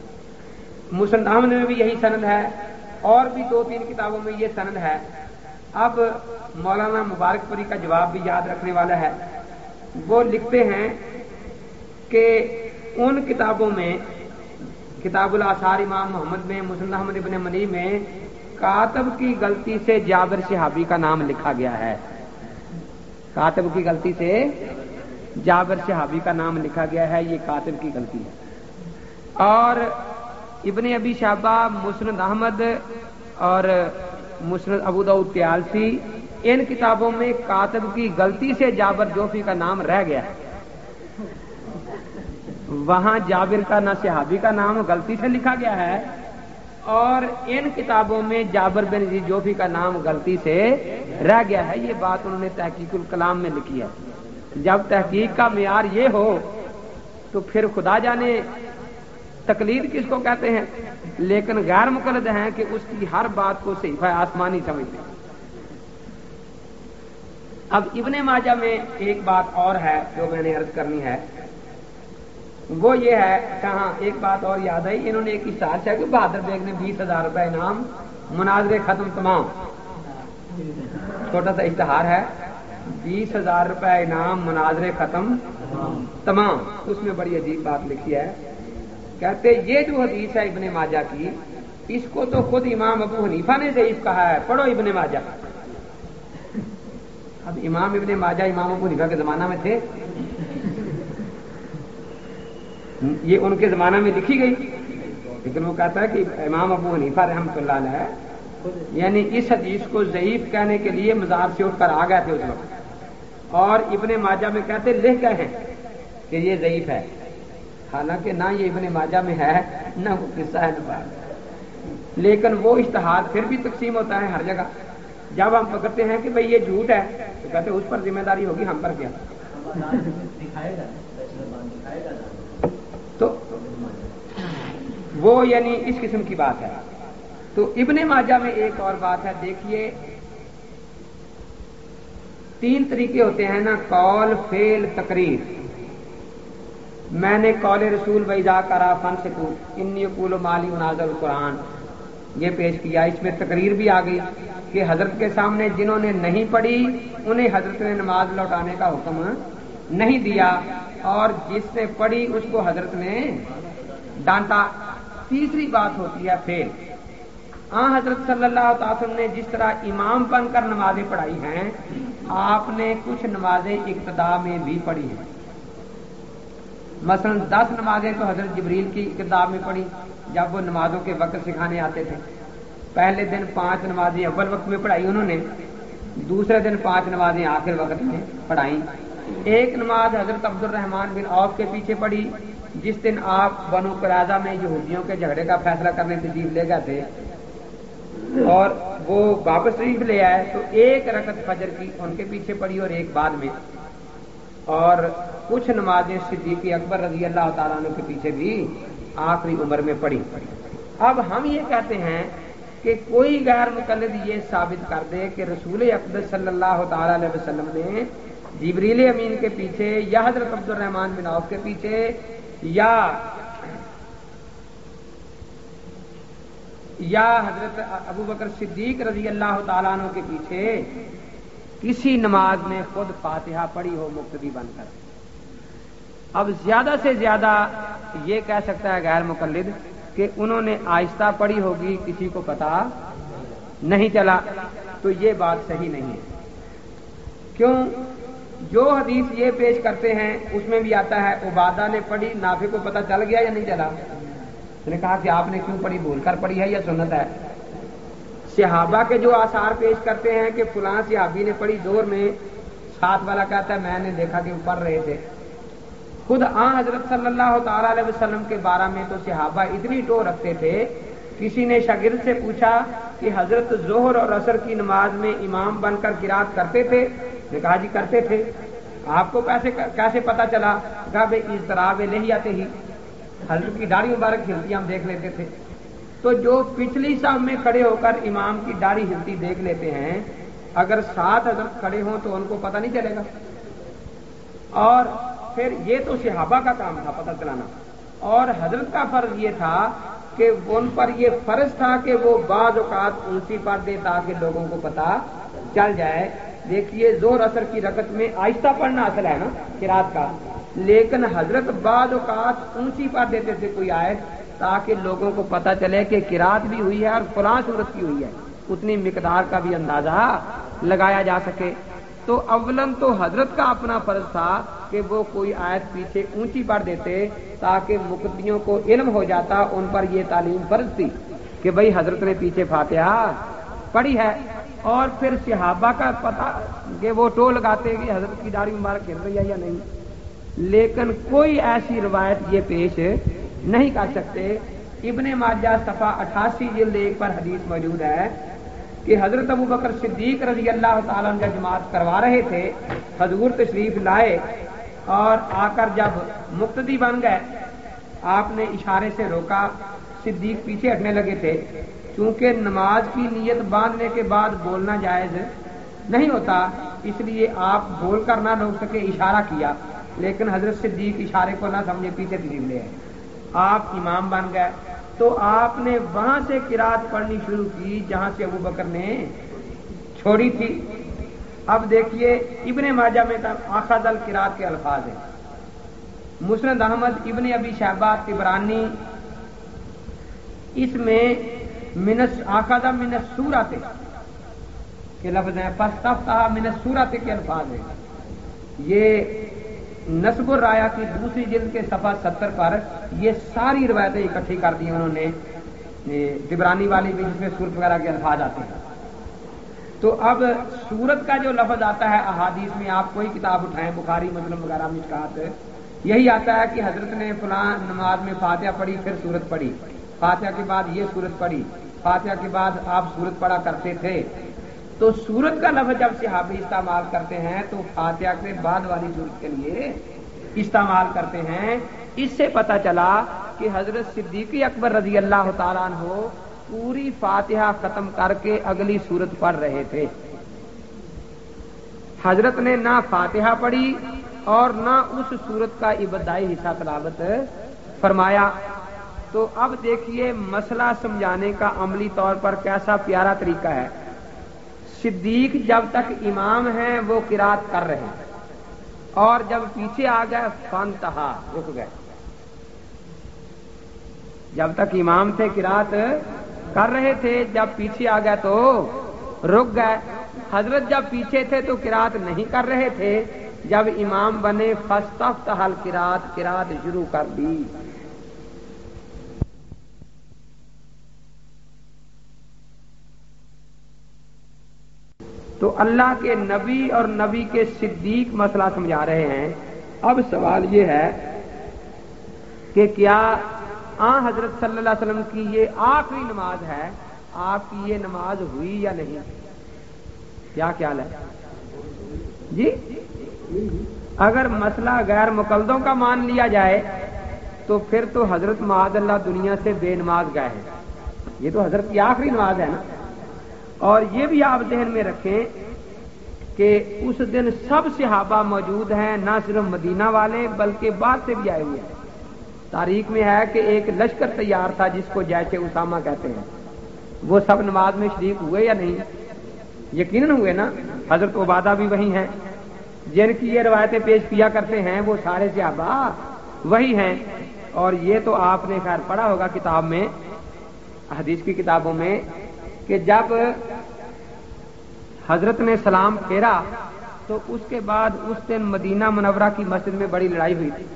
مسند احمد میں بھی یہی سند ہے, اور بھی دو تین کتابوں میں یہ سند ہے. اب مولانا مبارک پوری کا جواب بھی یاد رکھنے والا ہے. وہ لکھتے ہیں کہ ان کتابوں میں کتاب الاثار امام محمد میں, مسند احمد ابن منی میں کاتب کی غلطی سے جابر صحابی کا نام لکھا گیا ہے. کاتب کی غلطی سے جابر صحابی کا نام لکھا گیا ہے, یہ کاتب کی غلطی ہے. اور ابن ابی شعبہ, مسند احمد اور مسند ابو داؤد طیالسی ان کتابوں میں کاتب کی غلطی سے جابر جوفی کا نام رہ گیا ہے، وہاں جابر کا نہ صحابی کا نام غلطی سے لکھا گیا ہے، اور ان کتابوں میں جابر بن یزید جوفی کا نام غلطی سے رہ گیا ہے۔ یہ بات انہوں نے تحقیق الکلام میں لکھی ہے۔ جب تحقیق کا معیار یہ ہو تو پھر خدا جانے تقلید کس کو کہتے ہیں، لیکن غیر مقلد ہیں کہ اس کی ہر بات کو صحیفہ آسمانی سمجھتے ہیں۔ اب ابن ماجہ میں ایک بات اور ہے جو میں نے عرض کرنی ہے، وہ یہ ہے، کہاں ایک بات اور یاد آئی، انہوں نے ایک اشتہار کیا کہ بہادر بیگ نے بیس ہزار روپے انعام، مناظرے ختم تمام، چھوٹا سا اشتہار ہے، بیس ہزار روپے انعام، مناظرے ختم تمام۔ اس میں بڑی عجیب بات لکھی ہے، کہتے یہ جو حدیث ہے ابن ماجہ کی، اس کو تو خود امام ابو حنیفہ نے ضعیف کہا ہے، پڑھو ابن ماجہ۔ اب امام ابن ماجہ امام ابو حنیفہ کے زمانہ میں تھے، یہ ان کے زمانہ میں لکھی گئی، لیکن وہ کہتا ہے کہ امام ابو حنیفہ رحمۃ اللہ علیہ یعنی اس حدیث کو ضعیف کہنے کے لیے مزار سے اٹھ کر آ گئے تھے اس وقت، اور ابن ماجہ میں کہتے لکھ گئے ہیں کہ یہ ضعیف ہے، حالانکہ نہ یہ ابن ماجہ میں ہے نہ وہ قصہ ہے نہ بات، لیکن وہ اشتہار پھر بھی تقسیم ہوتا ہے ہر جگہ۔ جب ہم پکڑتے ہیں کہ بھئی یہ جھوٹ ہے تو کہتے اس پر ذمہ داری ہوگی، ہم پر کیا، تو وہ یعنی اس قسم کی بات ہے۔ تو ابن ماجہ میں ایک اور بات ہے، دیکھیے تین طریقے ہوتے ہیں نا، قول، فعل، تقریر۔ میں نے قول رسول وَإِذَا قَرَأَ فَانصِتُوا إِنِّي أَقُولُ مَا لِي يُنَازِعُ الْقُرْآنَ یہ پیش کیا، اس میں تقریر بھی آ گئی کہ حضرت کے سامنے جنہوں نے نہیں پڑھی انہیں حضرت نے نماز لوٹانے کا حکم نہیں دیا، اور جس نے پڑھی اس کو حضرت نے ڈانٹا۔ تیسری بات ہوتی ہے فعل۔ آن حضرت صلی اللہ تعالی وسلم نے جس طرح امام بن کر نمازیں پڑھائی ہیں، آپ نے کچھ نمازیں ابتدا میں بھی پڑھی ہیں، مثلا دس نمازیں تو حضرت جبریل کی ابتدا میں پڑھی جب وہ نمازوں کے وقت سکھانے آتے تھے۔ پہلے دن پانچ نمازیں اول وقت میں پڑھائی انہوں نے، دوسرے دن پانچ نمازیں آخر وقت میں پڑھائیں۔ ایک نماز حضرت عبد الرحمن بن عوف کے پیچھے پڑھی جس دن آپ بنو قریظہ میں یہودیوں کے جھگڑے کا فیصلہ کرنے تشریف لے گئے تھے اور وہ واپس تشریف لے آئے، تو ایک رکعت فجر کی ان کے پیچھے پڑھی اور ایک بعد میں، اور کچھ نمازیں صدیق اکبر رضی اللہ تعالیٰ عنہ کے پیچھے بھی آخری عمر میں پڑھی۔ اب ہم یہ کہتے ہیں کہ کوئی غیر مقلد یہ ثابت کر دے کہ رسول اقدس صلی اللہ تعالی علیہ وسلم نے جبریل امین کے پیچھے یا حضرت عبد الرحمن بن عوف کے پیچھے یا یا حضرت ابو بکر صدیق رضی اللہ تعالیٰ عنہ کے پیچھے کسی نماز میں خود فاتحہ پڑھی ہو مقتدی بن کر۔ اب زیادہ سے زیادہ یہ کہہ سکتا ہے غیر مقلد کہ انہوں نے آہستہ پڑھی ہوگی، کسی کو پتا نہیں چلا، تو یہ بات صحیح نہیں ہے۔ کیوں؟ جو حدیث یہ پیش کرتے ہیں اس میں بھی آتا ہے عبادہ نے پڑھی، نافع کو پتا چل گیا یا نہیں چلا، اس نے کہا کہ آپ نے کیوں پڑھی، بھول کر پڑھی ہے یا سنت ہے۔ صحابہ کے جو آثار پیش کرتے ہیں کہ فلاں صحابی نے پڑھی دور میں، ساتھ والا کہتا ہے میں نے دیکھا کہ وہ پڑھ رہے تھے۔ خود آن حضرت صلی اللہ تعالی علیہ وسلم کے بارے میں تو صحابہ اتنی ٹو رکھتے تھے، کسی نے شاگرد سے پوچھا کہ حضرت ظہر اور عصر کی نماز میں امام بن کر قرات کرتے تھے، نے کہا جی کرتے تھے۔ آپ کو کیسے کیسے پتا چلا؟ کہا بھائی اضطراب لحیت ہی، حضرت کی داڑھی مبارک ہلتی ہم دیکھ لیتے تھے۔ تو جو پچھلی صف میں کھڑے ہو کر امام کی داڑھی ہلتی دیکھ لیتے ہیں، اگر ساتھ حضرت کھڑے ہوں تو ان کو پتہ نہیں چلے گا؟ اور پھر یہ تو صحابہ کا کام تھا پتہ چلانا، اور حضرت کا فرض یہ تھا کہ ان پر یہ فرض تھا کہ وہ بعض اوقات اونچی پڑھ دے تاکہ لوگوں کو پتہ چل جائے۔ دیکھیے ظہر اثر کی رکعت میں آہستہ پڑھنا اصل ہے نا قرات کا، لیکن حضرت بعض اوقات اونچی پڑھ دیتے تھے کوئی آیت تاکہ لوگوں کو پتہ چلے کہ قرات بھی ہوئی ہے اور فلاں صورت کی ہوئی ہے، اتنی مقدار کا بھی اندازہ لگایا جا سکے۔ تو اولاً تو حضرت کا اپنا فرض تھا کہ وہ کوئی آیت پیچھے اونچی پڑھ دیتے تاکہ مقتدیوں کو علم ہو جاتا، ان پر یہ تعلیم فرض تھی کہ بھئی حضرت نے پیچھے فاتحہ پڑھی ہے۔ اور پھر صحابہ کا پتہ کہ وہ ٹو لگاتے کہ حضرت کی داڑھی مبارک گر رہی ہے یا نہیں، لیکن کوئی ایسی روایت یہ پیش نہیں کر سکتے۔ ابن ماجہ صفحہ اٹھاسی جلد ایک پر حدیث موجود ہے کہ حضرت ابو بکر صدیق رضی اللہ تعالیٰ عنہ جماعت کروا رہے تھے، حضور تشریف لائے اور آ کر جب مقتدی بن گئے آپ نے اشارے سے روکا، صدیق پیچھے ہٹنے لگے تھے، چونکہ نماز کی نیت باندھنے کے بعد بولنا جائز نہیں ہوتا، اس لیے آپ بول کر نہ روک سکے، اشارہ کیا، لیکن حضرت صدیق اشارے کو نہ سمجھے، پیچھے تشریف لے آئے، آپ امام بن گئے، تو آپ نے وہاں سے قرات پڑھنی شروع کی جہاں سے ابو بکر نے چھوڑی تھی۔ اب دیکھیے ابن ماجہ میں آخذ القرات کے الفاظ ہیں، مسند احمد، ابن ابی شیبہ، طبرانی، اس میں من آخذ من السورۃ کے لفظ ہیں، فاستفتح من السورۃ کے الفاظ ہیں۔ یہ نصب الرایا کی دوسری جلد کے صفحہ ستر پر یہ ساری روایتیں اکٹھی کر دی انہوں نے، طبرانی والی بھی جس میں سورت وغیرہ کے الفاظ آتے ہیں۔ تو اب سورت کا جو لفظ آتا ہے احادیث میں، آپ کوئی کتاب اٹھائیں، بخاری، مسلم وغیرہ، مشکات، یہی آتا ہے کہ حضرت نے فلاں نماز میں فاتحہ پڑھی، پھر سورت پڑھی، فاتحہ کے بعد یہ سورت پڑھی، فاتحہ کے بعد آپ سورت پڑھا کرتے تھے۔ تو سورت کا لفظ جب صحابی استعمال کرتے ہیں تو فاتحہ کے بعد والی سورت کے لیے استعمال کرتے ہیں۔ اس سے پتہ چلا کہ حضرت صدیق اکبر رضی اللہ تعالیٰ عنہ پوری فاتحہ ختم کر کے اگلی سورت پڑھ رہے تھے، حضرت نے نہ فاتحہ پڑھی اور نہ اس سورت کا ابتدائی حصہ تلاوت فرمایا۔ تو اب دیکھیے مسئلہ سمجھانے کا عملی طور پر کیسا پیارا طریقہ ہے۔ صدیق جب تک امام ہیں وہ قرات کر رہے ہیں، اور جب پیچھے آ گئے فانتہا، رک گئے۔ جب تک امام تھے قرات کر رہے تھے، جب پیچھے آ گئے تو رک گئے۔ حضرت جب پیچھے تھے تو قرات نہیں کر رہے تھے، جب امام بنے فاستفتح القرات، قرات شروع کر دی۔ تو اللہ کے نبی اور نبی کے صدیق مسئلہ سمجھا رہے ہیں۔ اب سوال یہ ہے کہ کیا آن حضرت صلی اللہ علیہ وسلم کی یہ آخری نماز ہے، آپ کی یہ نماز ہوئی یا نہیں؟ کیا خیال ہے جی؟ اگر مسئلہ غیر مقلدوں کا مان لیا جائے تو پھر تو حضرت معاذ اللہ دنیا سے بے نماز گئے ہیں، یہ تو حضرت کی آخری نماز ہے نا۔ اور یہ بھی آپ ذہن میں رکھیں کہ اس دن سب صحابہ موجود ہیں، نہ صرف مدینہ والے بلکہ باہر سے بھی آئے ہوئے ہیں۔ تاریخ میں ہے کہ ایک لشکر تیار تھا جس کو جیش اسامہ کہتے ہیں، وہ سب نماز میں شریک ہوئے یا نہیں؟ یقیناً ہوئے نا۔ حضرت عبادہ بھی وہی ہیں، جن کی یہ روایتیں پیش کیا کرتے ہیں وہ سارے صحابہ وہی ہیں۔ اور یہ تو آپ نے خیر پڑھا ہوگا کتاب میں، حدیث کی کتابوں میں، کہ جب حضرت نے سلام پھیرا تو اس کے بعد اس دن مدینہ منورہ کی مسجد میں بڑی لڑائی ہوئی تھی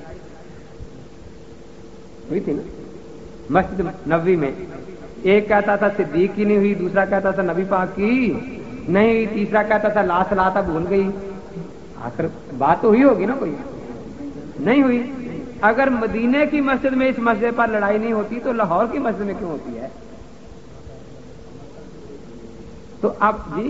ہوئی تھی نا مسجد نبوی میں۔ ایک کہتا تھا صدیق کی نہیں ہوئی، دوسرا کہتا تھا نبی پاک کی نہیں ہوئی، تیسرا کہتا تھا لا صلاۃ بھول گئی۔ آخر بات تو ہوئی ہوگی نا، کوئی نہیں ہوئی۔ اگر مدینے کی مسجد میں اس مسئلے پر لڑائی نہیں ہوتی تو لاہور کی مسجد میں کیوں ہوتی ہے؟ تو اب جی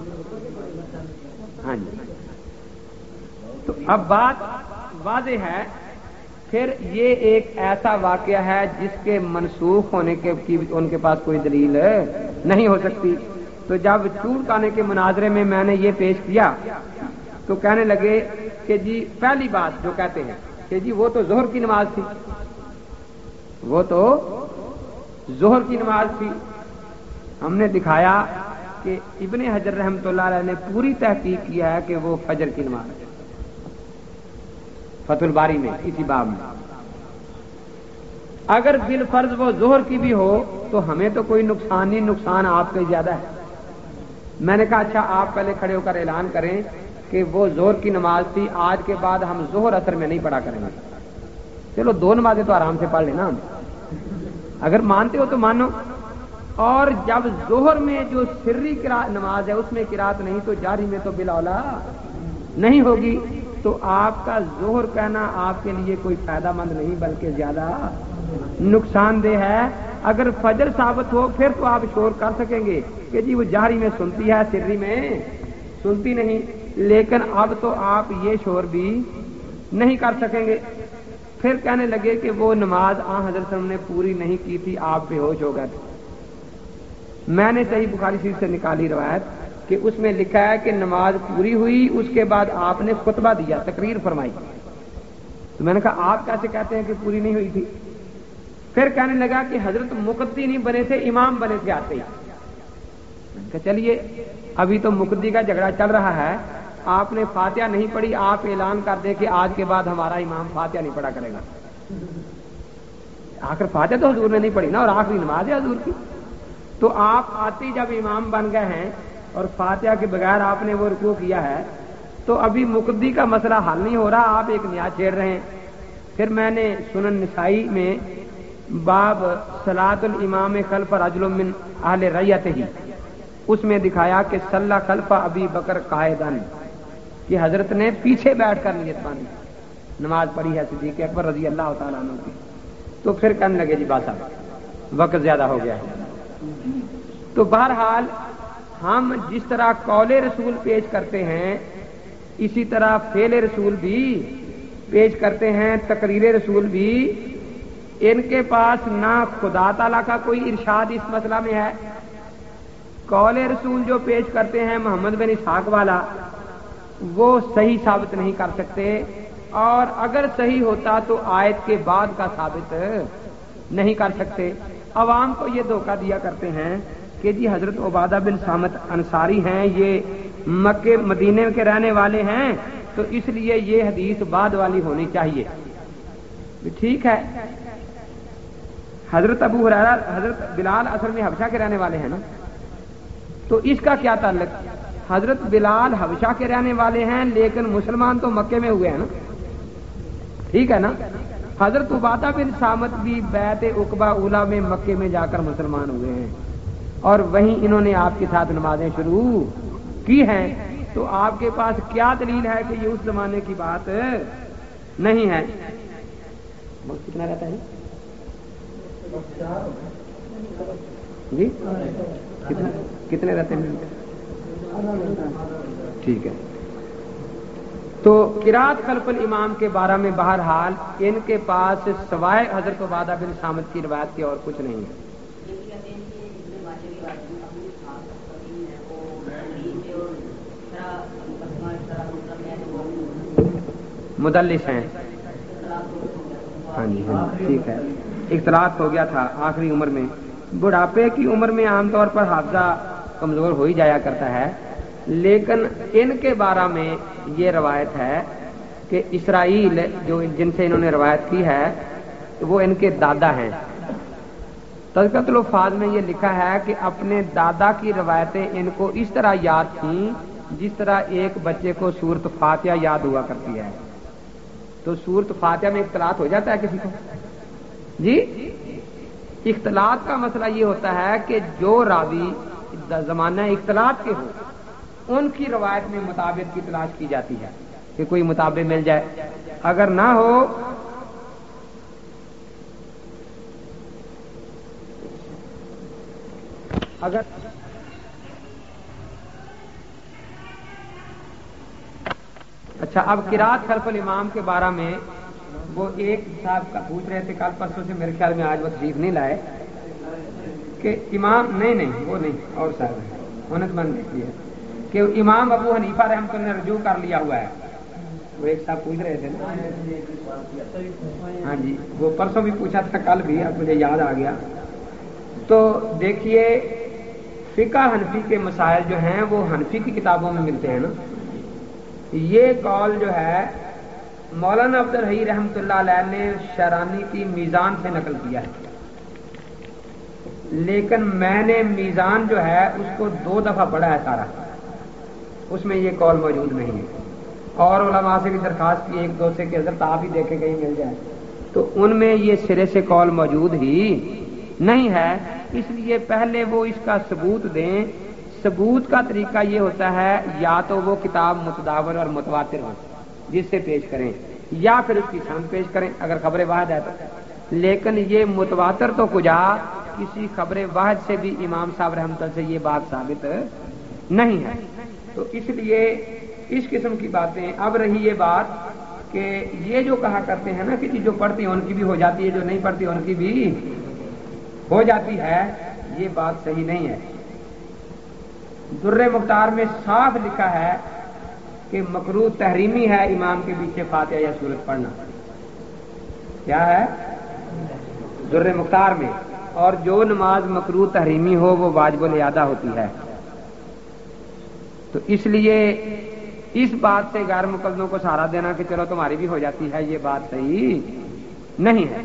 ہاں جی تو اب بات واضح ہے۔ پھر یہ ایک ایسا واقعہ ہے جس کے منسوخ ہونے کے کی ان کے پاس کوئی دلیل نہیں ہو سکتی۔ تو جب چور کانے کے مناظرے میں میں نے یہ پیش کیا تو کہنے لگے کہ جی پہلی بات جو کہتے ہیں کہ جی وہ تو ظہر کی نماز تھی، وہ تو ظہر کی نماز تھی۔ ہم نے دکھایا کہ ابن حجر رحمۃ اللہ علیہ نے پوری تحقیق کیا ہے کہ وہ فجر کی نماز ہے، فتح الباری میں اسی باب میں۔ اگر بالفرض وہ ظہر کی بھی ہو تو ہمیں تو کوئی نقصان نہیں، نقصان آپ کے زیادہ ہے۔ میں نے کہا اچھا آپ پہلے کھڑے ہو کر اعلان کریں کہ وہ ظہر کی نماز تھی، آج کے بعد ہم ظہر اثر میں نہیں پڑھا کریں گے۔ چلو دو نمازیں تو آرام سے پڑھ لینا ہم، اگر مانتے ہو تو مانو، اور جب ظہر میں جو سری نماز ہے اس میں قرات نہیں تو جاری میں تو بالولا نہیں ہوگی، تو آپ کا ظہر کہنا آپ کے لیے کوئی فائدہ مند نہیں بلکہ زیادہ نقصان دہ ہے۔ اگر فجر ثابت ہو پھر تو آپ شور کر سکیں گے کہ جی وہ جہری میں سنتی ہے سری میں سنتی نہیں، لیکن اب تو آپ یہ شور بھی نہیں کر سکیں گے۔ پھر کہنے لگے کہ وہ نماز آن حضرت نے پوری نہیں کی تھی، آپ بے ہوش ہو گئے تھے۔ میں نے صحیح بخاری شریف سے نکالی روایت کہ اس میں لکھا ہے کہ نماز پوری ہوئی، اس کے بعد آپ نے خطبہ دیا، تقریر فرمائی۔ تو میں نے کہا آپ کیسے کہتے ہیں کہ پوری نہیں ہوئی تھی؟ پھر کہنے لگا کہ حضرت مقتدی نہیں بنے تھے، امام بنے تھے آتے ہی۔ میں نے کہا چلیے ابھی تو مقتدی کا جھگڑا چل رہا ہے، آپ نے فاتحہ نہیں پڑھی، آپ اعلان کر دیں کہ آج کے بعد ہمارا امام فاتحہ نہیں پڑھا کرے گا۔ آخر فاتحہ تو حضور نے نہیں پڑھی نا، اور آخری نماز ہے حضور کی۔ تو آپ آتے جب امام بن گئے ہیں اور فاتحہ کے بغیر آپ نے وہ رکوع کیا ہے، تو ابھی مقتدی کا مسئلہ حل نہیں ہو رہا، آپ ایک نیا چھیڑ رہے ہیں۔ پھر میں نے سنن نسائی میں باب صلاۃ الامام خلف رجل من اہل ریتہ اس میں دکھایا کہ صلی خلف ابی بکر قائدن، کہ حضرت نے پیچھے بیٹھ کر نیت باندھی، نماز پڑھی ہے صدیق اکبر رضی اللہ تعالیٰ عنہ کی۔ تو پھر کہنے لگے جی بات صاحب وقت زیادہ ہو گیا ہے۔ تو بہرحال ہم جس طرح قول رسول پیش کرتے ہیں اسی طرح فعل رسول بھی پیش کرتے ہیں، تقریر رسول بھی۔ ان کے پاس نہ خدا تعالیٰ کا کوئی ارشاد اس مسئلہ میں ہے، قول رسول جو پیش کرتے ہیں محمد بن اسحاق والا وہ صحیح ثابت نہیں کر سکتے، اور اگر صحیح ہوتا تو آیت کے بعد کا ثابت نہیں کر سکتے۔ عوام کو یہ دھوکہ دیا کرتے ہیں کہ جی حضرت عبادہ بن صامت انصاری ہیں، یہ مکے مدینے کے رہنے والے ہیں، تو اس لیے یہ حدیث بعد والی ہونی چاہیے۔ ٹھیک ہے، حضرت ابو ہریرہ حضرت بلال اصل میں حبشہ کے رہنے والے ہیں نا، تو اس کا کیا تعلق؟ حضرت بلال حبشہ کے رہنے والے ہیں لیکن مسلمان تو مکے میں ہوئے ہیں نا، ٹھیک ہے نا۔ حضرت عبادہ بن صامت بھی بیعت عقبہ اولیٰ میں مکے میں جا کر مسلمان ہوئے ہیں، اور وہیں انہوں نے آپ کے ساتھ نمازیں شروع کی ہیں۔ تو آپ کے پاس کیا دلیل ہے کہ یہ اس زمانے کی بات نہیں ہے؟ وقت کتنا رہتا ہے جی؟ کتنے کتنے رہتے ہیں؟ ٹھیک ہے۔ تو قرات خلف الامام کے بارے میں بہرحال ان کے پاس سوائے حضرت عبادہ بن صامت کی روایت کے اور کچھ نہیں ہے۔ مدلس ہیں، ہاں جی ہاں ٹھیک ہے، اختلاط ہو گیا تھا آخری عمر میں۔ بڑھاپے کی عمر میں عام طور پر حافظہ کمزور ہو ہی جایا کرتا ہے، لیکن ان کے بارے میں یہ روایت ہے کہ اسرائیل جو جن سے انہوں نے روایت کی ہے وہ ان کے دادا ہیں۔ تذکرۃ الحفاظ میں یہ لکھا ہے کہ اپنے دادا کی روایتیں ان کو اس طرح یاد تھیں جس طرح ایک بچے کو سورۃ فاتحہ یاد ہوا کرتی ہے۔ تو سورۃ فاتحہ میں اختلاط ہو جاتا ہے کسی کو؟ جی، اختلاط کا مسئلہ یہ ہوتا ہے کہ جو راوی زمانہ اختلاط کے ہو ان کی روایت میں مطابق کی تلاش کی جاتی ہے کہ کوئی مطابق مل جائے، اگر نہ ہو اگر اچھا اب قرات خلف الامام کے بارے میں وہ ایک صاحب کا پوچھ رہے تھے کل پرسوں سے، میرے خیال میں آج وہ تشریف نہیں لائے، کہ امام نہیں نہیں وہ نہیں اور صاحب ہونت مند دیکھتی ہے کہ امام ابو حنیفہ رحمۃ اللہ نے رجوع کر لیا ہوا ہے۔ وہ ایک صاحب پوچھ رہے تھے نا، ہاں جی وہ پرسوں بھی پوچھا تھا کل بھی، اب مجھے یاد آ گیا۔ تو دیکھیے فقہ حنفی کے مسائل جو ہیں وہ حنفی کی کتابوں میں ملتے ہیں نا۔ یہ قول جو ہے مولانا عبد الحی رحمۃ اللہ علیہ نے شرانی کی میزان سے نقل کیا ہے، لیکن میں نے میزان جو ہے اس کو دو دفعہ پڑھا ہے سارا، اس میں یہ قول موجود نہیں ہے، اور علماء سے بھی درخواست کی ایک دو سے کہ حضرت آپ ہی دیکھیں کہیں مل جائے، تو ان میں یہ سرے سے قول موجود ہی نہیں ہے اس لیے پہلے وہ اس کا ثبوت دیں. ثبوت کا طریقہ یہ ہوتا ہے یا تو وہ کتاب متداول اور متواتر ہو جس سے پیش کریں, یا پھر اس کی سند پیش کریں اگر خبر واحد ہے تو. لیکن یہ متواتر تو کجا, کسی خبر واحد سے بھی امام صاحب رحمۃ اللہ سے یہ بات ثابت نہیں ہے. تو اس لیے اس قسم کی باتیں. اب رہی یہ بات کہ یہ جو کہا کرتے ہیں نا کہ جو پڑھتی ہیں ان کی بھی ہو جاتی ہے, جو نہیں پڑھتی ان کی بھی ہو جاتی ہے, یہ بات صحیح نہیں ہے. در مختار میں صاف لکھا ہے کہ مکروہ تحریمی ہے امام کے پیچھے فاتحہ یا سورت پڑھنا. کیا ہے در مختار میں؟ اور جو نماز مکروہ تحریمی ہو وہ واجب الاعادہ ہوتی ہے. تو اس لیے اس بات سے غیر مقلدوں کو سہارا دینا کہ چلو تمہاری بھی ہو جاتی ہے, یہ بات صحیح نہیں ہے.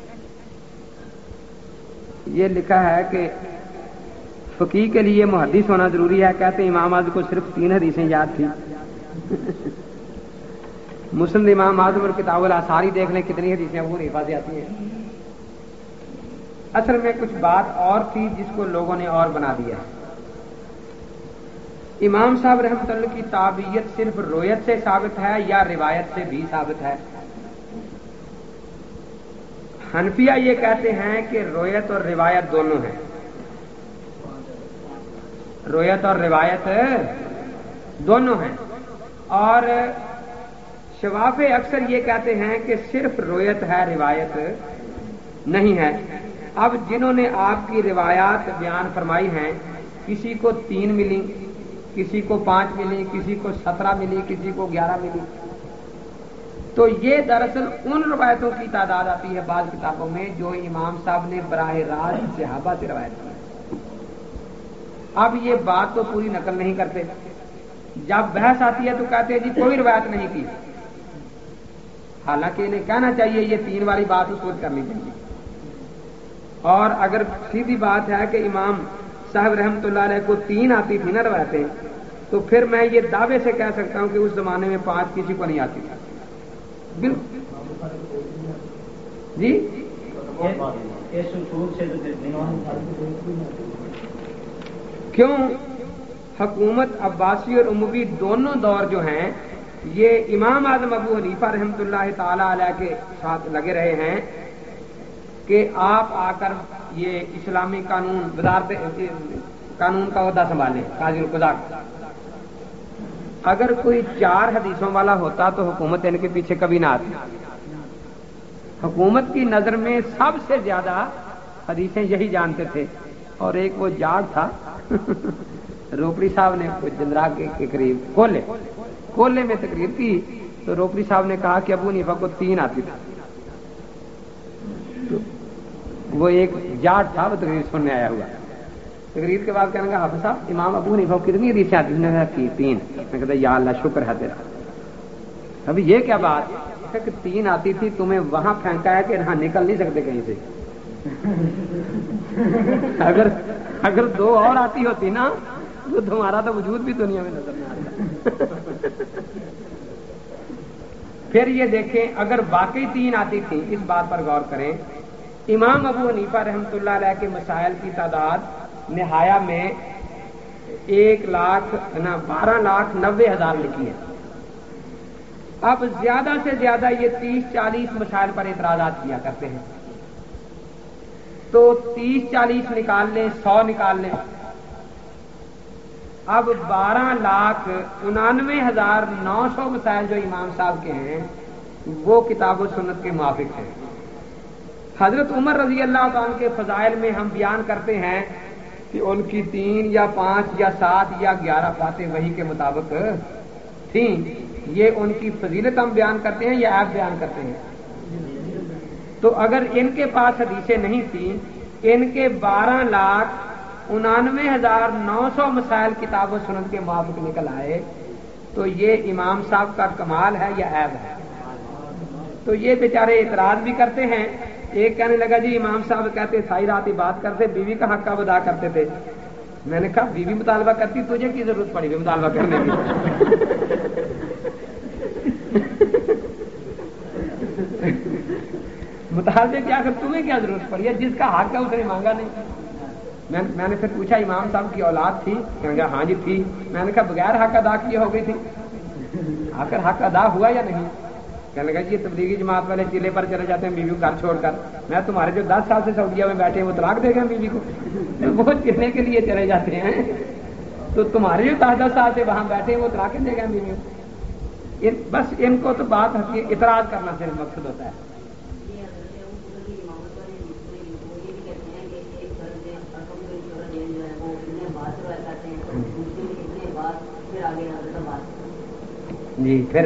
یہ لکھا ہے کہ فقیہ کے لیے محدث ہونا ضروری ہے. کہتے ہیں امام اعظم کو صرف تین حدیثیں یاد تھی. مسند امام اعظم اور کتاب الآثاری دیکھ لیں کتنی حدیثیں وہ حفاظ آتی ہیں. اصل میں کچھ بات اور تھی جس کو لوگوں نے اور بنا دیا. امام صاحب رحمۃ اللہ کی تابعیت صرف رویت سے ثابت ہے یا روایت سے بھی ثابت ہے؟ حنفیہ یہ کہتے ہیں کہ رویت اور روایت دونوں ہیں. رویت اور روایت دونوں ہیں. اور شوافے اکثر یہ کہتے ہیں کہ صرف رویت ہے, روایت نہیں ہے. اب جنہوں نے آپ کی روایات بیان فرمائی ہیں, کسی کو تین ملی, کسی کو پانچ ملی, کسی کو سترہ ملی, کسی کو گیارہ ملی, تو یہ دراصل ان روایتوں کی تعداد آتی ہے بعض کتابوں میں جو امام صاحب نے براہ راست صحابہ سے روایت کی. اب یہ بات تو پوری نقل نہیں کرتے. جب بحث آتی ہے تو کہتے ہیں جی کوئی روایت نہیں کی, حالانکہ انہیں کہنا چاہیے یہ تین والی بات اس وقت کرنی چاہیے. اور اگر سیدھی بات ہے کہ امام صاحب رحمۃ اللہ علیہ کو تین آتی تھی نا روایتیں, تو پھر میں یہ دعوے سے کہہ سکتا ہوں کہ اس زمانے میں پانچ کسی کو نہیں آتی تھی. بالکل جی. کیوں حکومت عباسی اور اموی دونوں دور جو ہیں یہ امام اعظم ابو حنیفہ رحمۃ اللہ تعالی علیہ کے ساتھ لگے رہے ہیں کہ آپ آ کر یہ اسلامی قانون وزارت قانون کا عہدہ سنبھالیں, قاضی القضاء. اگر کوئی چار حدیثوں والا ہوتا تو حکومت ان کے پیچھے کبھی نہ آتی. حکومت کی نظر میں سب سے زیادہ حدیثیں یہی جانتے تھے. اور ایک وہ جاگ تھا روپڑی صاحب نے جندرا کے قریب کولے کولے میں تقریر کی, تو روپڑی صاحب نے کہا کہ ابو حنیفہ کو تین آتی تھی. وہ ایک جاٹ تھا, وہ تقریر سننے آیا ہوا. تقریر کے بعد کہنے کا حافظ صاحب امام ابو حنیفہ کو کتنی حدیثیں آتی تھی؟ تین. میں کہتا یا اللہ شکر ہے تیرا. ابھی یہ کیا بات ہے کہ تین آتی تھی, تمہیں وہاں پھینکا ہے کہ یہاں نکل نہیں سکتے کہیں سے. اگر اگر دو اور آتی ہوتی نا تو تمہارا تو وجود بھی دنیا میں نظر نہیں آتا. پھر یہ دیکھیں اگر واقعی تین آتی تھی, اس بات پر غور کریں. امام ابو حنیفہ رحمۃ اللہ علیہ کے مسائل کی تعداد نہایا میں ایک لاکھ نہ بارہ لاکھ نوے ہزار لکھی ہے. اب زیادہ سے زیادہ یہ تیس چالیس مسائل پر اعتراضات کیا کرتے ہیں, تو تیس چالیس نکال لیں, سو نکال لیں. اب بارہ لاکھ انانوے ہزار نو سو مسائل جو امام صاحب کے ہیں وہ کتاب و سنت کے موافق ہیں. حضرت عمر رضی اللہ عنہ کے فضائل میں ہم بیان کرتے ہیں کہ ان کی تین یا پانچ یا سات یا گیارہ باتیں وہی کے مطابق تھیں. یہ ان کی فضیلت ہم بیان کرتے ہیں یا آپ بیان کرتے ہیں؟ تو اگر ان کے پاس حدیثیں نہیں تھیں, ان کے بارہ لاکھ انانوے ہزار نو سو مسائل کتاب و سنت کے موافق نکل آئے, تو یہ امام صاحب کا کمال ہے یا عیب ہے؟ تو یہ بیچارے اعتراض بھی کرتے ہیں. ایک کہنے لگا جی امام صاحب کہتے ساری رات ہی بات کرتے, بیوی کا حق کب ادا کرتے تھے؟ میں نے کہا بیوی مطالبہ کرتی, تجھے کی ضرورت پڑی مطالبہ کرنے کی؟ مطالبے کیا کر تمہیں کیا ضرورت پڑی ہے؟ جس کا حق ہے اس نے مانگا نہیں. میں میں نے پھر پوچھا امام صاحب کی اولاد تھی؟ میں نے کہا ہاں جی تھی. میں نے کہا بغیر حق ادا کیے ہو گئی تھی؟ آخر حق ادا ہوا یا نہیں؟ کہنے لگا جی تبلیغی جماعت والے چیلے پر چلے جاتے ہیں بیوی کو گھر چھوڑ کر. میں تمہارے جو دس سال سے سعودیہ میں بیٹھے ہیں وہ طلاق دے گئے بیوی کو؟ وہ چلنے کے لیے چلے جاتے ہیں تو تمہارے جو دس دس سال سے وہاں بیٹھے ہیں وہ طلاق دے گئے بیوی کو؟ بس ان کو تو بات اعتراض کرنا صرف مقصد ہوتا ہے. جی پھر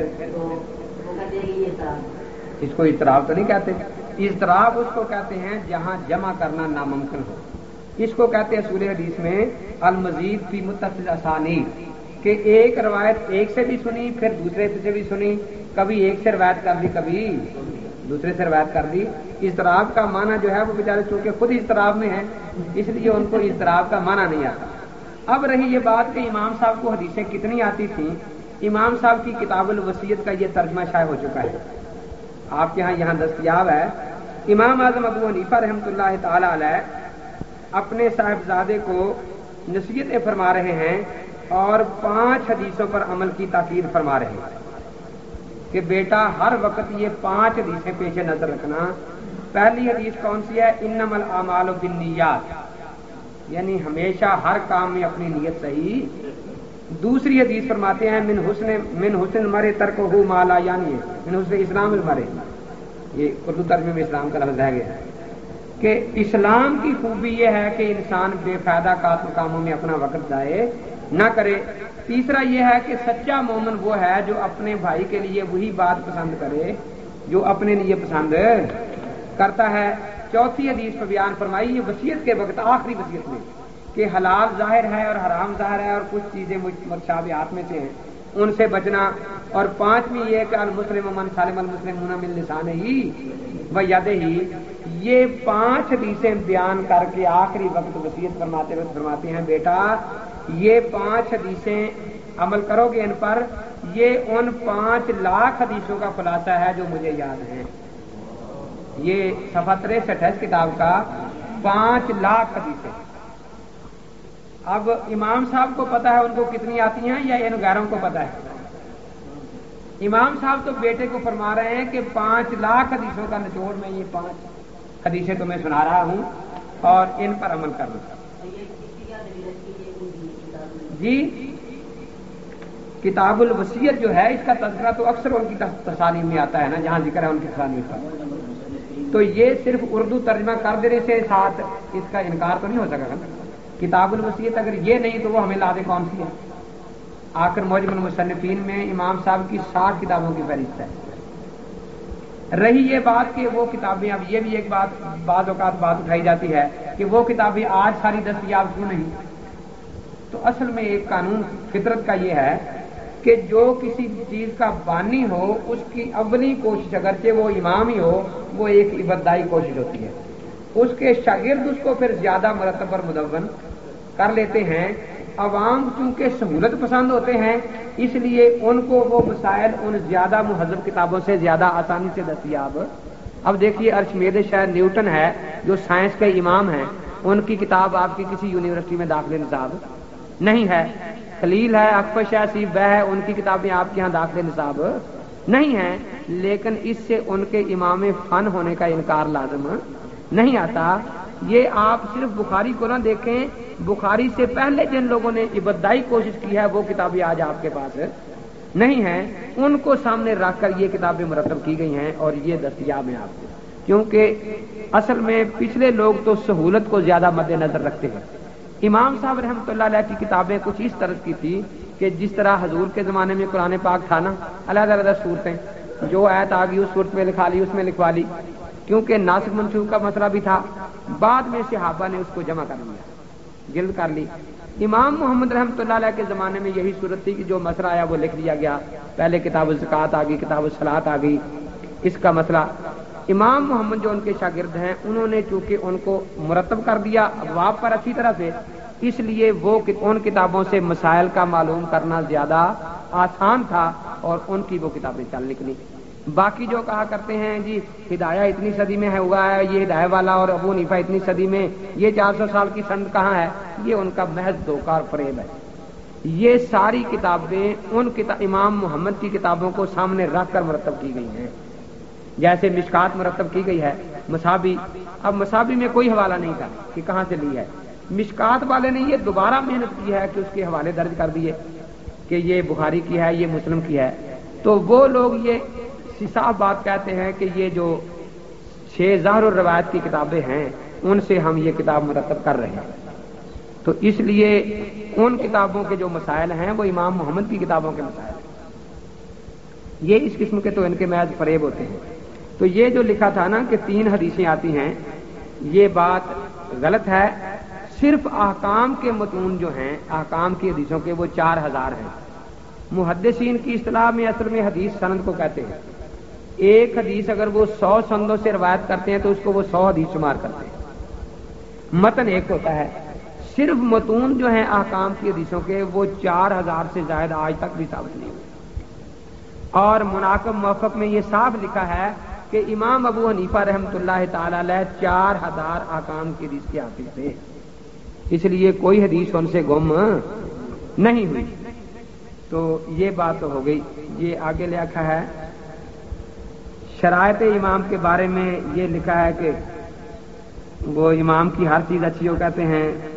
اس کو اضطراب تو نہیں کہتے. اضطراب اس کو کہتے ہیں جہاں جمع کرنا ناممکن ہو. اس کو کہتے ہیں اصول حدیث میں المزید فی متصل اسانید، کہ ایک روایت ایک سے بھی سنی پھر دوسرے سے بھی سنی، کبھی ایک سے روایت کر دی کبھی دوسرے سے روایت کر دی. اضطراب کا معنی جو ہے وہ بیچارے چونکہ خود اضطراب میں ہیں اس لیے ان کو اضطراب کا معنی نہیں آتا. اب رہی یہ بات کہ امام صاحب کو حدیثیں کتنی آتی تھیں. امام صاحب کی کتاب الوصیت کا یہ ترجمہ شائع ہو چکا ہے، آپ کے ہاں یہاں دستیاب ہے. امام اعظم ابو حنیفہ رحمۃ اللہ تعالی علیہ اپنے صاحبزادے کو نصیحتیں فرما رہے ہیں اور پانچ حدیثوں پر عمل کی تاکید فرما رہے ہیں کہ بیٹا ہر وقت یہ پانچ حدیثیں پیش نظر رکھنا. پہلی حدیث کون سی ہے؟ انما الاعمال بالنیات، یعنی ہمیشہ ہر کام میں اپنی نیت صحیح. دوسری حدیث فرماتے ہیں من حسن من حسن مرے ترک ہو مالا، یعنی من حسن اسلام المرے، یہ اردو ترجمے میں اسلام کا لفظ ہے گیا کہ اسلام کی خوبی یہ ہے کہ انسان بے فائدہ کاموں میں اپنا وقت ضائع نہ کرے. تیسرا یہ ہے کہ سچا مومن وہ ہے جو اپنے بھائی کے لیے وہی بات پسند کرے جو اپنے لیے پسند کرتا ہے. چوتھی حدیث پر بیان فرمائی یہ وصیت کے وقت آخری وصیت میں کہ حلال ظاہر ہے اور حرام ظاہر ہے اور کچھ چیزیں متشابہات میں سے ہیں ان سے بچنا. اور پانچویں یہ کہ المسلم من سالم المسلمون من لسانہ و یدہ، یہ پانچ حدیثیں بیان کر کے آخری وقت وصیت فرماتے وقت فرماتے ہیں بیٹا یہ پانچ حدیثیں عمل کرو گے ان پر، یہ ان پانچ لاکھ حدیثوں کا خلاصہ ہے جو مجھے یاد ہے. یہ صفحہ تریسٹھ ہے اس کتاب کا، پانچ لاکھ حدیثیں. اب امام صاحب کو پتا ہے ان کو کتنی آتی ہیں یا ان غیروں کو پتا ہے؟ امام صاحب تو بیٹے کو فرما رہے ہیں کہ پانچ لاکھ حدیثوں کا نچوڑ میں یہ پانچ حدیثیں تمہیں سنا رہا ہوں اور ان پر عمل کر لو. جی کتاب الوصیت جو ہے اس کا تذکرہ تو اکثر ان کی تصانیف میں آتا ہے نا، جہاں ذکر ہے ان کی تصانیف کا، تو یہ صرف اردو ترجمہ کر دینے سے ساتھ اس کا انکار تو نہیں ہو سکا. کتاب الوصیت اگر یہ نہیں تو وہ ہمیں لا دے کون سی ہے؟ آخر معجم المصنفین میں امام صاحب کی ساٹھ کتابوں کی فہرست ہے. رہی یہ بات کہ وہ کتابیں، اب یہ بھی ایک بات بعض اوقات بات اٹھائی جاتی ہے کہ وہ کتابیں آج ساری دستیاب کیوں نہیں. تو اصل میں ایک قانون فطرت کا یہ ہے کہ جو کسی چیز کا بانی ہو اس کی اولی کوشش اگرچہ وہ امام ہی ہو وہ ایک ابتدائی کوشش ہوتی ہے، اس کے شاگرد اس کو پھر زیادہ مرتب اور مدون کر لیتے ہیں. عوام چونکہ سہولت پسند ہوتے ہیں اس لیے ان کو وہ مسائل ان زیادہ مہذب کتابوں سے زیادہ آسانی سے دستیاب. اب دیکھیے ارشمیدس شاید نیوٹن ہے جو سائنس کے امام ہیں، ان کی کتاب آپ کی کسی یونیورسٹی میں داخلے نصاب نہیں ہے. خلیل ہے، اکفش ہے، سیب بہ ہے، ان کی کتابیں آپ کے ہاں داخلے نصاب نہیں ہیں، لیکن اس سے ان کے امام فن ہونے کا انکار لازم نہیں آتا. یہ آپ صرف بخاری کو نہ دیکھیں، بخاری سے پہلے جن لوگوں نے ابتدائی کوشش کی ہے وہ کتابیں آج آپ کے پاس نہیں ہیں، ان کو سامنے رکھ کر یہ کتابیں مرتب کی گئی ہیں اور یہ دستیاب ہیں آپ کو. کیونکہ اصل میں پچھلے لوگ تو سہولت کو زیادہ مد نظر رکھتے ہیں. امام صاحب رحمۃ اللہ علیہ کی کتابیں کچھ اس طرح کی تھی کہ جس طرح حضور کے زمانے میں قرآن پاک تھا نا، علیحدہ علیحدہ صورتیں، جو آیت آ گئی اس صورت میں لکھا لی، اس میں لکھوا لی، کیونکہ ناسخ منسوخ کا مسئلہ بھی تھا. بعد میں صحابہ نے اس کو جمع کر لیا، جلد کر لی. امام محمد رحمۃ اللہ علیہ کے زمانے میں یہی صورت تھی کہ جو مسئلہ آیا وہ لکھ لیا گیا. پہلے کتاب الزکات آ گئی، کتاب الصلاۃ آ گئی، اس کا مسئلہ. امام محمد جو ان کے شاگرد ہیں انہوں نے چونکہ ان کو مرتب کر دیا ابواب پر اچھی طرح سے، اس لیے وہ ان کتابوں سے مسائل کا معلوم کرنا زیادہ آسان تھا اور ان کی وہ کتابیں چل نکلی. बाकी जो कहा करते हैं जी हिदाया इतनी सदी में है हुआ है, ये हिदाया वाला और अबू हनीफा इतनी सदी में, ये चार सौ साल की सनद कहाँ है, ये उनका महज धोखा और फरेब है। ये सारी किताबें उन किताब इमाम मोहम्मद की किताबों को सामने रख कर मुरतब की गई हैं। जैसे मिशकात मुरतब की गई है, मसाबी, अब मसाबी में कोई हवाला नहीं था कि कहाँ से ली है, मिशकात वाले ने ये दोबारा मेहनत की है कि उसके हवाले दर्ज कर दिए कि ये बुखारी की है, ये मुस्लिम की है। तो वो लोग ये साफ बात कहते हैं कि ये जो छह ज़हर और रवायत की किताबें हैं उनसे हम ये किताब मुरतब कर रहे हैं। तो इसलिए उन किताबों के जो मसाइल हैं वो इमाम मोहम्मद की किताबों के मसाइल हैं। ये इस किस्म के तो इनके महज फरेब होते हैं। तो ये जो लिखा था ना कि तीन हदीसें आती हैं, ये बात गलत है। सिर्फ ahकाम के मतून जो हैं, ahकाम की हदीसों के, वो चार हजार हैं। मुहद्दिसीन की इस्तिलाह में असल में हदीस सनद को कहते हैं। एक हदीस अगर वो सौ संदों से रवायत करते हैं तो उसको वो सौ हदीस शुमार करते हैं। मतन एक होता है। सिर्फ मतून जो है ahकाम की हदीसों के, वो चार हजार से ज्यादा आज तक भी साबित नहीं हुए। और मुनाकब मौक़िफ़ में ये साफ लिखा है कि इमाम अबू हनीफा रहमतुल्लाह ताला अलैह चार हजार ahकाम की हदीस के हाफिज थे, इसलिए कोई हदीस उनसे गुम नहीं हुई। तो ये बात तो हो गई। ये आगे लिखा है शरायत इमाम के बारे में, ये लिखा है कि वो इमाम की हर चीज अच्छी हो, कहते हैं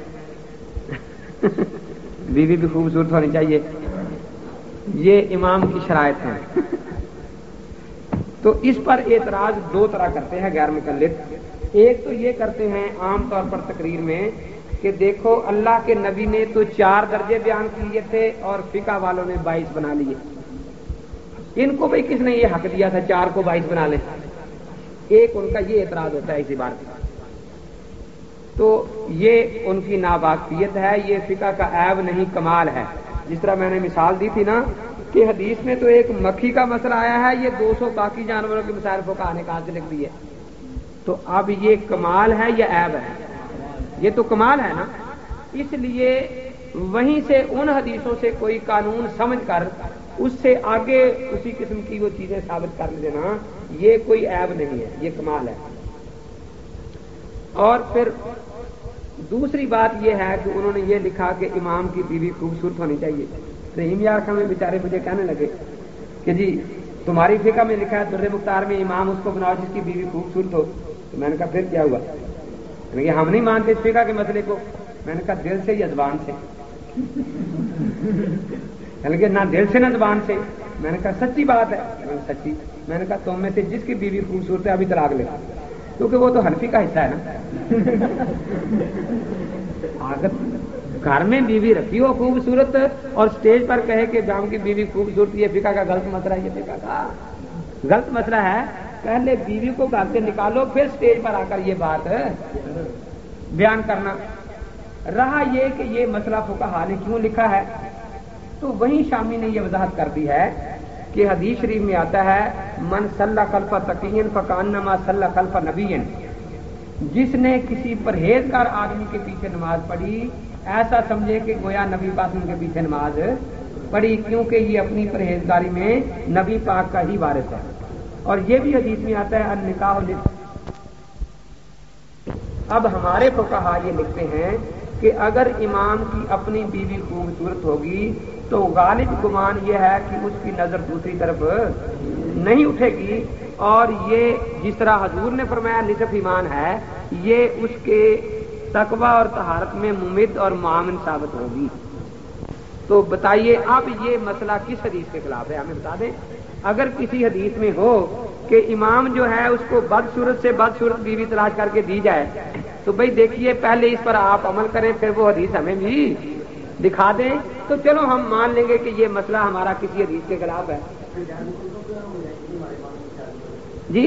बीवी भी खूबसूरत होनी चाहिए, ये इमाम की शरायत है। तो इस पर एतराज दो तरह करते हैं गैर मुकल्लिद। एक तो ये करते हैं आमतौर पर तकरीर में कि देखो अल्लाह के नबी ने तो चार दर्जे बयान किए थे और फिका वालों ने बाईस बना लिए, इनको भाई किसने ये हक दिया था चार को बाईस बना ले। एक उनका ये एतराज होता है इसी बात का। तो ये उनकी नावाकिफियत है, ये फिका का ऐब नहीं कमाल है। जिस तरह मैंने मिसाल दी थी ना कि हदीस में तो एक मक्खी का मसला आया है, ये दो सौ बाकी जानवरों के मिसाल फुकाहा ने कहां से लिख दी है। तो अब ये कमाल है या ऐब है? ये तो कमाल है ना। इसलिए वहीं से उन हदीसों से कोई कानून समझ कर उससे आगे उसी किस्म की वो चीजें साबित कर देना, ये कोई ऐब नहीं है, ये कमाल है। और फिर दूसरी बात यह है कि उन्होंने ये लिखा कि इमाम की बीवी खूबसूरत होनी चाहिए। रहीम यार खान में बेचारे मुझे कहने लगे कि जी तुम्हारी फिका में लिखा है दुर्रे मुख्तार में इमाम उसको बनाओ जिसकी बीवी खूबसूरत हो। तो मैंने कहा फिर क्या हुआ? मैंने कहा हम नहीं मानते इस फिका के मसले को। मैंने कहा दिल से या जबान से? मैंने कहा ना दिल से ना जबान से। मैंने कहा सच्ची बात है? मैंने सच्ची। मैंने कहा तुम में से जिसकी बीवी खूबसूरत है अभी तलाक ले, क्योंकि वो तो हनफी का हिस्सा है ना। अगर घर में बीवी रखी हो खूबसूरत और स्टेज पर कहे कि जाम की बीवी खूबसूरत, ये फिका का गलत मसला है, ये फिका का गलत मसला है। पहले बीवी को घर से निकालो फिर स्टेज पर आकर ये बात बयान करना। रहा ये कि ये मसला फुकाहा ने क्यों लिखा है, तो वहीं शामी ने ये वजाहत कर दी है कि हदीस शरीफ में आता है मन सल्ला खल्फा तकीयन फकान्नमा सल्ला खल्फा नबीयन, जिसने किसी परहेजगार आदमी के पीछे नमाज पढ़ी ऐसा समझे कि गोया नबी पाक उनके पीछे नमाज पढ़ी, क्योंकि ये अपनी परहेजगारी में नबी पाक का ही वारिस है। और ये भी हदीस में आता है निकाह। अब हमारे फुकाहा ये लिखते हैं कि अगर इमाम की अपनी बीवी खूबसूरत होगी तो गालिब गुमान यह है कि उसकी नजर दूसरी तरफ नहीं उठेगी, और ये जिस तरह हजूर ने फरमाया निसफ ईमान है, ये उसके तकवा और तहारत में मुमिद और मुआमिन साबित होगी। तो बताइए अब ये मसला किस हदीस के खिलाफ है, हमें बता दें। अगर किसी हदीस में हो कि इमाम जो है उसको बदसूरत से बदसूरत बीवी तलाश करके दी जाए, तो भाई देखिए पहले इस पर आप अमल करें, फिर वो हदीस हमें भी दिखा दें, तो चलो हम मान लेंगे कि ये मसला हमारा किसी हदीस के खिलाफ है। जी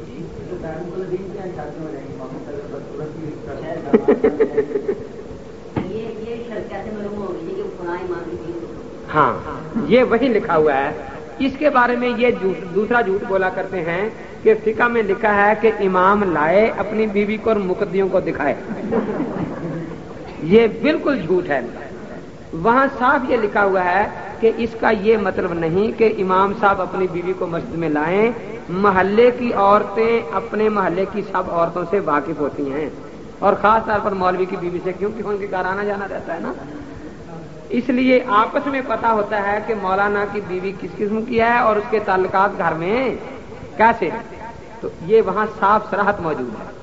हाँ, ये वही लिखा हुआ है। इसके बारे में ये दूसरा झूठ बोला करते हैं कि फिका में लिखा है कि इमाम लाए अपनी बीवी को और मुकद्दियों को दिखाए। ये बिल्कुल झूठ है। वहां साफ ये लिखा हुआ है کہ اس کا یہ مطلب نہیں کہ امام صاحب اپنی بیوی کو مسجد میں لائیں، محلے کی عورتیں اپنے محلے کی سب عورتوں سے واقف ہوتی ہیں، اور خاص طور پر مولوی کی بیوی سے، کیونکہ ان کے گھر آنا جانا رہتا ہے نا، اس لیے آپس میں پتہ ہوتا ہے کہ مولانا کی بیوی کس قسم کی ہے اور اس کے تعلقات گھر میں کیسے ہیں، تو یہ وہاں صاف صراحت موجود ہے۔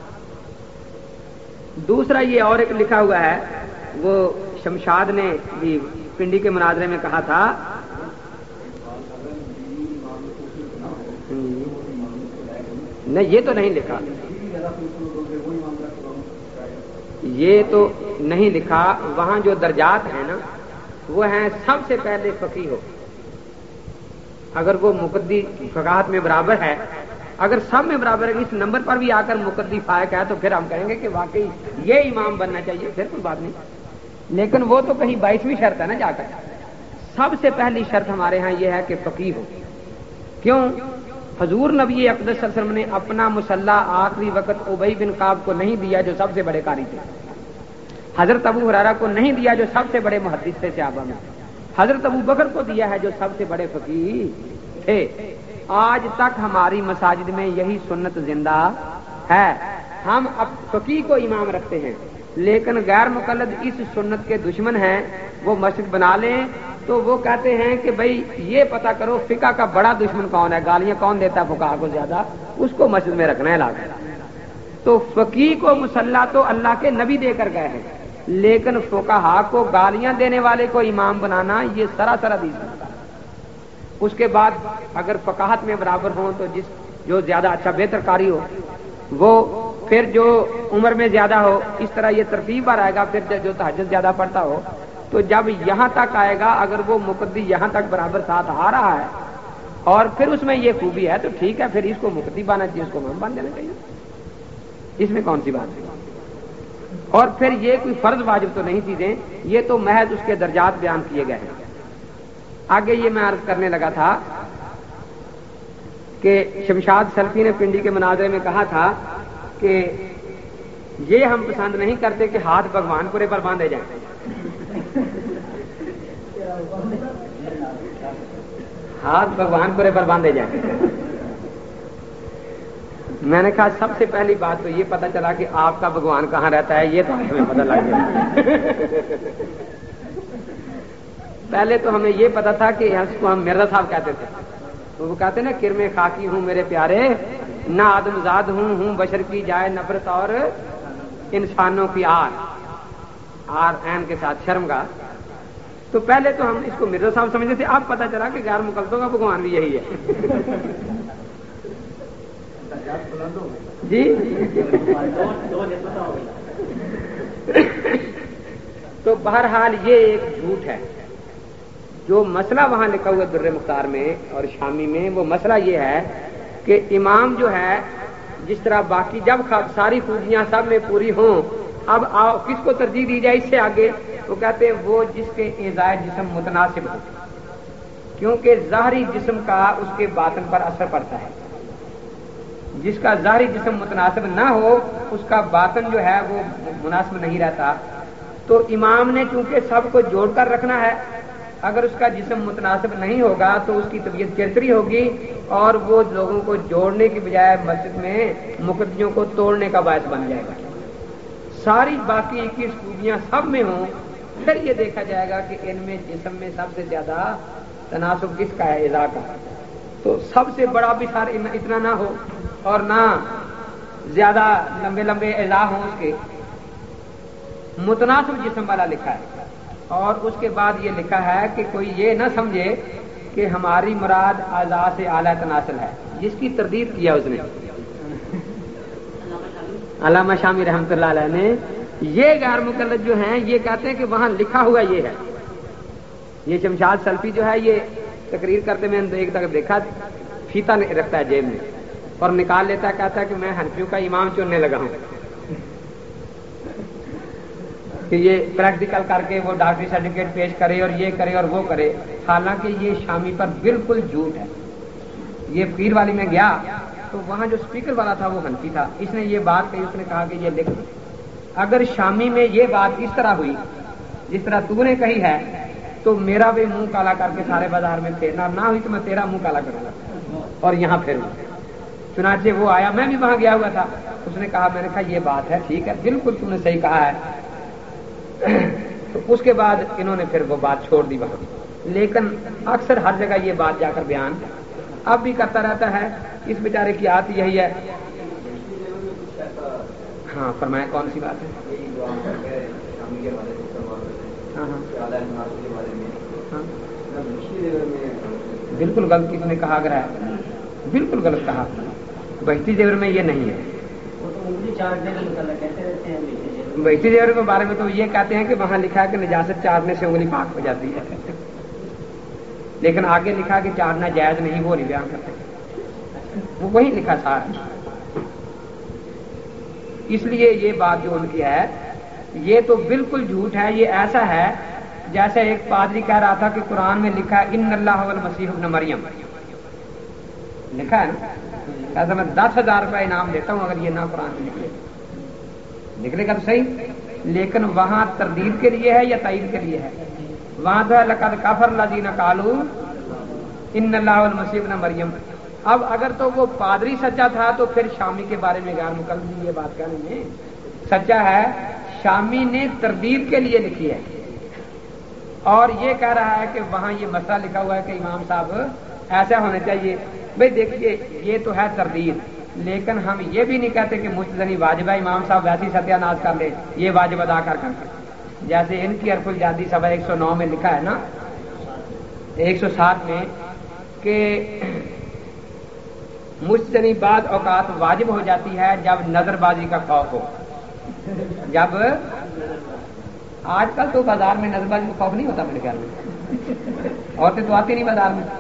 دوسرا یہ اور ایک لکھا ہوا ہے، وہ شمشاد نے بھی پنڈی کے مناظرے میں کہا تھا، نہیں یہ تو نہیں لکھا، یہ تو نہیں لکھا، وہاں جو درجات ہیں نا وہ ہیں سب سے پہلے فقیہ ہو، اگر وہ مقدی فقاہت میں برابر ہے، اگر سب میں برابر ہے، اس نمبر پر بھی آ کر مقدی فائق ہے تو پھر ہم کہیں گے کہ واقعی یہ امام بننا چاہیے، پھر کوئی بات نہیں، لیکن وہ تو کہیں بائیسویں شرط ہے نا جا کر، سب سے پہلی شرط ہمارے ہاں یہ ہے کہ فقیہ ہو۔ کیوں؟ حضور نبی اقدس صلی اللہ علیہ وسلم نے اپنا مصلی آخری وقت ابی بن کعب کو نہیں دیا جو سب سے بڑے قاری تھے، حضرت ابو ہریرہ کو نہیں دیا جو سب سے بڑے محدث تھے صحابہ میں، حضرت ابو بکر کو دیا ہے جو سب سے بڑے فقیہ تھے۔ آج تک ہماری مساجد میں یہی سنت زندہ ہے، ہم اب فقیہ کو امام رکھتے ہیں، لیکن غیر مقلد اس سنت کے دشمن ہیں، وہ مسجد بنا لیں تو وہ کہتے ہیں کہ بھئی یہ پتہ کرو فقہ کا بڑا دشمن کون ہے، گالیاں کون دیتا ہے فقہا کو زیادہ، اس کو مسجد میں رکھنا ہے لا کر۔ تو فقیہ کو مصلی تو اللہ کے نبی دے کر گئے ہیں، لیکن فقہا کو گالیاں دینے والے کو امام بنانا یہ سراسر حدیث ہے۔ اس کے بعد اگر فقاہت میں برابر ہوں تو جس جو زیادہ اچھا بہتر قاری ہو وہ، پھر جو عمر میں زیادہ ہو، اس طرح یہ ترتیب پر آئے گا، پھر جو تہجد زیادہ پڑھتا ہو، تو جب یہاں تک آئے گا اگر وہ مقدی یہاں تک برابر ساتھ آ رہا ہے اور پھر اس میں یہ خوبی ہے تو ٹھیک ہے، پھر اس کو مقدی بانا چاہیے، اس کو امام بان دینا چاہیے، اس میں کون سی بات ہے؟ اور پھر یہ کوئی فرض واجب تو نہیں چیزیں، یہ تو محض اس کے درجات بیان کیے گئے ہیں۔ آگے یہ میں عرض کرنے لگا تھا کہ شمشاد سلفی نے پنڈی کے مناظرے میں کہا تھا کہ یہ ہم پسند نہیں کرتے کہ ہاتھ بھگوان پورے پر باندھے جائیں، ہاتھ بھگوان پورے پر باندھے جائیں۔ میں نے کہا سب سے پہلی بات تو یہ پتہ چلا کہ آپ کا بھگوان کہاں رہتا ہے، یہ تو ہمیں پتہ لگ گیا۔ پہلے تو ہمیں یہ پتا تھا کہ اس کو ہم مرزا صاحب کہتے تھے، تو وہ کہتے نا کرم خاکی ہوں میرے پیارے، نہ آدم زاد ہوں ہوں بشر کی جائے نفرت اور انسانوں کی آر، آر عین کے ساتھ شرم کا، تو پہلے تو ہم اس کو مرزا صاحب سمجھتے تھے، اب پتا چلا کہ غیر مقلدوں کا بھگوان بھی یہی ہے۔ جی تو بہرحال یہ ایک جھوٹ ہے۔ جو مسئلہ وہاں لکھا ہوا در مختار میں اور شامی میں، وہ مسئلہ یہ ہے کہ امام جو ہے جس طرح باقی جب ساری خوبیاں سب میں پوری ہوں، اب آؤ کس کو ترجیح دی جائے اس سے آگے، وہ کہتے ہیں وہ جس کے اعضاء جسم متناسب ہو، کیونکہ ظاہری جسم کا اس کے باطن پر اثر پڑتا ہے، جس کا ظاہری جسم متناسب نہ ہو اس کا باطن جو ہے وہ مناسب نہیں رہتا۔ تو امام نے چونکہ سب کو جوڑ کر رکھنا ہے، اگر اس کا جسم متناسب نہیں ہوگا تو اس کی طبیعت چرچری ہوگی اور وہ لوگوں کو جوڑنے کی بجائے مسجد میں مقدیوں کو توڑنے کا باعث بن جائے گا۔ ساری باقی اکیس خوبیاں سب میں ہوں، پھر یہ دیکھا جائے گا کہ ان میں جسم میں سب سے زیادہ تناسب کس کا ہے، اعضاء کا، تو سب سے بڑا بھی سارا اتنا نہ ہو اور نہ زیادہ لمبے لمبے اعضاء ہوں، اس کے متناسب جسم والا لکھا ہے۔ اور اس کے بعد یہ لکھا ہے کہ کوئی یہ نہ سمجھے کہ ہماری مراد اعضاء سے اعلیٰ تناسل ہے، جس کی تردید کیا اس نے علامہ شامی رحمۃ اللہ علیہ نے، یہ غیر مقلد جو ہیں یہ کہتے ہیں کہ وہاں لکھا ہوا یہ ہے۔ یہ شمشاد سلفی جو ہے یہ تقریر کرتے میں ایک تک دیکھا، فیتا رکھتا ہے جیب میں اور نکال لیتا ہے، کہتا ہے کہ میں حنفیوں کا امام چننے لگا ہوں، کہ یہ پریکٹیکل کر کے وہ ڈاکٹری سرٹیفکیٹ پیش کرے اور یہ کرے اور وہ کرے، حالانکہ یہ شامی پر بالکل جھوٹ ہے۔ یہ پیر والی میں گیا تو وہاں جو اسپیکر والا تھا وہ حنفی تھا، اس نے یہ بات کہی، اس نے کہا کہ یہ لکھ اگر شامی میں یہ بات اس طرح ہوئی جس طرح تو نے کہی ہے تو میرا بھی منہ کالا کر کے سارے بازار میں پھیرنا، نہ ہوئی تو میں تیرا منہ کالا کروں گا اور یہاں پھیروں. چنانچہ وہ آیا، میں بھی وہاں گیا ہوا تھا. اس نے کہا، میں نے کہا یہ بات ہے، ٹھیک ہے، بالکل تم نے صحیح کہا ہے. تو اس کے بعد انہوں نے پھر وہ بات چھوڑ دی وہاں. لیکن اکثر ہر جگہ یہ بات جا کر بیان اب بھی کرتا رہتا ہے. اس بیچارے کی عادت یہی ہے. ہاں فرمائیں، کون سی بات ہے؟ ہاں ہاں بالکل غلط کس نے کہا؟ اگر ہے بالکل غلط کہا. بہتی زیور میں یہ نہیں ہے. بہتی زیور کے بارے میں تو یہ کہتے ہیں کہ وہاں لکھا ہے کہ نجاست چارنے سے انگلی پاک ہو جاتی ہے، لیکن آگے لکھا کہ چارنا جائز نہیں، وہ نہیں بیان کرتے، وہ وہی لکھا سارا. اس لیے یہ بات جو ان کی ہے یہ تو بالکل جھوٹ ہے. یہ ایسا ہے جیسے ایک پادری کہہ رہا تھا کہ قرآن میں لکھا ہے ان اللہ والمسیح ابن مریم، لکھا ہے نا. ایسا میں دس ہزار روپے انعام دیتا ہوں اگر یہ نہ قرآن میں نکلے. نکلے گا تو صحیح، لیکن وہاں تردید کے لیے ہے یا تائید کے لیے ہے؟ وہاں تو ہے لقد کفر الذین قالوا ان اللہ والمسیح ابن مریم. اب اگر تو وہ پادری سچا تھا تو پھر شامی کے بارے میں غیر مقلد یہ بات کہنے میں سچا ہے. شامی نے تردید کے لیے لکھی ہے اور یہ کہہ رہا ہے کہ وہاں یہ مسئلہ لکھا ہوا ہے کہ امام صاحب ایسا ہونا چاہیے. بھئی دیکھیے یہ تو ہے تردید، لیکن ہم یہ بھی نہیں کہتے کہ مستدنی واجب ہے. امام صاحب ویسی ستیہ ناز کر لے، یہ واجب ادا کر کر جیسے ان کی عرف الجادی صفحہ ایک سو نو میں لکھا ہے نا، ایک سو سات میں، کہ مستدنی بعض اوقات واجب ہو جاتی ہے جب نظر بازی کا خوف ہو. جب آج کل تو بازار میں نظر بازی کا خوف نہیں ہوتا میرے خیال میں، عورتیں تو آتی نہیں بازار میں.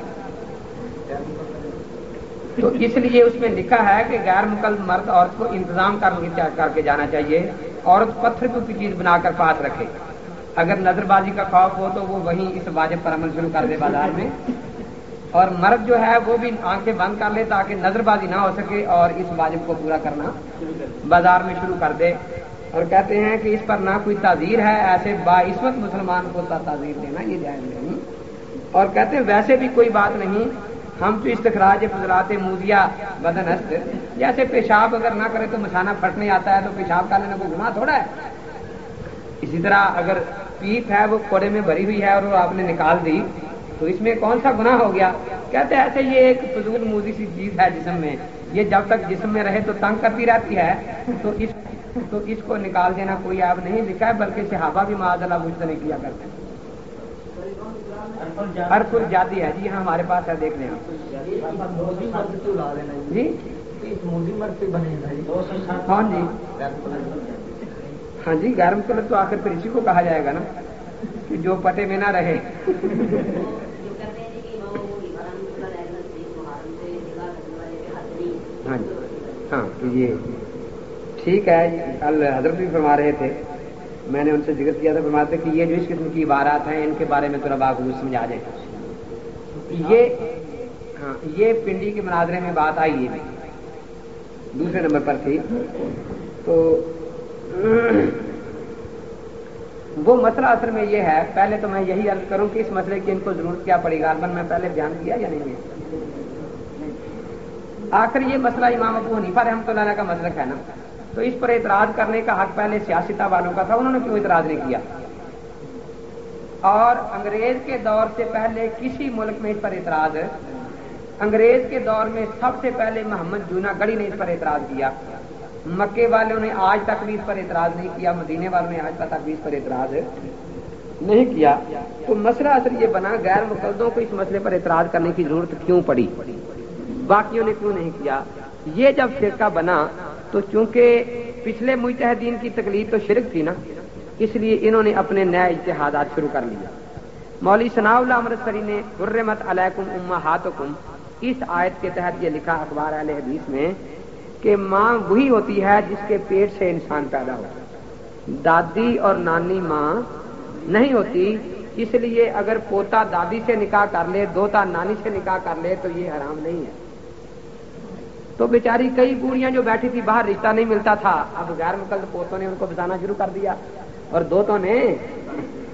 تو اس لیے اس میں لکھا ہے کہ غیر مقلد مرد عورت کو انتظام کر کے جانا چاہیے. عورت پتھر کی چیز بنا کر پاس رکھے. اگر نظر بازی کا خوف ہو تو وہ وہیں اس واجب پر عمل شروع کر دے بازار میں، اور مرد جو ہے وہ بھی آنکھیں بند کر لے تاکہ نظر بازی نہ ہو سکے اور اس واجب کو پورا کرنا بازار میں شروع کر دے. اور کہتے ہیں کہ اس پر نہ کوئی تعزیر ہے، ایسے باعصمت مسلمان کو تعزیر دینا یہ جائز نہیں. اور کہتے ہیں ویسے بھی کوئی بات نہیں، ہم تو استخراج فضلات موذیہ بدن است، جیسے پیشاب اگر نہ کرے تو مثانہ پھٹنے آتا ہے تو پیشاب کر لینا کوئی گناہ تھوڑا ہے. اسی طرح اگر پیپ ہے وہ کوڑے میں بھری ہوئی ہے اور وہ آپ نے نکال دی تو اس میں کون سا گناہ ہو گیا؟ کہتے ہیں ایسے یہ ایک فضول موذی سی چیز ہے جسم میں، یہ جب تک جسم میں رہے تو تنگ کرتی رہتی ہے، تو اس تو اس کو نکال دینا کوئی آپ نہیں لکھا ہے، بلکہ صحابہ بھی معاذ اللہ مجھ سے نہیں کیا کرتے ہیں. حرف الجادی ہے جی، ہاں ہمارے پاس ہے، دیکھ لیں آپ جی. ہاں جی ہاں جی غیر مقلد تو آخر پھر اسی کو کہا جائے گا نا کہ جو پٹے میں نہ رہے. ہاں جی ہاں یہ ٹھیک ہے. کل حضرت بھی فرما رہے تھے، میں نے ان سے ذکر کیا تھا، فرماتے کہ یہ جو اس قسم کی عبارات ہیں ان کے بارے میں تو ربا کو سمجھا جائے. یہ ہاں یہ پنڈی کے مناظرے میں بات آئی ہے، دوسرے نمبر پر تھی. تو وہ مسئلہ اصل میں یہ ہے، پہلے تو میں یہی عرض کروں کہ اس مسئلے کی ان کو ضرورت کیا پڑی. غالباً میں پہلے بیان کیا یا نہیں ہے. آخر یہ مسئلہ امام ابو حنیفہ رحمۃ اللہ علیہ کا مسلک ہے نا، تو اس پر اعتراض کرنے کا حق پہلے سیاستہ والوں کا تھا، انہوں نے کیوں اعتراض نہیں کیا؟ اور انگریز کے دور سے پہلے کسی ملک میں اس پر اعتراض، انگریز کے دور میں سب سے پہلے محمد جونا گڑھی نے اس پر اعتراض کیا. مکے والوں نے آج تک بھی اس پر اعتراض نہیں کیا، مدینے والوں نے آج تک بھی اس پر اعتراض نہیں کیا. تو مسئلہ اصل یہ بنا غیر مقلدوں کو اس مسئلے پر اعتراض کرنے کی ضرورت کیوں پڑی، باقیوں نے کیوں نہیں کیا. یہ جب فرقہ بنا تو چونکہ پچھلے مجتہدین کی تقلید تو شرک تھی نا، اس لیے انہوں نے اپنے نئے اجتہادات شروع کر لیا. مولوی ثناء اللہ امرتسری نے حرمت علیکم امہاتکم اس آیت کے تحت یہ لکھا اخبار اہل حدیث میں کہ ماں وہی ہوتی ہے جس کے پیٹ سے انسان پیدا ہو، دادی اور نانی ماں نہیں ہوتی. اس لیے اگر پوتا دادی سے نکاح کر لے، دوتا نانی سے نکاح کر لے تو یہ حرام نہیں ہے. تو بیچاری کئی بوڑھیاں جو بیٹھی تھی باہر رشتہ نہیں ملتا تھا، اب غیر مقلد پوتوں نے ان کو بتانا شروع کر دیا اور دوتوں نے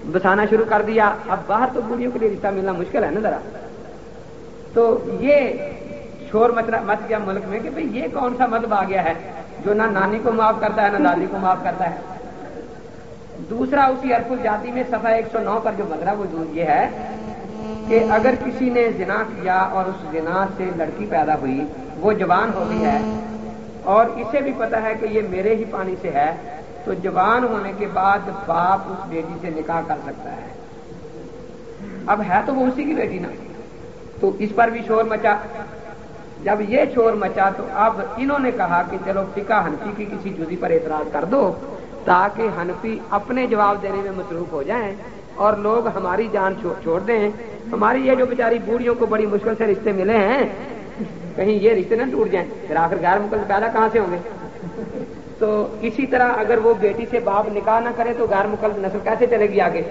بسانا شروع کر دیا. اب باہر تو بوڑھیوں کے لیے رشتہ ملنا مشکل ہے نا ذرا. تو یہ شور مچ گیا ملک میں کہ بھئی یہ کون سا مذہب آ گیا ہے جو نہ نانی کو معاف کرتا ہے نہ دادی کو معاف کرتا ہے. دوسرا اسی عرف الجاتی میں صفحہ ایک سو نو پر جو مطلب وجود یہ ہے کہ اگر کسی نے زنا کیا اور اس زنا سے لڑکی پیدا ہوئی, وہ جوان ہو گئی ہے اور اسے بھی پتا ہے کہ یہ میرے ہی پانی سے ہے, تو جوان ہونے کے بعد باپ اس بیٹی سے نکاح کر سکتا ہے. اب ہے تو وہ اسی کی بیٹی نا. تو اس پر بھی شور مچا. جب یہ شور مچا تو اب انہوں نے کہا کہ چلو فقہ حنفی کی کسی جزی پر اعتراض کر دو تاکہ حنفی اپنے جواب دینے میں مصروف ہو جائیں اور لوگ ہماری جان چھوڑ دیں. ہماری یہ جو بیچاری بوڑھیوں کو بڑی مشکل سے رشتے ملے ہیں, کہیں یہ رشتے نہ ٹوٹ جائیں, پھر آخر غیر مقلد پیدا کہاں سے ہوں گے. تو اسی طرح اگر وہ بیٹی سے باپ نکاح نہ کرے تو غیر مقلد نسل کیسے چلے گی آگے؟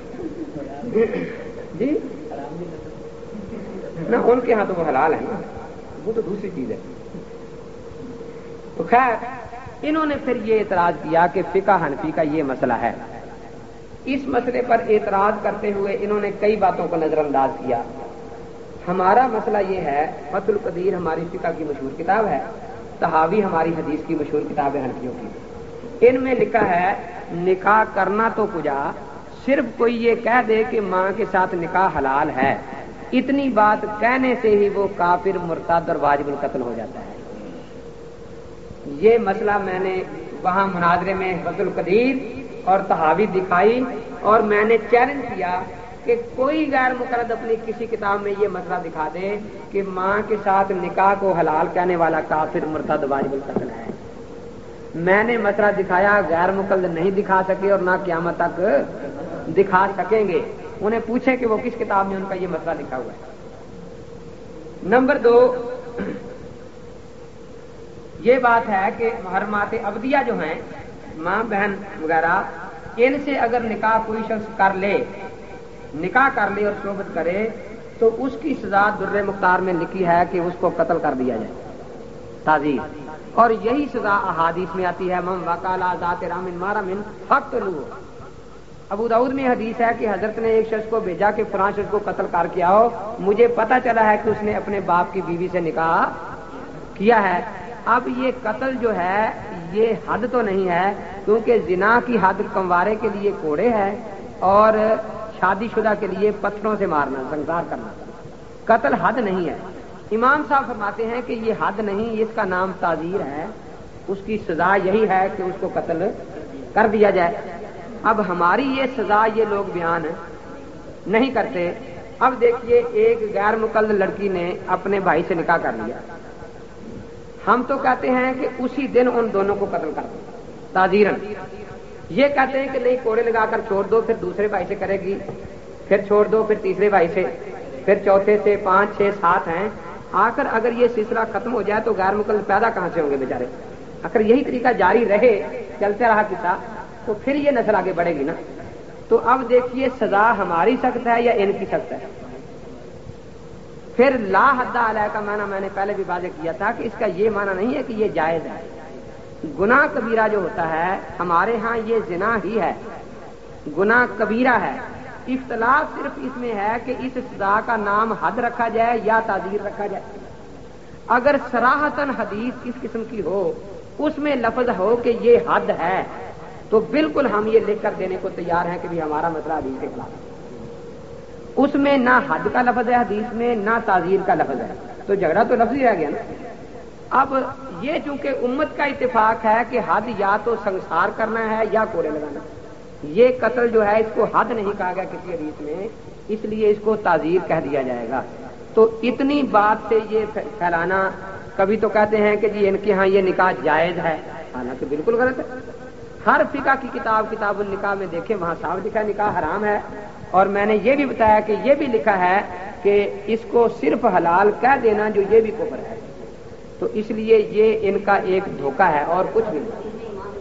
جی نہ ان کے ہاں تو وہ حلال ہے نا, وہ تو دوسری چیز ہے. تو خیر انہوں نے پھر یہ اعتراض کیا کہ فقہ حنفی کا یہ مسئلہ ہے. اس مسئلے پر اعتراض کرتے ہوئے انہوں نے کئی باتوں کو نظر انداز کیا. ہمارا مسئلہ یہ ہے, فتح القدیر ہماری فقہ کی مشہور کتاب ہے, طحاوی ہماری حدیث کی مشہور کتاب ہے حنفیوں کی. ان میں لکھا ہے نکاح کرنا تو کجا, صرف کوئی یہ کہہ دے کہ ماں کے ساتھ نکاح حلال ہے, اتنی بات کہنے سے ہی وہ کافر مرتد اور واجب القتل ہو جاتا ہے. یہ مسئلہ میں نے وہاں مناظرے میں فتح القدیر اور طحاوی دکھائی اور میں نے چیلنج کیا کہ کوئی غیر مقلد اپنی کسی کتاب میں یہ مسئلہ دکھا دے کہ ماں کے ساتھ نکاح کو حلال کہنے والا کافر مرتد واجب القتل ہے. میں نے مسئلہ دکھایا, غیر مقلد نہیں دکھا سکے اور نہ قیامت تک دکھا سکیں گے. انہیں پوچھے کہ وہ کس کتاب میں ان کا یہ مسئلہ لکھا ہوا ہے. نمبر دو, یہ بات ہے کہ محرمات ابدیہ جو ہیں, ماں بہن وغیرہ, ان سے اگر نکاح کوئی شخص کر لے نکاح کر لے اور صحبت کرے تو اس کی سزا در مختار میں لکھی ہے کہ اس کو قتل کر دیا جائے, تعزیر. اور یہی سزا احادیث میں آتی ہے, من وکالا ذات رام مارا من فقتلوہ. ابو داؤد میں حدیث ہے کہ حضرت نے ایک شخص کو بھیجا کہ فلاں شخص کو قتل کر کے آؤ, مجھے پتا چلا ہے کہ اس نے اپنے باپ کی بیوی سے نکاح کیا ہے. اب یہ قتل جو ہے یہ حد تو نہیں ہے, کیونکہ زنا کی حد کموارے کے لیے کوڑے ہے اور شادی شدہ کے لیے پتھروں سے مارنا, سنسار کرنا. قتل حد نہیں ہے. امام صاحب فرماتے ہیں کہ یہ حد نہیں, اس کا نام تعزیر ہے, اس کی سزا یہی ہے کہ اس کو قتل کر دیا جائے. اب ہماری یہ سزا یہ لوگ بیان نہیں کرتے. اب دیکھیے ایک غیر مقلد لڑکی نے اپنے بھائی سے نکاح کر لیا, ہم تو کہتے ہیں کہ اسی دن ان دونوں کو قتل کر دو تعزیرن. یہ کہتے ہیں کہ نہیں کوڑے لگا کر چھوڑ دو, پھر دوسرے بھائی سے کرے گی, پھر چھوڑ دو, پھر تیسرے بھائی سے, پھر چوتھے سے, پانچ چھ سات ہیں. آخر اگر یہ سلسلہ ختم ہو جائے تو غیر مقلد پیدا کہاں سے ہوں گے بیچارے؟ اگر یہی طریقہ جاری رہے, چلتے رہا قصہ, تو پھر یہ نسل آگے بڑھے گی نا. تو اب دیکھیے سزا ہماری سخت ہے یا ان کی سخت ہے. پھر لا حد علیہ کا معنی میں نے پہلے بھی واضح کیا تھا کہ اس کا یہ معنی نہیں ہے کہ یہ جائز ہے. گناہ کبیرہ جو ہوتا ہے ہمارے ہاں یہ زنا ہی ہے, گناہ کبیرہ ہے. اختلاف صرف اس میں ہے کہ اس سزا کا نام حد رکھا جائے یا تعزیر رکھا جائے. اگر صراحتاً حدیث کس قسم کی ہو, اس میں لفظ ہو کہ یہ حد ہے, تو بالکل ہم یہ لکھ کر دینے کو تیار ہیں کہ بھی ہمارا مسئلہ حدیث کے خلاف ہے. اس میں نہ حد کا لفظ ہے حدیث میں, نہ تعزیر کا لفظ ہے, تو جھگڑا تو لفظ ہی رہ گیا نا. اب یہ چونکہ امت کا اتفاق ہے کہ حد یا تو سنسار کرنا ہے یا کوڑے لگانا. یہ قتل جو ہے اس کو حد نہیں کہا گیا کسی حدیث میں, اس لیے اس کو تعزیر کہہ دیا جائے گا. تو اتنی بات سے یہ پھیلانا, کبھی تو کہتے ہیں کہ جی ان کے ہاں یہ نکاح جائز ہے, حالانکہ بالکل غلط ہے. ہر فقہ کی کتاب کتاب النکاح میں دیکھیں وہاں صاف لکھا نکاح حرام ہے. اور میں نے یہ بھی بتایا کہ یہ بھی لکھا ہے کہ اس کو صرف حلال کہہ دینا جو یہ بھی کفر ہے. تو اس لیے یہ ان کا ایک دھوکہ ہے اور کچھ بھی نہیں.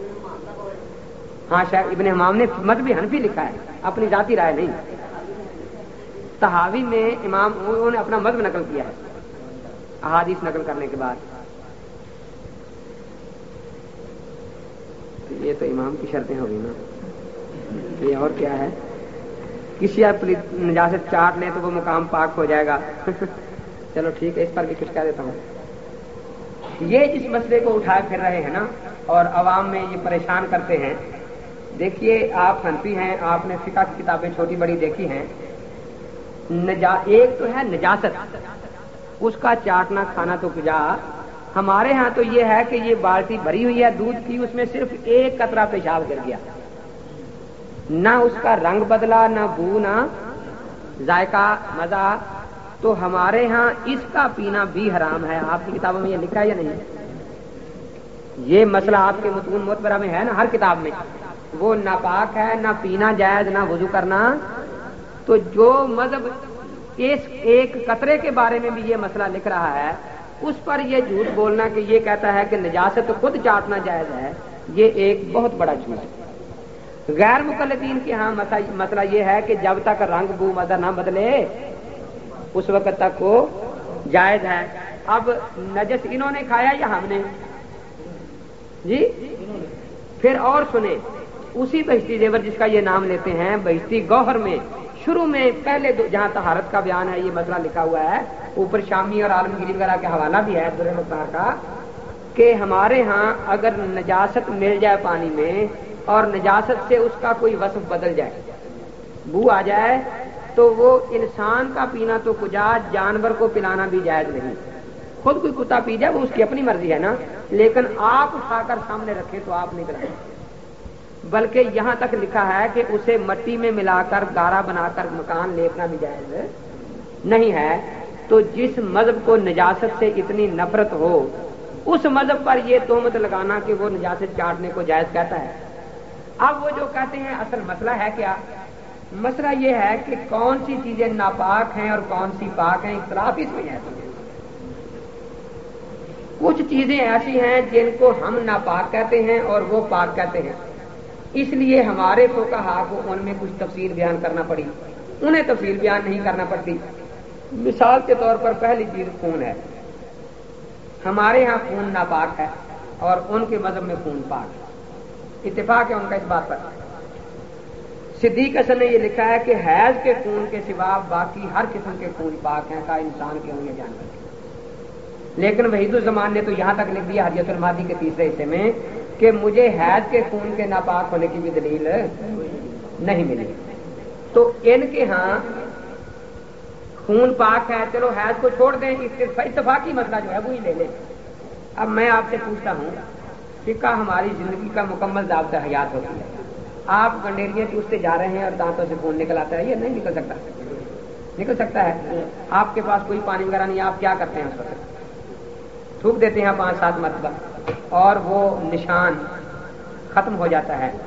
ہاں شاید ابن حمام نے مذہبی حنفی لکھا ہے, اپنی ذاتی رائے نہیں. طحاوی میں امام انہوں نے اپنا مذہب نقل کیا ہے احادیث نقل کرنے کے بعد. یہ تو امام کی شرطیں ہوگی نا. یہ اور کیا ہے کسی نجاست چاٹ لیں تو وہ مقام پاک ہو جائے گا چلو ٹھیک ہے، اس پر بھی کچھ کہہ دیتا ہوں۔ یہ جس مسئلے کو اٹھائے پھر رہے ہیں نا اور عوام میں یہ پریشان کرتے ہیں، دیکھیے آپ حنفی ہیں، آپ نے فقہ کی کتابیں چھوٹی بڑی دیکھی ہیں، نجا ایک تو ہے نجاست، اس کا چاٹنا کھانا تو کجا، ہمارے ہاں تو یہ ہے کہ یہ بالٹی بھری ہوئی ہے دودھ کی، اس میں صرف ایک قطرہ پیشاب گر گیا، نہ اس کا رنگ بدلا، نہ بو، نہ ذائقہ مزہ، تو ہمارے ہاں اس کا پینا بھی حرام ہے۔ آپ کی کتابوں میں یہ لکھا ہے یا نہیں؟ یہ مسئلہ آپ کے متون معتبرہ میں ہے نا، ہر کتاب میں، وہ ناپاک ہے، نہ پینا جائز، نہ وضو کرنا۔ تو جو مذہب اس ایک قطرے کے بارے میں بھی یہ مسئلہ لکھ رہا ہے، اس پر یہ جھوٹ بولنا کہ یہ کہتا ہے کہ نجاست خود چاٹنا جائز ہے، یہ ایک بہت بڑا جھوٹ ہے۔ غیر مقلدین کے ہاں مسئلہ یہ ہے کہ جب تک رنگ بو مزہ نہ بدلے اس وقت تک وہ جائز ہے۔ اب نجس انہوں نے کھایا یا ہم نے؟ جی پھر اور سنیں، اسی بہشتی زیور جس کا یہ نام لیتے ہیں، بہشتی گوہر میں شروع میں پہلے جہاں طہارت کا بیان ہے یہ مسئلہ لکھا ہوا ہے، اوپر شامی اور عالمگیری وغیرہ کے حوالہ بھی ہے درر مختار کا، کہ ہمارے ہاں اگر نجاست مل جائے پانی میں اور نجاست سے اس کا کوئی وصف بدل جائے، بو آ جائے، تو وہ انسان کا پینا تو کجا، جانور کو پلانا بھی جائز نہیں۔ خود کوئی کتا پی جائے وہ اس کی اپنی مرضی ہے نا، لیکن آپ اٹھا کر سامنے رکھیں تو آپ نہیں کریں۔ بلکہ یہاں تک لکھا ہے کہ اسے مٹی میں ملا کر گارا بنا کر مکان لیپنا بھی جائز نہیں ہے۔ تو جس مذہب کو نجاست سے اتنی نفرت ہو، اس مذہب پر یہ تہمت لگانا کہ وہ نجاست چاٹنے کو جائز کہتا ہے۔ اب وہ جو کہتے ہیں اصل مسئلہ ہے کیا؟ مسئلہ یہ ہے کہ کون سی چیزیں ناپاک ہیں اور کون سی پاک ہیں، اختلاف اس میں ہے۔ کچھ چیزیں ایسی ہیں جن کو ہم ناپاک کہتے ہیں اور وہ پاک کہتے ہیں، اس لیے ہمارے فقہا کو ان میں کچھ تفصیل بیان کرنا پڑی، انہیں تفصیل بیان نہیں کرنا پڑتی۔ مثال کے طور پر پہلی چیز خون ہے، ہمارے ہاں خون ناپاک ہے اور ان کے مذہب میں خون پاک ہے، اتفاق ہے ان کا اس بات پر۔ صدیق حسن نے یہ لکھا ہے کہ حیض کے خون کے سوا باقی ہر قسم کے خون پاک ہیں، کا انسان کے ہوں یا جانور کے۔ لیکن وحید الزمان نے تو یہاں تک لکھ دیا حدیث المادی کے تیسرے حصے میں کہ مجھے حیض کے خون کے ناپاک ہونے کی بھی دلیل نہیں ملی۔ تو ان کے ہاں خون پاک ہے، چلو حیض کو چھوڑ دیں، اتفاقی مسئلہ جو ہے وہی لے لیں۔ اب میں آپ سے پوچھتا ہوں، فقہ ہماری زندگی کا مکمل ضابطہ حیات ہوتی ہے، آپ گنڈیریاں چوستے جا رہے ہیں اور دانتوں سے خون نکل آتا ہے، یہ نہیں نکل سکتا؟ نکل سکتا ہے۔ آپ کے پاس کوئی پانی وغیرہ نہیں، آپ کیا کرتے ہیں اس وقت؟ تھوک دیتے ہیں پانچ سات مرتبہ اور وہ نشان ختم ہو جاتا ہے۔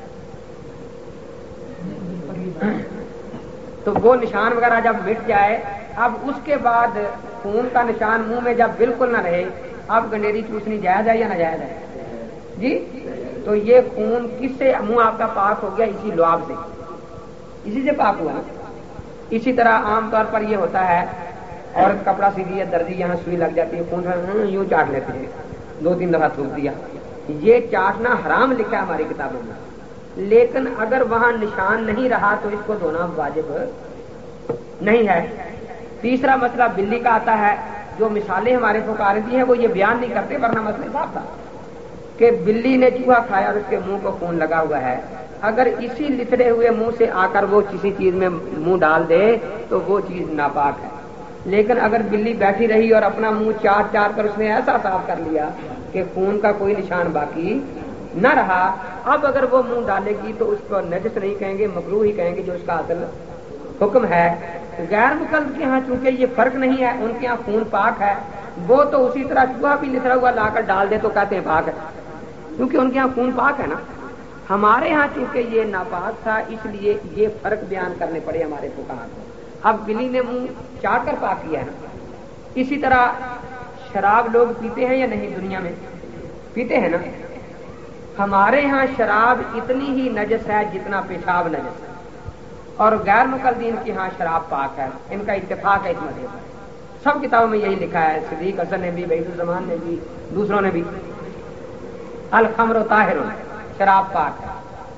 تو وہ نشان وغیرہ جب مٹ جائے، اب اس کے بعد خون کا نشان منہ میں جب بالکل نہ رہے، اب گنڈیری چوسنی جائز ہے یا ناجائز ہے؟ جی تو یہ خون کس سے منہ آپ کا پاک ہو گیا؟ اسی لعاب سے، اسی سے پاک ہوا۔ اسی طرح عام طور پر یہ ہوتا ہے، عورت کپڑا سی دی ہے، دردی یہاں سوئی لگ جاتی ہے، خون یوں چاٹ لیتے ہیں، دو تین دفعہ تھوک دیا، یہ چاٹنا حرام لکھا ہے ہماری کتابوں میں۔ لیکن اگر وہاں نشان نہیں رہا تو اس کو دھونا واجب نہیں ہے۔ تیسرا مسئلہ بلی کا آتا ہے، جو مثالیں ہمارے فقہا نے دی ہیں وہ یہ بیان نہیں کرتے، ورنہ مسئلہ صاف تھا کہ بلی نے چوہا کھایا اور اس کے منہ کو خون لگا ہوا ہے، اگر اسی لتڑے ہوئے منہ سے آ کر وہ کسی چیز میں منہ ڈال دے تو وہ چیز ناپاک ہے۔ لیکن اگر بلی بیٹھی رہی اور اپنا منہ چاٹ چاٹ کر اس نے ایسا صاف کر لیا کہ خون کا کوئی نشان باقی نہ رہا، اب اگر وہ منہ ڈالے گی تو اس کو نجس نہیں کہیں گے، مکروہ ہی کہیں گے، جو اس کا اصل حکم ہے۔ غیر مقلد کے ہاں چونکہ یہ فرق نہیں ہے، ان کے ہاں خون پاک ہے، وہ تو اسی طرح چوہا بھی لتڑا ہوا لا کر ڈال دے تو کہتے ہیں پاک ہے، کیونکہ ان کے ہاں خون پاک ہے نا۔ ہمارے ہاں چونکہ یہ ناپاک تھا، اس لیے یہ فرق بیان کرنے پڑے ہمارے فقہا کو۔ اب بلی نے منہ چاٹ کر پاک کیا ہے نا۔ اسی طرح شراب لوگ پیتے ہیں یا نہیں؟ دنیا میں پیتے ہیں نا۔ ہمارے ہاں شراب اتنی ہی نجس ہے جتنا پیشاب نجس ہے، اور غیر مقلدین کے ہاں شراب پاک ہے، ان کا اتفاق ہے اس مسئلے پر۔ سب کتابوں میں یہی لکھا ہے، صدیق حسن نے بھی، وحید الزمان نے بھی، دوسروں نے بھی، الخمر طاہر، شراب پاک ہے۔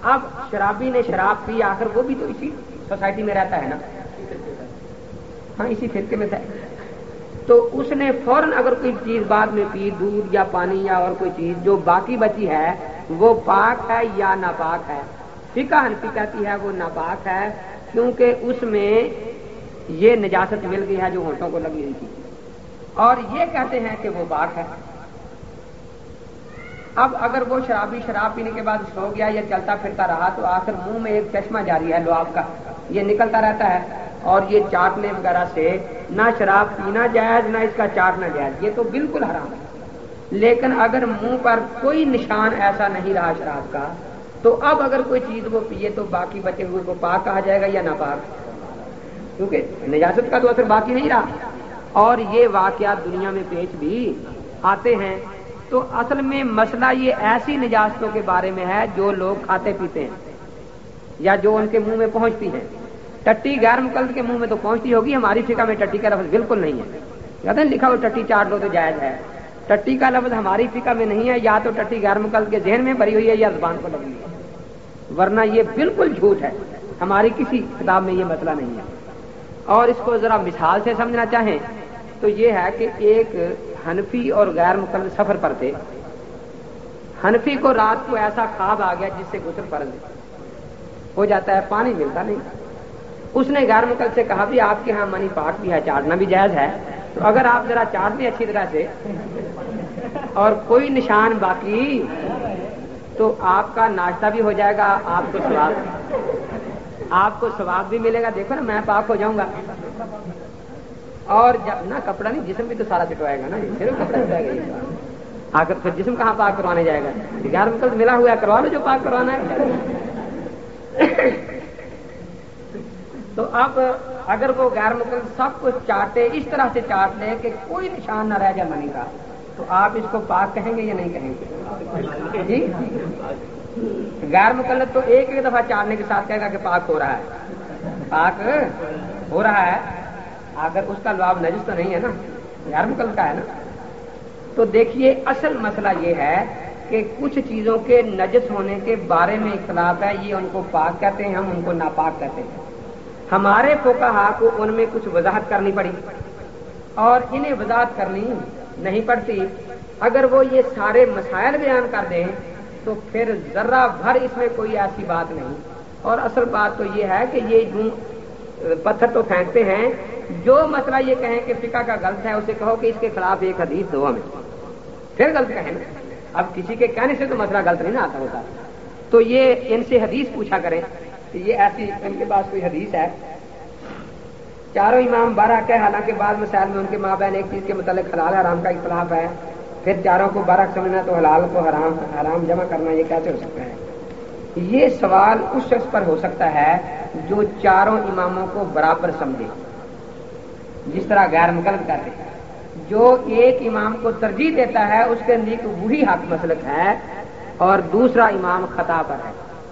اب شرابی نے شراب پی، آخر وہ بھی تو اسی سوسائٹی میں رہتا ہے نا، ہاں اسی فرقے میں تھا، تو اس نے فوراً اگر کوئی چیز بعد میں پی، دودھ یا پانی یا اور کوئی چیز جو باقی بچی ہے وہ پاک ہے یا ناپاک ہے؟ فقہ حنفی کہتی ہے وہ ناپاک ہے، کیونکہ اس میں یہ نجاست مل گئی ہے جو ہونٹوں کو لگی ہوئی تھی، اور یہ کہتے ہیں کہ وہ پاک ہے۔ اب اگر وہ شرابی شراب پینے کے بعد سو گیا یا چلتا پھرتا رہا تو آخر منہ میں ایک چشمہ جاری ہے لعاب کا، یہ نکلتا رہتا ہے، اور یہ چاٹنے وغیرہ سے نہ شراب پینا جائز نہ اس کا چاٹنا جائز، یہ تو بالکل حرام ہے۔ لیکن اگر منہ پر کوئی نشان ایسا نہیں رہا شراب کا تو اب اگر کوئی چیز وہ پیے تو باقی بچے ہوئے کو پاک کہا جائے گا یا ناپاک؟ کیونکہ نجاست کا تو اثر باقی نہیں رہا۔ اور یہ واقعات دنیا میں پیش بھی آتے ہیں، تو اصل میں مسئلہ یہ ایسی نجاستوں کے بارے میں ہے جو لوگ کھاتے پیتے ہیں یا جو ان کے منہ میں پہنچتی ہیں۔ ٹٹی غیر مقلد کے منہ میں تو پہنچتی ہوگی، ہماری فقہ میں ٹٹی کا لفظ بالکل نہیں ہے، کہتے ہیں لکھا ہو ٹٹی چاٹ لو تو جائز ہے، ٹٹی کا لفظ ہماری فقہ میں نہیں ہے، یا تو ٹٹی غیر مقلد کے ذہن میں بھری ہوئی ہے یا زبان کو لگی ہے، ورنہ یہ بالکل جھوٹ ہے، ہماری کسی کتاب میں یہ مسئلہ نہیں ہے۔ اور اس کو ذرا مثال سے سمجھنا چاہیں تو یہ ہے کہ ایک حنفی اور غیر مقلد سفر پر تھے، حنفی کو رات کو ایسا خواب آ گیا جس سے غسل فرض ہو جاتا ہے، پانی ملتا نہیں، اس نے غیر مقلد سے کہا بھی آپ کے ہاں منی پاک بھی ہے، چاٹنا بھی جائز ہے، تو اگر آپ ذرا چاٹ دیں اچھی طرح سے اور کوئی نشان باقی تو آپ کا ناشتہ بھی ہو جائے گا، آپ کو ثواب آپ کو ثواب بھی ملے گا، دیکھو نا میں پاک ہو جاؤں گا، اور جب نہ کپڑا نہیں جسم بھی تو سارا پٹوائے گا نا، صرف کپڑا پٹوائے گا، آخر پھر جسم کہاں پاک کروانے جائے گا؟ غیر مقلد ملا ہوا ہے، کروا لو جو پاک کروانا ہے۔ تو اب اگر وہ غیر مقلد سب کچھ چاٹے، اس طرح سے چاٹ لے کہ کوئی نشان نہ رہ جائے منی کا، تو آپ اس کو پاک کہیں گے یا نہیں کہیں گے؟ جی غیر مقلد تو ایک ایک دفعہ چاٹنے کے ساتھ کہے گا کہ پاک ہو رہا ہے، پاک ہو رہا ہے، اگر اس کا لعاب نجس تو نہیں ہے نا، غیر مقلد کا ہے نا۔ تو دیکھیے اصل مسئلہ یہ ہے کہ کچھ چیزوں کے نجس ہونے کے بارے میں اختلاف ہے، یہ ان کو پاک کہتے ہیں، ہم ان کو ناپاک کہتے ہیں۔ ہمارے فقہا کو ان میں کچھ وضاحت کرنی پڑی اور انہیں وضاحت کرنی نہیں پڑتی، اگر وہ یہ سارے مسائل بیان کر دیں تو پھر ذرہ بھر اس میں کوئی ایسی بات نہیں۔ اور اصل بات تو یہ ہے کہ یہ یوں پتھر تو پھینکتے ہیں، جو مسئلہ یہ کہیں کہ فقہ کا غلط ہے اسے کہو کہ اس کے خلاف ایک حدیث دو ہمیں، پھر غلط کہیں۔ اب کسی کے کہنے سے تو مسئلہ غلط نہیں نہ آتا ہوتا، تو یہ ان سے حدیث پوچھا کریں کہ یہ ایسی ان کے پاس کوئی حدیث ہے۔ چاروں امام بارہ کہ حالانکہ بعض مسائل میں ان کے مابین ایک چیز کے متعلق حلال حرام کا اختلاف ہے، پھر چاروں کو بارہ سمجھنا تو حلال کو حرام حرام جمع کرنا یہ کیسے ہو سکتا ہے؟ یہ سوال اس شخص پر ہو سکتا ہے جو چاروں اماموں کو برابر سمجھے، جس طرح غیر مقلد کرتے ہیں، جو ایک امام کو ترجیح دیتا ہے اس کے نزدیک وہی حق مسلک ہے اور دوسرا امام خطا پر ہے۔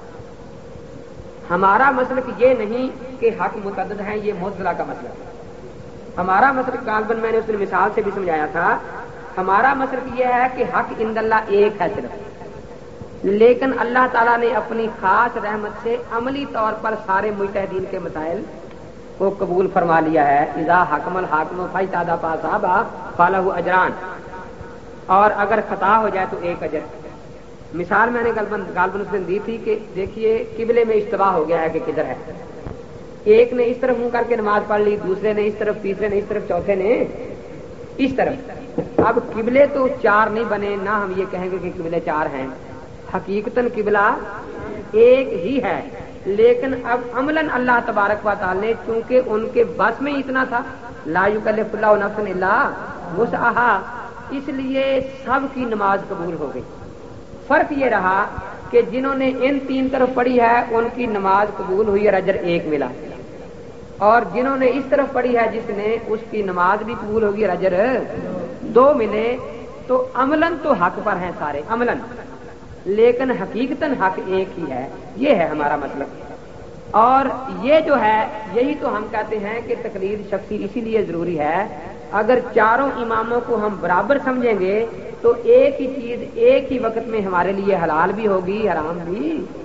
ہمارا مسلک یہ نہیں کہ حق متعدد ہیں، یہ معتزلہ کا مسلک ہے۔ ہمارا مسلک غالباً میں نے اس نے مثال سے بھی سمجھایا تھا، ہمارا مسلک یہ ہے کہ حق عند اللہ ایک ہے صرف، لیکن اللہ تعالیٰ نے اپنی خاص رحمت سے عملی طور پر سارے مجتہدین کے مسائل کو قبول فرما لیا ہے۔ اذا حکم الحاکم فاجتہد فاصاب فلہ اجران، اور اگر خطا ہو جائے تو ایک اجر۔ مثال میں نے غالباً اس دن دی تھی کہ دیکھیے قبلے میں اشتباہ ہو گیا ہے کہ کدھر ہے، ایک نے اس طرف منہ کر کے نماز پڑھ لی، دوسرے نے اس طرف، تیسرے نے اس طرف، چوتھے نے اس طرف۔ اب قبلے تو چار نہیں بنے، نہ ہم یہ کہیں گے کہ قبلے چار ہیں، حقیقتاً قبلہ ایک ہی ہے، لیکن اب عملاً اللہ تبارک و تعالی نے چونکہ ان کے بس میں اتنا تھا، لا یکلف اللہ نفسا الا وسعہا، اس لیے سب کی نماز قبول ہو گئی۔ فرق یہ رہا کہ جنہوں نے ان تین طرف پڑھی ہے ان کی نماز قبول ہوئی اور اجر ایک ملا، اور جنہوں نے اس طرف پڑھی ہے جس نے اس کی نماز بھی قبول ہوگی اور اجر دو ملے، تو عملاً تو حق پر ہیں سارے عملاً، لیکن حقیقتاً حق ایک ہی ہے۔ یہ ہے ہمارا مطلب، اور یہ جو ہے یہی تو ہم کہتے ہیں کہ تقلید شخصی اسی لیے ضروری ہے۔ اگر چاروں اماموں کو ہم برابر سمجھیں گے تو ایک ہی چیز ایک ہی وقت میں ہمارے لیے حلال بھی ہوگی، حرام بھی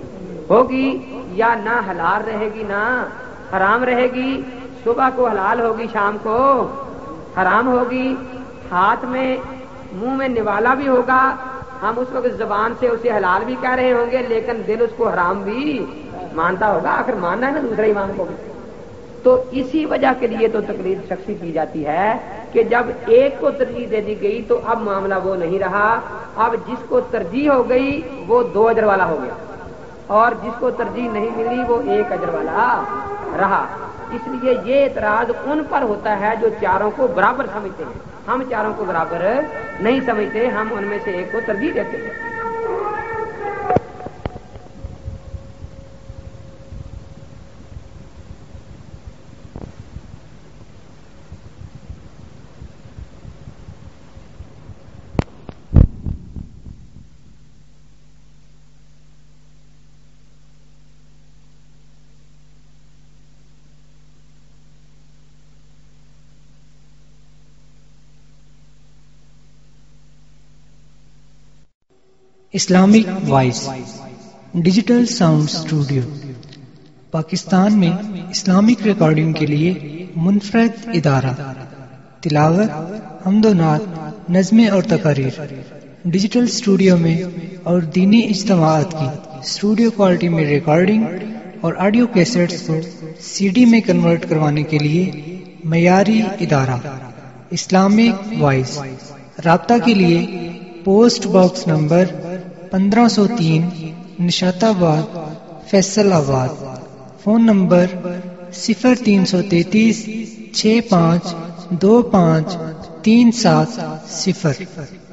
ہوگی یا نہ حلال رہے گی نہ حرام رہے گی، صبح کو حلال ہوگی شام کو حرام ہوگی، ہاتھ میں منہ میں نوالا بھی ہوگا، ہم اس وقت زبان سے اسے حلال بھی کہہ رہے ہوں گے لیکن دل اس کو حرام بھی مانتا ہوگا، آخر ماننا ہے نا دوسرا ایمان کو بھی۔ تو اسی وجہ کے لیے تو تقلید شخصی کی جاتی ہے کہ جب ایک کو ترجیح دے دی گئی تو اب معاملہ وہ نہیں رہا، اب جس کو ترجیح ہو گئی وہ دو اجر والا ہو گیا اور جس کو ترجیح نہیں ملی وہ ایک اجر والا رہا۔ اس لیے یہ اعتراض ان پر ہوتا ہے جو چاروں کو برابر سمجھتے ہیں، ہم چاروں کو برابر نہیں سمجھتے، ہم ان میں سے ایک کو ترجیح دیتے ہیں۔ Islamic voice digital sound studio Pakistan میں اسلامک ریکارڈنگ کے لیے منفرد ادارہ، تلاوت، حمد و نعت، نظمیں اور تقاریر ڈیجیٹل اسٹوڈیو میں اور دینی اجتماعات کی اسٹوڈیو کوالٹی میں ریکارڈنگ اور آڈیو کیسٹس کو سی ڈی میں کنورٹ کروانے کے لیے معیاری ادارہ اسلامک وائس۔ رابطہ کے لیے پوسٹ باکس نمبر پندرہ سو تین، نشات آباد، فیصل آباد، فون نمبر صفر تین سو تینتیس چھ پانچ دو پانچ تین سات صفر۔